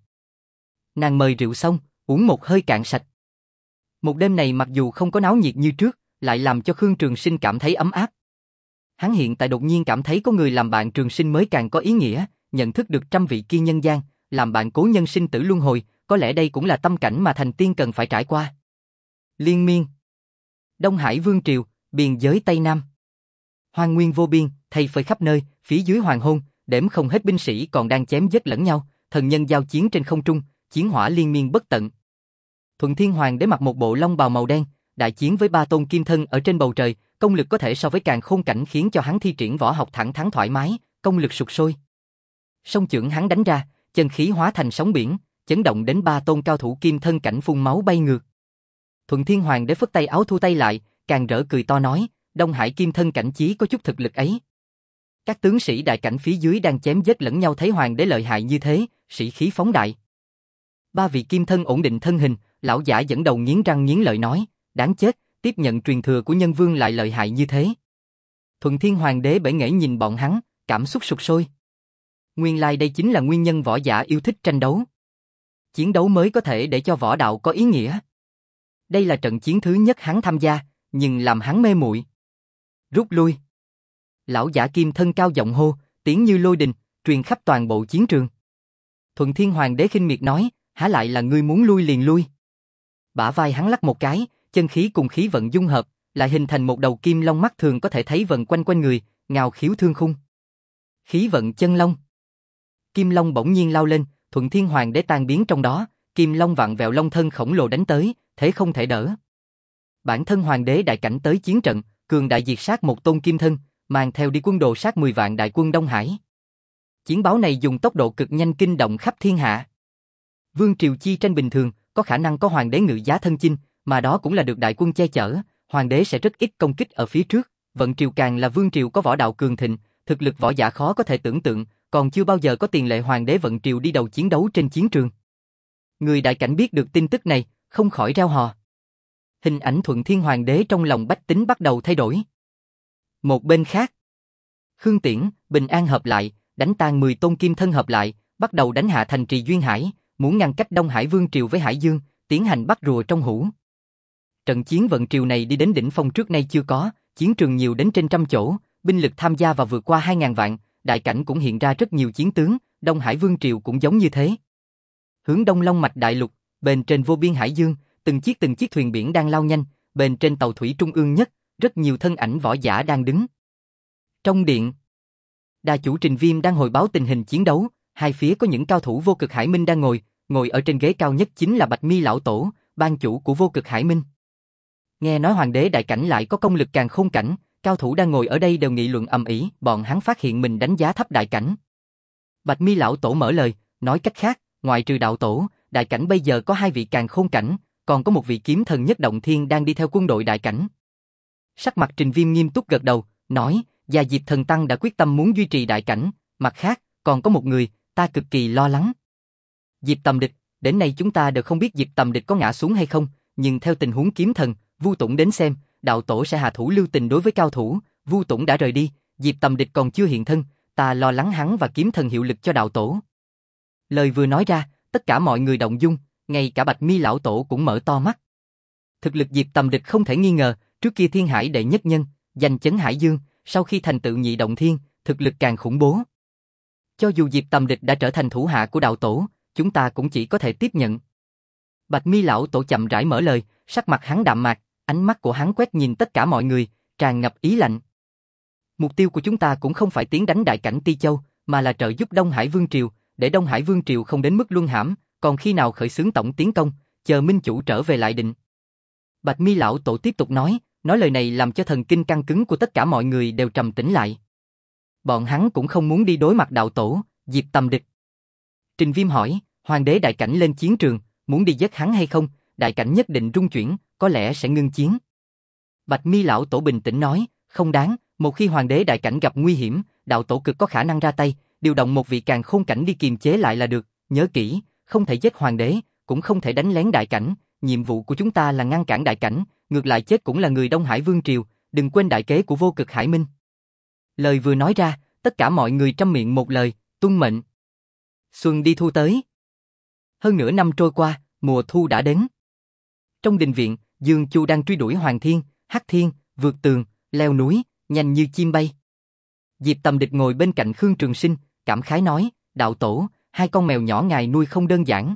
Nàng mời rượu xong, uống một hơi cạn sạch. Một đêm này mặc dù không có náo nhiệt như trước, lại làm cho Khương Trường Sinh cảm thấy ấm áp. Hắn hiện tại đột nhiên cảm thấy có người làm bạn trường sinh mới càng có ý nghĩa, nhận thức được trăm vị kiên nhân gian, làm bạn cố nhân sinh tử luân hồi, có lẽ đây cũng là tâm cảnh mà thành tiên cần phải trải qua. Liên miên. Đông Hải Vương Triều, biên giới Tây Nam. Hoang nguyên vô biên, thây phơi khắp nơi, phía dưới hoàng hôn, đếm không hết binh sĩ còn đang chém giết lẫn nhau, thần nhân giao chiến trên không trung, chiến hỏa liên miên bất tận. Thuận Thiên Hoàng đế mặc một bộ long bào màu đen, đại chiến với ba tôn kim thân ở trên bầu trời, công lực có thể so với càn khôn cảnh khiến cho hắn thi triển võ học thẳng thắn thoải mái, công lực sục sôi. Song chưởng hắn đánh ra, chân khí hóa thành sóng biển, chấn động đến ba tôn cao thủ kim thân cảnh phun máu bay ngược. Thuận Thiên Hoàng đế phất tay áo thu tay lại, càng rỡ cười to nói, Đông Hải kim thân cảnh chí có chút thực lực ấy. Các tướng sĩ đại cảnh phía dưới đang chém giết lẫn nhau thấy hoàng đế lợi hại như thế, sĩ khí phóng đại. Ba vị kim thân ổn định thân hình, lão giả dẫn đầu nghiến răng nghiến lợi nói, đáng chết, tiếp nhận truyền thừa của nhân vương lại lợi hại như thế. Thuận Thiên Hoàng đế bể nghễ nhìn bọn hắn, cảm xúc sục sôi. Nguyên lai đây chính là nguyên nhân võ giả yêu thích tranh đấu. Chiến đấu mới có thể để cho võ đạo có ý nghĩa. Đây là trận chiến thứ nhất hắn tham gia, nhưng làm hắn mê muội. Rút lui. Lão giả kim thân cao giọng hô, tiếng như lôi đình, truyền khắp toàn bộ chiến trường. Thuận Thiên Hoàng đế khinh miệt nói, há lại là ngươi muốn lui liền lui. Bả vai hắn lắc một cái, chân khí cùng khí vận dung hợp, lại hình thành một đầu kim long mắt thường có thể thấy vần quanh quanh người, ngào khiếu thương khung. Khí vận chân long. Kim long bỗng nhiên lao lên, Thuận Thiên Hoàng đế tan biến trong đó, kim long vặn vẹo long thân khổng lồ đánh tới, thế không thể đỡ. Bản thân hoàng đế đại cảnh tới chiến trận, cường đại diệt sát một tôn kim thân, mang theo đi quân đồ sát mười vạn đại quân Đông Hải. Chiến báo này dùng tốc độ cực nhanh kinh động khắp thiên hạ. Vương triều chi tranh bình thường, có khả năng có hoàng đế ngự giá thân chinh, mà đó cũng là được đại quân che chở, hoàng đế sẽ rất ít công kích ở phía trước, vận triều càng là vương triều có võ đạo cường thịnh, thực lực võ giả khó có thể tưởng tượng, còn chưa bao giờ có tiền lệ hoàng đế vận triều đi đầu chiến đấu trên chiến trường. Người đại cảnh biết được tin tức này, không khỏi reo hò. Hình ảnh Thuận Thiên Hoàng đế trong lòng bách tính bắt đầu thay đổi. Một bên khác, Khương Tiễn, Bình An hợp lại, đánh tan mười tôn kim thân hợp lại, bắt đầu đánh hạ thành trì Duyên Hải, muốn ngăn cách Đông Hải Vương triều với Hải Dương, tiến hành bắt rùa trong hũ. Trận chiến vận triều này đi đến đỉnh phong trước nay chưa có, chiến trường nhiều đến trên trăm chỗ, binh lực tham gia và vượt qua hai ngàn vạn, đại cảnh cũng hiện ra rất nhiều chiến tướng, Đông Hải Vương triều cũng giống như thế. Hướng Đông Long mạch đại lục, bên trên vô biên Hải Dương, từng chiếc từng chiếc thuyền biển đang lao nhanh, bên trên tàu thủy trung ương nhất, rất nhiều thân ảnh võ giả đang đứng. Trong điện, Đa chủ Trình Viêm đang hồi báo tình hình chiến đấu, hai phía có những cao thủ vô cực Hải Minh đang ngồi, ngồi ở trên ghế cao nhất chính là Bạch Mi lão tổ, ban chủ của vô cực Hải Minh. Nghe nói hoàng đế đại cảnh lại có công lực càng khôn cảnh, cao thủ đang ngồi ở đây đều nghị luận ầm ĩ, bọn hắn phát hiện mình đánh giá thấp đại cảnh. Bạch Mi lão tổ mở lời, nói cách khác, ngoại trừ đạo tổ, đại cảnh bây giờ có hai vị càng khôn cảnh, còn có một vị kiếm thần nhất động thiên đang đi theo quân đội đại cảnh. Sắc mặt Trình Viêm nghiêm túc gật đầu, nói, Gia Diệp Thần Tăng đã quyết tâm muốn duy trì đại cảnh, mặt khác, còn có một người, ta cực kỳ lo lắng. Diệp Tầm Địch, đến nay chúng ta đều không biết Diệp Tầm Địch có ngã xuống hay không, nhưng theo tình huống kiếm thần, Vu Tủng đến xem, đạo tổ sẽ hạ thủ lưu tình đối với cao thủ, Vu Tủng đã rời đi, Diệp Tầm Địch còn chưa hiện thân, ta lo lắng hắn và kiếm thần hiệu lực cho đạo tổ. Lời vừa nói ra, tất cả mọi người động dung, ngay cả Bạch Mi lão tổ cũng mở to mắt. Thực lực Diệp Tầm Địch không thể nghi ngờ, trước kia Thiên Hải đệ nhất nhân, danh chấn Hải Dương, sau khi thành tựu nhị động thiên, thực lực càng khủng bố. Cho dù Diệp Tầm Địch đã trở thành thủ hạ của đạo tổ, chúng ta cũng chỉ có thể tiếp nhận. Bạch Mi lão tổ chậm rãi mở lời, sắc mặt hắn đạm mạc, ánh mắt của hắn quét nhìn tất cả mọi người, tràn ngập ý lạnh. Mục tiêu của chúng ta cũng không phải tiến đánh đại cảnh Ti Châu, mà là trợ giúp Đông Hải Vương triều, để Đông Hải Vương triều không đến mức luân hãm, còn khi nào khởi xướng tổng tiến công, chờ minh chủ trở về lại định. Bạch Mi lão tổ tiếp tục nói, nói lời này làm cho thần kinh căng cứng của tất cả mọi người đều trầm tĩnh lại. Bọn hắn cũng không muốn đi đối mặt đạo tổ, Diệp Tầm Địch. Trình Viêm hỏi, hoàng đế đại cảnh lên chiến trường, muốn đi giết hắn hay không? Đại cảnh nhất định rung chuyển, có lẽ sẽ ngưng chiến. Bạch Mi lão tổ bình tĩnh nói, không đáng, một khi hoàng đế đại cảnh gặp nguy hiểm, đạo tổ cực có khả năng ra tay, điều động một vị càng khôn cảnh đi kiềm chế lại là được, nhớ kỹ, không thể giết hoàng đế, cũng không thể đánh lén đại cảnh, nhiệm vụ của chúng ta là ngăn cản đại cảnh, ngược lại chết cũng là người Đông Hải Vương triều, đừng quên đại kế của vô cực Hải Minh. Lời vừa nói ra, tất cả mọi người trăm miệng một lời, tuân mệnh. Xuân đi thu tới. Hơn nửa năm trôi qua, mùa thu đã đến. Trong đình viện, Dương Chu đang truy đuổi Hoàng Thiên, Hắc Thiên, vượt tường, leo núi, nhanh như chim bay. Diệp Tầm Địch ngồi bên cạnh Khương Trường Sinh, cảm khái nói, đạo tổ, hai con mèo nhỏ ngài nuôi không đơn giản.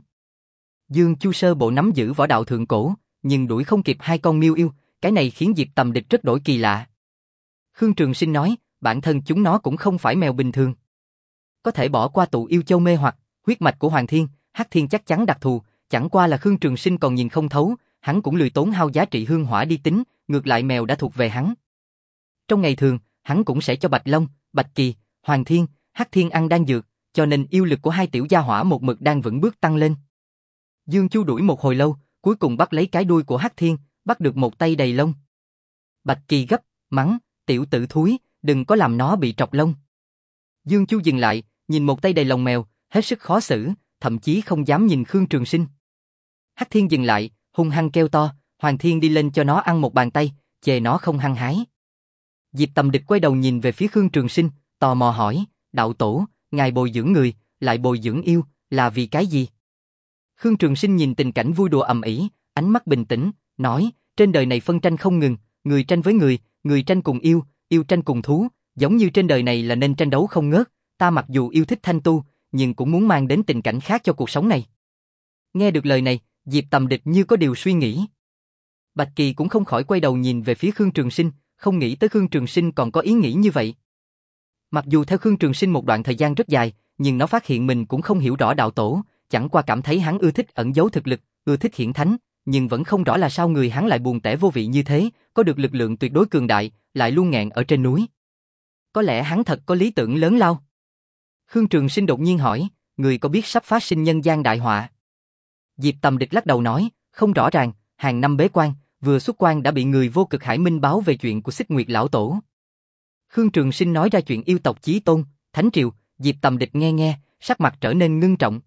Dương Chu sơ bộ nắm giữ võ đạo thượng cổ, nhưng đuổi không kịp hai con miêu yêu, cái này khiến Diệp Tầm Địch rất đổi kỳ lạ. Khương Trường Sinh nói, bản thân chúng nó cũng không phải mèo bình thường. Có thể bỏ qua tụ yêu châu mê hoặc, huyết mạch của Hoàng Thiên, Hắc Thiên chắc chắn đặc thù, chẳng qua là Khương Trường Sinh còn nhìn không thấu, hắn cũng lười tốn hao giá trị hương hỏa đi tính, ngược lại mèo đã thuộc về hắn. Trong ngày thường, hắn cũng sẽ cho Bạch Long, Bạch Kỳ, Hoàng Thiên, Hắc Thiên ăn đan dược, cho nên yêu lực của hai tiểu gia hỏa một mực đang vững bước tăng lên. Dương Chu đuổi một hồi lâu, cuối cùng bắt lấy cái đuôi của Hắc Thiên, bắt được một tay đầy lông. Bạch Kỳ gấp, mắng, tiểu tử thúi, đừng có làm nó bị trọc lông. Dương Chu dừng lại, nhìn một tay đầy lông mèo, hết sức khó xử, thậm chí không dám nhìn Khương Trường Sinh. Hắc Thiên dừng lại, hung hăng kêu to, Hoàng Thiên đi lên cho nó ăn một bàn tay, chê nó không hăng hái. Diệp Tầm Địch quay đầu nhìn về phía Khương Trường Sinh, tò mò hỏi, đạo tổ, ngài bồi dưỡng người, lại bồi dưỡng yêu, là vì cái gì? Khương Trường Sinh nhìn tình cảnh vui đùa ầm ĩ, ánh mắt bình tĩnh, nói, trên đời này phân tranh không ngừng, người tranh với người, người tranh cùng yêu, yêu tranh cùng thú, giống như trên đời này là nên tranh đấu không ngớt, ta mặc dù yêu thích thanh tu, nhưng cũng muốn mang đến tình cảnh khác cho cuộc sống này. Nghe được lời này, Diệp Tầm Địch như có điều suy nghĩ. Bạch Kỳ cũng không khỏi quay đầu nhìn về phía Khương Trường Sinh, không nghĩ tới Khương Trường Sinh còn có ý nghĩ như vậy. Mặc dù theo Khương Trường Sinh một đoạn thời gian rất dài, nhưng nó phát hiện mình cũng không hiểu rõ đạo tổ, chẳng qua cảm thấy hắn ưa thích ẩn giấu thực lực, ưa thích hiển thánh, nhưng vẫn không rõ là sao người hắn lại buồn tẻ vô vị như thế, có được lực lượng tuyệt đối cường đại, lại luôn nghẹn ở trên núi. Có lẽ hắn thật có lý tưởng lớn lao. Khương Trường Sinh đột nhiên hỏi, người có biết sắp phát sinh nhân gian đại họa? Diệp Tầm Địch lắc đầu nói, không rõ ràng, hàng năm bế quan, vừa xuất quan đã bị người vô cực hải minh báo về chuyện của Xích Nguyệt lão tổ. Khương Trường Sinh nói ra chuyện yêu tộc chí tôn, Thánh Triều, Diệp Tầm Địch nghe nghe, sắc mặt trở nên ngưng trọng.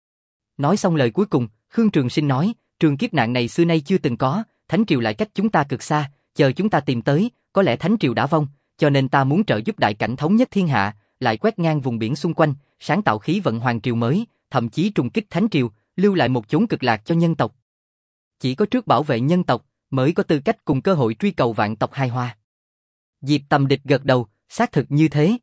Nói xong lời cuối cùng, Khương Trường Sinh nói, trường kiếp nạn này xưa nay chưa từng có, Thánh Triều lại cách chúng ta cực xa, chờ chúng ta tìm tới, có lẽ Thánh Triều đã vong, cho nên ta muốn trợ giúp đại cảnh thống nhất thiên hạ, lại quét ngang vùng biển xung quanh, sáng tạo khí vận hoàng triều mới, thậm chí trùng kích Thánh Triều, lưu lại một chốn cực lạc cho nhân tộc. Chỉ có trước bảo vệ nhân tộc, mới có tư cách cùng cơ hội truy cầu vạn tộc hài hòa. Diệp Tầm Địch gật đầu, xác thực như thế.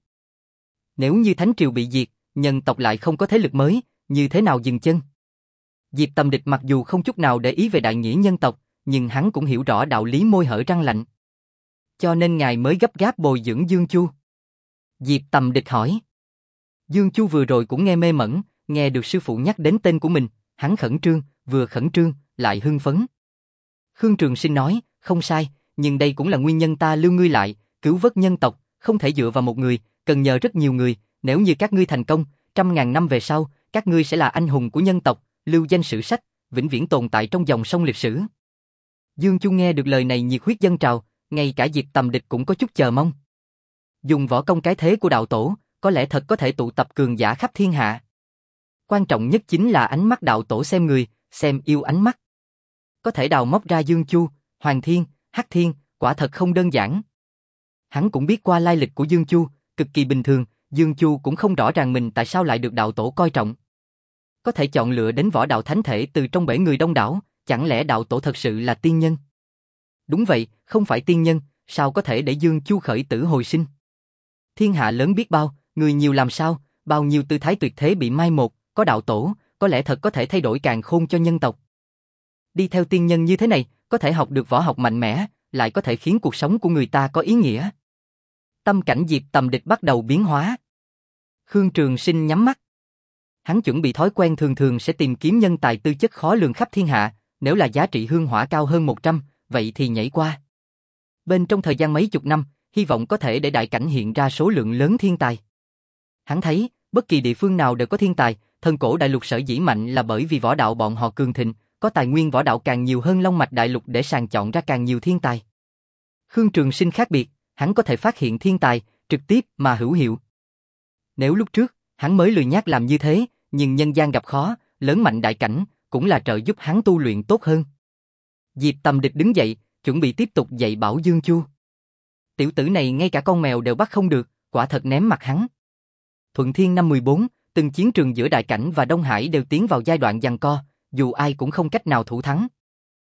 Nếu như Thánh Triều bị diệt, nhân tộc lại không có thế lực mới, như thế nào dừng chân? Diệp Tầm Địch mặc dù không chút nào để ý về đại nghĩa nhân tộc, nhưng hắn cũng hiểu rõ đạo lý môi hở răng lạnh. Cho nên ngài mới gấp gáp bồi dưỡng Dương Chu. Diệp Tầm Địch hỏi. Dương Chu vừa rồi cũng nghe mê mẩn, nghe được sư phụ nhắc đến tên của mình, hắn khẩn trương, vừa khẩn trương, lại hưng phấn. Khương Trường Sinh nói, không sai, nhưng đây cũng là nguyên nhân ta lưu ngươi lại, cứu vớt nhân tộc, không thể dựa vào một người, cần nhờ rất nhiều người, nếu như các ngươi thành công, trăm ngàn năm về sau, các ngươi sẽ là anh hùng của nhân tộc, lưu danh sử sách, vĩnh viễn tồn tại trong dòng sông lịch sử. Dương Chu nghe được lời này nhiệt huyết dâng trào, ngay cả Diệp Tầm Địch cũng có chút chờ mong. Dùng võ công cái thế của đạo tổ, có lẽ thật có thể tụ tập cường giả khắp thiên hạ. Quan trọng nhất chính là ánh mắt đạo tổ xem người, xem yêu ánh mắt. Có thể đào móc ra Dương Chu, Hoàng Thiên, Hắc Thiên, quả thật không đơn giản. Hắn cũng biết qua lai lịch của Dương Chu, cực kỳ bình thường, Dương Chu cũng không rõ ràng mình tại sao lại được đạo tổ coi trọng. Có thể chọn lựa đến võ đạo thánh thể từ trong bể người đông đảo, chẳng lẽ đạo tổ thật sự là tiên nhân? Đúng vậy, không phải tiên nhân, sao có thể để Dương Chu khởi tử hồi sinh? Thiên hạ lớn biết bao, người nhiều làm sao, bao nhiêu tư thái tuyệt thế bị mai một, có đạo tổ, có lẽ thật có thể thay đổi càn khôn cho nhân tộc. Đi theo tiên nhân như thế này, có thể học được võ học mạnh mẽ, lại có thể khiến cuộc sống của người ta có ý nghĩa. Tâm cảnh Diệp Tầm Địch bắt đầu biến hóa. Khương Trường Sinh nhắm mắt. Hắn chuẩn bị thói quen thường thường sẽ tìm kiếm nhân tài tư chất khó lường khắp thiên hạ, nếu là giá trị hương hỏa cao hơn một trăm, vậy thì nhảy qua. Bên trong thời gian mấy chục năm, hy vọng có thể để đại cảnh hiện ra số lượng lớn thiên tài. Hắn thấy, bất kỳ địa phương nào đều có thiên tài, thần cổ đại lục sở dĩ mạnh là bởi vì võ đạo bọn họ cường thịnh, có tài nguyên võ đạo càng nhiều hơn Long Mạch đại lục để sàng chọn ra càng nhiều thiên tài. Khương Trường Sinh khác biệt, hắn có thể phát hiện thiên tài, trực tiếp mà hữu hiệu. Nếu lúc trước, hắn mới lười nhác làm như thế, nhưng nhân gian gặp khó, lớn mạnh đại cảnh, cũng là trợ giúp hắn tu luyện tốt hơn. Diệp Tầm Địch đứng dậy, chuẩn bị tiếp tục dạy bảo Dương Chu. Tiểu tử này ngay cả con mèo đều bắt không được, quả thật ném mặt hắn. Thuận Thiên năm mười bốn, từng chiến trường giữa Đại Cảnh và Đông Hải đều tiến vào giai đoạn giằng co, dù ai cũng không cách nào thủ thắng.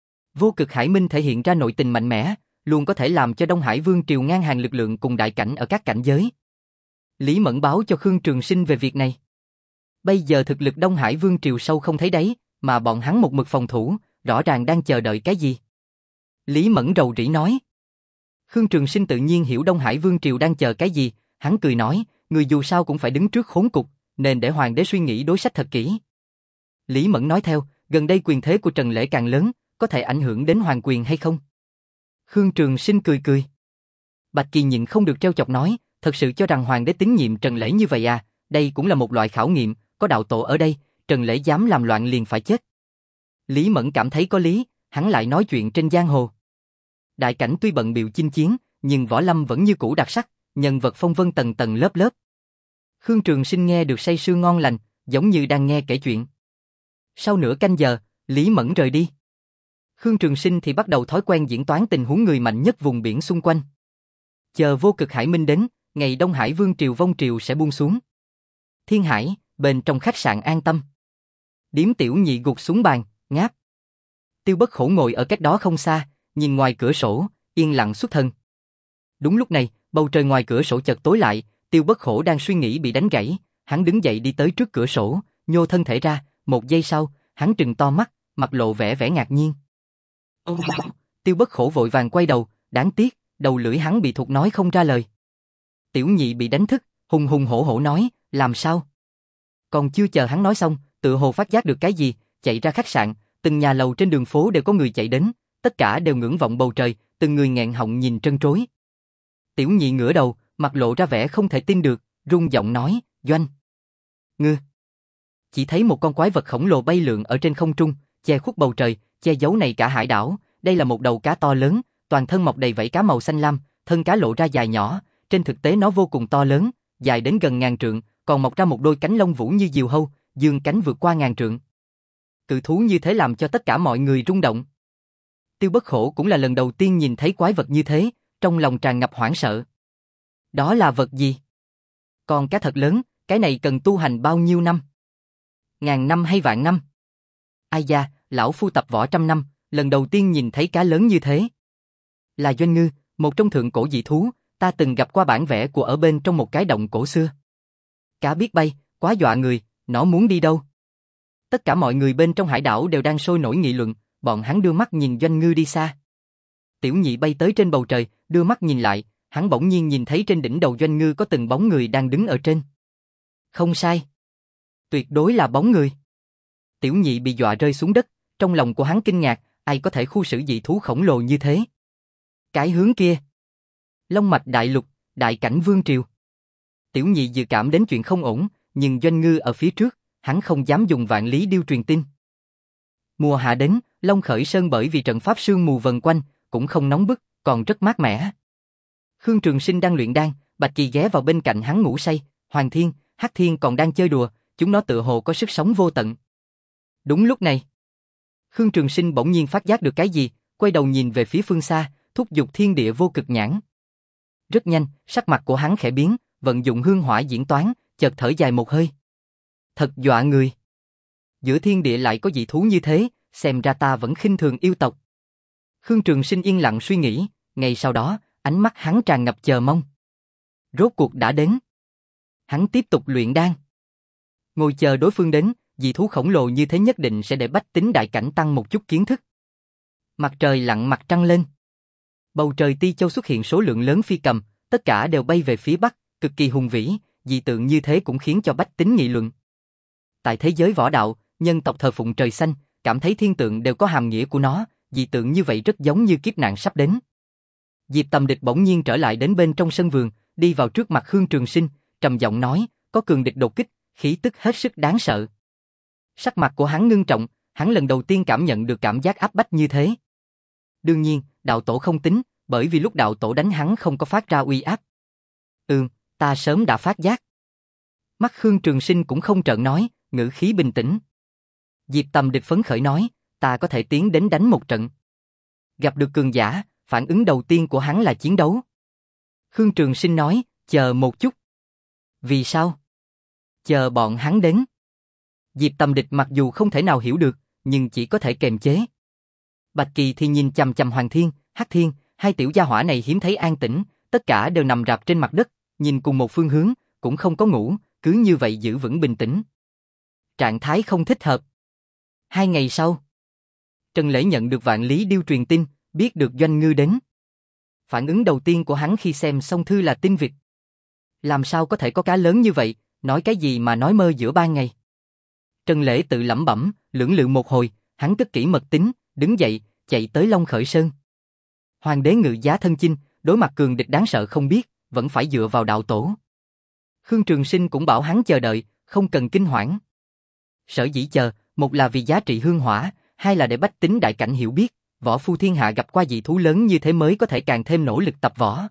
Vô Cực Hải Minh thể hiện ra nội tình mạnh mẽ, luôn có thể làm cho Đông Hải Vương triều ngang hàng lực lượng cùng Đại Cảnh ở các cảnh giới. Lý Mẫn báo cho Khương Trường Sinh về việc này. Bây giờ thực lực Đông Hải Vương Triều sâu không thấy đáy, mà bọn hắn một mực phòng thủ, rõ ràng đang chờ đợi cái gì. Lý Mẫn rầu rĩ nói. Khương Trường Sinh tự nhiên hiểu Đông Hải Vương Triều đang chờ cái gì, hắn cười nói, người dù sao cũng phải đứng trước khốn cục, nên để hoàng đế suy nghĩ đối sách thật kỹ. Lý Mẫn nói theo, gần đây quyền thế của Trần Lễ càng lớn, có thể ảnh hưởng đến hoàng quyền hay không? Khương Trường Sinh cười cười. Bạch Kỳ nhịn không được trêu chọc nói, thật sự cho rằng hoàng đế tín nhiệm Trần Lễ như vậy à, đây cũng là một loại khảo nghiệm, có đạo tổ ở đây, Trần Lễ dám làm loạn liền phải chết. Lý Mẫn cảm thấy có lý, hắn lại nói chuyện trên giang hồ. Đại cảnh tuy bận bịu chinh chiến, nhưng võ lâm vẫn như cũ đặc sắc, nhân vật phong vân tầng tầng lớp lớp. Khương Trường Sinh nghe được say sưa ngon lành, giống như đang nghe kể chuyện. Sau nửa canh giờ, Lý Mẫn rời đi. Khương Trường Sinh thì bắt đầu thói quen diễn toán tình huống người mạnh nhất vùng biển xung quanh. Chờ vô cực hải minh đến, ngày Đông Hải Vương Triều vong triều sẽ buông xuống. Thiên Hải, bên trong khách sạn An Tâm. Điếm Tiểu Nhị gục xuống bàn, ngáp. Tiêu Bất Khổ ngồi ở cách đó không xa, nhìn ngoài cửa sổ, yên lặng xuất thần. Đúng lúc này, bầu trời ngoài cửa sổ chợt tối lại, Tiêu Bất Khổ đang suy nghĩ bị đánh gãy, hắn đứng dậy đi tới trước cửa sổ, nhô thân thể ra, một giây sau, hắn trừng to mắt, mặt lộ vẻ vẻ ngạc nhiên. Tiêu Bất Khổ vội vàng quay đầu, đáng tiếc, đầu lưỡi hắn bị thụt nói không ra lời. Tiểu Nhị bị đánh thức, hùng hùng hổ hổ nói, làm sao? Còn chưa chờ hắn nói xong, tự hồ phát giác được cái gì, chạy ra khách sạn, từng nhà lầu trên đường phố đều có người chạy đến, tất cả đều ngưỡng vọng bầu trời, từng người nghẹn họng nhìn trân trối. Tiểu Nhị ngửa đầu, mặt lộ ra vẻ không thể tin được, run giọng nói, Doanh. Ngư. Chỉ thấy một con quái vật khổng lồ bay lượn ở trên không trung, che khuất bầu trời, che giấu này cả hải đảo, đây là một đầu cá to lớn, toàn thân mọc đầy vảy cá màu xanh lam, thân cá lộ ra dài nhỏ, trên thực tế nó vô cùng to lớn, dài đến gần ngàn trượng, còn mọc ra một đôi cánh lông vũ như diều hâu, dương cánh vượt qua ngàn trượng. Cự thú như thế làm cho tất cả mọi người rung động. Tiêu Bất Khổ cũng là lần đầu tiên nhìn thấy quái vật như thế, trong lòng tràn ngập hoảng sợ. Đó là vật gì? Con cá thật lớn, cái này cần tu hành bao nhiêu năm? Ngàn năm hay vạn năm? Ai da, lão phu tập võ trăm năm, lần đầu tiên nhìn thấy cá lớn như thế. Là Doanh Ngư, một trong thượng cổ dị thú, ta từng gặp qua bản vẽ của ở bên trong một cái động cổ xưa. Cá biết bay, quá dọa người, nó muốn đi đâu? Tất cả mọi người bên trong hải đảo đều đang sôi nổi nghị luận, bọn hắn đưa mắt nhìn Doanh Ngư đi xa. Tiểu Nhị bay tới trên bầu trời, đưa mắt nhìn lại, hắn bỗng nhiên nhìn thấy trên đỉnh đầu Doanh Ngư có từng bóng người đang đứng ở trên. Không sai. Tuyệt đối là bóng người. Tiểu Nhị bị dọa rơi xuống đất, trong lòng của hắn kinh ngạc, ai có thể khu xử dị thú khổng lồ như thế? Cái hướng kia. Long mạch đại lục, đại cảnh vương triều. Tiểu Nhị dự cảm đến chuyện không ổn, nhưng Doanh Ngư ở phía trước, hắn không dám dùng vạn lý điêu truyền tin. Mùa hạ đến, Long Khởi Sơn bởi vì trận pháp sương mù vần quanh, cũng không nóng bức, còn rất mát mẻ. Khương Trường Sinh đang luyện đan, Bạch Kỳ ghé vào bên cạnh hắn ngủ say, Hoàng Thiên, Hắc Thiên còn đang chơi đùa, chúng nó tựa hồ có sức sống vô tận. Đúng lúc này, Khương Trường Sinh bỗng nhiên phát giác được cái gì, quay đầu nhìn về phía phương xa, thúc giục thiên địa vô cực nhãn. Rất nhanh, sắc mặt của hắn khẽ biến, vận dụng hương hỏa diễn toán, chợt thở dài một hơi. Thật dọa người. Giữa thiên địa lại có dị thú như thế, xem ra ta vẫn khinh thường yêu tộc. Khương Trường Sinh yên lặng suy nghĩ, ngay sau đó, ánh mắt hắn tràn ngập chờ mong. Rốt cuộc đã đến. Hắn tiếp tục luyện đan. Ngồi chờ đối phương đến, dị thú khổng lồ như thế nhất định sẽ để bách tính đại cảnh tăng một chút kiến thức. Mặt trời lặn mặt trăng lên. Bầu trời Ti Châu xuất hiện số lượng lớn phi cầm, tất cả đều bay về phía bắc, cực kỳ hùng vĩ, dị tượng như thế cũng khiến cho bách tính nghị luận. Tại thế giới võ đạo, nhân tộc thờ phụng trời xanh, cảm thấy thiên tượng đều có hàm nghĩa của nó, dị tượng như vậy rất giống như kiếp nạn sắp đến. Diệp Tầm Địch bỗng nhiên trở lại đến bên trong sân vườn, đi vào trước mặt Khương Trường Sinh, trầm giọng nói, có cường địch đột kích, khí tức hết sức đáng sợ. Sắc mặt của hắn ngưng trọng, hắn lần đầu tiên cảm nhận được cảm giác áp bách như thế. Đương nhiên, đạo tổ không tính, bởi vì lúc đạo tổ đánh hắn không có phát ra uy áp. Ừm, ta sớm đã phát giác. Mắt Khương Trường Sinh cũng không trợn nói, ngữ khí bình tĩnh. Diệp Tầm Địch phấn khởi nói, ta có thể tiến đến đánh một trận. Gặp được cường giả, phản ứng đầu tiên của hắn là chiến đấu. Khương Trường Sinh nói, chờ một chút. Vì sao? Chờ bọn hắn đến. Diệp Tầm Địch mặc dù không thể nào hiểu được, nhưng chỉ có thể kềm chế. Bạch Kỳ thì nhìn chằm chằm Hoàng Thiên, Hắc Thiên, hai tiểu gia hỏa này hiếm thấy an tĩnh, tất cả đều nằm rạp trên mặt đất, nhìn cùng một phương hướng, cũng không có ngủ, cứ như vậy giữ vững bình tĩnh. Trạng thái không thích hợp. Hai ngày sau, Trần Lễ nhận được Vạn Lý Điêu truyền tin, biết được Doanh Ngư đến. Phản ứng đầu tiên của hắn khi xem xong thư là tin vịt. Làm sao có thể có cá lớn như vậy, nói cái gì mà nói mơ giữa ban ngày. Trần Lễ tự lẩm bẩm, lưỡng lự một hồi, hắn cất kỹ mật tín, đứng dậy, chạy tới Long Khởi Sơn. Hoàng đế ngự giá thân chinh, đối mặt cường địch đáng sợ không biết, vẫn phải dựa vào đạo tổ. Khương Trường Sinh cũng bảo hắn chờ đợi, không cần kinh hoảng. Sở dĩ chờ, một là vì giá trị hương hỏa, hai là để bách tính đại cảnh hiểu biết, võ phu thiên hạ gặp qua dị thú lớn như thế mới có thể càng thêm nỗ lực tập võ.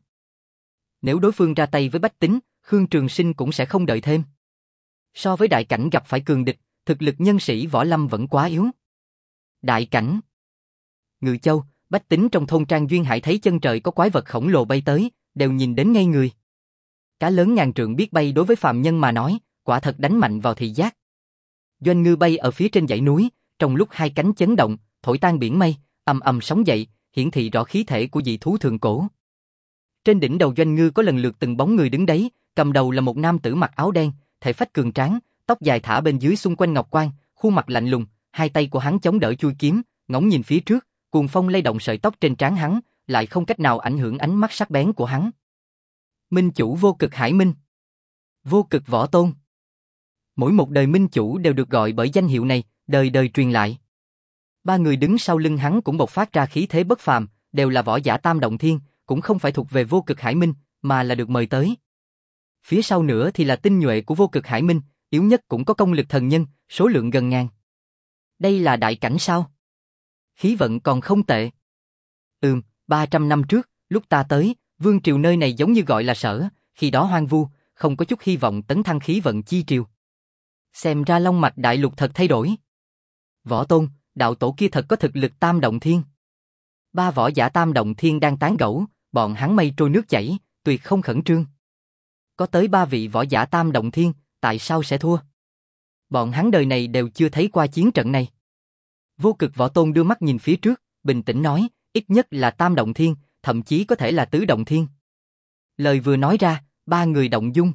Nếu đối phương ra tay với bách tính, Khương Trường Sinh cũng sẽ không đợi thêm. So với đại cảnh gặp phải cường địch, thực lực nhân sĩ võ lâm vẫn quá yếu. Đại cảnh. Ngự Châu, bách tính trong thôn Trang Duyên Hải thấy chân trời có quái vật khổng lồ bay tới, đều nhìn đến ngây người. Cá lớn ngàn trượng biết bay đối với phàm nhân mà nói, quả thật đánh mạnh vào thị giác. Doanh Ngư bay ở phía trên dãy núi, trong lúc hai cánh chấn động, thổi tan biển mây, ầm ầm sóng dậy, hiển thị rõ khí thể của dị thú thượng cổ. Trên đỉnh đầu Doanh Ngư có lần lượt từng bóng người đứng đấy, cầm đầu là một nam tử mặc áo đen, thể phách cường tráng, tóc dài thả bên dưới xung quanh ngọc quan, khuôn mặt lạnh lùng, hai tay của hắn chống đỡ chuôi kiếm, ngóng nhìn phía trước, cuồng phong lay động sợi tóc trên trán hắn, lại không cách nào ảnh hưởng ánh mắt sắc bén của hắn. Minh chủ Vô Cực Hải Minh, Vô Cực Võ Tôn. Mỗi một đời minh chủ đều được gọi bởi danh hiệu này, đời đời truyền lại. Ba người đứng sau lưng hắn cũng bộc phát ra khí thế bất phàm, đều là võ giả tam động thiên, cũng không phải thuộc về Vô Cực Hải Minh, mà là được mời tới. Phía sau nữa thì là tinh nhuệ của Vô Cực Hải Minh, yếu nhất cũng có công lực thần nhân, số lượng gần ngàn. Đây là đại cảnh sao? Khí vận còn không tệ. Ừm, ba trăm năm trước, lúc ta tới, vương triều nơi này giống như gọi là sở, khi đó hoang vu, không có chút hy vọng tấn thăng khí vận chi triều. Xem ra Long Mạch Đại Lục thật thay đổi. Võ Tôn, đạo tổ kia thật có thực lực tam động thiên. Ba võ giả tam động thiên đang tán gẫu, bọn hắn mây trôi nước chảy, tuyệt không khẩn trương. Có tới ba vị võ giả tam động thiên, tại sao sẽ thua? Bọn hắn đời này đều chưa thấy qua chiến trận này. Vô Cực Võ Tôn đưa mắt nhìn phía trước, bình tĩnh nói, ít nhất là tam động thiên, thậm chí có thể là tứ động thiên. Lời vừa nói ra, ba người động dung.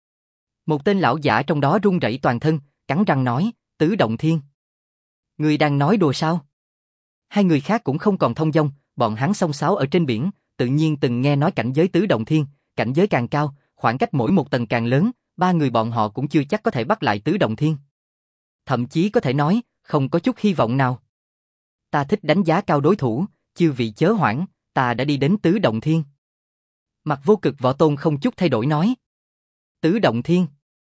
Một tên lão giả trong đó run rẩy toàn thân, cắn răng nói, tứ động thiên. Người đang nói đùa sao? Hai người khác cũng không còn thông dong, bọn hắn xông xáo ở trên biển, tự nhiên từng nghe nói cảnh giới tứ động thiên, cảnh giới càng cao, khoảng cách mỗi một tầng càng lớn, ba người bọn họ cũng chưa chắc có thể bắt lại tứ động thiên. Thậm chí có thể nói, không có chút hy vọng nào. Ta thích đánh giá cao đối thủ, chư vị chớ hoảng, ta đã đi đến tứ động thiên. Mặt Vô Cực Võ Tôn không chút thay đổi nói. Tứ động thiên.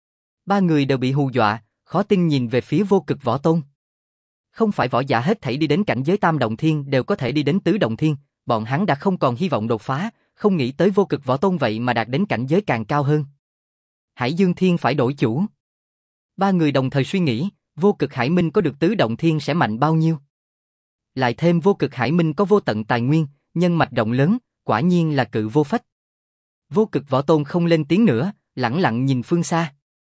Ba người đều bị hù dọa, khó tin nhìn về phía Vô Cực Võ Tôn. Không phải võ giả hết thảy đi đến cảnh giới tam động thiên đều có thể đi đến tứ động thiên, bọn hắn đã không còn hy vọng đột phá, không nghĩ tới Vô Cực Võ Tôn vậy mà đạt đến cảnh giới càng cao hơn. Hải Dương Thiên phải đổi chủ. Ba người đồng thời suy nghĩ, Vô Cực Hải Minh có được tứ động thiên sẽ mạnh bao nhiêu. Lại thêm Vô Cực Hải Minh có vô tận tài nguyên, nhân mạch rộng lớn, quả nhiên là cự vô phách. Vô Cực Võ Tôn không lên tiếng nữa, lẳng lặng nhìn phương xa.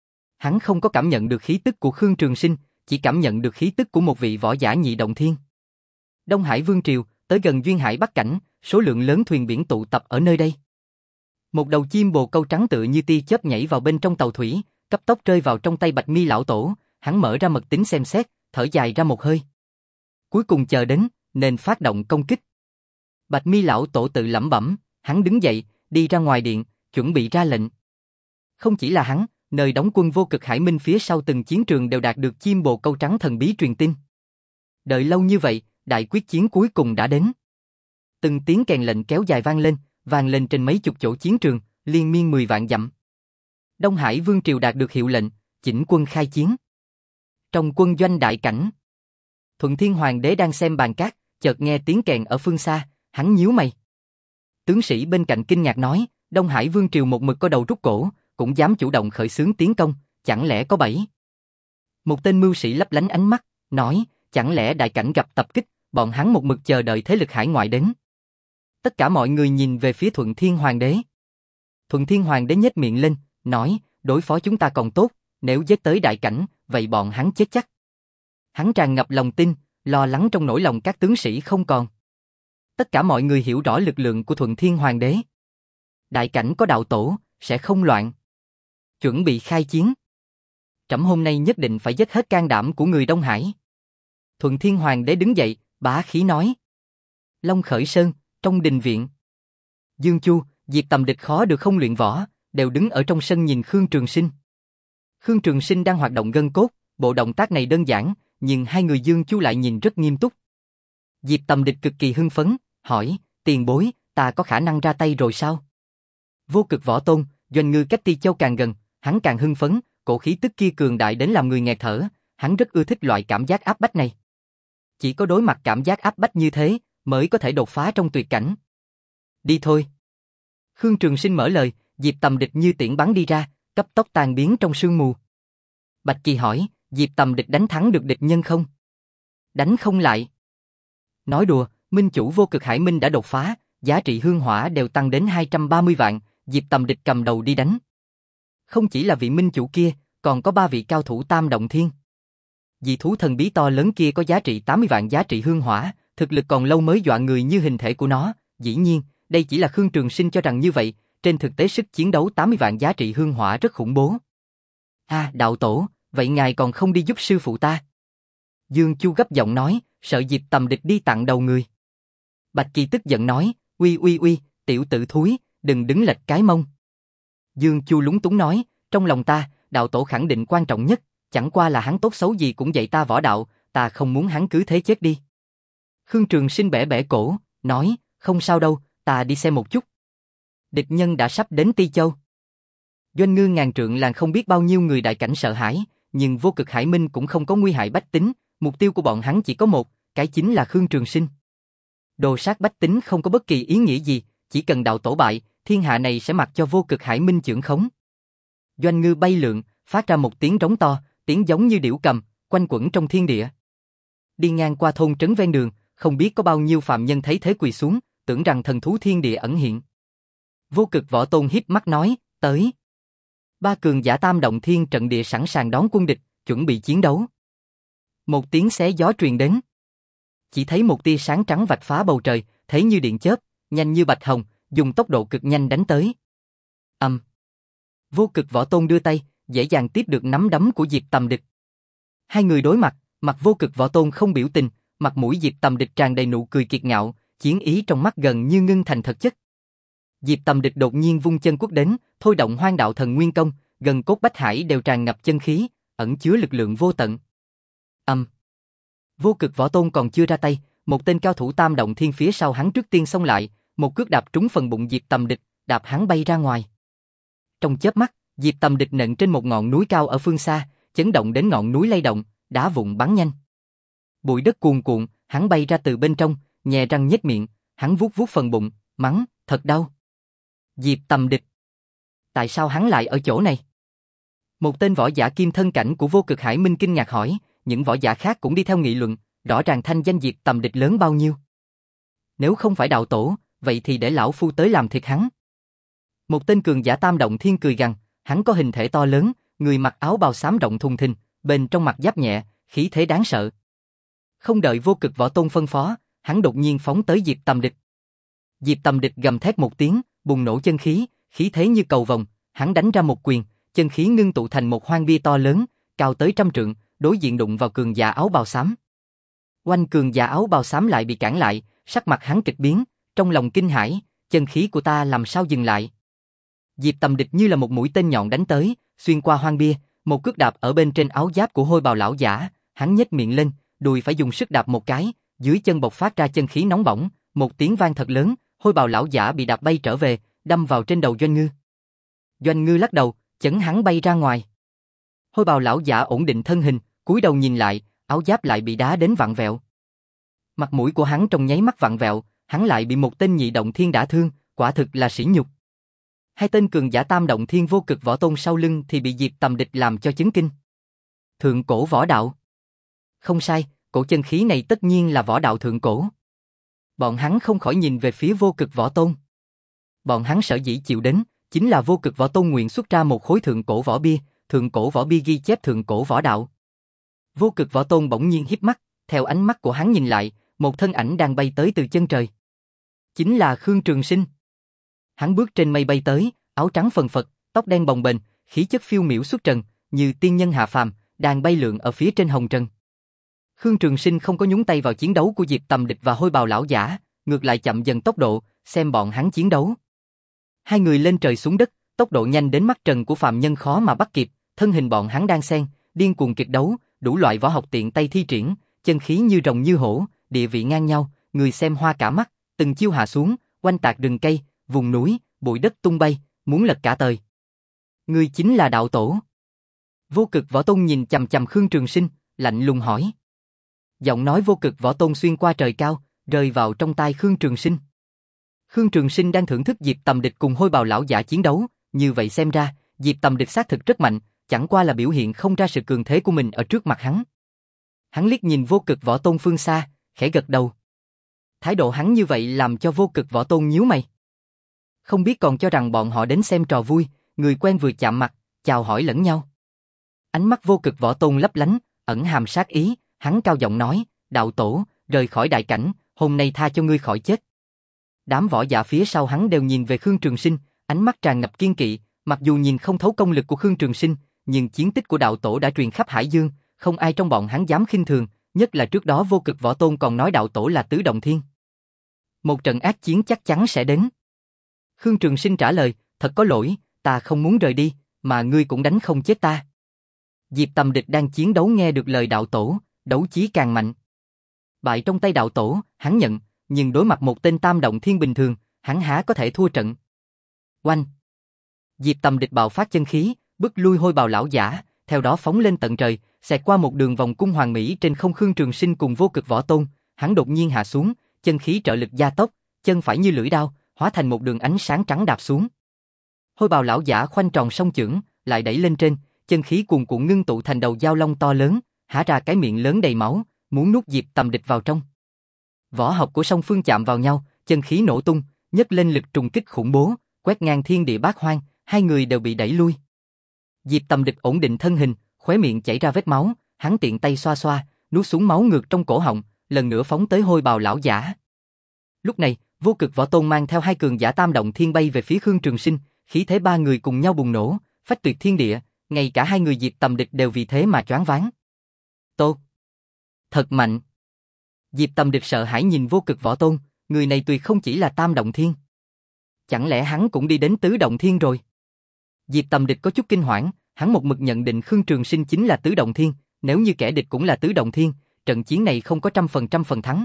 Hắn không có cảm nhận được khí tức của Khương Trường Sinh, chỉ cảm nhận được khí tức của một vị võ giả nhị động thiên. Đông Hải Vương Triều, tới gần Duyên Hải Bắc Cảnh, số lượng lớn thuyền biển tụ tập ở nơi đây. Một đầu chim bồ câu trắng tựa như tia chớp nhảy vào bên trong tàu thủy, cấp tốc rơi vào trong tay Bạch Mi lão tổ, hắn mở ra mật tín xem xét, thở dài ra một hơi. Cuối cùng chờ đến, nên phát động công kích. Bạch Mi lão tổ tự lẩm bẩm, hắn đứng dậy, đi ra ngoài điện, chuẩn bị ra lệnh. Không chỉ là hắn, nơi đóng quân Vô Cực Hải Minh phía sau từng chiến trường đều đạt được chim bồ câu trắng thần bí truyền tin. Đợi lâu như vậy, đại quyết chiến cuối cùng đã đến. Từng tiếng kèn lệnh kéo dài vang lên, vang lên trên mấy chục chỗ chiến trường, liên miên mười vạn dặm. Đông Hải Vương Triều đạt được hiệu lệnh, chỉnh quân khai chiến. Trong quân doanh đại cảnh, Thuận Thiên Hoàng đế đang xem bàn cát, chợt nghe tiếng kèn ở phương xa, hắn nhíu mày. Tướng sĩ bên cạnh kinh ngạc nói, Đông Hải Vương Triều một mực có đầu rút cổ, cũng dám chủ động khởi xướng tiến công, chẳng lẽ có bẫy? Một tên mưu sĩ lấp lánh ánh mắt, nói, chẳng lẽ đại cảnh gặp tập kích, bọn hắn một mực chờ đợi thế lực hải ngoại đến. Tất cả mọi người nhìn về phía Thuận Thiên Hoàng đế. Thuận Thiên Hoàng đế nhếch miệng lên, nói, đối phó chúng ta còn tốt, nếu giết tới đại cảnh, vậy bọn hắn chết chắc. Hắn tràn ngập lòng tin, lo lắng trong nỗi lòng các tướng sĩ không còn. Tất cả mọi người hiểu rõ lực lượng của Thuận Thiên Hoàng đế. Đại cảnh có đạo tổ, sẽ không loạn. Chuẩn bị khai chiến. Trẫm hôm nay nhất định phải dốc hết can đảm của người Đông Hải. Thuận Thiên Hoàng đế đứng dậy, bá khí nói. Long Khởi Sơn, trong đình viện. Dương Chu, Diệp Tầm Địch khó được không luyện võ, đều đứng ở trong sân nhìn Khương Trường Sinh. Khương Trường Sinh đang hoạt động gân cốt, bộ động tác này đơn giản, nhưng hai người Dương Chu lại nhìn rất nghiêm túc. Diệp Tầm Địch cực kỳ hưng phấn, hỏi, tiền bối, ta có khả năng ra tay rồi sao? Vô Cực Võ Tôn, Doanh Ngư cách Ti Châu càng gần, hắn càng hưng phấn, cổ khí tức kia cường đại đến làm người nghẹt thở, hắn rất ưa thích loại cảm giác áp bách này. Chỉ có đối mặt cảm giác áp bách như thế, mới có thể đột phá trong tuyệt cảnh. Đi thôi. Khương Trường Sinh mở lời, Diệp Tầm Địch như tiễn bắn đi ra, cấp tốc tan biến trong sương mù. Bạch Kỳ hỏi, Diệp Tầm Địch đánh thắng được địch nhân không? Đánh không lại. Nói đùa, minh chủ Vô Cực Hải Minh đã đột phá, giá trị hương hỏa đều tăng đến hai trăm ba mươi vạn, Diệp Tầm Địch cầm đầu đi đánh. Không chỉ là vị minh chủ kia, còn có ba vị cao thủ Tam Động Thiên. Dị thú thần bí to lớn kia có giá trị tám mươi vạn giá trị hương hỏa, thực lực còn lâu mới dọa người như hình thể của nó, dĩ nhiên, đây chỉ là Khương Trường Sinh cho rằng như vậy, trên thực tế sức chiến đấu tám mươi vạn giá trị hương hỏa rất khủng bố. À, đạo tổ, vậy ngài còn không đi giúp sư phụ ta? Dương Chu gấp giọng nói, sợ Diệp Tầm Địch đi tặng đầu người. Bạch Kỳ tức giận nói, uy uy uy, tiểu tử thúi, đừng đứng lệch cái mông. Dương Chu lúng túng nói, trong lòng ta, đạo tổ khẳng định quan trọng nhất, chẳng qua là hắn tốt xấu gì cũng dạy ta võ đạo, ta không muốn hắn cứ thế chết đi. Khương Trường Sinh bẻ bẻ cổ, nói, không sao đâu, ta đi xem một chút. Địch nhân đã sắp đến Ti Châu. Doanh Ngư ngàn trượng làng không biết bao nhiêu người đại cảnh sợ hãi, nhưng Vô Cực Hải Minh cũng không có nguy hại bách tính, mục tiêu của bọn hắn chỉ có một, cái chính là Khương Trường Sinh. Đồ sát bách tính không có bất kỳ ý nghĩa gì, chỉ cần đạo tổ bại, thiên hạ này sẽ mặc cho Vô Cực Hải Minh chưởng khống. Doanh Ngư bay lượn, phát ra một tiếng trống to, tiếng giống như điểu cầm, quanh quẩn trong thiên địa. Đi ngang qua thôn trấn ven đường, không biết có bao nhiêu phàm nhân thấy thế quỳ xuống, tưởng rằng thần thú thiên địa ẩn hiện. Vô Cực Võ Tôn híp mắt nói, tới. Ba cường giả Tam Động Thiên trận địa sẵn sàng đón quân địch, chuẩn bị chiến đấu. Một tiếng xé gió truyền đến. Chỉ thấy một tia sáng trắng vạch phá bầu trời, thấy như điện chớp, nhanh như bạch hồng, dùng tốc độ cực nhanh đánh tới. Ầm. Um. Vô Cực Võ Tôn đưa tay, dễ dàng tiếp được nắm đấm của Diệp Tầm Địch. Hai người đối mặt, mặt Vô Cực Võ Tôn không biểu tình, mặt mũi Diệp Tầm Địch tràn đầy nụ cười kiệt ngạo, chiến ý trong mắt gần như ngưng thành thực chất. Diệp Tầm Địch đột nhiên vung chân quất đến, thôi động Hoang Đạo Thần Nguyên Công, gần cốt bách hải đều tràn ngập chân khí, ẩn chứa lực lượng vô tận. Ầm. Um. Vô Cực Võ Tôn còn chưa ra tay, một tên cao thủ Tam Động Thiên phía sau hắn trước tiên xông lại, một cước đạp trúng phần bụng Diệp Tầm Địch, đạp hắn bay ra ngoài. Trong chớp mắt, Diệp Tầm Địch nện trên một ngọn núi cao ở phương xa, chấn động đến ngọn núi lay động, đá vụn bắn nhanh. Bụi đất cuồn cuộn, hắn bay ra từ bên trong, nhè răng nhếch miệng, hắn vuốt vuốt phần bụng, mắng, thật đau. Diệp Tầm Địch, tại sao hắn lại ở chỗ này? Một tên võ giả kim thân cảnh của Vô Cực Hải Minh kinh ngạc hỏi, những võ giả khác cũng đi theo nghị luận, rõ ràng thanh danh Diệp Tầm Địch lớn bao nhiêu. Nếu không phải đạo tổ, vậy thì để lão phu tới làm thịt hắn. Một tên cường giả Tam Động Thiên cười gằn, hắn có hình thể to lớn, người mặc áo bào xám rộng thùng thình, bên trong mặt giáp nhẹ, khí thế đáng sợ. Không đợi Vô Cực Võ Tôn phân phó, hắn đột nhiên phóng tới Diệp Tầm Địch. Diệp Tầm Địch gầm thét một tiếng, bùng nổ chân khí, khí thế như cầu vồng, hắn đánh ra một quyền, chân khí ngưng tụ thành một hoang bia to lớn, cao tới trăm trượng, đối diện đụng vào cường giả áo bào xám. Oanh, cường giả áo bào xám lại bị cản lại, sắc mặt hắn kịch biến, trong lòng kinh hãi, chân khí của ta làm sao dừng lại? Diệp Tầm Địch như là một mũi tên nhọn đánh tới, xuyên qua hoang bia, một cước đạp ở bên trên áo giáp của Hôi Bào lão giả, hắn nhếch miệng lên, đùi phải dùng sức đạp một cái, dưới chân bộc phát ra chân khí nóng bỏng, một tiếng vang thật lớn, Hôi Bào lão giả bị đạp bay trở về, đâm vào trên đầu Doanh Ngư. Doanh Ngư lắc đầu, chấn hắn bay ra ngoài. Hôi Bào lão giả ổn định thân hình, cúi đầu nhìn lại, áo giáp lại bị đá đến vặn vẹo. Mặt mũi của hắn trong nháy mắt vặn vẹo, hắn lại bị một tên nhị động thiên đả thương, quả thực là sỉ nhục. Hai tên cường giả Tam Động Thiên Vô Cực Võ Tôn sau lưng thì bị Diệp Tầm Địch làm cho chấn kinh. Thượng cổ võ đạo. Không sai, cổ chân khí này tất nhiên là võ đạo thượng cổ. Bọn hắn không khỏi nhìn về phía Vô Cực Võ Tôn. Bọn hắn sở dĩ chịu đến, chính là Vô Cực Võ Tôn nguyện xuất ra một khối thượng cổ võ bia, thượng cổ võ bia ghi chép thượng cổ võ đạo. Vô Cực Võ Tôn bỗng nhiên híp mắt, theo ánh mắt của hắn nhìn lại, một thân ảnh đang bay tới từ chân trời. Chính là Khương Trường Sinh. Hắn bước trên mây bay tới, áo trắng phần phật, tóc đen bồng bềnh, khí chất phiêu miểu xuất trần, như tiên nhân hạ phàm, đang bay lượn ở phía trên hồng trần. Khương Trường Sinh không có nhúng tay vào chiến đấu của Diệp Tầm Địch và Hôi Bào lão giả, ngược lại chậm dần tốc độ, xem bọn hắn chiến đấu. Hai người lên trời xuống đất, tốc độ nhanh đến mắt trần của phàm nhân khó mà bắt kịp, thân hình bọn hắn đang xen, điên cuồng kịch đấu, đủ loại võ học tiện tay thi triển, chân khí như rồng như hổ, địa vị ngang nhau, người xem hoa cả mắt, từng chiêu hạ xuống, oanh tạc rừng cây, vùng núi, bụi đất tung bay, muốn lật cả trời. Ngươi chính là đạo tổ. Vô Cực Võ Tôn nhìn chằm chằm Khương Trường Sinh, lạnh lùng hỏi. Giọng nói Vô Cực Võ Tôn xuyên qua trời cao, rơi vào trong tai Khương Trường Sinh. Khương Trường Sinh đang thưởng thức Diệp Tầm Địch cùng Hôi Bào lão giả chiến đấu, như vậy xem ra, Diệp Tầm Địch xác thực rất mạnh, chẳng qua là biểu hiện không ra sự cường thế của mình ở trước mặt hắn. Hắn liếc nhìn Vô Cực Võ Tôn phương xa, khẽ gật đầu. Thái độ hắn như vậy làm cho Vô Cực Võ Tôn nhíu mày. Không biết còn cho rằng bọn họ đến xem trò vui, người quen vừa chạm mặt, chào hỏi lẫn nhau. Ánh mắt Vô Cực Võ Tôn lấp lánh, ẩn hàm sát ý, hắn cao giọng nói, đạo tổ, rời khỏi đại cảnh, hôm nay tha cho ngươi khỏi chết. Đám võ giả phía sau hắn đều nhìn về Khương Trường Sinh, ánh mắt tràn ngập kiên kỵ, mặc dù nhìn không thấu công lực của Khương Trường Sinh, nhưng chiến tích của đạo tổ đã truyền khắp Hải Dương, không ai trong bọn hắn dám khinh thường, nhất là trước đó Vô Cực Võ Tôn còn nói đạo tổ là tứ động thiên. Một trận ác chiến chắc chắn sẽ đến. Khương Trường Sinh trả lời, thật có lỗi, ta không muốn rời đi, mà ngươi cũng đánh không chết ta. Diệp Tầm Địch đang chiến đấu nghe được lời đạo tổ, đấu chí càng mạnh. Bại trong tay đạo tổ, hắn nhận, nhưng đối mặt một tên tam động thiên bình thường, hắn há có thể thua trận. Oanh! Diệp Tầm Địch bạo phát chân khí, bức lui Hôi Bào lão giả, theo đó phóng lên tận trời, xẹt qua một đường vòng cung hoàng mỹ trên không. Khương Trường Sinh cùng Vô Cực Võ Tôn, hắn đột nhiên hạ xuống, chân khí trợ lực gia tốc, chân phải như lưỡi đao, hóa thành một đường ánh sáng trắng đạp xuống. Hôi Bào lão giả khoanh tròn song chưởng, lại đẩy lên trên, chân khí cuồn cuộn ngưng tụ thành đầu dao long to lớn, há ra cái miệng lớn đầy máu, muốn nuốt Diệp Tầm Địch vào trong. Võ học của song phương chạm vào nhau, chân khí nổ tung, nhấc lên lực trùng kích khủng bố, quét ngang thiên địa bát hoang, hai người đều bị đẩy lui. Diệp Tầm Địch ổn định thân hình, khóe miệng chảy ra vết máu, hắn tiện tay xoa xoa, nuốt xuống máu ngược trong cổ họng, lần nữa phóng tới Hôi Bào lão giả. Lúc này, Vô Cực Võ Tôn mang theo hai cường giả tam động thiên bay về phía Khương Trường Sinh, khí thế ba người cùng nhau bùng nổ, phách tuyệt thiên địa, ngay cả hai người Diệp Tầm Địch đều vì thế mà choáng váng. Tốt, thật mạnh. Diệp Tầm Địch sợ hãi nhìn Vô Cực Võ Tôn, người này tuyệt không chỉ là tam động thiên. Chẳng lẽ hắn cũng đi đến tứ động thiên rồi? Diệp Tầm Địch có chút kinh hoảng, hắn một mực nhận định Khương Trường Sinh chính là tứ động thiên, nếu như kẻ địch cũng là tứ động thiên, trận chiến này không có trăm phần trăm phần thắng.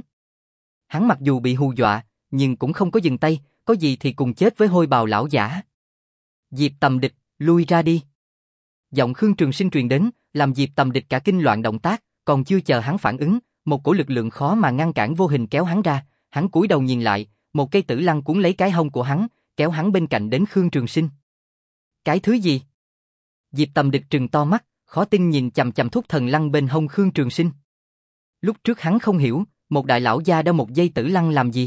Hắn mặc dù bị hù dọa, nhưng cũng không có dừng tay, có gì thì cùng chết với Hôi Bào lão giả. Diệp Tầm Địch, lui ra đi. Giọng Khương Trường Sinh truyền đến, làm Diệp Tầm Địch cả kinh loạn động tác, còn chưa chờ hắn phản ứng, một cổ lực lượng khó mà ngăn cản vô hình kéo hắn ra, hắn cúi đầu nhìn lại, một cây tử lăng cuốn lấy cái hông của hắn, kéo hắn bên cạnh đến Khương Trường Sinh. Cái thứ gì? Diệp Tầm Địch trừng to mắt, khó tin nhìn chằm chằm thúc thần lăng bên hông Khương Trường Sinh. Lúc trước hắn không hiểu, một đại lão gia đeo một dây tử lăng làm gì?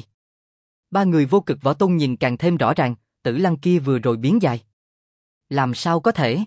Ba người Vô Cực Võ Tôn nhìn càng thêm rõ ràng, tử lăng kia vừa rồi biến dài. Làm sao có thể?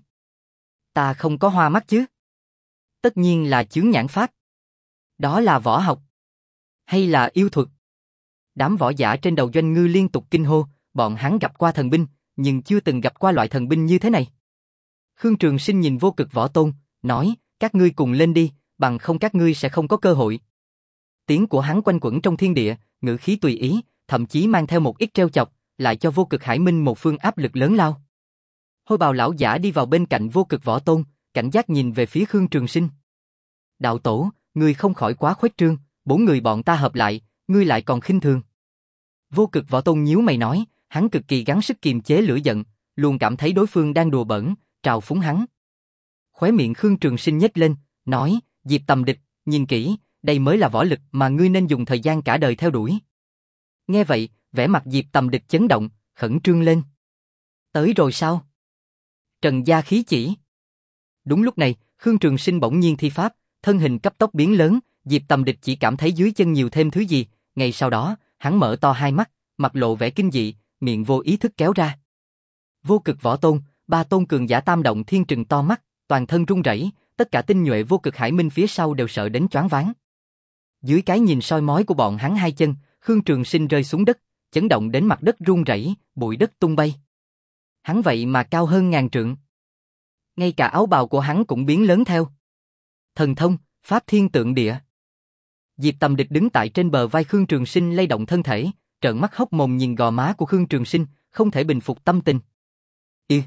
Ta không có hoa mắt chứ? Tất nhiên là chướng nhãn pháp. Đó là võ học. Hay là yêu thuật? Đám võ giả trên đầu doanh ngư liên tục kinh hô, bọn hắn gặp qua thần binh, nhưng chưa từng gặp qua loại thần binh như thế này. Khương Trường Sinh nhìn Vô Cực Võ Tôn, nói, các ngươi cùng lên đi, bằng không các ngươi sẽ không có cơ hội. Tiếng của hắn quanh quẩn trong thiên địa, ngữ khí tùy ý, thậm chí mang theo một ít trêu chọc, lại cho Vô Cực Hải Minh một phương áp lực lớn lao. Hôi Bào lão giả đi vào bên cạnh Vô Cực Võ Tôn, cảnh giác nhìn về phía Khương Trường Sinh. Đạo tổ, ngươi không khỏi quá khuếch trương, bốn người bọn ta hợp lại, ngươi lại còn khinh thường. Vô Cực Võ Tôn nhíu mày nói, hắn cực kỳ gắng sức kiềm chế lửa giận, luôn cảm thấy đối phương đang đùa bỡn, trào phúng hắn. Khóe miệng Khương Trường Sinh nhếch lên, nói, Diệp Tầm Địch, nhìn kỹ, đây mới là võ lực mà ngươi nên dùng thời gian cả đời theo đuổi. Nghe vậy, vẻ mặt Diệp Tầm Địch chấn động, khẩn trương lên. Tới rồi sao? Trần gia khí chỉ. Đúng lúc này, Khương Trường Sinh bỗng nhiên thi pháp, thân hình cấp tốc biến lớn, Diệp Tầm Địch chỉ cảm thấy dưới chân nhiều thêm thứ gì, ngay sau đó, hắn mở to hai mắt, mặt lộ vẻ kinh dị, miệng vô ý thức kéo ra. Vô Cực Võ Tôn, ba tôn cường giả tam động thiên trừng to mắt, toàn thân run rẩy, tất cả tinh nhuệ Vô Cực Hải Minh phía sau đều sợ đến choáng váng. Dưới cái nhìn soi mói của bọn hắn hai chân, Khương Trường Sinh rơi xuống đất, chấn động đến mặt đất run rẩy, bụi đất tung bay. Hắn vậy mà cao hơn ngàn trượng. Ngay cả áo bào của hắn cũng biến lớn theo. Thần thông, pháp thiên tượng địa. Diệp Tầm Địch đứng tại trên bờ vai Khương Trường Sinh lay động thân thể, trợn mắt hốc mồm nhìn gò má của Khương Trường Sinh, không thể bình phục tâm tình. "Y,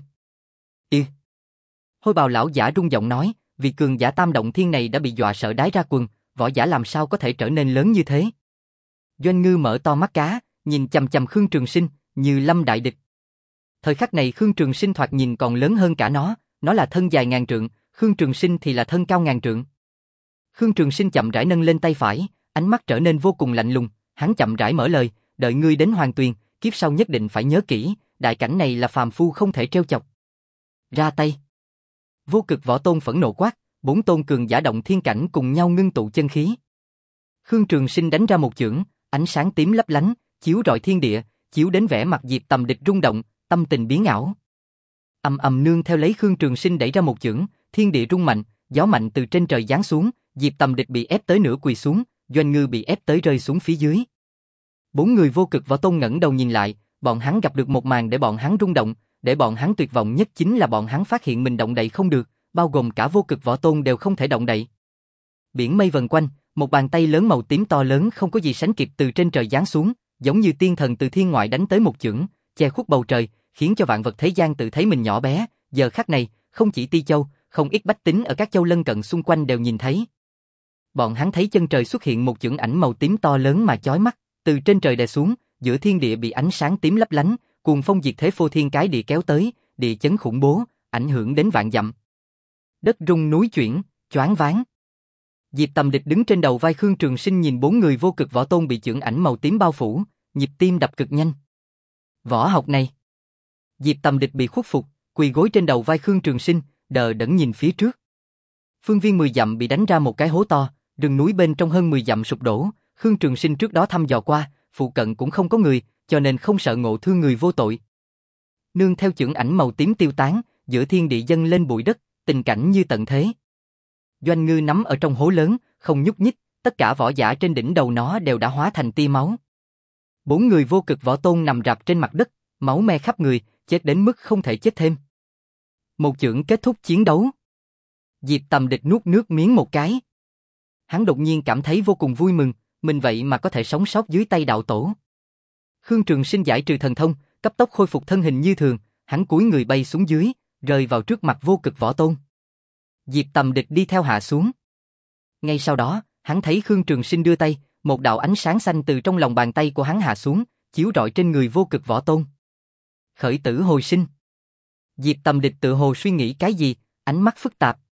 y." Hôi bào lão giả rung giọng nói, vì cường giả tam động thiên này đã bị dọa sợ đái ra quần, võ giả làm sao có thể trở nên lớn như thế? Doanh Ngư mở to mắt cá, nhìn chằm chằm Khương Trường Sinh, như lâm đại địch. Thời khắc này Khương Trường Sinh thoạt nhìn còn lớn hơn cả nó, nó là thân dài ngàn trượng, Khương Trường Sinh thì là thân cao ngàn trượng. Khương Trường Sinh chậm rãi nâng lên tay phải, ánh mắt trở nên vô cùng lạnh lùng, hắn chậm rãi mở lời, đợi ngươi đến Hoàng Tuyền, kiếp sau nhất định phải nhớ kỹ, đại cảnh này là phàm phu không thể trêu chọc. Ra tay. Vô Cực Võ Tôn phẫn nộ quát, bốn tôn cường giả động thiên cảnh cùng nhau ngưng tụ chân khí. Khương Trường Sinh đánh ra một chưởng, ánh sáng tím lấp lánh, chiếu rọi thiên địa, chiếu đến vẻ mặt Diệp Tầm Địch rung động, tâm tình biến ảo. Ầm ầm nương theo lấy Khương Trường Sinh đẩy ra một chưởng, thiên địa rung mạnh, gió mạnh từ trên trời giáng xuống, Diệp Tầm Địch bị ép tới nửa quỳ xuống, Doanh Ngư bị ép tới rơi xuống phía dưới. Bốn người Vô Cực Võ Tôn ngẩng đầu nhìn lại, bọn hắn gặp được một màn để bọn hắn rung động, để bọn hắn tuyệt vọng nhất chính là bọn hắn phát hiện mình động đậy không được, bao gồm cả Vô Cực Võ Tôn đều không thể động đậy. Biển mây vần quanh, một bàn tay lớn màu tím to lớn không có gì sánh kịp từ trên trời giáng xuống, giống như tiên thần từ thiên ngoại đánh tới một chưởng, che khuất bầu trời, khiến cho vạn vật thế gian tự thấy mình nhỏ bé. Giờ khắc này, không chỉ Ti Châu, không ít bách tính ở các châu lân cận xung quanh đều nhìn thấy. Bọn hắn thấy chân trời xuất hiện một chưởng ảnh màu tím to lớn mà chói mắt, từ trên trời đè xuống, giữa thiên địa bị ánh sáng tím lấp lánh, cuồng phong diệt thế phô thiên cái địa kéo tới, địa chấn khủng bố, ảnh hưởng đến vạn dặm. Đất rung núi chuyển, choáng váng. Diệp Tầm Địch đứng trên đầu vai Khương Trường Sinh nhìn bốn người Vô Cực Võ Tôn bị chưởng ảnh màu tím bao phủ, nhịp tim đập cực nhanh. Võ học này. Diệp Tầm Địch bị khuất phục, quỳ gối trên đầu vai Khương Trường Sinh, đờ đẫn nhìn phía trước. Phương viên mười dặm bị đánh ra một cái hố to, rừng núi bên trong hơn mười dặm sụp đổ, Khương Trường Sinh trước đó thăm dò qua, phụ cận cũng không có người, cho nên không sợ ngộ thương người vô tội. Nương theo chưởng ảnh màu tím tiêu tán, giữa thiên địa dâng lên bụi đất, tình cảnh như tận thế. Doanh Ngư nắm ở trong hố lớn, không nhúc nhích, tất cả võ giả trên đỉnh đầu nó đều đã hóa thành tia máu. Bốn người Vô Cực Võ Tôn nằm rạp trên mặt đất, máu me khắp người, chết đến mức không thể chết thêm. Một chưởng kết thúc chiến đấu. Diệp Tầm Địch nuốt nước miếng một cái. Hắn đột nhiên cảm thấy vô cùng vui mừng, mình vậy mà có thể sống sót dưới tay đạo tổ. Khương Trường Sinh giải trừ thần thông, cấp tốc khôi phục thân hình như thường, hắn cúi người bay xuống dưới, rơi vào trước mặt Vô Cực Võ Tôn. Diệp Tầm Địch đi theo hạ xuống. Ngay sau đó, hắn thấy Khương Trường Sinh đưa tay, một đạo ánh sáng xanh từ trong lòng bàn tay của hắn hạ xuống, chiếu rọi trên người Vô Cực Võ Tôn. Khởi tử hồi sinh. Diệp Tầm Địch tự hồ suy nghĩ cái gì, ánh mắt phức tạp.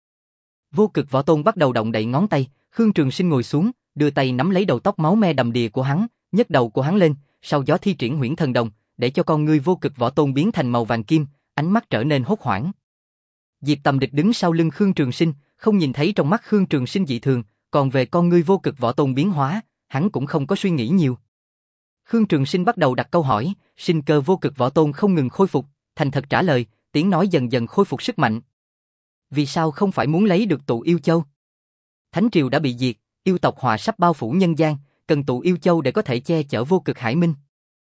Vô Cực Võ Tôn bắt đầu động đậy ngón tay, Khương Trường Sinh ngồi xuống, đưa tay nắm lấy đầu tóc máu me đầm đìa của hắn, nhấc đầu của hắn lên, sau gió thi triển Huyễn Thần Đồng, để cho con ngươi Vô Cực Võ Tôn biến thành màu vàng kim, ánh mắt trở nên hốt hoảng. Diệp Tầm Địch đứng sau lưng Khương Trường Sinh, không nhìn thấy trong mắt Khương Trường Sinh dị thường, còn về con ngươi Vô Cực Võ Tôn biến hóa, hắn cũng không có suy nghĩ nhiều. Khương Trường Sinh bắt đầu đặt câu hỏi, sinh cơ Vô Cực Võ Tôn không ngừng khôi phục, thành thật trả lời, tiếng nói dần dần khôi phục sức mạnh. Vì sao không phải muốn lấy được tụ yêu châu? Thánh triều đã bị diệt, yêu tộc họa sắp bao phủ nhân gian, cần tụ yêu châu để có thể che chở Vô Cực Hải Minh.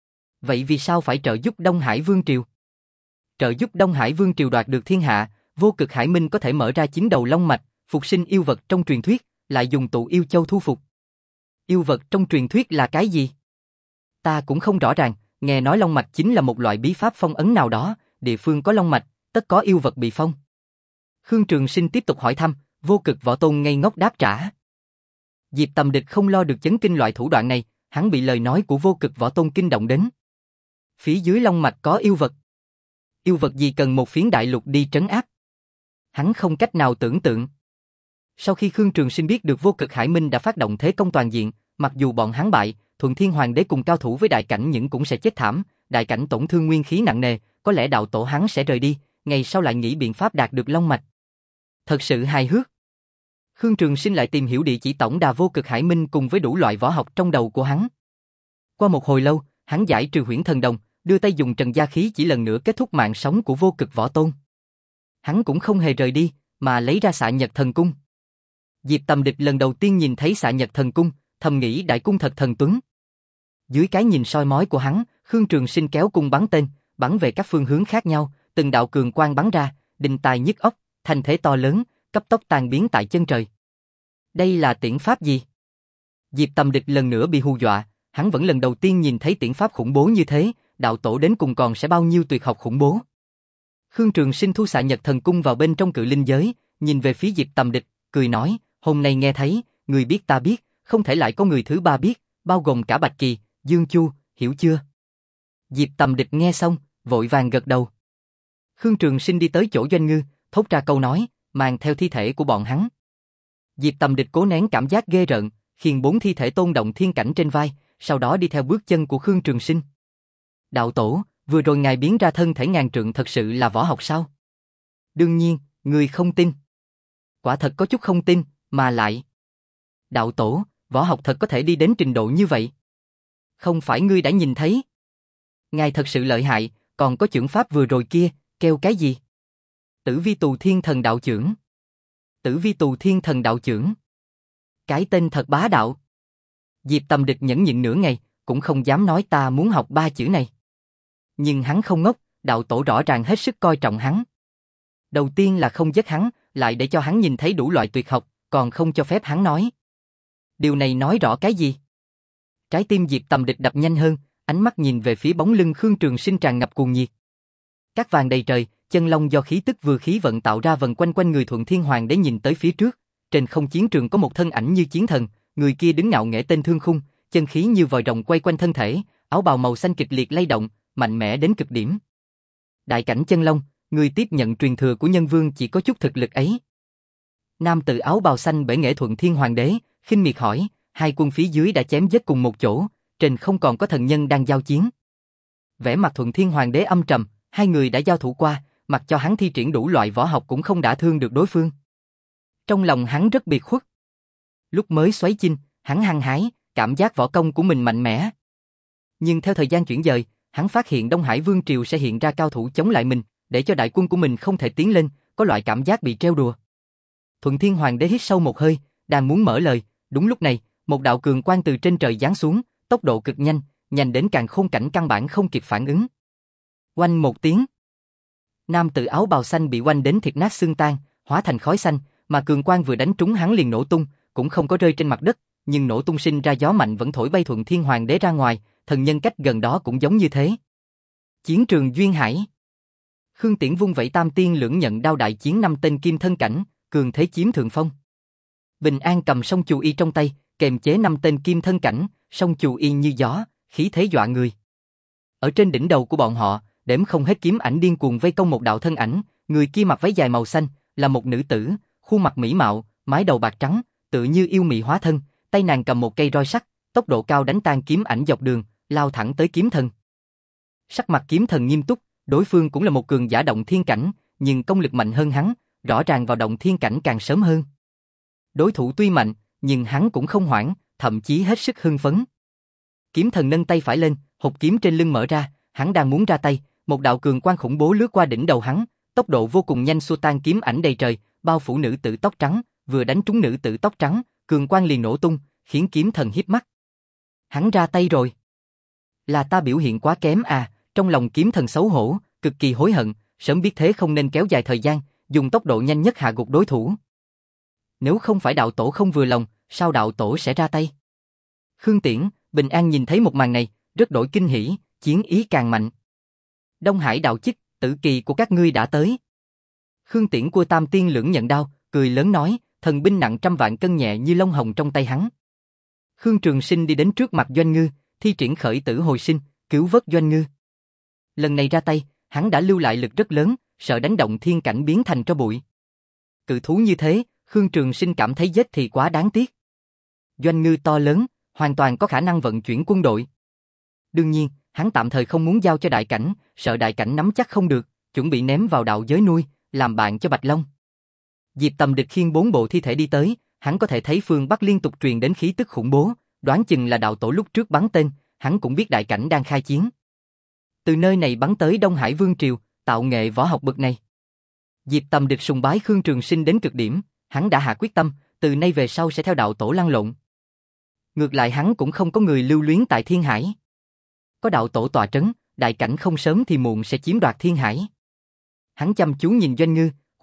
Vậy vì sao phải trợ giúp Đông Hải Vương triều? Trợ giúp Đông Hải Vương triều đoạt được thiên hạ, Vô Cực Hải Minh có thể mở ra chín đầu long mạch, phục sinh yêu vật trong truyền thuyết, lại dùng tụ yêu châu thu phục. Yêu vật trong truyền thuyết là cái gì? Ta cũng không rõ ràng, nghe nói long mạch chính là một loại bí pháp phong ấn nào đó, địa phương có long mạch, tất có yêu vật bị phong. Khương Trường Sinh tiếp tục hỏi thăm, Vô Cực Võ Tôn ngây ngốc đáp trả. Diệp Tầm Địch không lo được chấn kinh loại thủ đoạn này, hắn bị lời nói của Vô Cực Võ Tôn kinh động đến. Phía dưới long mạch có yêu vật. Yêu vật gì cần một phiến đại lục đi trấn áp? Hắn không cách nào tưởng tượng. Sau khi Khương Trường Sinh biết được Vô Cực Hải Minh đã phát động thế công toàn diện, mặc dù bọn hắn bại, Thuận Thiên Hoàng đế cùng cao thủ với đại cảnh những cũng sẽ chết thảm, đại cảnh tổn thương nguyên khí nặng nề, có lẽ đạo tổ hắn sẽ rời đi, ngày sau lại nghĩ biện pháp đạt được long mạch. Thật sự hài hước. Khương Trường Sinh lại tìm hiểu địa chỉ tổng đà Vô Cực Hải Minh cùng với đủ loại võ học trong đầu của hắn. Qua một hồi lâu, hắn giải trừ Huyễn Thần Đồng, đưa tay dùng trần gia khí chỉ lần nữa kết thúc mạng sống của Vô Cực Võ Tôn. Hắn cũng không hề rời đi, mà lấy ra Xạ Nhật Thần Cung. Diệp Tầm Địch lần đầu tiên nhìn thấy Xạ Nhật Thần Cung, thầm nghĩ đại cung thật thần tuấn. Dưới cái nhìn soi mói của hắn, Khương Trường Sinh kéo cung bắn tên, bắn về các phương hướng khác nhau, từng đạo cường quang bắn ra, đinh tai nhức óc, thành thế to lớn, cấp tốc tan biến tại chân trời. Đây là tiễn pháp gì? Diệp Tầm Địch lần nữa bị hù dọa, hắn vẫn lần đầu tiên nhìn thấy tiễn pháp khủng bố như thế, đạo tổ đến cùng còn sẽ bao nhiêu tuyệt học khủng bố. Khương Trường Sinh thu xạ Nhật Thần Cung vào bên trong cự linh giới, nhìn về phía Diệp Tầm Địch, cười nói, hôm nay nghe thấy, người biết ta biết, không thể lại có người thứ ba biết, bao gồm cả Bạch Kỳ, Dương Chu, hiểu chưa? Diệp Tầm Địch nghe xong, vội vàng gật đầu. Khương Trường Sinh đi tới chỗ Doanh Ngư, thốt ra câu nói, mang theo thi thể của bọn hắn. Diệp Tầm Địch cố nén cảm giác ghê rợn, khiêng bốn thi thể tôn động thiên cảnh trên vai, sau đó đi theo bước chân của Khương Trường Sinh. Đạo tổ, vừa rồi ngài biến ra thân thể ngàn trượng thật sự là võ học sao? Đương nhiên, người không tin. Quả thật có chút không tin, mà lại. Đạo tổ, võ học thật có thể đi đến trình độ như vậy. Không phải ngươi đã nhìn thấy. Ngài thật sự lợi hại, còn có chưởng pháp vừa rồi kia, kêu cái gì? Tử Vi Tù Thiên Thần Đạo Chưởng. Tử Vi Tù Thiên Thần Đạo Chưởng. Cái tên thật bá đạo. Diệp Tầm Địch nhẫn nhịn nửa ngày, cũng không dám nói ta muốn học ba chữ này. Nhưng hắn không ngốc, đạo tổ rõ ràng hết sức coi trọng hắn. Đầu tiên là không giết hắn, lại để cho hắn nhìn thấy đủ loại tuyệt học, còn không cho phép hắn nói. Điều này nói rõ cái gì? Trái tim Diệp Tầm Địch đập nhanh hơn, ánh mắt nhìn về phía bóng lưng Khương Trường Sinh tràn ngập cuồng nhiệt. Cát vàng đầy trời, chân long do khí tức vừa khí vận tạo ra vần quanh quanh người Thuận Thiên Hoàng Đế nhìn tới phía trước. Trên không chiến trường có một thân ảnh như chiến thần, người kia đứng ngạo nghễ tên Thương Khung, chân khí như vòi rồng quay quanh thân thể, áo bào màu xanh kịch liệt lay động, mạnh mẽ đến cực điểm. Đại cảnh chân long, người tiếp nhận truyền thừa của nhân vương chỉ có chút thực lực ấy. Nam tử áo bào xanh bể nghệ Thuận Thiên Hoàng Đế, khinh miệt hỏi, hai quân phía dưới đã chém giết cùng một chỗ, trên không còn có thần nhân đang giao chiến. Vẻ mặt Thuận Thiên Hoàng Đế âm trầm, hai người đã giao thủ qua, mặc cho hắn thi triển đủ loại võ học cũng không đả thương được đối phương. Trong lòng hắn rất biệt khuất. Lúc mới xoáy chinh, hắn hăng hái, cảm giác võ công của mình mạnh mẽ. Nhưng theo thời gian chuyển dời, hắn phát hiện Đông Hải Vương Triều sẽ hiện ra cao thủ chống lại mình, để cho đại quân của mình không thể tiến lên, có loại cảm giác bị trêu đùa. Thuận Thiên Hoàng Đế hít sâu một hơi, đang muốn mở lời, đúng lúc này, một đạo cường quang từ trên trời giáng xuống, tốc độ cực nhanh, nhanh đến Càn Khôn cảnh căn bản không kịp phản ứng. Oanh một tiếng. Nam tử áo bào xanh bị oanh đến thịt nát xương tan, hóa thành khói xanh, mà cường quang vừa đánh trúng hắn liền nổ tung, cũng không có rơi trên mặt đất, nhưng nổ tung sinh ra gió mạnh vẫn thổi bay Thuận Thiên Hoàng Đế ra ngoài, thần nhân cách gần đó cũng giống như thế. Chiến trường Duyên Hải. Khương Tiễn vung vẩy tam tiên lưỡng nhận đao đại chiến năm tên kim thân cảnh, cường thế chiếm thượng phong. Bình An cầm song chù y trong tay, kềm chế năm tên kim thân cảnh, song chù y như gió, khí thế dọa người. Ở trên đỉnh đầu của bọn họ, đếm không hết kiếm ảnh điên cuồng vây công một đạo thân ảnh, người kia mặc váy dài màu xanh, là một nữ tử, khuôn mặt mỹ mạo, mái đầu bạc trắng, tự như yêu mị hóa thân, tay nàng cầm một cây roi sắt, tốc độ cao đánh tan kiếm ảnh dọc đường, lao thẳng tới kiếm thần. Sắc mặt kiếm thần nghiêm túc, đối phương cũng là một cường giả động thiên cảnh, nhưng công lực mạnh hơn hắn, rõ ràng vào động thiên cảnh càng sớm hơn. Đối thủ tuy mạnh, nhưng hắn cũng không hoảng, thậm chí hết sức hưng phấn. Kiếm thần nâng tay phải lên, hộp kiếm trên lưng mở ra, hắn đang muốn ra tay, một đạo cường quang khủng bố lướt qua đỉnh đầu hắn, tốc độ vô cùng nhanh xua tan kiếm ảnh đầy trời, bao phủ nữ tử tóc trắng, vừa đánh trúng nữ tử tóc trắng, cường quang liền nổ tung, khiến kiếm thần híp mắt. Hắn ra tay rồi. Là ta biểu hiện quá kém à, trong lòng kiếm thần xấu hổ, cực kỳ hối hận, sớm biết thế không nên kéo dài thời gian, dùng tốc độ nhanh nhất hạ gục đối thủ. Nếu không phải đạo tổ không vừa lòng, sao đạo tổ sẽ ra tay? Khương Tiễn, Bình An nhìn thấy một màn này, rất đổi kinh hỉ, chiến ý càng mạnh. Đông Hải đạo chích, tử kỳ của các ngươi đã tới. Khương Tiễn cua tam tiên lưỡng nhận đao, cười lớn nói, thần binh nặng trăm vạn cân nhẹ như lông hồng trong tay hắn. Khương Trường Sinh đi đến trước mặt Doanh Ngư, thi triển khởi tử hồi sinh, cứu vớt Doanh Ngư. Lần này ra tay, hắn đã lưu lại lực rất lớn, sợ đánh động thiên cảnh biến thành tro bụi. Cự thú như thế, Khương Trường Sinh cảm thấy giết thì quá đáng tiếc. Doanh Ngư to lớn, hoàn toàn có khả năng vận chuyển quân đội. Đương nhiên, hắn tạm thời không muốn giao cho đại cảnh, sợ đại cảnh nắm chắc không được, chuẩn bị ném vào đạo giới nuôi, làm bạn cho Bạch Long. Diệp Tầm Địch khiêng bốn bộ thi thể đi tới, hắn có thể thấy phương Bắc liên tục truyền đến khí tức khủng bố, đoán chừng là đạo tổ lúc trước bắn tên, hắn cũng biết đại cảnh đang khai chiến. Từ nơi này bắn tới Đông Hải Vương Triều, tạo nghệ võ học bậc này. Diệp Tầm Địch sùng bái Khương Trường Sinh đến cực điểm, hắn đã hạ quyết tâm, từ nay về sau sẽ theo đạo tổ lăn lộn. Ngược lại hắn cũng không có người lưu luyến tại Thiên Hải. Có đạo tổ tọa trấn, đại cảnh không sớm thì muộn sẽ chiếm đoạt Thiên Hải. Hắn chăm chú nhìn Doanh Ngư,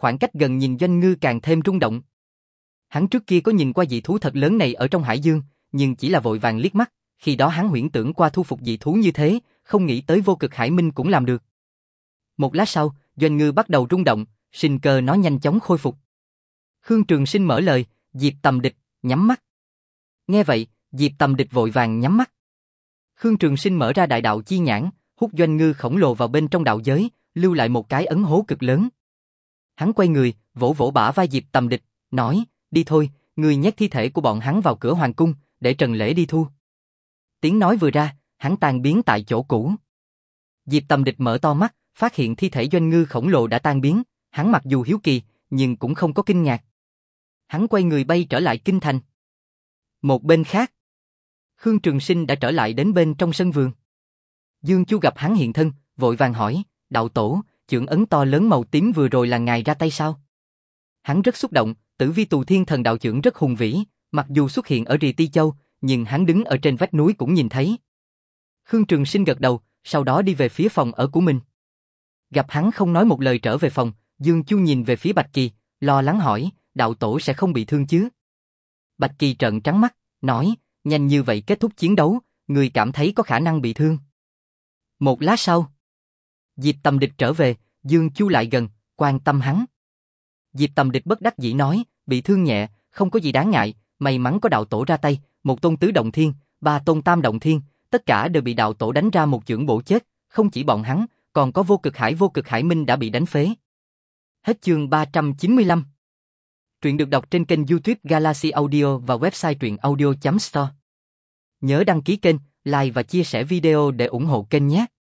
khoảng cách gần nhìn Doanh Ngư càng thêm rung động. Hắn trước kia có nhìn qua dị thú thật lớn này ở trong hải dương, nhưng chỉ là vội vàng liếc mắt, khi đó hắn huyễn tưởng qua thu phục dị thú như thế, không nghĩ tới vô cực hải minh cũng làm được. Một lát sau, Doanh Ngư bắt đầu rung động, sinh cơ nó nhanh chóng khôi phục. Khương Trường Sinh mở lời, Diệp Tầm Địch, nhắm mắt. Nghe vậy, Diệp Tầm Địch vội vàng nhắm mắt. Khương Trường Sinh mở ra đại đạo chi nhãn, hút Doanh Ngư khổng lồ vào bên trong đạo giới, lưu lại một cái ấn hố cực lớn. Hắn quay người, vỗ vỗ bả vai Diệp Tầm Địch, nói, đi thôi, ngươi nhét thi thể của bọn hắn vào cửa hoàng cung, để Trần Lễ đi thu. Tiếng nói vừa ra, hắn tan biến tại chỗ cũ. Diệp Tầm Địch mở to mắt, phát hiện thi thể Doanh Ngư khổng lồ đã tan biến, hắn mặc dù hiếu kỳ, nhưng cũng không có kinh ngạc. Hắn quay người bay trở lại kinh thành. Một bên khác, Khương Trường Sinh đã trở lại đến bên trong sân vườn. Dương Chu gặp hắn hiện thân, vội vàng hỏi, đạo tổ, chưởng ấn to lớn màu tím vừa rồi là ngài ra tay sao? Hắn rất xúc động, Tử Vi Tù Thiên Thần đạo chưởng rất hùng vĩ, mặc dù xuất hiện ở Rì Ti Châu, nhưng hắn đứng ở trên vách núi cũng nhìn thấy. Khương Trường Sinh gật đầu, sau đó đi về phía phòng ở của mình. Gặp hắn không nói một lời trở về phòng, Dương Chu nhìn về phía Bạch Kỳ, lo lắng hỏi, đạo tổ sẽ không bị thương chứ? Bạch Kỳ trợn trắng mắt, nói, nhanh như vậy kết thúc chiến đấu, người cảm thấy có khả năng bị thương. Một lát sau, Diệp Tầm Địch trở về, Dương Chu lại gần, quan tâm hắn. Diệp Tầm Địch bất đắc dĩ nói, bị thương nhẹ, không có gì đáng ngại, may mắn có đạo tổ ra tay, một tôn tứ động thiên, ba tôn tam động thiên, tất cả đều bị đạo tổ đánh ra một chưởng bổ chết, không chỉ bọn hắn, còn có vô cực hải vô cực hải minh đã bị đánh phế. Hết chương ba trăm chín mươi lăm. Truyện được đọc trên kênh YouTube Galaxy Audio và website truyện audio chấm store. Nhớ đăng ký kênh, like và chia sẻ video để ủng hộ kênh nhé.